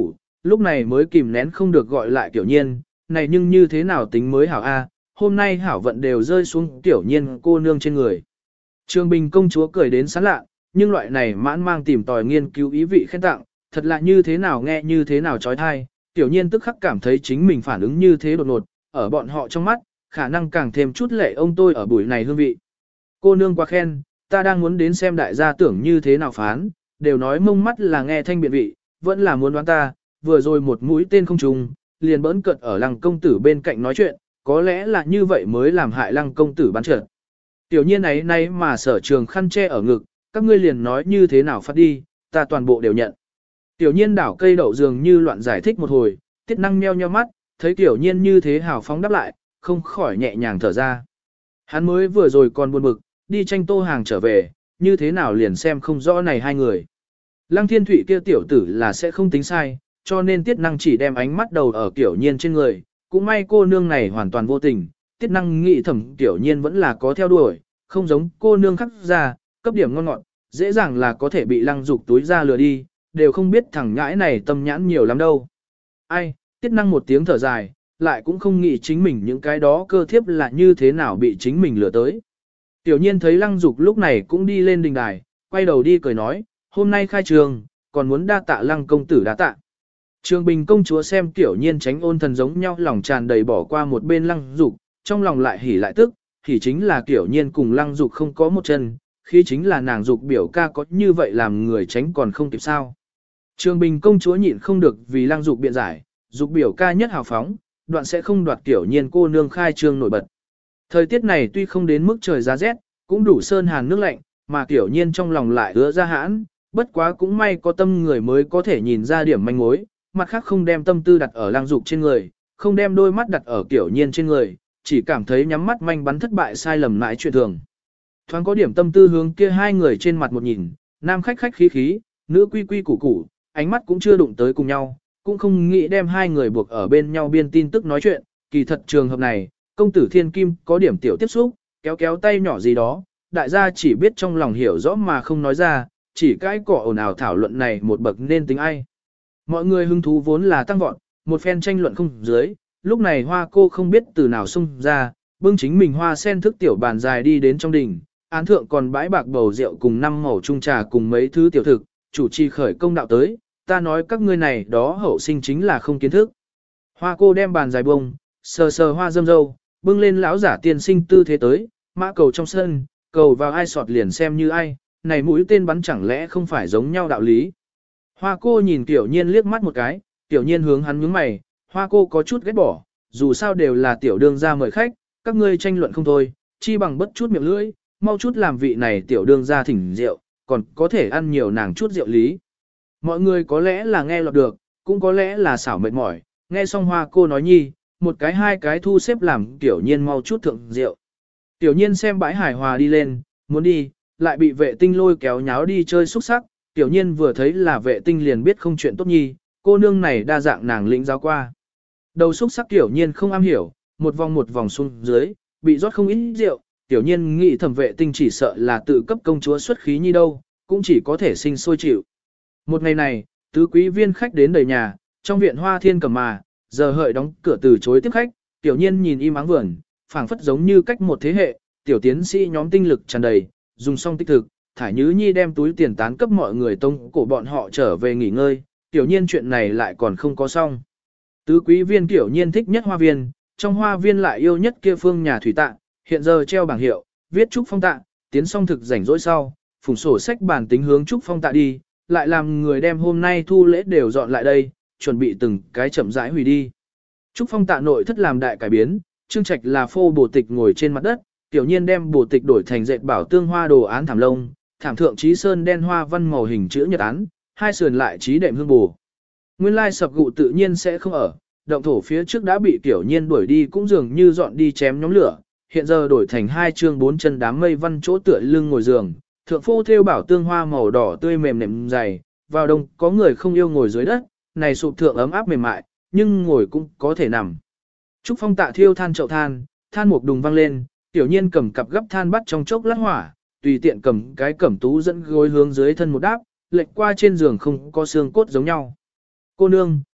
lúc này mới kìm nén không được gọi lại Tiểu Nhiên, này nhưng như thế nào tính mới hảo a, hôm nay hảo vận đều rơi xuống Tiểu Nhiên cô nương trên người. Trường Bình công chúa cười đến sán lạ, nhưng loại này mãn mang tìm tòi nghiên cứu ý vị khen tặng, thật là như thế nào nghe như thế nào trói thai, Tiểu Nhiên tức khắc cảm thấy chính mình phản ứng như thế đột ngột, ở bọn họ trong mắt, khả năng càng thêm chút lệ ông tôi ở buổi này hương vị. Cô nương quá khen, ta đang muốn đến xem đại gia tưởng như thế nào phán, đều nói mông mắt là nghe thanh biện vị, vẫn là muốn đoán ta, vừa rồi một mũi tên không trùng, liền bỡn cợt ở lăng công tử bên cạnh nói chuyện, có lẽ là như vậy mới làm hại lăng công tử bắn trợt. Tiểu Nhiên ấy nay mà sở trường khăn che ở ngực, các ngươi liền nói như thế nào phát đi, ta toàn bộ đều nhận. Tiểu Nhiên đảo cây đậu dường như loạn giải thích một hồi, Tiết Năng nheo nheo mắt, thấy Tiểu Nhiên như thế hào phóng đáp lại, không khỏi nhẹ nhàng thở ra. Hắn mới vừa rồi còn buồn bực, đi tranh Tô Hàng trở về, như thế nào liền xem không rõ này hai người. Lăng Thiên Thụy kia tiểu tử là sẽ không tính sai, cho nên Tiết Năng chỉ đem ánh mắt đầu ở Tiểu Nhiên trên người, cũng may cô nương này hoàn toàn vô tình, Tiết Năng nghĩ thầm Tiểu Nhiên vẫn là có theo đuổi, không giống cô nương khắc ra, cấp điểm ngon ngọt, dễ dàng là có thể bị Lăng Dục túi ra lừa đi, đều không biết thằng nhãi này tâm nhãn nhiều lắm đâu. Ai, Tiết Năng một tiếng thở dài, lại cũng không nghĩ chính mình những cái đó cơ thiếp là như thế nào bị chính mình lừa tới. Tiểu Nhiên thấy Lăng Dục lúc này cũng đi lên đình đài, quay đầu đi cười nói, hôm nay khai trường, còn muốn đa tạ Lăng công tử đa tạ. Trường Bình công chúa xem Tiểu Nhiên tránh ôn thần giống nhau, lòng tràn đầy bỏ qua một bên Lăng Dục, trong lòng lại hỉ lại tức, hỉ chính là Tiểu Nhiên cùng Lăng Dục không có một chân, khi chính là nàng Dục biểu ca có như vậy làm người tránh còn không kịp sao. Trường Bình công chúa nhịn không được vì Lăng Dục biện giải, Dục biểu ca nhất hào phóng, đoạn sẽ không đoạt Tiểu Nhiên cô nương khai trương nổi bật. Thời tiết này tuy không đến mức trời giá rét, cũng đủ sơn hàn nước lạnh, mà Tiểu Nhiên trong lòng lại ứa ra hãn, bất quá cũng may có tâm người mới có thể nhìn ra điểm manh mối, mặt khác không đem tâm tư đặt ở Lăng Dục trên người, không đem đôi mắt đặt ở Tiểu Nhiên trên người, chỉ cảm thấy nhắm mắt manh bắn thất bại sai lầm mãi chuyện thường. Thoáng có điểm tâm tư hướng kia hai người trên mặt một nhìn, nam khách khách khí khí, nữ quy quy củ củ, ánh mắt cũng chưa đụng tới cùng nhau, cũng không nghĩ đem hai người buộc ở bên nhau biên tin tức nói chuyện, kỳ thật trường hợp này, công tử Thiên Kim có điểm tiểu tiếp xúc, kéo kéo tay nhỏ gì đó, đại gia chỉ biết trong lòng hiểu rõ mà không nói ra, chỉ cái cỏ ồn ào thảo luận này một bậc nên tính ai. Mọi người hứng thú vốn là tăng vọt, một phen tranh luận không dưới, lúc này Hoa cô không biết từ nào xung ra, bưng chính mình hoa sen thức tiểu bàn dài đi đến trong đình, án thượng còn bãi bạc bầu rượu cùng 5 mẩu trung trà cùng mấy thứ tiểu thực, chủ trì khởi công đạo tới, ta nói các ngươi này đó hậu sinh chính là không kiến thức. Hoa cô đem bàn dài bông, sờ sờ hoa dâm dâu, bưng lên lão giả tiên sinh tư thế tới, mã cầu trong sân, cầu vào ai sọt liền xem như ai, này mũi tên bắn chẳng lẽ không phải giống nhau đạo lý. Hoa cô nhìn Tiểu Nhiên liếc mắt một cái, Tiểu Nhiên hướng hắn nhướng mày, Hoa cô có chút ghét bỏ, dù sao đều là tiểu đương gia mời khách, các ngươi tranh luận không thôi, chi bằng bất chút miệng lưỡi, mau chút làm vị này tiểu đương gia thỉnh rượu, còn có thể ăn nhiều nàng chút rượu lý. Mọi người có lẽ là nghe lọt được, cũng có lẽ là xảo mệt mỏi, nghe xong Hoa cô nói nhi, một cái hai cái thu xếp làm Tiểu Nhiên mau chút thượng rượu. Tiểu Nhiên xem bãi hải hòa đi lên, muốn đi, lại bị vệ tinh lôi kéo nháo đi chơi xúc sắc, Tiểu Nhiên vừa thấy là vệ tinh liền biết không chuyện tốt nhi, cô nương này đa dạng nàng lĩnh giáo qua. Đầu xúc sắc Tiểu Nhiên không am hiểu, một vòng xuống dưới, bị rót không ít rượu, Tiểu Nhiên nghĩ thẩm vệ tinh chỉ sợ là tự cấp công chúa xuất khí nhi đâu, cũng chỉ có thể sinh sôi chịu. Một ngày này, tứ quý viên khách đến đầy nhà, trong viện hoa thiên cầm mà, giờ hợi đóng cửa từ chối tiếp khách, Tiểu Nhiên nhìn im ắng vườn, phảng phất giống như cách một thế hệ, tiểu tiến sĩ nhóm tinh lực tràn đầy, dùng xong tích thực, Thải Nhứ Nhi đem túi tiền tán cấp mọi người tông cổ bọn họ trở về nghỉ ngơi, Tiểu Nhiên chuyện này lại còn không có xong. Tứ quý viên Tiểu Nhiên thích nhất hoa viên, trong hoa viên lại yêu nhất kia phương nhà thủy tạ, hiện giờ treo bảng hiệu, viết chúc phong tạ, tiến xong thực rảnh rỗi sau, phủng sổ sách bản tính hướng chúc phong tạ đi, lại làm người đem hôm nay thu lễ đều dọn lại đây, chuẩn bị từng cái chậm rãi hủy đi. Trúc phong tạ nội thất làm đại cải biến, Trương Trạch là phô bổ tịch ngồi trên mặt đất, Tiểu Nhiên đem bổ tịch đổi thành dệt bảo tương hoa đồ án thảm lông, thảm thượng trí sơn đen hoa văn màu hình chữ nhật án, hai sườn lại trí đệm hương bổ. Nguyên lai sập gụ tự nhiên sẽ không ở, động thổ phía trước đã bị Tiểu Nhiên đuổi đi cũng dường như dọn đi chém nhóm lửa, hiện giờ đổi thành hai chương bốn chân đám mây văn chỗ tựa lưng ngồi giường, thượng phô thêu bảo tương hoa màu đỏ tươi mềm nệm dày, vào đông có người không yêu ngồi dưới đất, này sụp thượng ấm áp mềm mại, nhưng ngồi cũng có thể nằm. Trúc phong tạ thiêu than chậu than, than một đùng vang lên, Tiểu Nhiên cầm cặp gấp than bắt trong chốc lát hỏa, tùy tiện cầm cái cẩm tú dẫn gối hướng dưới thân một đáp, lệch qua trên giường không có xương cốt giống nhau. Cô nương,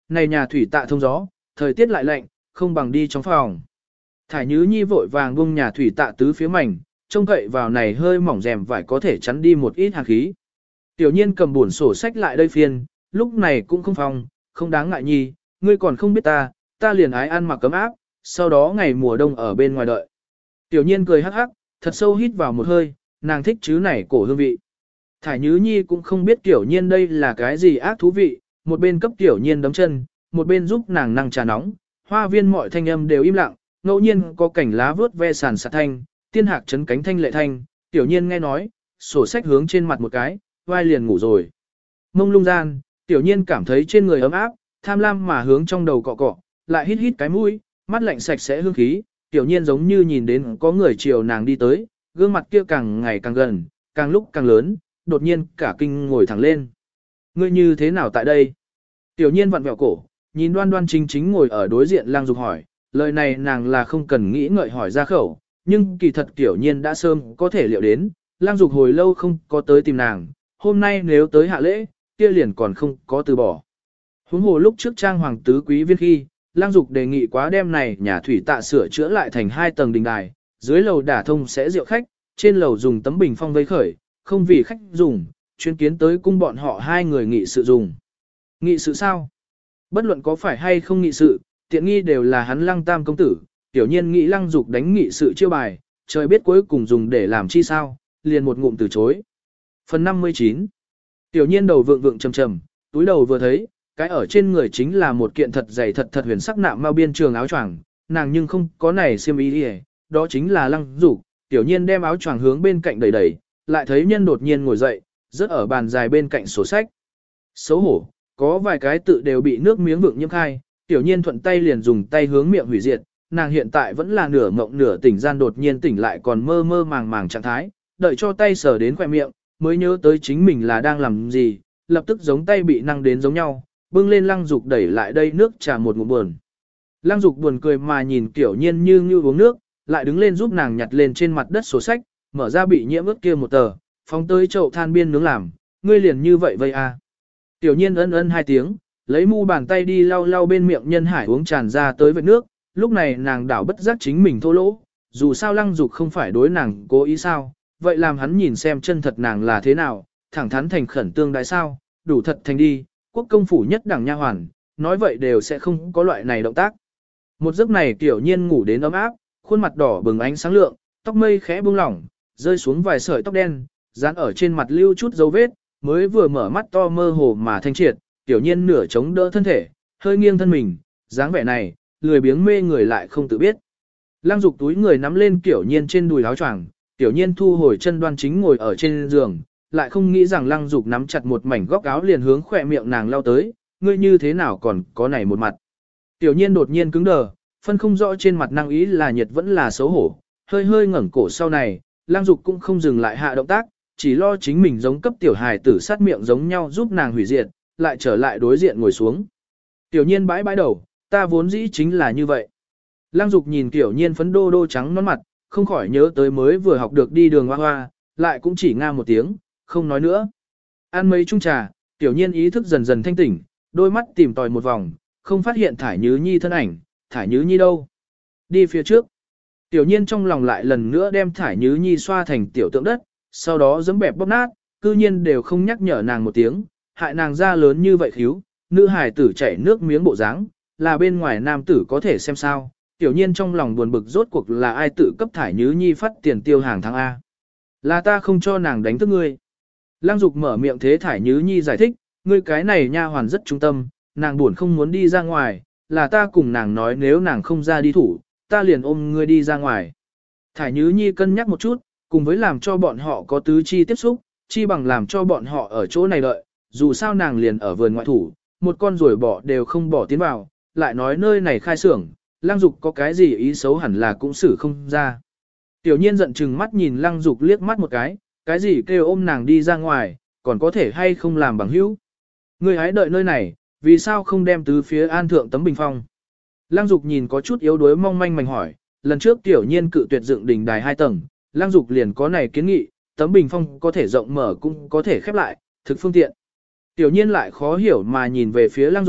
này nhà thủy tạ thông gió, thời tiết lại lạnh, không bằng đi trong phòng. Thải Nhứ Nhi vội vàng buông nhà thủy tạ tứ phía mảnh, trông cậy vào này hơi mỏng rèm vải có thể chắn đi một ít hàn khí. Tiểu Nhiên cầm buồn sổ sách lại đây phiên, lúc này cũng không phòng, không đáng ngại Nhi, ngươi còn không biết ta liền ái ăn mặc cấm áp, sau đó ngày mùa đông ở bên ngoài đợi. Tiểu Nhiên cười hắc hắc, thật sâu hít vào một hơi, nàng thích chứ này cổ hương vị. Thải Nhứ Nhi cũng không biết Tiểu Nhiên đây là cái gì ác thú vị, một bên cấp Tiểu Nhiên đấm chân, một bên giúp nàng năng trà nóng, hoa viên mọi thanh âm đều im lặng, ngẫu nhiên có cảnh lá vớt ve sàn sạt thanh, tiên hạc chấn cánh thanh lệ thanh, Tiểu Nhiên nghe nói, sổ sách hướng trên mặt một cái, vai liền ngủ rồi. Mông lung gian, Tiểu Nhiên cảm thấy trên người ấm áp, tham lam mà hướng trong đầu cọ cọ, lại hít hít cái mũi, mắt lạnh sạch sẽ hương khí, Tiểu Nhiên giống như nhìn đến có người chiều nàng đi tới, gương mặt kia càng ngày càng gần, càng lúc càng lớn, đột nhiên cả kinh ngồi thẳng lên. Ngươi như thế nào tại đây? Tiểu Nhiên vặn vẹo cổ, nhìn Đoan Đoan chính chính ngồi ở đối diện Lang Dục hỏi, lời này nàng là không cần nghĩ ngợi hỏi ra khẩu, nhưng kỳ thật Tiểu Nhiên đã sớm có thể liệu đến, Lang Dục hồi lâu không có tới tìm nàng, hôm nay nếu tới hạ lễ, kia liền còn không có từ bỏ. Huống hồ lúc trước trang hoàng tứ quý viên khi, Lang Dục đề nghị quá đêm này nhà thủy tạ sửa chữa lại thành 2 tầng đình đài, dưới lầu đả thông sẽ rượu khách, trên lầu dùng tấm bình phong vây khởi, không vì khách dùng, chuyên kiến tới cung bọn họ 2 người nghị sự dùng. Nghị sự sao? Bất luận có phải hay không nghị sự, tiện nghi đều là hắn Lăng Tam công tử, Tiểu Nhiên nghĩ Lăng Dục đánh nghị sự chiêu bài, trời biết cuối cùng dùng để làm chi sao, liền một ngụm từ chối. Phần 59. Tiểu Nhiên đầu vượng vượng trầm trầm, túi đầu vừa thấy, cái ở trên người chính là một kiện thật dày thật huyền sắc nạm mao biên trường áo choàng, nàng nhưng không có này xiêm y đi, đó chính là Lăng Dục. Tiểu Nhiên đem áo choàng hướng bên cạnh đẩy, lại thấy nhân đột nhiên ngồi dậy, rớt ở bàn dài bên cạnh sổ sách. Xấu hổ, có vài cái tự đều bị nước miếng vượng nhiễm khai, Tiểu Nhiên thuận tay liền dùng tay hướng miệng hủy diệt, nàng hiện tại vẫn là nửa mộng nửa tỉnh gian đột nhiên tỉnh lại còn mơ mơ màng màng trạng thái, đợi cho tay sờ đến khóe miệng, mới nhớ tới chính mình là đang làm gì, lập tức giống tay bị năng đến giống nhau, bưng lên Lăng Dục đẩy lại đây nước trà một ngụm buồn. Lăng Dục buồn cười mà nhìn Tiểu Nhiên như uống nước, lại đứng lên giúp nàng nhặt lên trên mặt đất sổ sách, mở ra bị nhiễm ướt kia một tờ, phóng tới chậu than biên nướng làm, ngươi liền như vậy vây à. Tiểu Nhiên ân ân 2 tiếng, lấy mu bàn tay đi lau lau bên miệng nhân hải uống tràn ra tới vệt nước, lúc này nàng đảo bất giác chính mình thô lỗ, dù sao Lăng Dục không phải đối nàng cố ý sao, vậy làm hắn nhìn xem chân thật nàng là thế nào, thẳng thắn thành khẩn tương đại sao, đủ thật thành đi, quốc công phủ nhất đẳng nha hoàn, nói vậy đều sẽ không có loại này động tác. Một giấc này Tiểu Nhiên ngủ đến ấm áp, khuôn mặt đỏ bừng ánh sáng lượng, tóc mây khẽ buông lỏng, rơi xuống vài sợi tóc đen, dán ở trên mặt lưu chút dấu vết, mới vừa mở mắt to mơ hồ mà thanh triệt, Tiểu Nhiên nửa chống đỡ thân thể, hơi nghiêng thân mình, dáng vẻ này, lười biếng mê người lại không tự biết. Lăng Dục túi người nắm lên Tiểu Nhiên trên đùi áo choàng, Tiểu Nhiên thu hồi chân Đoan Chính ngồi ở trên giường, lại không nghĩ rằng Lăng Dục nắm chặt một mảnh góc áo liền hướng khỏe miệng nàng lao tới, ngươi như thế nào còn có này một mặt. Tiểu Nhiên đột nhiên cứng đờ, phân không rõ trên mặt năng ý là nhiệt vẫn là xấu hổ, hơi hơi ngẩng cổ sau này, Lăng Dục cũng không dừng lại hạ động tác, chỉ lo chính mình giống cấp tiểu hài tử sát miệng giống nhau giúp nàng hủy diệt, lại trở lại đối diện ngồi xuống. Tiểu Nhiên bãi bãi đầu, ta vốn dĩ chính là như vậy. Lăng Dục nhìn Tiểu Nhiên phấn đô đô trắng nón mặt, không khỏi nhớ tới mới vừa học được đi đường hoa hoa, lại cũng chỉ nga một tiếng, không nói nữa. Ăn mấy chung trà, Tiểu Nhiên ý thức dần dần thanh tỉnh, đôi mắt tìm tòi một vòng, không phát hiện Thải Nhứ Nhi thân ảnh, Thải Nhứ Nhi đâu? Đi phía trước. Tiểu Nhiên trong lòng lại lần nữa đem Thải Nhứ Nhi xoa thành tiểu tượng đất, sau đó giẫm bẹp bóp nát, cư nhiên đều không nhắc nhở nàng một tiếng, hại nàng ra lớn như vậy khíu, nữ hài tử chảy nước miếng bộ dáng, là bên ngoài nam tử có thể xem sao. Tiểu Nhiên trong lòng buồn bực rốt cuộc là ai tự cấp Thải Nhứ Nhi phát tiền tiêu hàng tháng A. Là ta không cho nàng đánh thức ngươi. Lăng Dục mở miệng thế Thải Nhứ Nhi giải thích, ngươi cái này nha hoàn rất trung tâm, nàng buồn không muốn đi ra ngoài, là ta cùng nàng nói nếu nàng không ra đi thủ, ta liền ôm ngươi đi ra ngoài. Thải Nhứ Nhi cân nhắc một chút, cùng với làm cho bọn họ có tứ chi tiếp xúc, chi bằng làm cho bọn họ ở chỗ này đợi, dù sao nàng liền ở vườn ngoại thủ, một con ruồi bỏ đều không bỏ tiến vào, lại nói nơi này khai xưởng, Lăng Dục có cái gì ý xấu hẳn là cũng xử không ra. Tiểu Nhiên giận chừng mắt nhìn Lăng Dục liếc mắt một cái gì kêu ôm nàng đi ra ngoài, còn có thể hay không làm bằng hữu. Ngươi hãy đợi nơi này, vì sao không đem tứ phía an thượng tấm bình phong. Lăng Dục nhìn có chút yếu đuối mong manh mảnh hỏi, lần trước Tiểu Nhiên cự tuyệt dựng đỉnh đài 2 tầng, Lăng Dục liền có này kiến nghị, tấm bình phong có thể rộng mở cũng có thể khép lại, thực phương tiện. Tiểu Nhiên lại khó hiểu mà nhìn về phía Lăng Dục,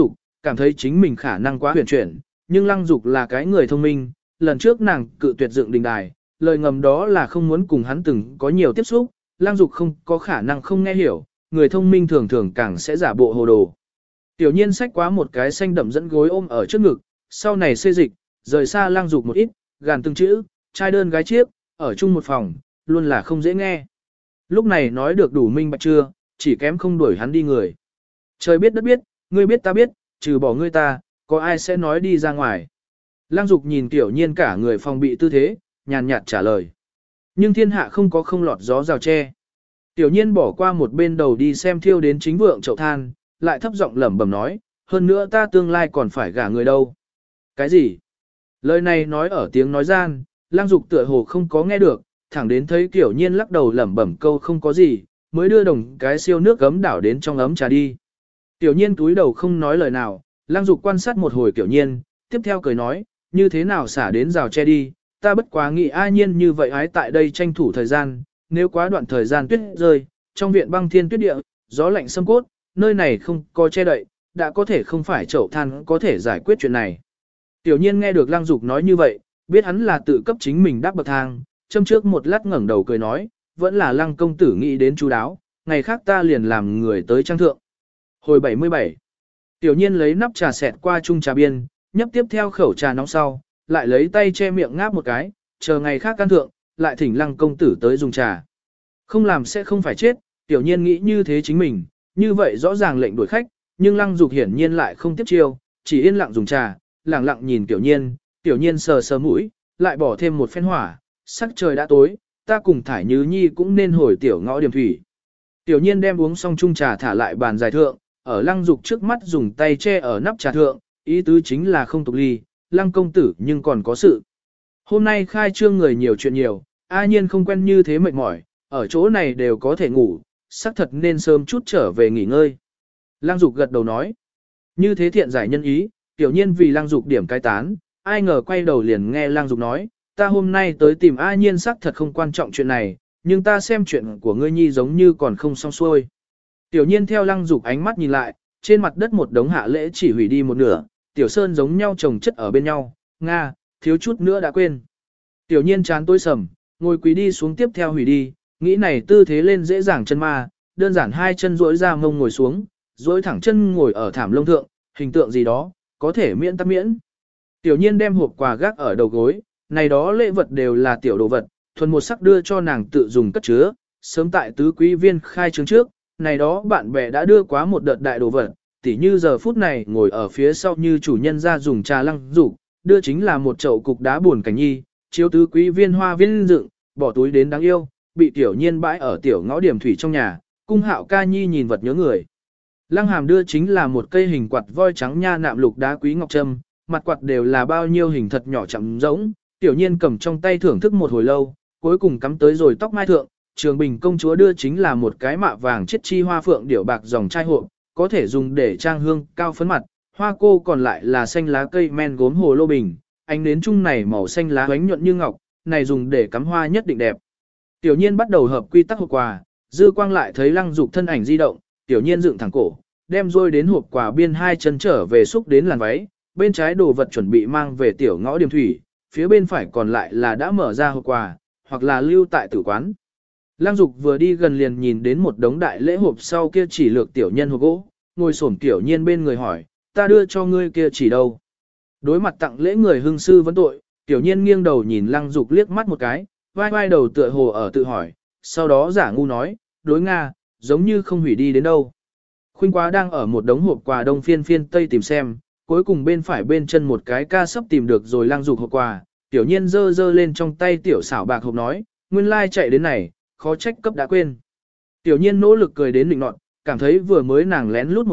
cảm thấy chính mình khả năng quá huyền chuyển, nhưng Lăng Dục là cái người thông minh, lần trước nàng cự tuyệt dựng đình đài, lời ngầm đó là không muốn cùng hắn từng có nhiều tiếp xúc, Lăng Dục không có khả năng không nghe hiểu, người thông minh thường thường càng sẽ giả bộ hồ đồ. Tiểu nhiên xách quá một cái xanh đậm dẫn gối ôm ở trước ngực, sau này xê dịch, rời xa Lăng Dục một ít, gàn từng chữ, trai đơn gái chiếc, ở chung một phòng, luôn là không dễ nghe. Lúc này nói được đủ minh bạch chưa, chỉ kém không đuổi hắn đi người. Trời biết đất biết, ngươi biết ta biết, trừ bỏ ngươi ta, có ai sẽ nói đi ra ngoài. Lăng Dục nhìn Tiểu nhiên cả người phòng bị tư thế, nhàn nhạt trả lời. Nhưng thiên hạ không có không lọt gió rào tre. Tiểu nhiên bỏ qua một bên đầu đi xem thiêu đến chính vượng chậu than, lại thấp giọng lẩm bẩm nói, hơn nữa ta tương lai còn phải gả người đâu. Cái gì? Lời này nói ở tiếng nói gian, Lăng Dục tựa hồ không có nghe được, thẳng đến thấy Tiểu nhiên lắc đầu lẩm bẩm câu không có gì, mới đưa đồng cái siêu nước gấm đảo đến trong ấm trà đi. Tiểu nhiên túi đầu không nói lời nào, Lăng Dục quan sát một hồi Tiểu nhiên, tiếp theo cười nói, như thế nào xả đến rào che đi, ta bất quá nghĩ ai nhiên như vậy ái tại đây tranh thủ thời gian, nếu quá đoạn thời gian tuyết rơi, trong viện băng thiên tuyết địa, gió lạnh xâm cốt, nơi này không có che đậy, đã có thể không phải chậu than có thể giải quyết chuyện này. Tiểu nhiên nghe được Lăng Dục nói như vậy, biết hắn là tự cấp chính mình đáp bậc thang, châm trước một lát ngẩng đầu cười nói, vẫn là Lăng công tử nghĩ đến chú đáo, ngày khác ta liền làm người tới trang thượng. Hồi 77, Tiểu nhiên lấy nắp trà xẹt qua chung trà biên, nhấp tiếp theo khẩu trà nóng sau, lại lấy tay che miệng ngáp một cái, chờ ngày khác can thượng, lại thỉnh Lăng công tử tới dùng trà. Không làm sẽ không phải chết, Tiểu nhiên nghĩ như thế chính mình, như vậy rõ ràng lệnh đuổi khách, nhưng Lăng Dục hiển nhiên lại không tiếp chiêu, chỉ yên lặng dùng trà, lặng lặng nhìn Tiểu nhiên sờ sờ mũi, lại bỏ thêm một phen hỏa, sắc trời đã tối, ta cùng Thải Như Nhi cũng nên hồi tiểu ngõ điểm thủy. Tiểu nhiên đem uống xong chung trà thả lại bàn dài thượng, ở Lăng Dục trước mắt dùng tay che ở nắp trà thượng, ý tứ chính là không tục ly, Lăng công tử nhưng còn có sự. Hôm nay khai trương người nhiều chuyện nhiều, ai nhiên không quen như thế mệt mỏi, ở chỗ này đều có thể ngủ, xác thật nên sớm chút trở về nghỉ ngơi. Lăng Dục gật đầu nói, như thế thiện giải nhân ý, Tiểu nhiên vì Lăng Dục điểm cai tán, ai ngờ quay đầu liền nghe Lăng Dục nói, ta hôm nay tới tìm A nhiên xác thật không quan trọng chuyện này, nhưng ta xem chuyện của ngươi nhi giống như còn không xong xuôi. Tiểu nhiên theo Lăng Dục ánh mắt nhìn lại, trên mặt đất một đống hạ lễ chỉ hủy đi một nửa, tiểu sơn giống nhau chồng chất ở bên nhau, Nga, thiếu chút nữa đã quên. Tiểu nhiên chán tối sầm, ngồi quý đi xuống tiếp theo hủy đi, nghĩ này tư thế lên dễ dàng chân ma, đơn giản hai chân duỗi ra mông ngồi xuống, duỗi thẳng chân ngồi ở thảm lông thượng, hình tượng gì đó, có thể miễn tắc miễn. Tiểu nhiên đem hộp quà gác ở đầu gối, này đó lễ vật đều là tiểu đồ vật, thuần một sắc đưa cho nàng tự dùng cất chứa, sớm tại tứ quý viên khai trương trước, này đó bạn bè đã đưa quá một đợt đại đồ vật, tỉ như giờ phút này ngồi ở phía sau như chủ nhân ra dùng trà Lăng Dục, đưa chính là một chậu cục đá buồn cảnh nhi, chiếu tứ quý viên hoa viên dựng, bỏ túi đến đáng yêu, bị Tiểu nhiên bãi ở tiểu ngõ điểm thủy trong nhà, cung Hạo ca nhi nhìn vật nhớ người. Lăng Hàm đưa chính là một cây hình quạt voi trắng nha nạm lục đá quý ngọc trâm, mặt quạt đều là bao nhiêu hình thật nhỏ chậm rỗng, Tiểu nhiên cầm trong tay thưởng thức một hồi lâu, cuối cùng cắm tới rồi tóc mai thượng, Trường Bình công chúa đưa chính là một cái mạ vàng chiết chi hoa phượng điểu bạc dòng chai hộp, có thể dùng để trang hương cao phấn mặt, hoa cô còn lại là xanh lá cây men gốm hồ lô bình, ánh nến chung này màu xanh lá ánh nhuận như ngọc, này dùng để cắm hoa nhất định đẹp. Tiểu nhiên bắt đầu hợp quy tắc hộp quà, dư quang lại thấy Lăng Dục thân ảnh di động, Tiểu nhiên dựng thẳng cổ, đem rôi đến hộp quà biên hai chân trở về xúc đến làn váy, bên trái đồ vật chuẩn bị mang về tiểu ngõ điểm thủy, phía bên phải còn lại là đã mở ra hộp quà, hoặc là lưu tại tử quán. Lăng Dục vừa đi gần liền nhìn đến một đống đại lễ hộp sau kia chỉ lược tiểu nhân hộp gỗ, ngồi xổm Tiểu nhiên bên người hỏi, ta đưa cho ngươi kia chỉ đâu. Đối mặt tặng lễ người hưng sư vấn tội, Tiểu nhiên nghiêng đầu nhìn Lăng Dục liếc mắt một cái, vai vai đầu tựa hồ ở tự hỏi, sau đó giả ngu nói, đối Nga, giống như không hủy đi đến đâu. Khuynh Quá đang ở một đống hộp quà đông phiên phiên tây tìm xem, cuối cùng bên phải bên chân một cái ca sấp tìm được rồi Lăng Dục hộp quà, Tiểu nhiên giơ giơ lên trong tay tiểu xảo bạc hộp nói, nguyên lai chạy đến này, khó trách cấp đã quên. Tiểu nhiên nỗ lực cười đến định nọt, cảm thấy vừa mới nàng lén lút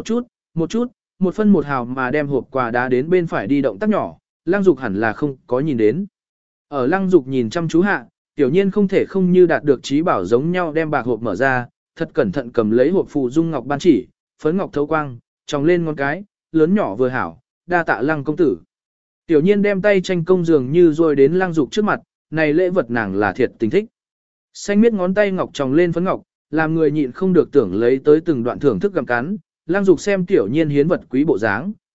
một phân một hào mà đem hộp quà đá đến bên phải đi động tác nhỏ, Lăng Dục hẳn là không có nhìn đến. Ở Lăng Dục nhìn chăm chú hạ, Tiểu nhiên không thể không như đạt được trí bảo giống nhau đem bạc hộp mở ra, thật cẩn thận cầm lấy hộp phụ dung ngọc ban chỉ, phấn ngọc thấu quang, tròng lên ngón cái, lớn nhỏ vừa hảo, đa tạ Lăng công tử. Tiểu nhiên đem tay tranh công dường như rồi đến Lăng Dục trước mặt, này lễ vật nàng là thiệt tình thích. Xanh miết ngón tay ngọc tròng lên phấn ngọc, làm người nhịn không được tưởng lấy tới từng đoạn thưởng thức gặm cắn. Lăng Dục xem Tiểu nhiên hiến vật quý bộ dáng,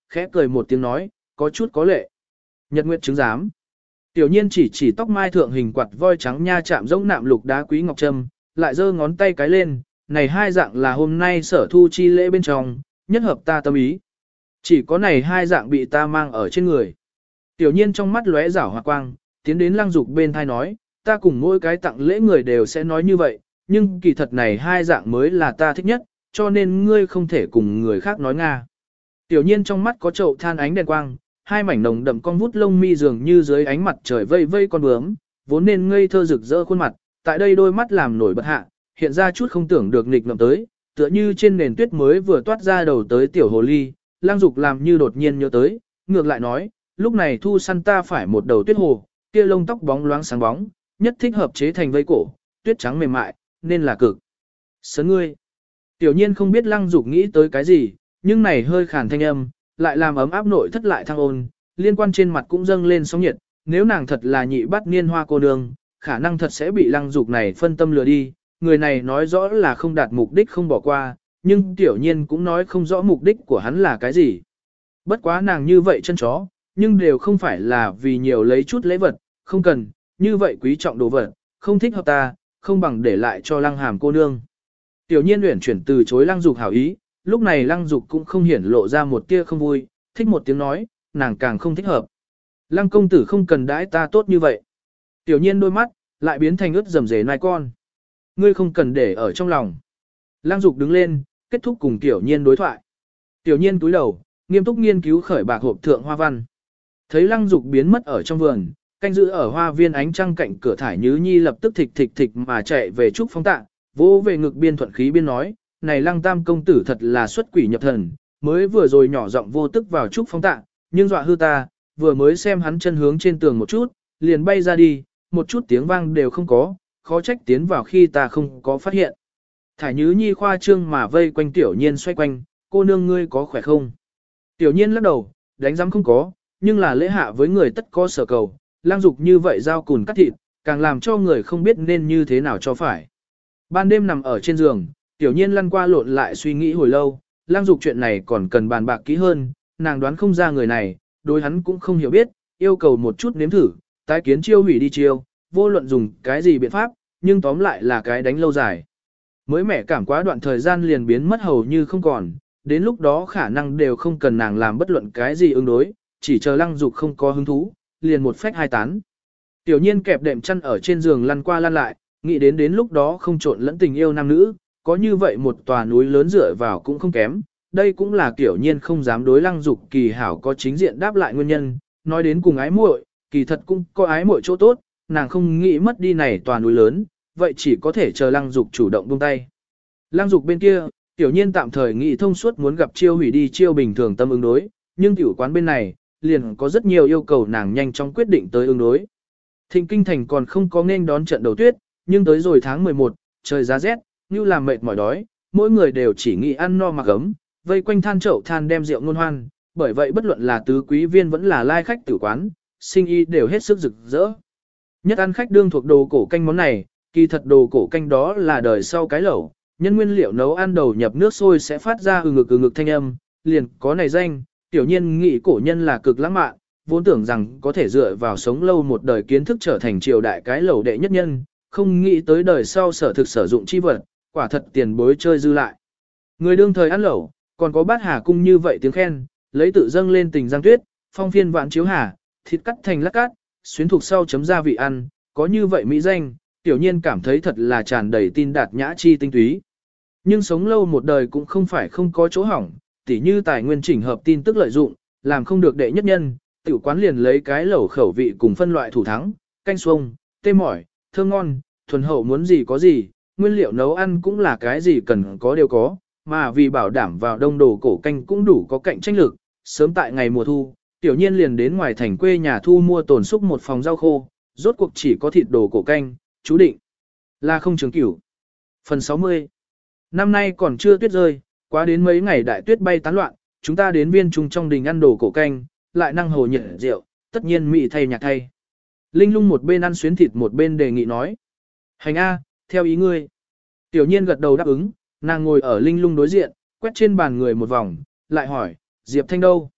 khẽ cười một tiếng nói, có chút có lệ. Nhật Nguyệt chứng giám. Tiểu nhiên chỉ tóc mai thượng hình quạt voi trắng nha chạm giống nạm lục đá quý ngọc trâm, lại giơ ngón tay cái lên, này hai dạng là hôm nay sở thu chi lễ bên trong, nhất hợp ta tâm ý. Chỉ có này hai dạng bị ta mang ở trên người. Tiểu nhiên trong mắt lóe rảo hoa quang, tiến đến Lăng Dục bên thai nói, ta cùng mỗi cái tặng lễ người đều sẽ nói như vậy, nhưng kỳ thật này hai dạng mới là ta thích nhất, cho nên ngươi không thể cùng người khác nói Nga. Tiểu nhiên trong mắt có chậu than ánh đèn quang, hai mảnh nồng đậm con vút lông mi dường như dưới ánh mặt trời vây vây con bướm, vốn nên ngây thơ rực rỡ khuôn mặt, tại đây đôi mắt làm nổi bật hạ, hiện ra chút không tưởng được nghịch ngợm tới, tựa như trên nền tuyết mới vừa toát ra đầu tới tiểu hồ ly. Lang Dục làm như đột nhiên nhớ tới, ngược lại nói, lúc này thu săn ta phải một đầu tuyết hồ, kia lông tóc bóng loáng sáng bóng, nhất thích hợp chế thành vây cổ, tuyết trắng mềm mại, nên là cực. Sớn ngươi. Tiểu nhiên không biết Lăng Dục nghĩ tới cái gì, nhưng này hơi khàn thanh âm, lại làm ấm áp nội thất lại thăng ôn, liên quan trên mặt cũng dâng lên sóng nhiệt, nếu nàng thật là nhị bát niên hoa cô nương, khả năng thật sẽ bị Lăng Dục này phân tâm lừa đi, người này nói rõ là không đạt mục đích không bỏ qua, nhưng tiểu nhiên cũng nói không rõ mục đích của hắn là cái gì. Bất quá nàng như vậy chân chó, nhưng đều không phải là vì nhiều lấy chút lễ vật, không cần, như vậy quý trọng đồ vật, không thích hợp ta, không bằng để lại cho Lăng Hàm cô nương. Tiểu nhiên uyển chuyển từ chối Lăng Dục hảo ý, lúc này Lăng Dục cũng không hiển lộ ra một tia không vui, thích một tiếng nói, nàng càng không thích hợp. Lăng công tử không cần đãi ta tốt như vậy. Tiểu nhiên đôi mắt, lại biến thành ướt rầm rề nai con. Ngươi không cần để ở trong lòng. Lăng Dục đứng lên, kết thúc cùng Tiểu nhiên đối thoại. Tiểu nhiên cúi đầu, nghiêm túc nghiên cứu khởi bạc hộp thượng hoa văn. Thấy Lăng Dục biến mất ở trong vườn, canh giữ ở hoa viên ánh trăng cạnh cửa Thải Nhứ Nhi lập tức thịch thịch thịch mà chạy về Trúc Phong Tạ, vỗ về ngực biên thuận khí biên nói, này Lăng Tam công tử thật là xuất quỷ nhập thần, mới vừa rồi nhỏ giọng vô tức vào Trúc Phong Tạ, nhưng dọa hư ta, vừa mới xem hắn chân hướng trên tường một chút, liền bay ra đi, một chút tiếng vang đều không có, khó trách tiến vào khi ta không có phát hiện. Thải Nhứ Nhi khoa trương mà vây quanh Tiểu nhiên xoay quanh, cô nương ngươi có khỏe không? Tiểu nhiên lắc đầu, đánh giám không có, nhưng là lễ hạ với người tất có sở cầu, Lang Dục như vậy giao cùn cắt thịt, càng làm cho người không biết nên như thế nào cho phải. Ban đêm nằm ở trên giường, Tiểu nhiên lăn qua lộn lại suy nghĩ hồi lâu, Lang Dục chuyện này còn cần bàn bạc kỹ hơn, nàng đoán không ra người này, đối hắn cũng không hiểu biết, yêu cầu một chút nếm thử, tái kiến chiêu hủy đi chiêu, vô luận dùng cái gì biện pháp, nhưng tóm lại là cái đánh lâu dài. Mới mẻ cảm quá đoạn thời gian liền biến mất hầu như không còn, đến lúc đó khả năng đều không cần nàng làm bất luận cái gì ứng đối, chỉ chờ Lăng Dục không có hứng thú, liền một phách hai tán. Tiểu nhiên kẹp đệm chăn ở trên giường lăn qua lăn lại, nghĩ đến lúc đó không trộn lẫn tình yêu nam nữ, có như vậy một tòa núi lớn dựa vào cũng không kém, đây cũng là Tiểu nhiên không dám đối Lăng Dục kỳ hảo có chính diện đáp lại nguyên nhân, nói đến cùng ái muội, kỳ thật cũng có ái muội chỗ tốt, nàng không nghĩ mất đi này tòa núi lớn, vậy chỉ có thể chờ Lăng Dục chủ động buông tay. Lăng Dục bên kia, Tiểu nhiên tạm thời nghĩ thông suốt muốn gặp chiêu hủy đi chiêu bình thường tâm ứng đối, nhưng tiểu quán bên này, liền có rất nhiều yêu cầu nàng nhanh chóng quyết định tới ứng đối. Thịnh Kinh Thành còn không có nên đón trận đầu tuyết, nhưng tới rồi tháng 11, trời giá rét, như làm mệt mỏi đói, mỗi người đều chỉ nghĩ ăn no mặc ấm, vây quanh than chậu than đem rượu ngôn hoan, bởi vậy bất luận là tứ quý viên vẫn là lai khách tử quán, sinh y đều hết sức rực rỡ. Nhất ăn khách đương thuộc đồ cổ canh món này, kỳ thật đồ cổ canh đó là đời sau cái lẩu, nhân nguyên liệu nấu ăn đầu nhập nước sôi sẽ phát ra ừ ngực thanh âm, liền có này danh, Tiểu nhiên nghĩ cổ nhân là cực lãng mạn, vốn tưởng rằng có thể dựa vào sống lâu một đời kiến thức trở thành triều đại cái lẩu đệ nhất nhân, không nghĩ tới đời sau sở thực sử dụng chi vật, quả thật tiền bối chơi dư lại. Người đương thời ăn lẩu, còn có bát hà cung như vậy tiếng khen, lấy tự dâng lên tình giang tuyết, phong phiên vạn chiếu hà, thịt cắt thành lát cát, xuyến thuộc sau chấm gia vị ăn, có như vậy mỹ danh, Tiểu nhiên cảm thấy thật là tràn đầy tin đạt nhã chi tinh túy. Nhưng sống lâu một đời cũng không phải không có chỗ hỏng, tỉ như tài nguyên chỉnh hợp tin tức lợi dụng, làm không được đệ nhất nhân, tiểu quán liền lấy cái lẩu khẩu vị cùng phân loại thủ thắng, canh xuông, tê mỏi, thơm ngon, thuần hậu muốn gì có gì, nguyên liệu nấu ăn cũng là cái gì cần có đều có, mà vì bảo đảm vào đông đồ cổ canh cũng đủ có cạnh tranh lực, sớm tại ngày mùa thu, Tiểu nhiên liền đến ngoài thành quê nhà thu mua tồn xúc một phòng rau khô, rốt cuộc chỉ có thịt đồ cổ canh, chú định là không trường cửu. Phần 60. Năm nay còn chưa tuyết rơi, quá đến mấy ngày đại tuyết bay tán loạn, chúng ta đến viên trung trong đình ăn đồ cổ canh, lại năng hồ nhiệt rượu, tất nhiên mị thay nhạc thay. Linh Lung một bên ăn xuyến thịt một bên đề nghị nói. Hành A, theo ý ngươi. Tiểu nhiên gật đầu đáp ứng, nàng ngồi ở Linh Lung đối diện, quét trên bàn người một vòng, lại hỏi, Diệp Thanh đâu?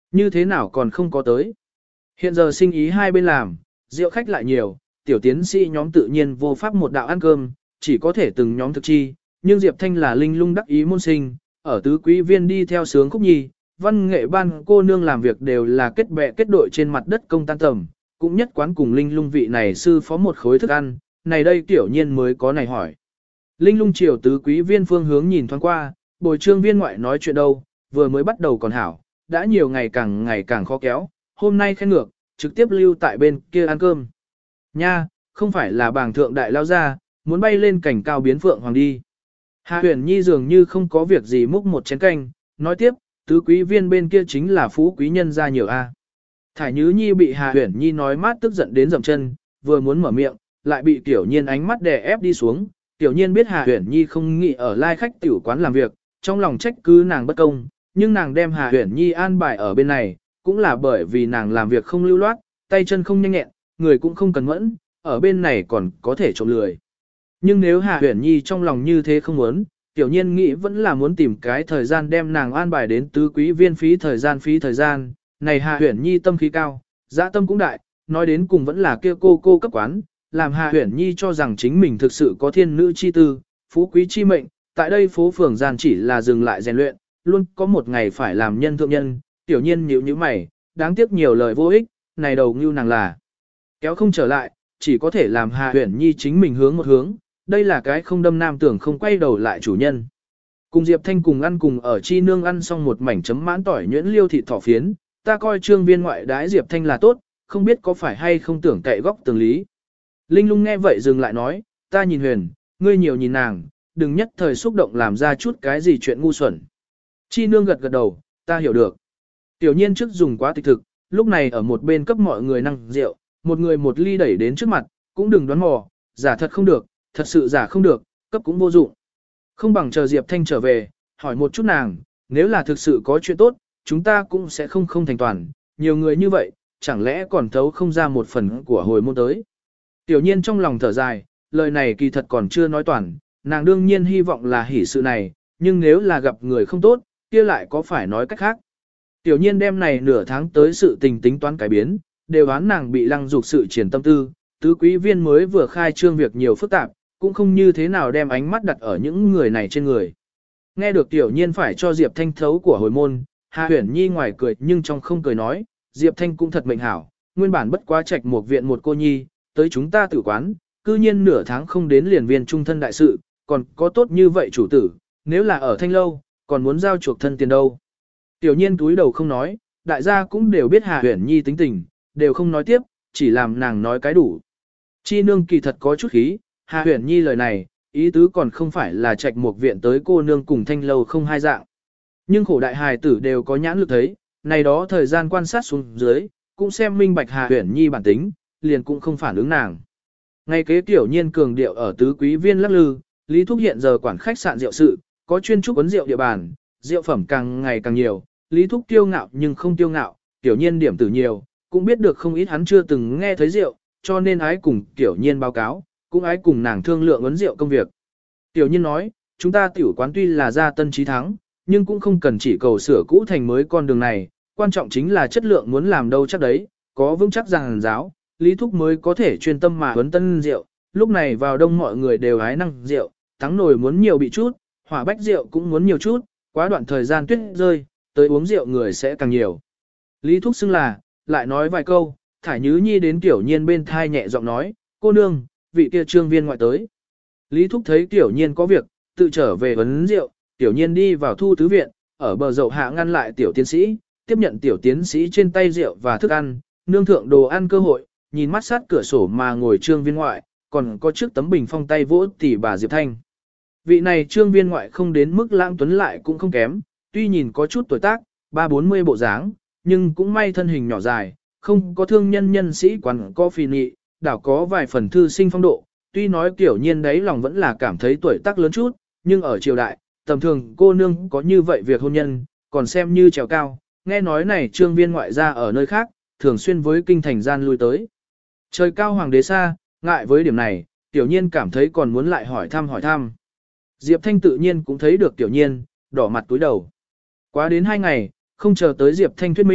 Như thế nào còn không có tới? Hiện giờ sinh ý hai bên làm, rượu khách lại nhiều, tiểu tiến sĩ nhóm tự nhiên vô pháp một đạo ăn cơm, chỉ có thể từng nhóm thực chi, nhưng Diệp Thanh là linh lung đắc ý môn sinh, ở tứ quý viên đi theo sướng khúc nhi, văn nghệ ban cô nương làm việc đều là kết bè kết đội trên mặt đất công tan tầm, cũng nhất quán cùng linh lung vị này sư phó một khối thức ăn, này đây tiểu nhiên mới có này hỏi. Linh lung chiều tứ quý viên phương hướng nhìn thoáng qua, bồi trương viên ngoại nói chuyện đâu, vừa mới bắt đầu còn hảo, đã nhiều ngày càng khó kéo, hôm nay khen ngược, trực tiếp lưu tại bên kia ăn cơm. Nha, không phải là bảng thượng đại lao ra, muốn bay lên cảnh cao biến phượng hoàng đi. Hà Huyền Nhi dường như không có việc gì múc một chén canh, nói tiếp, tứ quý viên bên kia chính là phú quý nhân ra nhiều a. Thải Nhứ Nhi bị Hà Huyền Nhi nói mát tức giận đến dậm chân, vừa muốn mở miệng, lại bị Tiểu Nhiên ánh mắt đè ép đi xuống. Tiểu Nhiên biết Hà Huyền Nhi không nghĩ ở lai khách tiểu quán làm việc, trong lòng trách cứ nàng bất công, nhưng nàng đem Hà Huyền Nhi an bài ở bên này, cũng là bởi vì nàng làm việc không lưu loát, tay chân không nhanh nhẹn, người cũng không cần mẫn, ở bên này còn có thể trộm lười. Nhưng nếu Hà Huyền Nhi trong lòng như thế không muốn, Tiểu Nhiên nghĩ vẫn là muốn tìm cái thời gian đem nàng an bài đến tứ quý viên phí thời gian. Này Hà Huyền Nhi tâm khí cao, dã tâm cũng đại, nói đến cùng vẫn là kia cô cấp quán, làm Hà Huyền Nhi cho rằng chính mình thực sự có thiên nữ chi tư, phú quý chi mệnh, tại đây phố phường gian chỉ là dừng lại rèn luyện, luôn có một ngày phải làm nhân thượng nhân. Tiểu Nhiên nhíu nhíu mày, đáng tiếc nhiều lời vô ích, này đầu ngưu nàng là kéo không trở lại, chỉ có thể làm Hà Huyền Nhi chính mình hướng một hướng, đây là cái không đâm nam tưởng không quay đầu lại chủ nhân. Cùng Diệp Thanh cùng ăn cùng ở chi nương ăn xong một mảnh chấm mãn tỏi nhuyễn liêu thịt thỏ phiến, ta coi trương viên ngoại đái Diệp Thanh là tốt, không biết có phải hay không tưởng cậy góc tường lý. Linh lung nghe vậy dừng lại nói, ta nhìn Huyền, ngươi nhiều nhìn nàng, đừng nhất thời xúc động làm ra chút cái gì chuyện ngu xuẩn. Chi nương gật gật đầu, ta hiểu được. Tiểu Nhiên trước dùng quá tịch thực, lúc này ở một bên cấp mọi người năng rượu, một người một ly đẩy đến trước mặt, cũng đừng đoán mò, giả thật không được, thật sự giả không được, cấp cũng vô dụng. Không bằng chờ Diệp Thanh trở về, hỏi một chút nàng, nếu là thực sự có chuyện tốt, chúng ta cũng sẽ không thành toàn, nhiều người như vậy, chẳng lẽ còn thấu không ra một phần của hồi môn tới. Tiểu Nhiên trong lòng thở dài, lời này kỳ thật còn chưa nói toàn, nàng đương nhiên hy vọng là hỷ sự này, nhưng nếu là gặp người không tốt, kia lại có phải nói cách khác. Tiểu Nhiên đem này nửa tháng tới sự tình tính toán cải biến, đều đoán nàng bị lăng dục sự triển tâm tư, tứ quý viên mới vừa khai trương việc nhiều phức tạp, cũng không như thế nào đem ánh mắt đặt ở những người này trên người. Nghe được Tiểu Nhiên phải cho Diệp Thanh thấu của hồi môn, Hà Huyền Nhi ngoài cười nhưng trong không cười nói, Diệp Thanh cũng thật mệnh hảo, nguyên bản bất quá trạch một viện một cô nhi, tới chúng ta tử quán, cư nhiên nửa tháng không đến liền viên trung thân đại sự, còn có tốt như vậy chủ tử, nếu là ở Thanh lâu, còn muốn giao chuộc thân tiền đâu. Tiểu Nhiên túi đầu không nói, đại gia cũng đều biết Hà Huyền Nhi tính tình, đều không nói tiếp, chỉ làm nàng nói cái đủ. Chi nương kỳ thật có chút khí, Hà Huyền Nhi lời này, ý tứ còn không phải là trạch một viện tới cô nương cùng Thanh lâu không hai dạng. Nhưng khổ đại hài tử đều có nhãn lực thấy, này đó thời gian quan sát xuống dưới, cũng xem minh bạch Hà Huyền Nhi bản tính, liền cũng không phản ứng nàng. Ngay kế Tiểu Nhiên cường điệu ở tứ quý viên lắc lư, Lý Thúc hiện giờ quản khách sạn rượu sự, có chuyên trúc quấn rượu địa bàn, rượu phẩm càng ngày càng nhiều, Lý Thúc tiêu ngạo nhưng không tiêu ngạo, Tiểu Nhiên điểm tử nhiều, cũng biết được không ít hắn chưa từng nghe thấy rượu, cho nên ái cùng Tiểu Nhiên báo cáo, cũng ái cùng nàng thương lượng ấn rượu công việc. Tiểu Nhiên nói, chúng ta tiểu quán tuy là gia tân trí thắng, nhưng cũng không cần chỉ cầu sửa cũ thành mới con đường này, quan trọng chính là chất lượng muốn làm đâu chắc đấy, có vững chắc rằng giáo, Lý Thúc mới có thể chuyên tâm mà huấn tân rượu, lúc này vào đông mọi người đều hái năng rượu, thắng nồi muốn nhiều bị chút, hỏa bách rượu cũng muốn nhiều chút, quá đoạn thời gian tuyết rơi, tới uống rượu người sẽ càng nhiều. Lý Thúc xưng là, lại nói vài câu, Thải Nhứ Nhi đến Tiểu Nhiên bên thai nhẹ giọng nói, cô nương, vị kia trương viên ngoại tới. Lý Thúc thấy Tiểu Nhiên có việc, tự trở về vấn rượu, Tiểu Nhiên đi vào thu tứ viện, ở bờ dậu hạ ngăn lại Tiểu Tiến sĩ, tiếp nhận Tiểu Tiến sĩ trên tay rượu và thức ăn, nương thượng đồ ăn cơ hội, nhìn mắt sát cửa sổ mà ngồi trương viên ngoại, còn có trước tấm bình phong tay vỗ tỉ bà Diệp Thanh. Vị này trương viên ngoại không đến mức lãng tuấn lại cũng không kém, tuy nhìn có chút tuổi tác, 30-40 bộ dáng, nhưng cũng may thân hình nhỏ dài, không có thương nhân nhân sĩ quán có phi nị, đảo có vài phần thư sinh phong độ, tuy nói Tiểu Nhiên đấy lòng vẫn là cảm thấy tuổi tác lớn chút, nhưng ở triều đại, tầm thường cô nương có như vậy việc hôn nhân, còn xem như trèo cao, nghe nói này trương viên ngoại gia ở nơi khác, thường xuyên với kinh thành gian lui tới. Trời cao hoàng đế xa, ngại với điểm này, Tiểu Nhiên cảm thấy còn muốn lại hỏi thăm. Diệp Thanh tự nhiên cũng thấy được Tiểu Nhiên, đỏ mặt túi đầu. Quá đến 2 ngày, không chờ tới Diệp Thanh thuyết minh,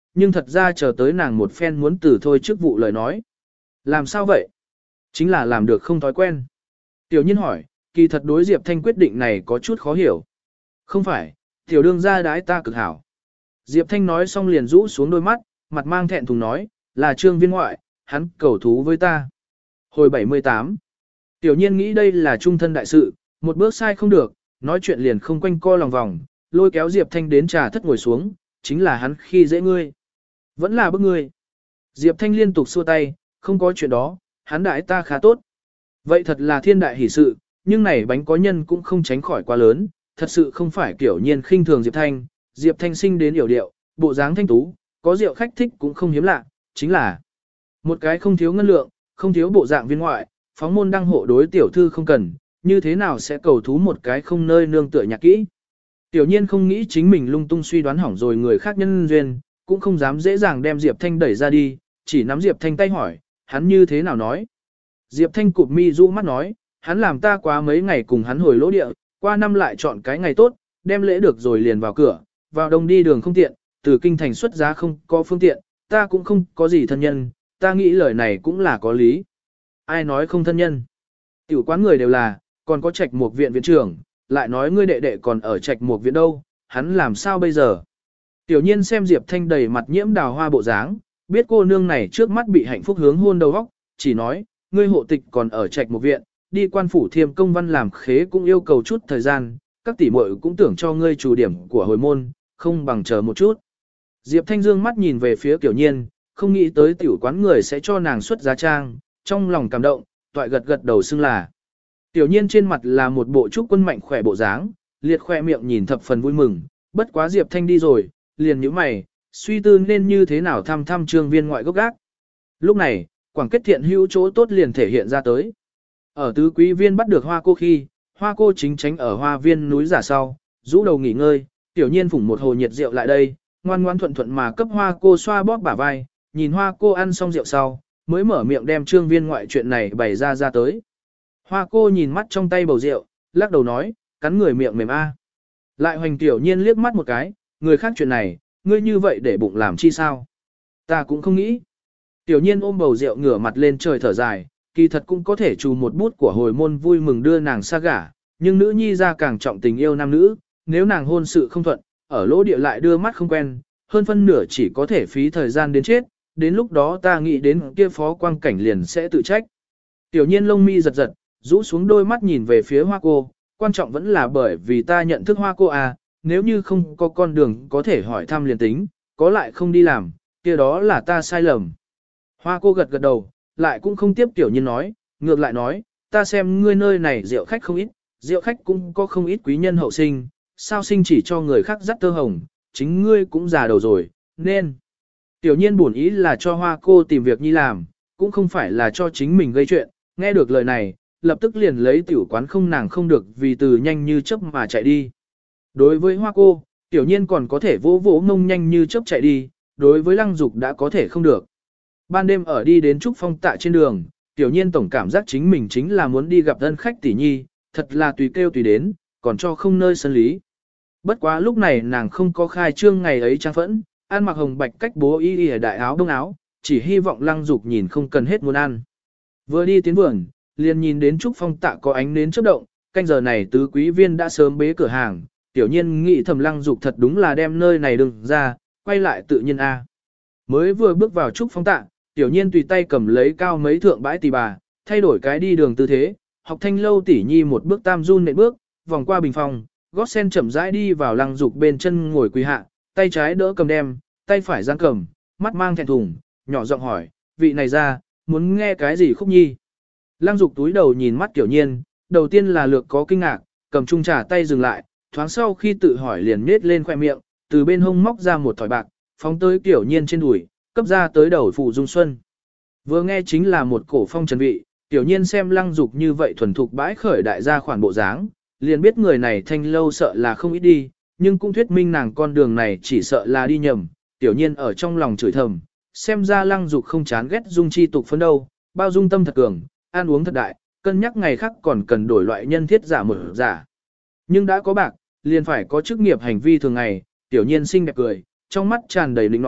nhưng thật ra chờ tới nàng một phen muốn từ thôi trước vụ lời nói. Làm sao vậy? Chính là làm được không thói quen. Tiểu Nhiên hỏi, kỳ thật đối Diệp Thanh quyết định này có chút khó hiểu. Không phải, tiểu đương gia đái ta cực hảo. Diệp Thanh nói xong liền rũ xuống đôi mắt, mặt mang thẹn thùng nói, là Trương Viên ngoại, hắn cầu thú với ta. Hồi 78, Tiểu Nhiên nghĩ đây là trung thân đại sự, một bước sai không được, nói chuyện liền không quanh co lòng vòng, lôi kéo Diệp Thanh đến trà thất ngồi xuống, chính là hắn khi dễ ngươi. Vẫn là bức ngươi. Diệp Thanh liên tục xua tay, không có chuyện đó, hắn đãi ta khá tốt. Vậy thật là thiên đại hỷ sự, nhưng này bánh có nhân cũng không tránh khỏi quá lớn, thật sự không phải Tiểu Nhiên khinh thường Diệp Thanh. Diệp Thanh sinh đến yểu điệu, bộ dáng thanh tú, có rượu khách thích cũng không hiếm lạ, chính là một cái không thiếu ngân lượng, không thiếu bộ dạng viên ngoại, phóng môn đăng hộ đối tiểu thư không cần, như thế nào sẽ cầu thú một cái không nơi nương tựa nhạc kỹ. Tiểu Nhiên không nghĩ chính mình lung tung suy đoán hỏng rồi người khác nhân duyên, cũng không dám dễ dàng đem Diệp Thanh đẩy ra đi, chỉ nắm Diệp Thanh tay hỏi, hắn như thế nào nói. Diệp Thanh cụp mi rũ mắt nói, hắn làm ta quá mấy ngày cùng hắn hồi lỗ địa, qua năm lại chọn cái ngày tốt, đem lễ được rồi liền vào cửa, vào đông đi đường không tiện, từ kinh thành xuất giá không có phương tiện, ta cũng không có gì thân nhân, ta nghĩ lời này cũng là có lý. Ai nói không thân nhân? Tiểu quán người đều là, còn có Trạch Mục viện viện trưởng, lại nói ngươi đệ đệ còn ở Trạch Mục viện đâu, hắn làm sao bây giờ? Tiểu Nhiên xem Diệp Thanh đầy mặt nhiễm đào hoa bộ dáng, biết cô nương này trước mắt bị hạnh phúc hướng hôn đầu óc, chỉ nói, ngươi hộ tịch còn ở Trạch Mục viện, đi quan phủ thiêm công văn làm khế cũng yêu cầu chút thời gian, các tỷ muội cũng tưởng cho ngươi chủ điểm của hồi môn, không bằng chờ một chút. Diệp Thanh dương mắt nhìn về phía Tiểu Nhiên, không nghĩ tới tiểu quán người sẽ cho nàng xuất giá trang, trong lòng cảm động, toại gật gật đầu xưng là. Tiểu Nhiên trên mặt là một bộ trúc quân mạnh khỏe bộ dáng, liệt khoe miệng nhìn thập phần vui mừng, bất quá Diệp Thanh đi rồi, liền nhíu mày, suy tư nên như thế nào thăm thăm Trương Viên ngoại gốc gác. Lúc này, quảng kết thiện hữu chỗ tốt liền thể hiện ra tới. Ở tứ quý viên bắt được hoa cô khi, hoa cô chính tránh ở hoa viên núi giả sau, rũ đầu nghỉ ngơi, Tiểu Nhiên phủng một hồ nhiệt rượu lại đây, ngoan ngoan thuận thuận mà cấp hoa cô xoa bóp bả vai, nhìn hoa cô ăn xong rượu sau, mới mở miệng đem Trương Viên ngoại chuyện này bày ra tới. Hoa cô nhìn mắt trong tay bầu rượu, lắc đầu nói, cắn người miệng mềm a. Lại hoành Tiểu Nhiên liếc mắt một cái, người khác chuyện này, ngươi như vậy để bụng làm chi sao? Ta cũng không nghĩ. Tiểu Nhiên ôm bầu rượu ngửa mặt lên trời thở dài, kỳ thật cũng có thể trù một bút của hồi môn vui mừng đưa nàng xa gả, nhưng nữ nhi ra càng trọng tình yêu nam nữ, nếu nàng hôn sự không thuận, ở lỗ địa lại đưa mắt không quen, hơn phân nửa chỉ có thể phí thời gian đến chết, đến lúc đó ta nghĩ đến kia phó quang cảnh liền sẽ tự trách. Tiểu Nhiên lông mi giật giật, rũ xuống đôi mắt nhìn về phía hoa cô, quan trọng vẫn là bởi vì ta nhận thức hoa cô à, nếu như không có con đường có thể hỏi thăm liền tính, có lại không đi làm, kia đó là ta sai lầm. Hoa cô gật gật đầu, lại cũng không tiếp Tiểu Nhiên nói, ngược lại nói, ta xem ngươi nơi này rượu khách không ít, rượu khách cũng có không ít quý nhân hậu sinh, sao sinh chỉ cho người khác dắt tơ hồng, chính ngươi cũng già đầu rồi, nên. Tiểu Nhiên buồn ý là cho hoa cô tìm việc nhi làm, cũng không phải là cho chính mình gây chuyện, nghe được lời này, lập tức liền lấy tiểu quán không nàng không được vì từ nhanh như chớp mà chạy đi. Đối với hoa cô, Tiểu Nhiên còn có thể vỗ vỗ ngông nhanh như chớp chạy đi, đối với Lăng Dục đã có thể không được. Ban đêm ở đi đến Trúc Phong Tạ trên đường, Tiểu Nhiên tổng cảm giác chính mình chính là muốn đi gặp thân khách tỷ nhi, thật là tùy kêu tùy đến, còn cho không nơi sân lý. Bất quá lúc này nàng không có khai trương ngày ấy trang phẫn, ăn mặc hồng bạch cách bố y y đại áo đông áo, chỉ hy vọng Lăng Dục nhìn không cần hết muốn ăn. Vừa đi tiến vườn, liền nhìn đến Trúc Phong Tạ có ánh nến chớp động, canh giờ này tứ quý viên đã sớm bế cửa hàng, Tiểu Nhiên nghĩ thầm Lăng Dục thật đúng là đem nơi này đừng ra, quay lại tự nhiên a. Mới vừa bước vào Trúc Phong Tạ, Tiểu Nhiên tùy tay cầm lấy cao mấy thượng bãi tỳ bà, thay đổi cái đi đường tư thế, học thanh lâu tỷ nhi một bước tam run nện bước, vòng qua bình phòng, gót sen chậm rãi đi vào Lăng Dục bên chân ngồi quỳ hạ, tay trái đỡ cầm đem, tay phải giang cầm, mắt mang thẹn thùng, nhỏ giọng hỏi, vị này ra, muốn nghe cái gì khúc nhi? Lăng Dục túi đầu nhìn mắt Tiểu Nhiên, đầu tiên là lược có kinh ngạc, cầm chung trà tay dừng lại, thoáng sau khi tự hỏi liền nết lên khoe miệng, từ bên hông móc ra một thỏi bạc, phóng tới Tiểu Nhiên trên đùi, cấp ra tới đầu phụ dung xuân. Vừa nghe chính là một cổ phong trần vị, Tiểu Nhiên xem Lăng Dục như vậy thuần thục bãi khởi đại gia khoản bộ dáng, liền biết người này thanh lâu sợ là không ít đi, nhưng cũng thuyết minh nàng con đường này chỉ sợ là đi nhầm. Tiểu Nhiên ở trong lòng chửi thầm, xem ra Lăng Dục không chán ghét dung chi tục phấn đâu, bao dung tâm thật cường, ăn uống thật đại, cân nhắc ngày khác còn cần đổi loại nhân thiết giả một giả. Nhưng đã có bạc, liền phải có chức nghiệp hành vi thường ngày, Tiểu Nhiên xinh đẹp cười, trong mắt tràn đầy lĩnh nọt,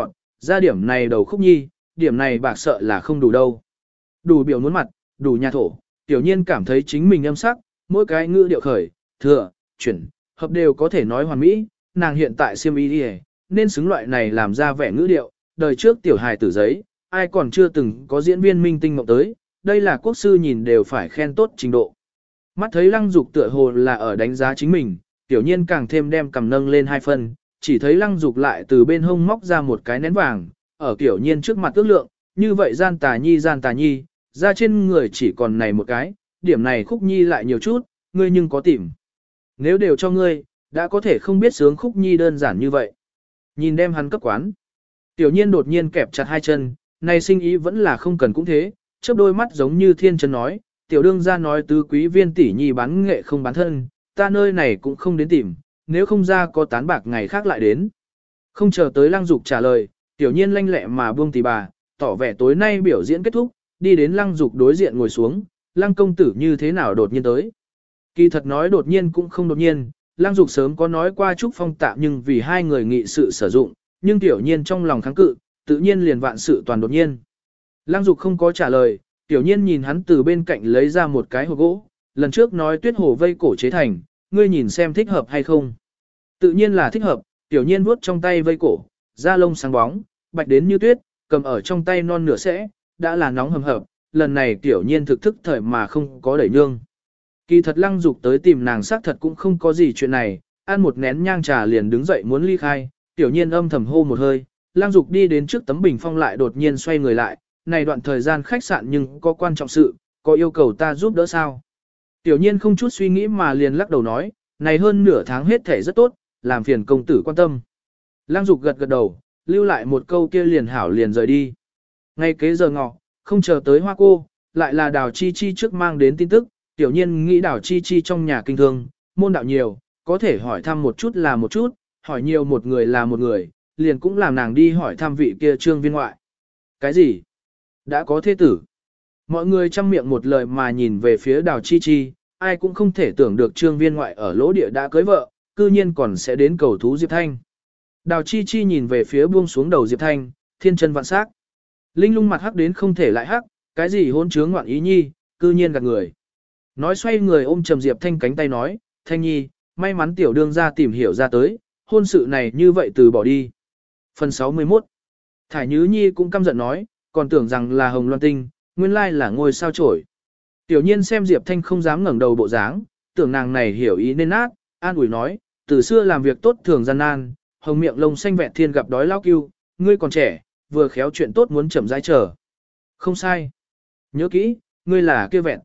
ra điểm này đầu khúc nhi, điểm này bạc sợ là không đủ đâu. Đủ biểu muốn mặt, đủ nhà thổ, tiểu nhiên cảm thấy chính mình âm sắc, mỗi cái ngữ điệu khởi, thừa, chuyển, hợp đều có thể nói hoàn mỹ, nàng hiện tại siêm ý đi nên xứng loại này làm ra vẻ ngữ điệu, đời trước tiểu hài tử giấy, ai còn chưa từng có diễn viên minh tinh mộng tới, đây là quốc sư nhìn đều phải khen tốt trình độ. Mắt thấy lăng dục tựa hồ là ở đánh giá chính mình, tiểu nhiên càng thêm đem cầm nâng lên 2 phân, chỉ thấy lăng dục lại từ bên hông móc ra một cái nén vàng, ở tiểu nhiên trước mặt ước lượng, như vậy gian tà nhi, ra trên người chỉ còn này một cái, điểm này khúc nhi lại nhiều chút, ngươi nhưng có tìm. Nếu đều cho ngươi, đã có thể không biết sướng khúc nhi đơn giản như vậy. Nhìn đem hắn cấp quán. Tiểu nhiên đột nhiên kẹp chặt 2 chân, này sinh ý vẫn là không cần cũng thế, chớp đôi mắt giống như thiên chân nói, tiểu đương ra nói tứ quý viên tỷ nhi bán nghệ không bán thân, ta nơi này cũng không đến tìm, nếu không ra có tán bạc ngày khác lại đến. Không chờ tới lăng dục trả lời, tiểu nhiên lanh lẹ mà buông tỷ bà, tỏ vẻ tối nay biểu diễn kết thúc, đi đến lăng dục đối diện ngồi xuống, lăng công tử như thế nào đột nhiên tới. Kỳ thật nói đột nhiên cũng không đột nhiên, lăng dục sớm có nói qua chúc phong tạm nhưng vì hai người nghị sự sử dụng, nhưng tiểu nhiên trong lòng kháng cự, tự nhiên liền vạn sự toàn đột nhiên. Lăng dục không có trả lời, tiểu nhiên nhìn hắn từ bên cạnh lấy ra một cái hộp gỗ, lần trước nói tuyết hồ vây cổ chế thành, ngươi nhìn xem thích hợp hay không. Tự nhiên là thích hợp, tiểu nhiên vuốt trong tay vây cổ, da lông sáng bóng, bạch đến như tuyết, cầm ở trong tay non nửa sẽ, đã là nóng hầm hập, lần này tiểu nhiên thực thức thời mà không có đẩy nhương. Kỳ thật lăng dục tới tìm nàng xác thật cũng không có gì chuyện này, ăn một nén nhang trà liền đứng dậy muốn ly khai, tiểu nhiên âm thầm hô một hơi, lăng dục đi đến trước tấm bình phong lại đột nhiên xoay người lại, này đoạn thời gian khách sạn nhưng có quan trọng sự, có yêu cầu ta giúp đỡ sao? Tiểu nhiên không chút suy nghĩ mà liền lắc đầu nói, này hơn nửa tháng hết thể rất tốt, làm phiền công tử quan tâm. Lăng dục gật gật đầu, lưu lại một câu kia liền hảo liền rời đi. Ngay kế giờ ngọ, không chờ tới hoa cô, lại là Đào Chi Chi trước mang đến tin tức, tiểu nhiên nghĩ Đào Chi Chi trong nhà kinh thương, môn đạo nhiều, có thể hỏi thăm một chút là một chút, hỏi nhiều một người là một người, liền cũng làm nàng đi hỏi thăm vị kia trương viên ngoại. Cái gì? Đã có thế tử. Mọi người chăm miệng một lời mà nhìn về phía Đào Chi Chi, ai cũng không thể tưởng được trương viên ngoại ở lỗ địa đã cưới vợ, cư nhiên còn sẽ đến cầu thú Diệp Thanh. Đào Chi Chi nhìn về phía buông xuống đầu Diệp Thanh, thiên chân vạn sắc. Linh lung mặt hắc đến không thể lại hắc, cái gì hôn chướng ngoạn ý nhi, cư nhiên gạt người. Nói xoay người ôm trầm Diệp Thanh cánh tay nói, Thanh nhi, may mắn tiểu đương ra tìm hiểu ra tới, hôn sự này như vậy từ bỏ đi. Phần 61 Thải Nhứ Nhi cũng căm giận nói, còn tưởng rằng là Hồng Loan Tinh, nguyên lai là ngôi sao chổi. Tiểu nhiên xem Diệp Thanh không dám ngẩng đầu bộ dáng, tưởng nàng này hiểu ý nên nát, an ủi nói, từ xưa làm việc tốt thường gian nan, hồng miệng lông xanh vẹn thiên gặp đói lao cưu, ngươi còn trẻ, vừa khéo chuyện tốt muốn chậm rãi chờ. Không sai. Nhớ kỹ, ngươi là kia vẹn,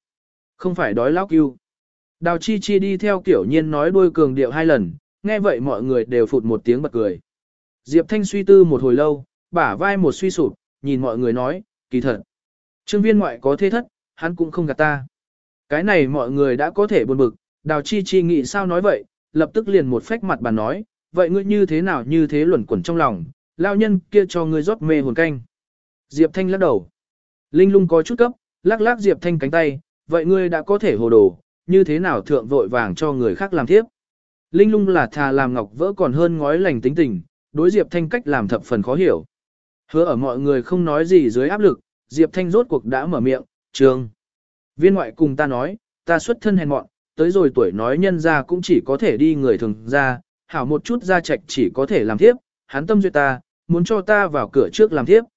không phải đói lao cưu. Đào Chi Chi đi theo Tiểu nhiên nói đuôi cường điệu 2 lần, nghe vậy mọi người đều phụt một tiếng bật cười. Diệp Thanh suy tư một hồi lâu, bả vai một suy sụp, nhìn mọi người nói, kỳ thật. Trương viên ngoại có thế thất, hắn cũng không gạt ta. Cái này mọi người đã có thể buồn bực, Đào Chi Chi nghĩ sao nói vậy, lập tức liền một phách mặt bà nói, vậy ngươi như thế nào như thế luẩn quẩn trong lòng, lao nhân kia cho ngươi rót mê hồn canh. Diệp Thanh lắc đầu. Linh lung có chút cấp, lắc lắc Diệp Thanh cánh tay, vậy ngươi đã có thể hồ đồ, như thế nào thượng vội vàng cho người khác làm tiếp. Linh lung là thà làm ngọc vỡ còn hơn ngói lành tính tình, đối Diệp Thanh cách làm thập phần khó hiểu. Hứa ở mọi người không nói gì dưới áp lực, Diệp Thanh rốt cuộc đã mở miệng, Trương viên ngoại cùng ta nói, ta xuất thân hèn mọn, tới rồi tuổi nói nhân ra cũng chỉ có thể đi người thường ra, hảo một chút gia trạch chỉ có thể làm tiếp, hắn tâm duyệt ta, muốn cho ta vào cửa trước làm tiếp,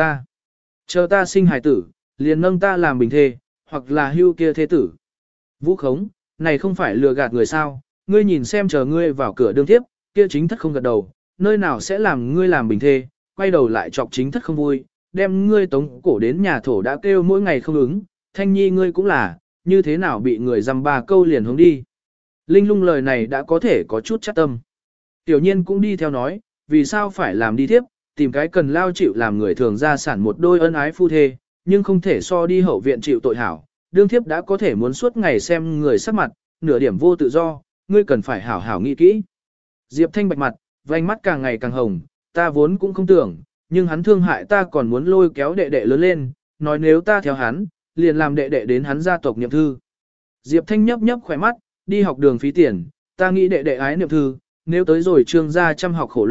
chờ ta sinh hài tử, liền nâng ta làm bình thê, hoặc là hưu kia thế tử. Vũ khống, này không phải lừa gạt người sao, ngươi nhìn xem chờ ngươi vào cửa đương tiếp, kia chính thất không gật đầu, nơi nào sẽ làm ngươi làm bình thê, quay đầu lại chọc chính thất không vui, đem ngươi tống cổ đến nhà thổ đã kêu mỗi ngày không ứng, Thanh nhi ngươi cũng là, như thế nào bị người dăm 3 câu liền hướng đi. Linh lung lời này đã có thể có chút chắc tâm. Tiểu nhiên cũng đi theo nói, vì sao phải làm đi tiếp, tìm cái cần lao chịu làm người thường gia sản một đôi ân ái phu thê, nhưng không thể so đi hậu viện chịu tội hảo, đương thiếp đã có thể muốn suốt ngày xem người sắc mặt, nửa điểm vô tự do, ngươi cần phải hảo hảo nghĩ kỹ. Diệp Thanh bạch mặt, vành mắt càng ngày càng hồng, ta vốn cũng không tưởng, nhưng hắn thương hại ta còn muốn lôi kéo đệ đệ lớn lên, nói nếu ta theo hắn, liền làm đệ đệ đến hắn gia tộc niệm thư. Diệp Thanh nhấp nhấp khỏe mắt, đi học đường phí tiền, ta nghĩ đệ đệ ái niệm thư, nếu tới rồi trương gia chăm học khổ luyện,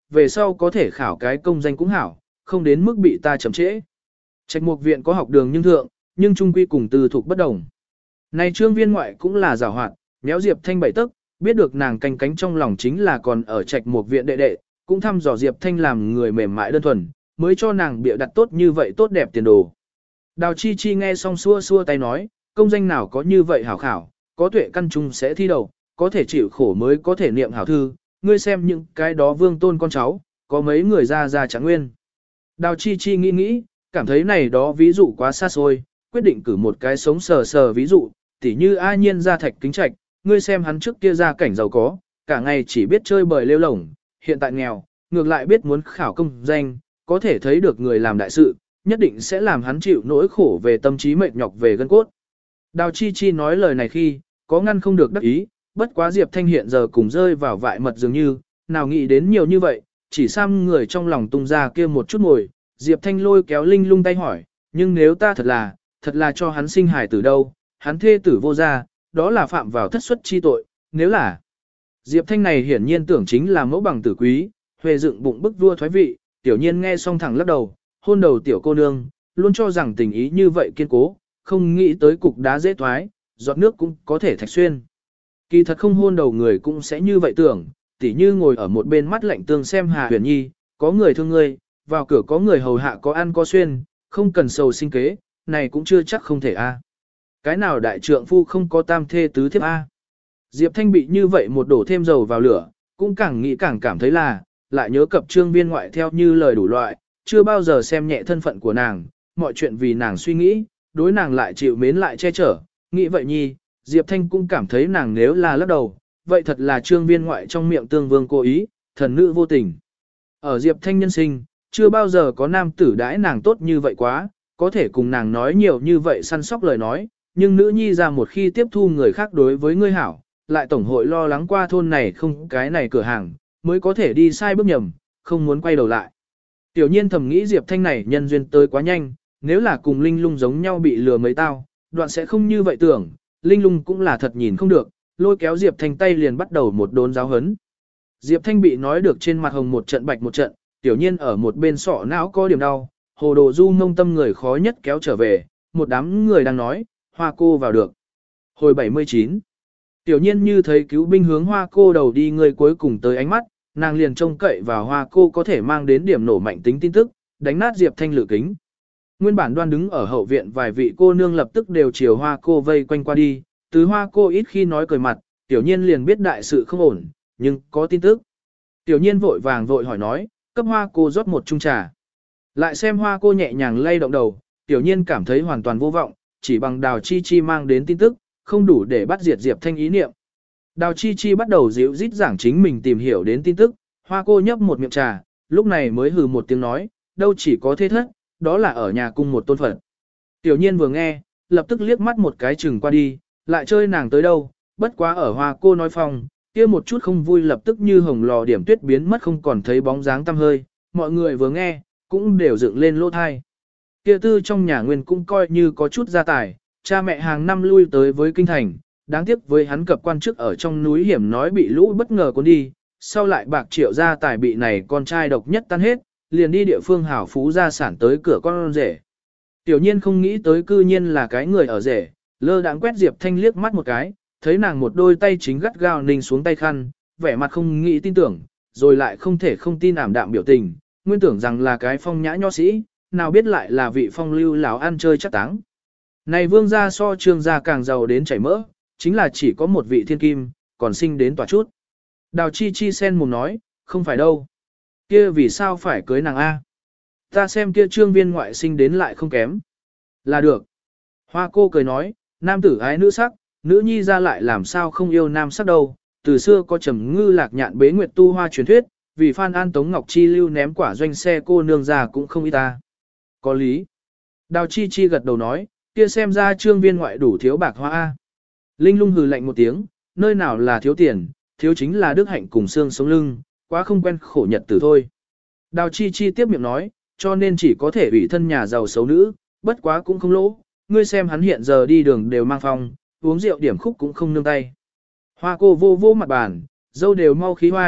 về sau có thể khảo cái công danh cũng hảo, không đến mức bị ta chậm trễ. Trạch Mục viện có học đường nhưng thượng, nhưng trung quy cùng tư thuộc bất đồng. Này Trương Viên ngoại cũng là giàu hoạt, méo Diệp Thanh bảy tức, biết được nàng canh cánh trong lòng chính là còn ở Trạch Mục viện đệ đệ, cũng thăm dò Diệp Thanh làm người mềm mại đơn thuần, mới cho nàng bịa đặt tốt như vậy tốt đẹp tiền đồ. Đào Chi Chi nghe xong xua xua tay nói, công danh nào có như vậy hảo khảo, có tuệ căn trung sẽ thi đầu, có thể chịu khổ mới có thể niệm hảo thư, ngươi xem những cái đó vương tôn con cháu, có mấy người ra chẳng nguyên. Đào Chi Chi nghĩ nghĩ, cảm thấy này đó ví dụ quá xa xôi, quyết định cử một cái sống sờ sờ ví dụ, tỉ như A Nhiên ra Thạch Kính Trạch, ngươi xem hắn trước kia ra cảnh giàu có, cả ngày chỉ biết chơi bời lêu lổng, hiện tại nghèo, ngược lại biết muốn khảo công danh, có thể thấy được người làm đại sự, nhất định sẽ làm hắn chịu nỗi khổ về tâm trí mệt nhọc về gân cốt. Đào Chi Chi nói lời này khi, có ngăn không được đắc ý, bất quá Diệp Thanh hiện giờ cùng rơi vào vại mật dường như, nào nghĩ đến nhiều như vậy, chỉ xăm người trong lòng tung ra kia một chút ngồi, Diệp Thanh lôi kéo Linh Lung tay hỏi, nhưng nếu ta thật là cho hắn sinh hài tử đâu, hắn thê tử vô gia, đó là phạm vào thất xuất chi tội, nếu là... Diệp Thanh này hiển nhiên tưởng chính là mẫu bằng tử quý, huề dựng bụng bức vua thoái vị, tiểu nhiên nghe xong thẳng lắc đầu, hôn đầu tiểu cô nương, luôn cho rằng tình ý như vậy kiên cố, không nghĩ tới cục đá dễ thoái, giọt nước cũng có thể thạch xuyên. Kỳ thật không hôn đầu người cũng sẽ như vậy tưởng, tỉ như ngồi ở một bên mắt lạnh tương xem Hà Huyền Nhi, có người thương ngươi, vào cửa có người hầu hạ có ăn có xuyên, không cần sầu sinh kế, này cũng chưa chắc không thể a. Cái nào đại trượng phu không có tam thê tứ thiếp a? Diệp Thanh bị như vậy một đổ thêm dầu vào lửa, cũng càng nghĩ càng cảm thấy là, lại nhớ cập Trương Viên ngoại theo như lời đủ loại, chưa bao giờ xem nhẹ thân phận của nàng, mọi chuyện vì nàng suy nghĩ, đối nàng lại chịu mến lại che chở, nghĩ vậy nhi, Diệp Thanh cũng cảm thấy nàng nếu là lắc đầu, vậy thật là Trương Viên ngoại trong miệng tương vương cố ý, thần nữ vô tình. Ở Diệp Thanh nhân sinh, chưa bao giờ có nam tử đãi nàng tốt như vậy quá, có thể cùng nàng nói nhiều như vậy săn sóc lời nói, nhưng nữ nhi ra một khi tiếp thu người khác đối với ngươi hảo, lại tổng hội lo lắng qua thôn này không cái này cửa hàng, mới có thể đi sai bước nhầm, không muốn quay đầu lại. Tiểu nhiên thầm nghĩ Diệp Thanh này nhân duyên tới quá nhanh, nếu là cùng Linh Lung giống nhau bị lừa mấy tao, đoạn sẽ không như vậy tưởng, Linh Lung cũng là thật nhìn không được, lôi kéo Diệp Thanh tay liền bắt đầu một đốn giáo hấn. Diệp Thanh bị nói được trên mặt hồng một trận bạch một trận, tiểu nhiên ở một bên sọ não có điểm đau, hồ đồ du mông tâm người khó nhất kéo trở về, một đám người đang nói, Hoa cô vào được. Hồi 79, tiểu nhiên như thấy cứu binh hướng Hoa cô đầu đi, người cuối cùng tới ánh mắt, nàng liền trông cậy vào Hoa cô có thể mang đến điểm nổ mạnh tính tin tức, đánh nát Diệp Thanh lự kính. Nguyên bản đoan đứng ở hậu viện vài vị cô nương lập tức đều chiều Hoa cô vây quanh qua đi, từ Hoa cô ít khi nói cười mặt, tiểu nhiên liền biết đại sự không ổn, nhưng có tin tức. Tiểu nhiên vội vàng vội hỏi nói, cấp Hoa cô rót một chung trà. Lại xem Hoa cô nhẹ nhàng lay động đầu, tiểu nhiên cảm thấy hoàn toàn vô vọng, chỉ bằng Đào Chi Chi mang đến tin tức, không đủ để bắt diệt Diệp Thanh ý niệm. Đào Chi Chi bắt đầu dịu rít giảng chính mình tìm hiểu đến tin tức, Hoa cô nhấp một miệng trà, lúc này mới hừ một tiếng nói, đâu chỉ có thế thất, đó là ở nhà cung một tôn Phật. Tiểu nhiên vừa nghe, lập tức liếc mắt một cái chừng qua đi, lại chơi nàng tới đâu, bất quá ở Hoa cô nói phong, kia một chút không vui lập tức như hồng lò điểm tuyết biến mất không còn thấy bóng dáng tăm hơi, mọi người vừa nghe, cũng đều dựng lên lỗ thai. Kia tư trong nhà nguyên cũng coi như có chút gia tài, cha mẹ hàng năm lui tới với kinh thành, đáng tiếc với hắn cập quan chức ở trong núi hiểm nói bị lũ bất ngờ cuốn đi, sau lại bạc triệu gia tài bị này con trai độc nhất tan hết, liền đi địa phương hảo phú gia sản tới cửa con rể. Tiểu nhiên không nghĩ tới cư nhiên là cái người ở rể, lơ đãng quét Diệp Thanh liếc mắt một cái, thấy nàng một đôi tay chính gắt gao ninh xuống tay khăn, vẻ mặt không nghĩ tin tưởng, rồi lại không thể không tin ảm đạm biểu tình, nguyên tưởng rằng là cái phong nhã nho sĩ, nào biết lại là vị phong lưu lão ăn chơi chắc táng. Này vương gia so trương gia càng giàu đến chảy mỡ, chính là chỉ có một vị thiên kim, còn sinh đến tòa chút. Đào Chi Chi sen mồm nói, không phải đâu. Kia vì sao phải cưới nàng A? Ta xem kia trương viên ngoại sinh đến lại không kém. Là được. Hoa cô cười nói, nam tử ái nữ sắc, nữ nhi ra lại làm sao không yêu nam sắc đâu. Từ xưa có trầm ngư lạc nhạn bế nguyệt tu hoa truyền thuyết, vì Phan An Tống Ngọc Chi lưu ném quả doanh xe cô nương ra cũng không ít ta. Có lý. Đào Chi Chi gật đầu nói, kia xem ra trương viên ngoại đủ thiếu bạc hoa A. Linh Lung hừ lạnh một tiếng, nơi nào là thiếu tiền, thiếu chính là đức hạnh cùng xương sống lưng, quá không quen khổ nhật tử thôi. Đào Chi Chi tiếp miệng nói, cho nên chỉ có thể ủy thân nhà giàu xấu nữ, bất quá cũng không lỗ, ngươi xem hắn hiện giờ đi đường đều mang phong, uống rượu điểm khúc cũng không nương tay. Hoa cô vô vô mặt bàn, dâu đều mau khí hoai,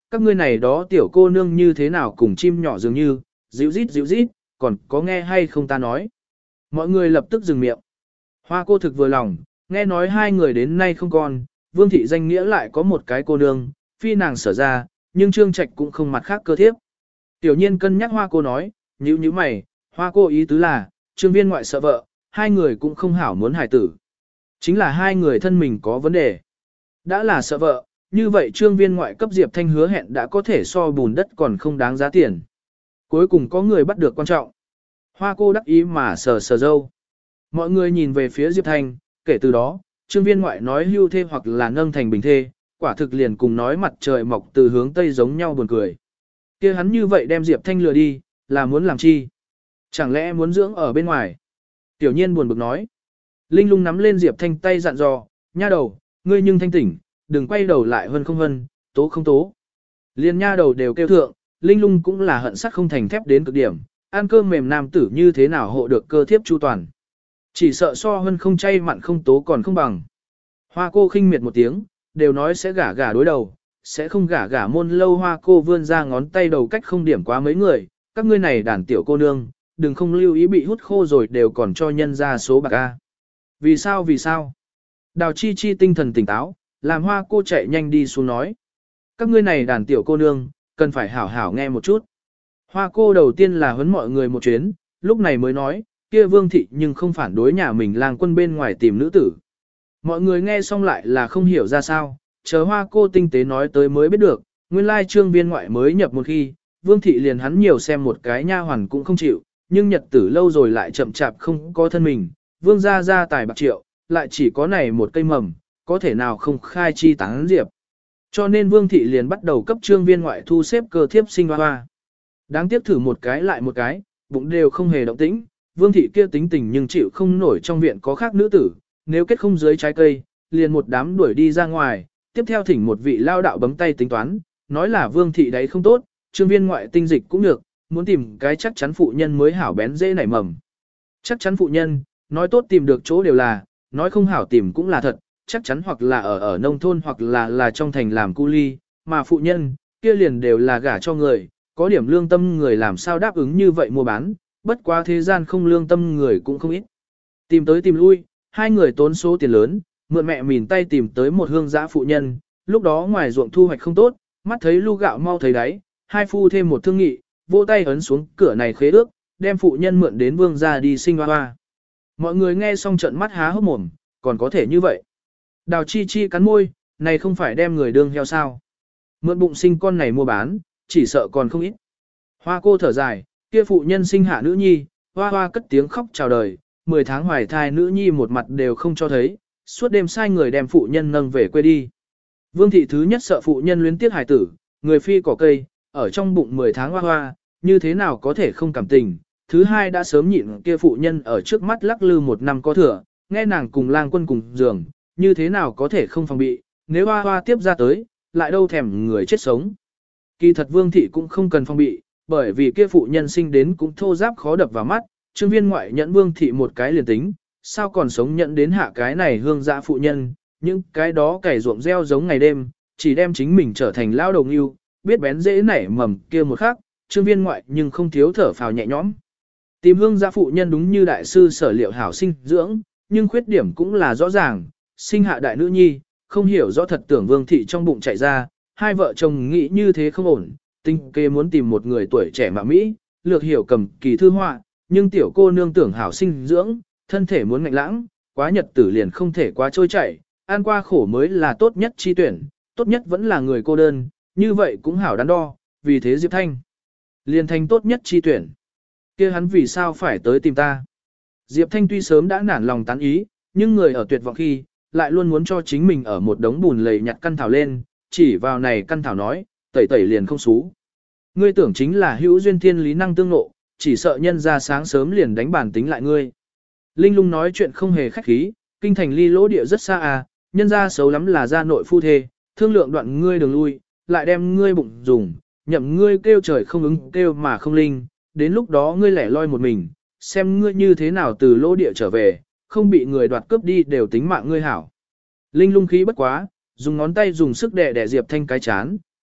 các ngươi này đó tiểu cô nương như thế nào cùng chim nhỏ dường như, dịu rít, còn có nghe hay không ta nói. Mọi người lập tức dừng miệng. Hoa cô thực vừa lòng, nghe nói hai người đến nay không còn, Vương thị danh nghĩa lại có một cái cô nương, phi nàng sở ra, nhưng Trương Trạch cũng không mặt khác cơ thiếp. Tiểu nhiên cân nhắc Hoa cô nói, nhíu mày, Hoa cô ý tứ là, Trương Viên ngoại sợ vợ, hai người cũng không hảo muốn hài tử. Chính là hai người thân mình có vấn đề. Đã là sợ vợ, như vậy Trương Viên ngoại cấp Diệp Thanh hứa hẹn đã có thể so bùn đất còn không đáng giá tiền. Cuối cùng có người bắt được quan trọng. Hoa cô đắc ý mà sờ dâu. Mọi người nhìn về phía Diệp Thanh, kể từ đó, Trương Viên ngoại nói hưu thê hoặc là nâng thành bình thê, quả thực liền cùng nói mặt trời mọc từ hướng tây giống nhau buồn cười. Kia hắn như vậy đem Diệp Thanh lừa đi, là muốn làm chi? Chẳng lẽ muốn dưỡng ở bên ngoài? Tiểu nhiên buồn bực nói. Linh lung nắm lên Diệp Thanh tay dặn dò, nha đầu, ngươi nhưng thanh tỉnh, đừng quay đầu lại hơn không hơn, tố không tố. Liên nha đầu đều kêu thượng, Linh lung cũng là hận sắt không thành thép đến cực điểm, ăn cơm mềm nam tử như thế nào hộ được cơ thiếp chu toàn. Chỉ sợ so hơn không chay mặn không tố còn không bằng. Hoa cô khinh miệt một tiếng, đều nói sẽ gả đối đầu, sẽ không gả môn lâu. Hoa cô vươn ra ngón tay đầu cách không điểm quá mấy người, các ngươi này đàn tiểu cô nương, đừng không lưu ý bị hút khô rồi đều còn cho nhân ra số bạc A. Vì sao? Đào chi chi tinh thần tỉnh táo, làm Hoa cô chạy nhanh đi xuống nói. Các ngươi này đàn tiểu cô nương, cần phải hảo hảo nghe một chút. Hoa cô đầu tiên là huấn mọi người một chuyến, lúc này mới nói, kia Vương thị nhưng không phản đối nhà mình lang quân bên ngoài tìm nữ tử. Mọi người nghe xong lại là không hiểu ra sao, chờ Hoa cô tinh tế nói tới mới biết được, nguyên lai Trương Viên ngoại mới nhập một khi, Vương thị liền hắn nhiều xem một cái nha hoàn cũng không chịu, nhưng nhật tử lâu rồi lại chậm chạp không có thân mình, Vương gia tài bạc triệu, lại chỉ có này một cây mầm, có thể nào không khai chi tán diệp. Cho nên Vương thị liền bắt đầu cấp Trương Viên ngoại thu xếp cơ thiếp sinh hoa. Đáng tiếc thử một cái lại một cái, bụng đều không hề động tĩnh, Vương thị kia tính tình nhưng chịu không nổi trong viện có khác nữ tử, nếu kết không dưới trái cây, liền một đám đuổi đi ra ngoài, tiếp theo thỉnh một vị lao đạo bấm tay tính toán, nói là Vương thị đấy không tốt, Trương Viên ngoại tinh dịch cũng được, muốn tìm cái chắc chắn phụ nhân mới hảo bén dễ nảy mầm. Chắc chắn phụ nhân, nói tốt tìm được chỗ đều là, nói không hảo tìm cũng là thật, chắc chắn hoặc là ở nông thôn hoặc là trong thành làm cu ly, mà phụ nhân, kia liền đều là gả cho người, có điểm lương tâm người làm sao đáp ứng như vậy mua bán, bất quá thế gian không lương tâm người cũng không ít. Tìm tới tìm lui, hai người tốn số tiền lớn, mượn mẹ mìn tay tìm tới một hương giã phụ nhân, lúc đó ngoài ruộng thu hoạch không tốt, mắt thấy lu gạo mau thấy đáy, hai phu thêm một thương nghị, vỗ tay ấn xuống cửa này khế ước, đem phụ nhân mượn đến Vương gia đi sinh hoa. Mọi người nghe xong trận mắt há hốc mồm, còn có thể như vậy. Đào chi chi cắn môi, này không phải đem người đương heo sao. Mượn bụng sinh con này mua bán, chỉ sợ còn không ít. Hoa cô thở dài, kia phụ nhân sinh hạ nữ nhi, hoa hoa cất tiếng khóc chào đời, 10 tháng hoài thai nữ nhi một mặt đều không cho thấy, suốt đêm sai người đem phụ nhân nâng về quê đi. Vương thị thứ nhất sợ phụ nhân luyến tiếc hài tử, người phi cỏ cây, ở trong bụng 10 tháng hoa hoa, như thế nào có thể không cảm tình. Thứ hai đã sớm nhịn kia phụ nhân ở trước mắt lắc lư một năm có thừa, nghe nàng cùng lang quân cùng giường, như thế nào có thể không phòng bị, nếu hoa hoa tiếp ra tới, lại đâu thèm người chết sống. Kỳ thật Vương thị cũng không cần phòng bị, bởi vì kia phụ nhân sinh đến cũng thô giáp khó đập vào mắt, Trương Viên ngoại nhẫn Vương thị một cái liền tính, sao còn sống nhận đến hạ cái này hương dã phụ nhân, những cái đó cày ruộng gieo giống ngày đêm, chỉ đem chính mình trở thành lao đồng yêu, biết bén dễ nảy mầm kia một khắc, Trương Viên ngoại nhưng không thiếu thở phào nhẹ nhõm. Tìm hương dã phụ nhân đúng như đại sư sở liệu hảo sinh dưỡng, nhưng khuyết điểm cũng là rõ ràng, sinh hạ đại nữ nhi, không hiểu rõ thật tưởng Vương thị trong bụng chạy ra, hai vợ chồng nghĩ như thế không ổn, tinh kê muốn tìm một người tuổi trẻ mà Mỹ, lược hiểu cầm kỳ thư họa, nhưng tiểu cô nương tưởng hảo sinh dưỡng, thân thể muốn ngạnh lãng, quá nhật tử liền không thể quá trôi chảy, ăn qua khổ mới là tốt nhất chi tuyển, tốt nhất vẫn là người cô đơn, như vậy cũng hảo đắn đo, vì thế Diệp Thanh liền thành tốt nhất chi tuyển. Kia hắn vì sao phải tới tìm ta? Diệp Thanh tuy sớm đã nản lòng tán ý, nhưng người ở tuyệt vọng khi, lại luôn muốn cho chính mình ở một đống bùn lầy nhặt căn thảo lên, chỉ vào này căn thảo nói, tẩy tẩy liền không xú. Ngươi tưởng chính là hữu duyên thiên lý năng tương ngộ, chỉ sợ nhân ra sáng sớm liền đánh bản tính lại ngươi. Linh lung nói chuyện không hề khách khí, kinh thành ly lỗ địa rất xa à, nhân ra xấu lắm là ra nội phu thê, thương lượng đoạn ngươi đường lui, lại đem ngươi bụng dùng, nhậm ngươi kêu trời không ứng kêu mà không linh, đến lúc đó ngươi lẻ loi một mình, xem ngươi như thế nào từ lỗ địa trở về, không bị người đoạt cướp đi đều tính mạng ngươi hảo. Linh lung khí bất quá, dùng ngón tay dùng sức đè Diệp Thanh cái chán,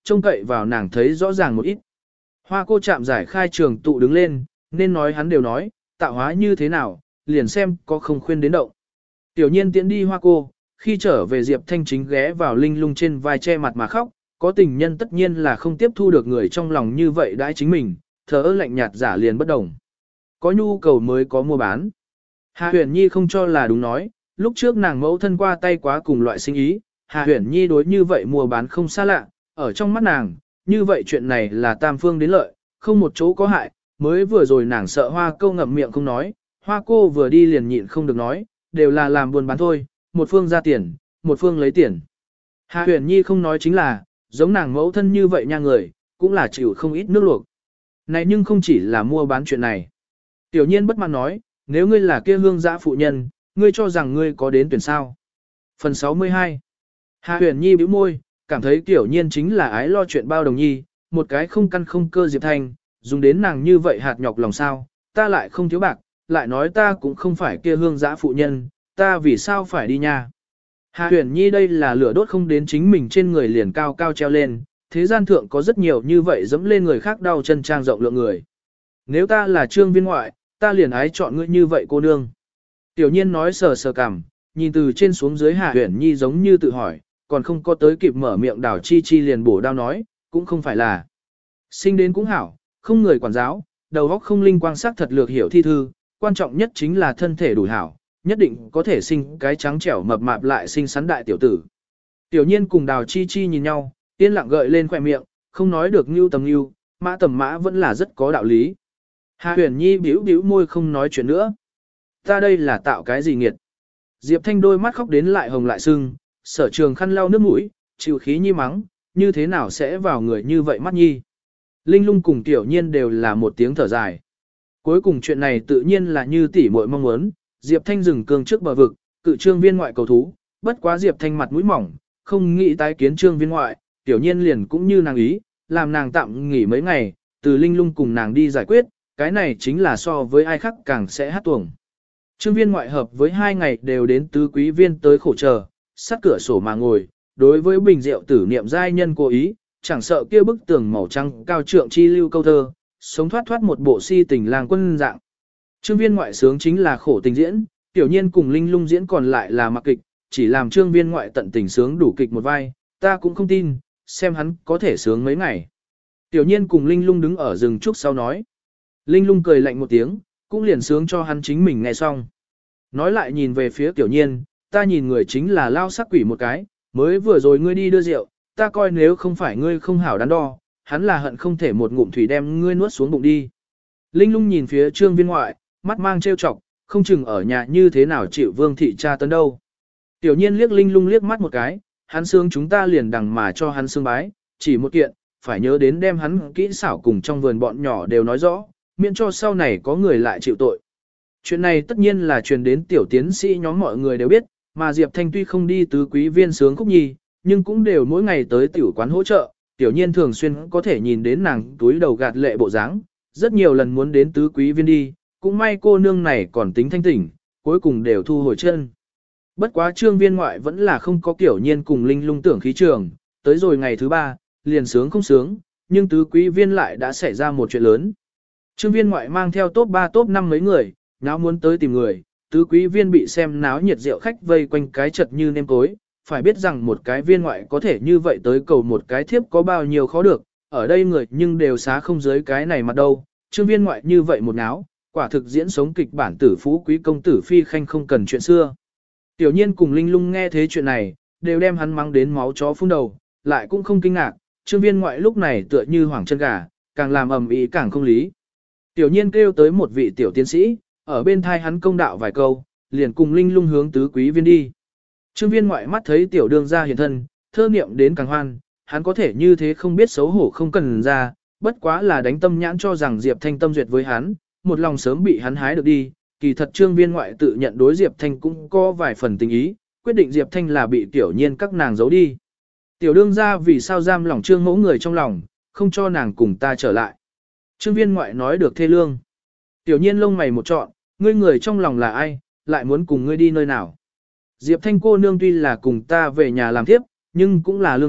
trông cậy vào nàng thấy rõ ràng một ít. Hoa cô chạm giải khai trường tụ đứng lên, nên nói hắn đều nói, tạo hóa như thế nào, liền xem có không khuyên đến động. Tiểu nhiên tiễn đi hoa cô, khi trở về Diệp Thanh chính ghé vào Linh Lung trên vai che mặt mà khóc, có tình nhân tất nhiên là không tiếp thu được người trong lòng như vậy đãi chính mình, thờ ơ lạnh nhạt giả liền bất đồng. Có nhu cầu mới có mua bán. Hà Huyền Nhi không cho là đúng nói, lúc trước nàng mẫu thân qua tay quá cùng loại sinh ý, Hà Huyền Nhi đối như vậy mua bán không xa lạ, ở trong mắt nàng, như vậy chuyện này là tam phương đến lợi, không một chỗ có hại, mới vừa rồi nàng sợ hoa câu ngậm miệng không nói, hoa cô vừa đi liền nhịn không được nói, đều là làm buôn bán thôi, một phương ra tiền, một phương lấy tiền. Hà Huyền Nhi không nói chính là, giống nàng mẫu thân như vậy nha người, cũng là chịu không ít nước luộc. Này nhưng không chỉ là mua bán chuyện này. Tiểu nhiên bất mãn nói, nếu ngươi là kia hương giã phụ nhân, ngươi cho rằng ngươi có đến tuyển sao. Phần 62 Hà Huyền Nhi bĩu môi, cảm thấy Tiểu nhiên chính là ái lo chuyện bao đồng nhi, một cái không căn không cơ Diệp Thanh, dùng đến nàng như vậy hạt nhọc lòng sao, ta lại không thiếu bạc, lại nói ta cũng không phải kia hương giã phụ nhân, ta vì sao phải đi nha. Hà Huyền Nhi đây là lửa đốt không đến chính mình trên người liền cao cao treo lên, thế gian thượng có rất nhiều như vậy dẫm lên người khác đau chân trang rộng lượng người. Nếu ta là trương viên ngoại, ta liền ái chọn ngươi như vậy cô nương. Tiểu nhiên nói sờ sờ cằm, nhìn từ trên xuống dưới Hà Huyền Nhi giống như tự hỏi, còn không có tới kịp mở miệng Đào Chi Chi liền bổ đao nói, cũng không phải là. Sinh đến cũng hảo, không người quản giáo, đầu óc không linh quang sắc thật lược hiểu thi thư, quan trọng nhất chính là thân thể đủ hảo, nhất định có thể sinh cái trắng trẻo mập mạp lại sinh sắn đại tiểu tử. Tiểu nhiên cùng Đào Chi Chi nhìn nhau, yên lặng gợi lên khỏe miệng, không nói được như tầm như, mã tầm mã vẫn là rất có đạo lý. Hà Huyền Nhi bĩu bĩu môi không nói chuyện nữa. Ta đây là tạo cái gì nghiệt? Diệp Thanh đôi mắt khóc đến lại hồng lại sưng, Sở Trường khăn lau nước mũi, chịu khí nhi mắng, như thế nào sẽ vào người như vậy mắt nhi? Linh Lung cùng Tiểu Nhiên đều là một tiếng thở dài. Cuối cùng chuyện này tự nhiên là như tỷ muội mong muốn, Diệp Thanh dừng cương trước bờ vực, cự trương viên ngoại cầu thú, bất quá Diệp Thanh mặt mũi mỏng, không nghĩ tái kiến trương viên ngoại, Tiểu Nhiên liền cũng như nàng ý, làm nàng tạm nghỉ mấy ngày, từ Linh Lung cùng nàng đi giải quyết, cái này chính là so với ai khác càng sẽ hát tuồng. Trương viên ngoại hợp với 2 ngày đều đến tứ quý viên tới khổ chờ, sát cửa sổ mà ngồi, đối với bình rượu tử niệm giai nhân cố ý, chẳng sợ kia bức tường màu trắng cao trượng chi lưu câu thơ, sống thoát thoát một bộ si tình làng quân dạng. Trương viên ngoại sướng chính là khổ tình diễn, Tiểu Nhiên cùng Linh Lung diễn còn lại là mặc kịch, chỉ làm trương viên ngoại tận tình sướng đủ kịch một vai, ta cũng không tin, xem hắn có thể sướng mấy ngày. Tiểu Nhiên cùng Linh Lung đứng ở rừng trúc sau nói. Linh Lung cười lạnh một tiếng, cũng liền sướng cho hắn chính mình nghe xong. Nói lại nhìn về phía Tiểu Nhiên, ta nhìn người chính là lao sắc quỷ một cái, mới vừa rồi ngươi đi đưa rượu, ta coi nếu không phải ngươi không hảo đắn đo, hắn là hận không thể một ngụm thủy đem ngươi nuốt xuống bụng đi. Linh Lung nhìn phía trương viên ngoại, mắt mang trêu chọc, không chừng ở nhà như thế nào chịu vương thị cha tấn đâu. Tiểu Nhiên liếc Linh Lung liếc mắt một cái, hắn sướng chúng ta liền đằng mà cho hắn sướng bái, chỉ một kiện, phải nhớ đến đem hắn kỹ xảo cùng trong vườn bọn nhỏ đều nói rõ, miễn cho sau này có người lại chịu tội. Chuyện này tất nhiên là truyền đến tiểu tiến sĩ nhóm mọi người đều biết, mà Diệp Thanh tuy không đi tứ quý viên sướng khúc nhi, nhưng cũng đều mỗi ngày tới tiểu quán hỗ trợ, Tiểu Nhiên thường xuyên có thể nhìn đến nàng túi đầu gạt lệ bộ dáng, rất nhiều lần muốn đến tứ quý viên đi, cũng may cô nương này còn tính thanh tỉnh, cuối cùng đều thu hồi chân. Bất quá trương viên ngoại vẫn là không có Tiểu Nhiên cùng Linh Lung tưởng khí trường, tới rồi ngày thứ 3, liền sướng không sướng, nhưng tứ quý viên lại đã xảy ra một chuyện lớn. Trương viên ngoại mang theo top 3 top 5 mấy người, náo muốn tới tìm người, tứ quý viên bị xem náo nhiệt rượu khách vây quanh cái chật như nêm cối, phải biết rằng một cái viên ngoại có thể như vậy tới cầu một cái thiếp có bao nhiêu khó được, ở đây người nhưng đều xá không dưới cái này mặt đâu, trương viên ngoại như vậy một náo, quả thực diễn sống kịch bản tử phú quý công tử phi khanh không cần chuyện xưa. Tiểu Nhiên cùng Linh Lung nghe thế chuyện này, đều đem hắn mắng đến máu chó phun đầu, lại cũng không kinh ngạc, trương viên ngoại lúc này tựa như hoảng chân gà, càng làm ầm ĩ càng không lý. Tiểu Nhiên kêu tới một vị tiểu tiến sĩ, ở bên thai hắn công đạo vài câu, liền cùng Linh Lung hướng tứ quý viên đi. Trương viên ngoại mắt thấy tiểu đương gia hiện thân, thơ niệm đến càng hoan, hắn có thể như thế không biết xấu hổ không cần ra, bất quá là đánh tâm nhãn cho rằng Diệp Thanh tâm duyệt với hắn, một lòng sớm bị hắn hái được đi, kỳ thật trương viên ngoại tự nhận đối Diệp Thanh cũng có vài phần tình ý, quyết định Diệp Thanh là bị Tiểu Nhiên các nàng giấu đi. Tiểu đương gia vì sao giam lòng trương mẫu người trong lòng, không cho nàng cùng ta trở lại. Trương viên ngoại nói được thê lương. Tiểu Nhiên lông mày một trọn, ngươi người trong lòng là ai, lại muốn cùng ngươi đi nơi nào. Diệp Thanh cô nương tuy là cùng ta về nhà làm thiếp, nhưng cũng là lương thiếp,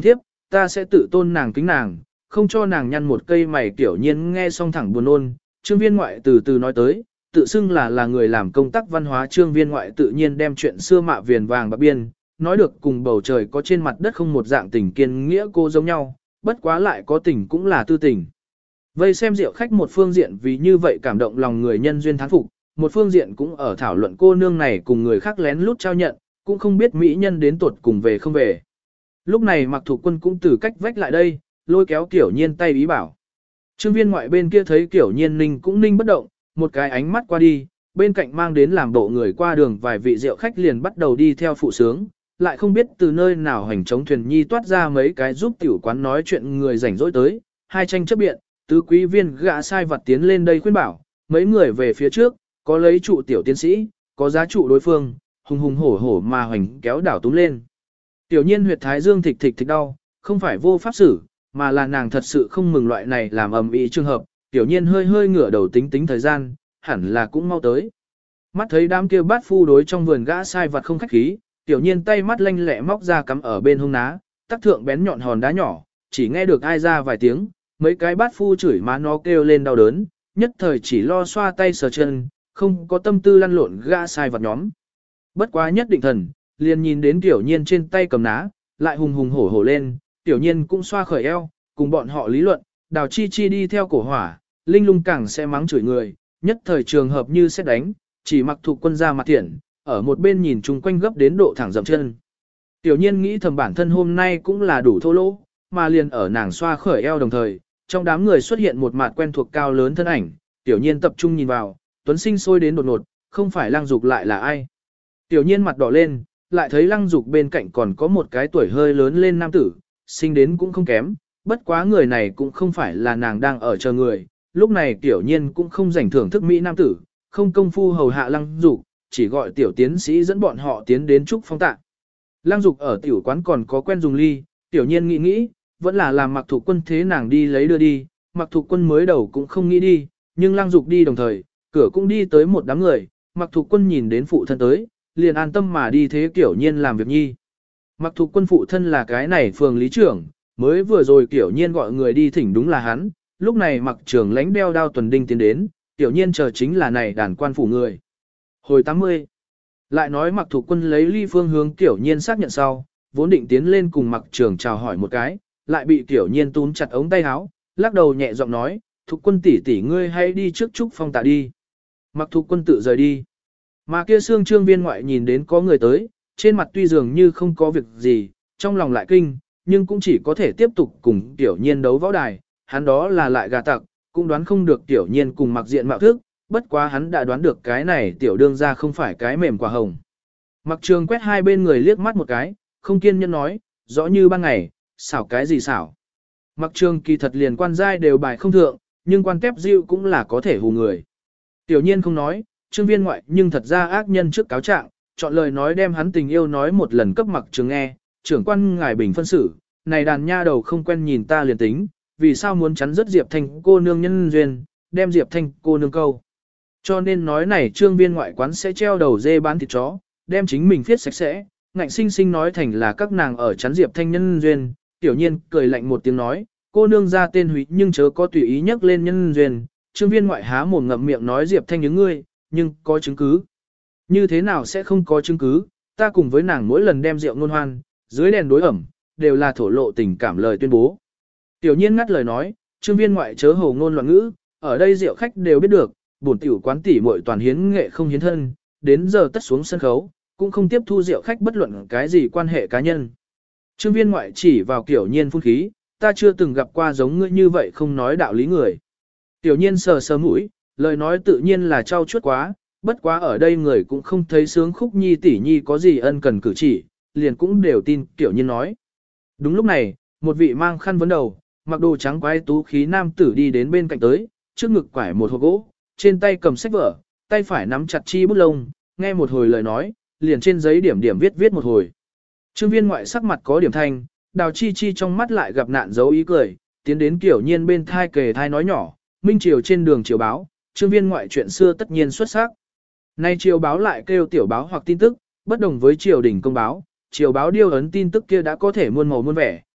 ta sẽ tự tôn nàng kính nàng, không cho nàng nhăn một cây mày. Tiểu nhiên nghe xong thẳng buồn ôn, Trương Viên Ngoại từ từ nói tới, tự xưng là người làm công tác văn hóa. Trương Viên Ngoại tự nhiên đem chuyện xưa mạ viền vàng bạc biên, nói được cùng bầu trời có trên mặt đất không một dạng tình kiên nghĩa cô giống nhau, bất quá lại có tình cũng là tư tình. Vây xem rượu khách một phương diện vì như vậy cảm động lòng người nhân duyên thán phục, một phương diện cũng ở thảo luận cô nương này cùng người khác lén lút trao nhận, cũng không biết mỹ nhân đến tuột cùng về không về. Lúc này Mặc Thục Quân cũng từ cách vách lại đây, lôi kéo Tiểu Nhiên tay ý bảo. Trương Viên Ngoại bên kia thấy Tiểu Nhiên ninh cũng ninh bất động, một cái ánh mắt qua đi, bên cạnh mang đến làm bộ người qua đường vài vị rượu khách liền bắt đầu đi theo phụ sướng, lại không biết từ nơi nào hành chống thuyền nhi toát ra mấy cái giúp tiểu quán nói chuyện người rảnh rỗi tới, hai tranh chấp biện, tứ quý viên gã sai vật tiến lên đây khuyên bảo, mấy người về phía trước, có lấy trụ tiểu tiến sĩ, có giá trụ đối phương, hùng hùng hổ hổ mà hoành kéo đảo túm lên. Tiểu Nhiên huyệt thái dương thịch thịch thịch đau, không phải vô pháp xử, mà là nàng thật sự không mừng loại này làm ầm ĩ trường hợp. Tiểu Nhiên hơi hơi ngửa đầu tính tính thời gian, hẳn là cũng mau tới. Mắt thấy đám kia bát phu đối trong vườn gã sai vật không khách khí, Tiểu Nhiên tay mắt lanh lẹ móc ra cắm ở bên hông ná, tắc thượng bén nhọn hòn đá nhỏ, chỉ nghe được ai ra vài tiếng, mấy cái bát phu chửi má nó kêu lên đau đớn, nhất thời chỉ lo xoa tay sờ chân, không có tâm tư lăn lộn gã sai vật nhóm. Bất quá nhất định thần, liền nhìn đến Tiểu Nhiên trên tay cầm ná, lại hùng hùng hổ hổ lên, Tiểu Nhiên cũng xoa khởi eo, cùng bọn họ lý luận, Đào Chi Chi đi theo cổ hỏa, Linh Lung càng sẽ mắng chửi người, nhất thời trường hợp như xét đánh, chỉ Mặc Thục Quân ra mặt thiện, ở một bên nhìn chung quanh gấp đến độ thẳng dậm chân. Tiểu Nhiên nghĩ thầm bản thân hôm nay cũng là đủ thô lỗ, mà liền ở nàng xoa khởi eo đồng thời, trong đám người xuất hiện một mặt quen thuộc cao lớn thân ảnh, Tiểu Nhiên tập trung nhìn vào, tuấn sinh sôi đến đột ngột, không phải Lăng Dục lại là ai. Tiểu Nhiên mặt đỏ lên, lại thấy Lăng Dục bên cạnh còn có một cái tuổi hơi lớn lên nam tử, sinh đến cũng không kém, bất quá người này cũng không phải là nàng đang ở chờ người, lúc này Tiểu Nhiên cũng không rảnh thưởng thức mỹ nam tử, không công phu hầu hạ Lăng Dục, chỉ gọi tiểu tiến sĩ dẫn bọn họ tiến đến trúc phong tạ. Lăng Dục ở tiểu quán còn có quen dùng ly, Tiểu Nhiên nghĩ, vẫn là làm Mặc Thục Quân thế nàng đi lấy đưa đi, Mặc Thục Quân mới đầu cũng không nghĩ đi, nhưng Lăng Dục đi đồng thời, cửa cũng đi tới một đám người, Mặc Thục Quân nhìn đến phụ thân tới, liền an tâm mà đi thế Tiểu Nhiên làm việc nhi. Mặc Thục Quân phụ thân là cái này phường lý trưởng, mới vừa rồi Tiểu Nhiên gọi người đi thỉnh đúng là hắn, lúc này Mặc trưởng lãnh đeo đao tuần đinh tiến đến, Tiểu Nhiên chờ chính là này đàn quan phủ người. Hồi 80. Lại nói Mặc Thục Quân lấy ly phương hướng Tiểu Nhiên xác nhận sau, vốn định tiến lên cùng Mặc Trường chào hỏi một cái, lại bị Tiểu Nhiên túm chặt ống tay áo, lắc đầu nhẹ giọng nói, Thục Quân tỷ tỷ ngươi hãy đi trước trúc phong tạ đi. Mặc Thục Quân tự rời đi. Mà kia xương Trương Viên Ngoại nhìn đến có người tới, trên mặt tuy dường như không có việc gì, trong lòng lại kinh, nhưng cũng chỉ có thể tiếp tục cùng Tiểu Nhiên đấu võ đài, hắn đó là lại gà tặc, cũng đoán không được Tiểu Nhiên cùng Mặc diện mạo thức, bất quá hắn đã đoán được cái này Tiểu đương ra không phải cái mềm quả hồng. Mặc Trường quét hai bên người liếc mắt một cái, không kiên nhẫn nói, rõ như ban ngày, xảo cái gì xảo. Mặc Trường kỳ thật liền quan giai đều bài không thượng, nhưng quan tép dịu cũng là có thể hù người. Tiểu Nhiên không nói, Trương Viên Ngoại nhưng thật ra ác nhân trước cáo trạng, chọn lời nói đem hắn tình yêu nói một lần cấp Mặc Trường nghe, trưởng quan ngài bình phân xử, này đàn nha đầu không quen nhìn ta liền tính, vì sao muốn chắn rất Diệp Thanh cô nương nhân duyên, đem Diệp Thanh cô nương câu. Cho nên nói này Trương Viên Ngoại quán sẽ treo đầu dê bán thịt chó, đem chính mình viết sạch sẽ, ngạnh sinh sinh nói thành là các nàng ở chắn Diệp Thanh nhân duyên. Tiểu Nhiên cười lạnh một tiếng nói, cô nương ra tên húy nhưng chớ có tùy ý nhắc lên nhân duyên. Trương Viên Ngoại há mồm ngậm miệng nói Diệp Thanh những ngươi, nhưng có chứng cứ. Như thế nào sẽ không có chứng cứ, ta cùng với nàng mỗi lần đem rượu ngôn hoan, dưới đèn đối ẩm, đều là thổ lộ tình cảm lời tuyên bố. Tiểu Nhiên ngắt lời nói, Trương Viên Ngoại chớ hồ ngôn loạn ngữ, ở đây rượu khách đều biết được, bổn tiểu quán tỷ muội toàn hiến nghệ không hiến thân, đến giờ tất xuống sân khấu, cũng không tiếp thu rượu khách bất luận cái gì quan hệ cá nhân. Trương Viên Ngoại chỉ vào Tiểu Nhiên phun khí, ta chưa từng gặp qua giống ngươi như vậy không nói đạo lý người. Tiểu Nhiên sờ sờ mũi, lời nói tự nhiên là trau chuốt quá, bất quá ở đây người cũng không thấy sướng khúc nhi tỷ nhi có gì ân cần cử chỉ, liền cũng đều tin Tiểu Nhiên nói. Đúng lúc này, một vị mang khăn vấn đầu, mặc đồ trắng quái tú khí nam tử đi đến bên cạnh tới, trước ngực quải một hộp gỗ, trên tay cầm sách vở, tay phải nắm chặt chi bút lông, nghe một hồi lời nói, liền trên giấy điểm điểm viết một hồi. Trương Viên Ngoại sắc mặt có điểm thanh, Đào Chi Chi trong mắt lại gặp nạn dấu ý cười, tiến đến Tiểu Nhiên bên thai kề thai nói nhỏ, minh triều trên đường triều báo, Trương Viên Ngoại chuyện xưa tất nhiên xuất sắc. Nay triều báo lại kêu tiểu báo hoặc tin tức, bất đồng với triều đình công báo, triều báo điêu ấn tin tức kia đã có thể muôn màu muôn vẻ,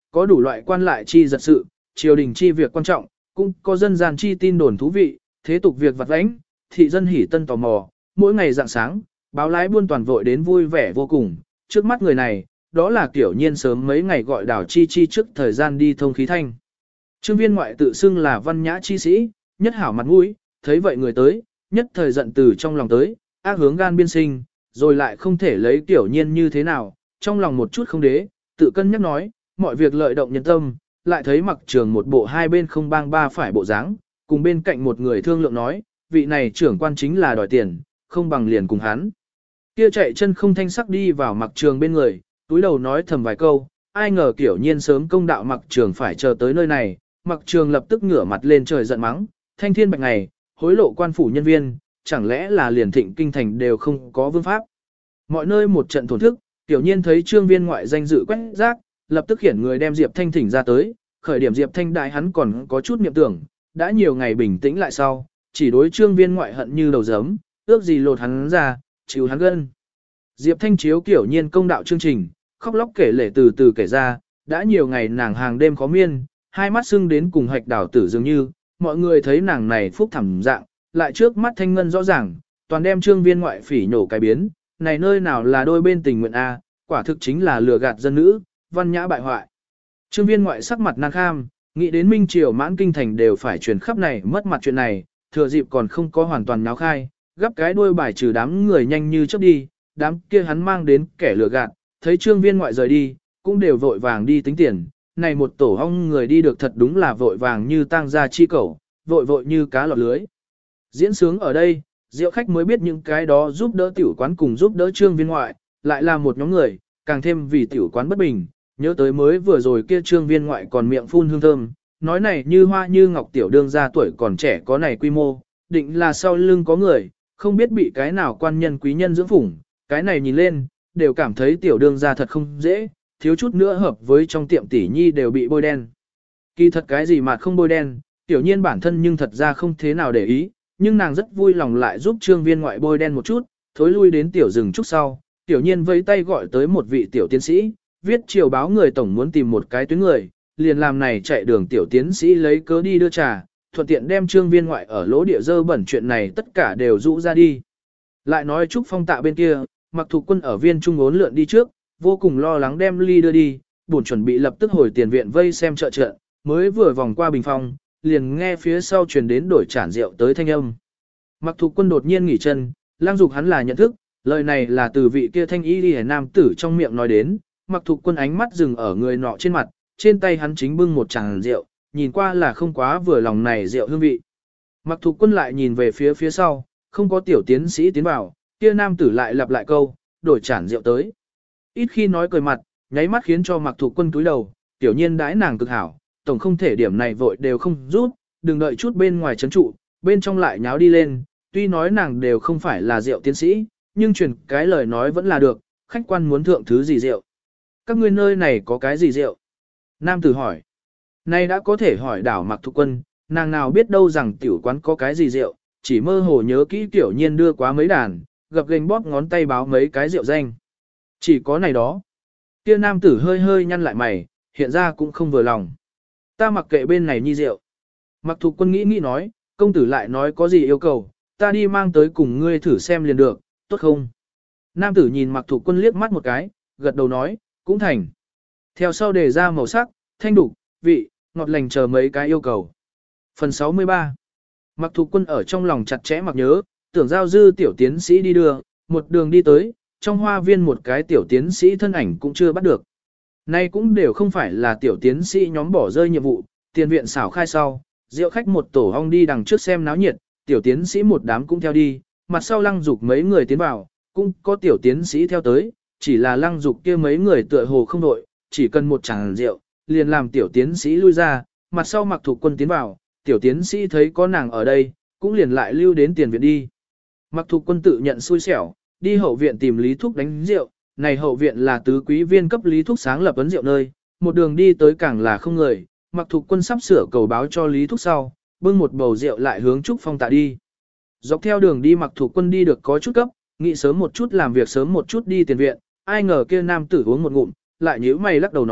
có đủ loại quan lại chi giật sự, triều đình chi việc quan trọng, cũng có dân gian chi tin đồn thú vị, thế tục việc vặt vãnh, thị dân hỉ tân tò mò, mỗi ngày rạng sáng, báo lái buôn toàn vội đến vui vẻ vô cùng, trước mắt người này, đó là Tiểu Nhiên sớm mấy ngày gọi Đào Chi Chi trước thời gian đi thông khí thanh. Trương Viên ngoại tự xưng là văn nhã chi sĩ, nhất hảo mặt mũi, thấy vậy người tới, nhất thời giận từ trong lòng tới, ác hướng gan biên sinh, rồi lại không thể lấy Tiểu Nhiên như thế nào, trong lòng một chút không đế, tự cân nhắc nói, mọi việc lợi động nhân tâm, lại thấy Mặc Trường một bộ hai bên không bang ba phải bộ dáng, cùng bên cạnh một người thương lượng nói, vị này trưởng quan chính là đòi tiền, không bằng liền cùng hắn. Kia chạy chân không thanh sắc đi vào Mặc Trường bên người, túi đầu nói thầm vài câu, ai ngờ Tiểu Nhiên sớm công đạo Mặc Trường phải chờ tới nơi này, Mặc Trường lập tức ngửa mặt lên trời giận mắng, thanh thiên bạch ngày, hối lộ quan phủ nhân viên, chẳng lẽ là liền thịnh kinh thành đều không có vương pháp. Mọi nơi một trận thổn thức, Tiểu Nhiên thấy Trương Viên ngoại danh dự quét rác, lập tức khiển người đem Diệp Thanh thỉnh ra tới, khởi điểm Diệp Thanh đại hắn còn có chút niệm tưởng, đã nhiều ngày bình tĩnh lại sau, chỉ đối Trương Viên ngoại hận như đầu giấm, ước gì lột hắn ra, chịu hắn gân. Diệp Thanh chiếu Tiểu Nhiên công đạo chương trình, khóc lóc kể lể từ từ kể ra, đã nhiều ngày nàng hàng đêm khó miên, hai mắt sưng đến cùng hạch đảo tử dường như, mọi người thấy nàng này phúc thẳm dạng, lại trước mắt thanh ngân rõ ràng, toàn đem Trương Viên ngoại phỉ nhổ cái biến, này nơi nào là đôi bên tình nguyện a, quả thực chính là lừa gạt dân nữ, văn nhã bại hoại. Trương Viên ngoại sắc mặt nan kham, nghĩ đến Minh Triều mãn kinh thành đều phải truyền khắp này mất mặt chuyện này, thừa dịp còn không có hoàn toàn náo khai, gấp cái đuôi bài trừ đám người nhanh như chớp đi, đám kia hắn mang đến kẻ lừa gạt, thấy Trương Viên ngoại rời đi, cũng đều vội vàng đi tính tiền, này một tổ hong người đi được thật đúng là vội vàng như tang gia chi cẩu, vội vội như cá lọt lưới. Diễn sướng ở đây, Diệu khách mới biết những cái đó giúp đỡ tiểu quán cùng giúp đỡ Trương Viên ngoại, lại là một nhóm người, càng thêm vì tiểu quán bất bình, nhớ tới mới vừa rồi kia Trương Viên ngoại còn miệng phun hương thơm, nói này như hoa như ngọc tiểu đương gia tuổi còn trẻ có này quy mô, định là sau lưng có người, không biết bị cái nào quan nhân quý nhân dưỡng phủng, cái này nhìn lên, đều cảm thấy tiểu đương gia thật không dễ, thiếu chút nữa hợp với trong tiệm tỷ nhi đều bị bôi đen. Kỳ thật cái gì mà không bôi đen, Tiểu Nhiên bản thân nhưng thật ra không thế nào để ý, nhưng nàng rất vui lòng lại giúp Trương Viên ngoại bôi đen một chút, thối lui đến tiểu rừng trúc sau, Tiểu Nhiên vẫy tay gọi tới một vị tiểu tiến sĩ, viết triều báo người tổng muốn tìm một cái tuyến người, liền làm này chạy đường tiểu tiến sĩ lấy cớ đi đưa trà, thuận tiện đem Trương Viên ngoại ở lỗ địa dơ bẩn chuyện này tất cả đều rũ ra đi. Lại nói Trúc Phong Tạ bên kia, Mặc Thục Quân ở viên trung ốn lượn đi trước, vô cùng lo lắng đem ly đưa đi, buồn chuẩn bị lập tức hồi tiền viện vây xem trợ trận, mới vừa vòng qua bình phong, liền nghe phía sau truyền đến đổi chản rượu tới thanh âm. Mặc Thục Quân đột nhiên nghỉ chân, lang dục hắn là nhận thức, lời này là từ vị kia thanh y liễu nam tử trong miệng nói đến. Mặc Thục Quân ánh mắt dừng ở người nọ trên mặt, trên tay hắn chính bưng một chản rượu, nhìn qua là không quá vừa lòng này rượu hương vị. Mặc Thục Quân lại nhìn về phía sau, không có tiểu tiến sĩ tiến vào, kia nam tử lại lặp lại câu, đổi chản rượu tới. Ít khi nói cười mặt, nháy mắt khiến cho Mặc Thục Quân cúi đầu, Tiểu Nhiên đãi nàng cực hảo, tổng không thể điểm này vội đều không rút, đừng đợi chút bên ngoài chấn trụ, bên trong lại nháo đi lên, tuy nói nàng đều không phải là rượu tiến sĩ, nhưng truyền cái lời nói vẫn là được, khách quan muốn thượng thứ gì rượu. Các ngươi nơi này có cái gì rượu? Nam tử hỏi. Nay đã có thể hỏi đảo Mặc Thục Quân, nàng nào biết đâu rằng tiểu quán có cái gì rượu, chỉ mơ hồ nhớ kỹ Tiểu Nhiên đưa quá mấy đàn, gập ghềnh bóp ngón tay báo mấy cái rượu danh. Chỉ có này đó. Kia nam tử hơi hơi nhăn lại mày, hiện ra cũng không vừa lòng. Ta mặc kệ bên này nhi rượu. Mặc Thục Quân nghĩ nói, công tử lại nói có gì yêu cầu, ta đi mang tới cùng ngươi thử xem liền được, tốt không? Nam tử nhìn Mặc Thục Quân liếc mắt một cái, gật đầu nói, cũng thành. Theo sau đề ra màu sắc, thanh đục, vị, ngọt lành chờ mấy cái yêu cầu. Phần 63. Mặc Thục Quân ở trong lòng chặt chẽ mặc nhớ, tưởng giao dư tiểu tiến sĩ đi đưa, một đường đi tới, trong hoa viên một cái tiểu tiến sĩ thân ảnh cũng chưa bắt được. Nay cũng đều không phải là tiểu tiến sĩ nhóm bỏ rơi nhiệm vụ, tiền viện xảo khai sau, rượu khách một tổ ong đi đằng trước xem náo nhiệt, tiểu tiến sĩ một đám cũng theo đi, mặt sau lăng dục mấy người tiến vào, cũng có tiểu tiến sĩ theo tới, chỉ là lăng dục kia mấy người tựa hồ không đội, chỉ cần một chàng rượu, liền làm tiểu tiến sĩ lui ra, mặt sau Mặc Thục Quân tiến vào, tiểu tiến sĩ thấy có nàng ở đây, cũng liền lại lưu đến tiền viện đi. Mặc Thục Quân tự nhận xui xẻo, đi hậu viện tìm Lý Thúc đánh rượu, này hậu viện là tứ quý viên cấp Lý Thúc sáng lập ấn rượu nơi, một đường đi tới càng là không người, Mặc Thục Quân sắp sửa cầu báo cho Lý Thúc sau, bưng một bầu rượu lại hướng Trúc Phong Tạ đi. Dọc theo đường đi Mặc Thục Quân đi được có chút cấp, nghĩ sớm một chút làm việc sớm một chút đi tiền viện, ai ngờ kia nam tử uống một ngụm, lại nhíu mày lắc đầu nói,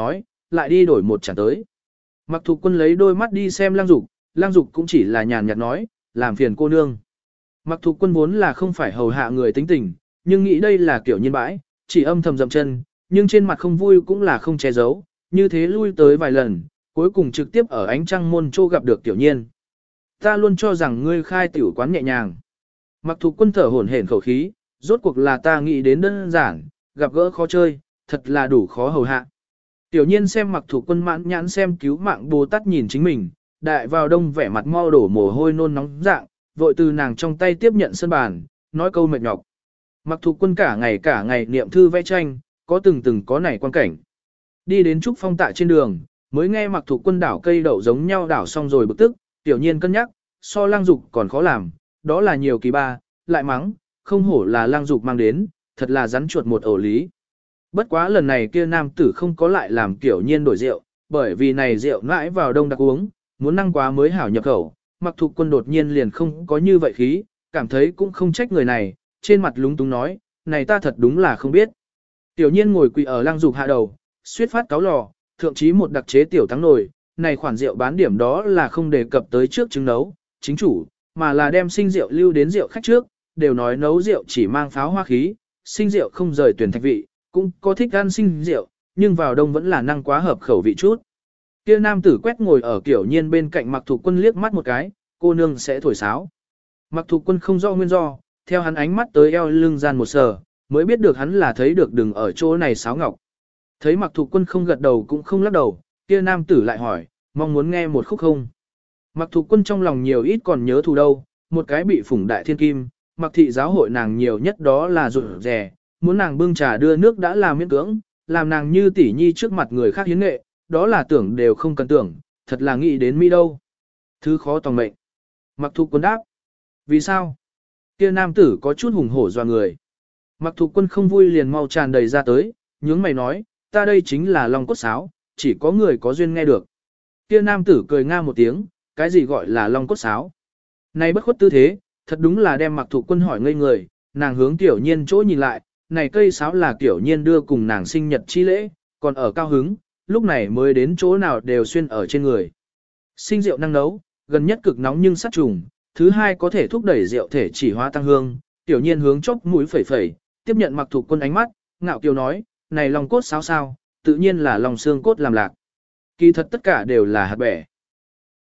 lại đi đổi một chản tới. Mặc Thục Quân lấy đôi mắt đi xem Lang Dục cũng chỉ là nhàn nhạt nói, làm phiền cô nương. Mặc Thục Quân vốn là không phải hầu hạ người tính tình, nhưng nghĩ đây là kiểu nhiên bãi, chỉ âm thầm dậm chân, nhưng trên mặt không vui cũng là không che giấu, như thế lui tới vài lần, cuối cùng trực tiếp ở ánh trăng môn châu gặp được tiểu nhiên. Ta luôn cho rằng ngươi khai tiểu quán nhẹ nhàng. Mặc Thục Quân thở hổn hển khẩu khí, rốt cuộc là ta nghĩ đến đơn giản, gặp gỡ khó chơi, thật là đủ khó hầu hạ. Tiểu nhiên xem Mặc Thục Quân mãn nhãn xem cứu mạng Bồ Tát nhìn chính mình, đại vào đông vẻ mặt mo đổ mồ hôi nôn nóng dạng, vội từ nàng trong tay tiếp nhận sân bàn, nói câu mệt nhọc. Mặc Thục Quân cả ngày niệm thư vẽ tranh, có từng có nảy quan cảnh. Đi đến Trúc Phong Tạ trên đường, mới nghe Mặc Thục Quân đảo cây đậu giống nhau đảo xong rồi bực tức, tiểu nhiên cân nhắc, so Lang Dục còn khó làm, đó là nhiều kỳ ba, lại mắng, không hổ là Lang Dục mang đến, thật là rắn chuột một ổ lý. Bất quá lần này kia nam tử không có lại làm tiểu nhiên đổi rượu, bởi vì này rượu ngãi vào đông đặc uống, muốn năng quá mới hảo nhập khẩu, Mặc Thục Quân đột nhiên liền không có như vậy khí, cảm thấy cũng không trách người này, trên mặt lúng túng nói, này ta thật đúng là không biết. Tiểu nhiên ngồi quỳ ở Lang Dục hạ đầu, suýt phát cáo lò, thượng chí một đặc chế tiểu thắng nồi, này khoản rượu bán điểm đó là không đề cập tới trước trứng nấu, chính chủ, mà là đem sinh rượu lưu đến rượu khách trước, đều nói nấu rượu chỉ mang pháo hoa khí, sinh rượu không rời tuyển thạch vị, cũng có thích ăn sinh rượu, nhưng vào đông vẫn là năng quá hợp khẩu vị chút. Kia nam tử quét ngồi ở Tiểu nhiên bên cạnh Mặc Thục Quân liếc mắt một cái, cô nương sẽ thổi sáo. Mặc Thục Quân không rõ nguyên do, theo hắn ánh mắt tới eo lưng gian một sờ, mới biết được hắn là thấy được đừng ở chỗ này sáo ngọc. Thấy Mặc Thục Quân không gật đầu cũng không lắc đầu, kia nam tử lại hỏi, mong muốn nghe một khúc không? Mặc Thục Quân trong lòng nhiều ít còn nhớ thù đâu, một cái bị phủng đại thiên kim, Mặc thị giáo hội nàng nhiều nhất đó là rụt rè, muốn nàng bưng trà đưa nước đã là miễn cưỡng, làm nàng như tỷ nhi trước mặt người khác hiến nghệ, đó là tưởng đều không cần tưởng, thật là nghĩ đến mi đâu. Thứ khó tòng mệnh. Mặc Thục Quân đáp. Vì sao? Kia nam tử có chút hùng hổ doa người. Mặc Thục Quân không vui liền mau tràn đầy ra tới, nhướng mày nói, ta đây chính là Long Cốt Sáo, chỉ có người có duyên nghe được. Kia nam tử cười nga một tiếng, cái gì gọi là Long Cốt Sáo? Này bất khuất tư thế, thật đúng là đem Mặc Thục Quân hỏi ngây người, nàng hướng Tiểu nhiên chỗ nhìn lại, này cây sáo là Tiểu nhiên đưa cùng nàng sinh nhật chi lễ, còn ở cao hứng, lúc này mới đến chỗ nào đều xuyên ở trên người. Sinh rượu năng nấu, gần nhất cực nóng nhưng sát trùng, thứ hai có thể thúc đẩy rượu thể chỉ hóa tăng hương, Tiểu nhiên hướng chốc mũi phẩy phẩy, tiếp nhận Mặc Thục Quân ánh mắt, ngạo kiều nói, này Long Cốt Sáo sao, tự nhiên là lòng xương cốt làm lạc. Kỳ thật tất cả đều là hạt bẻ.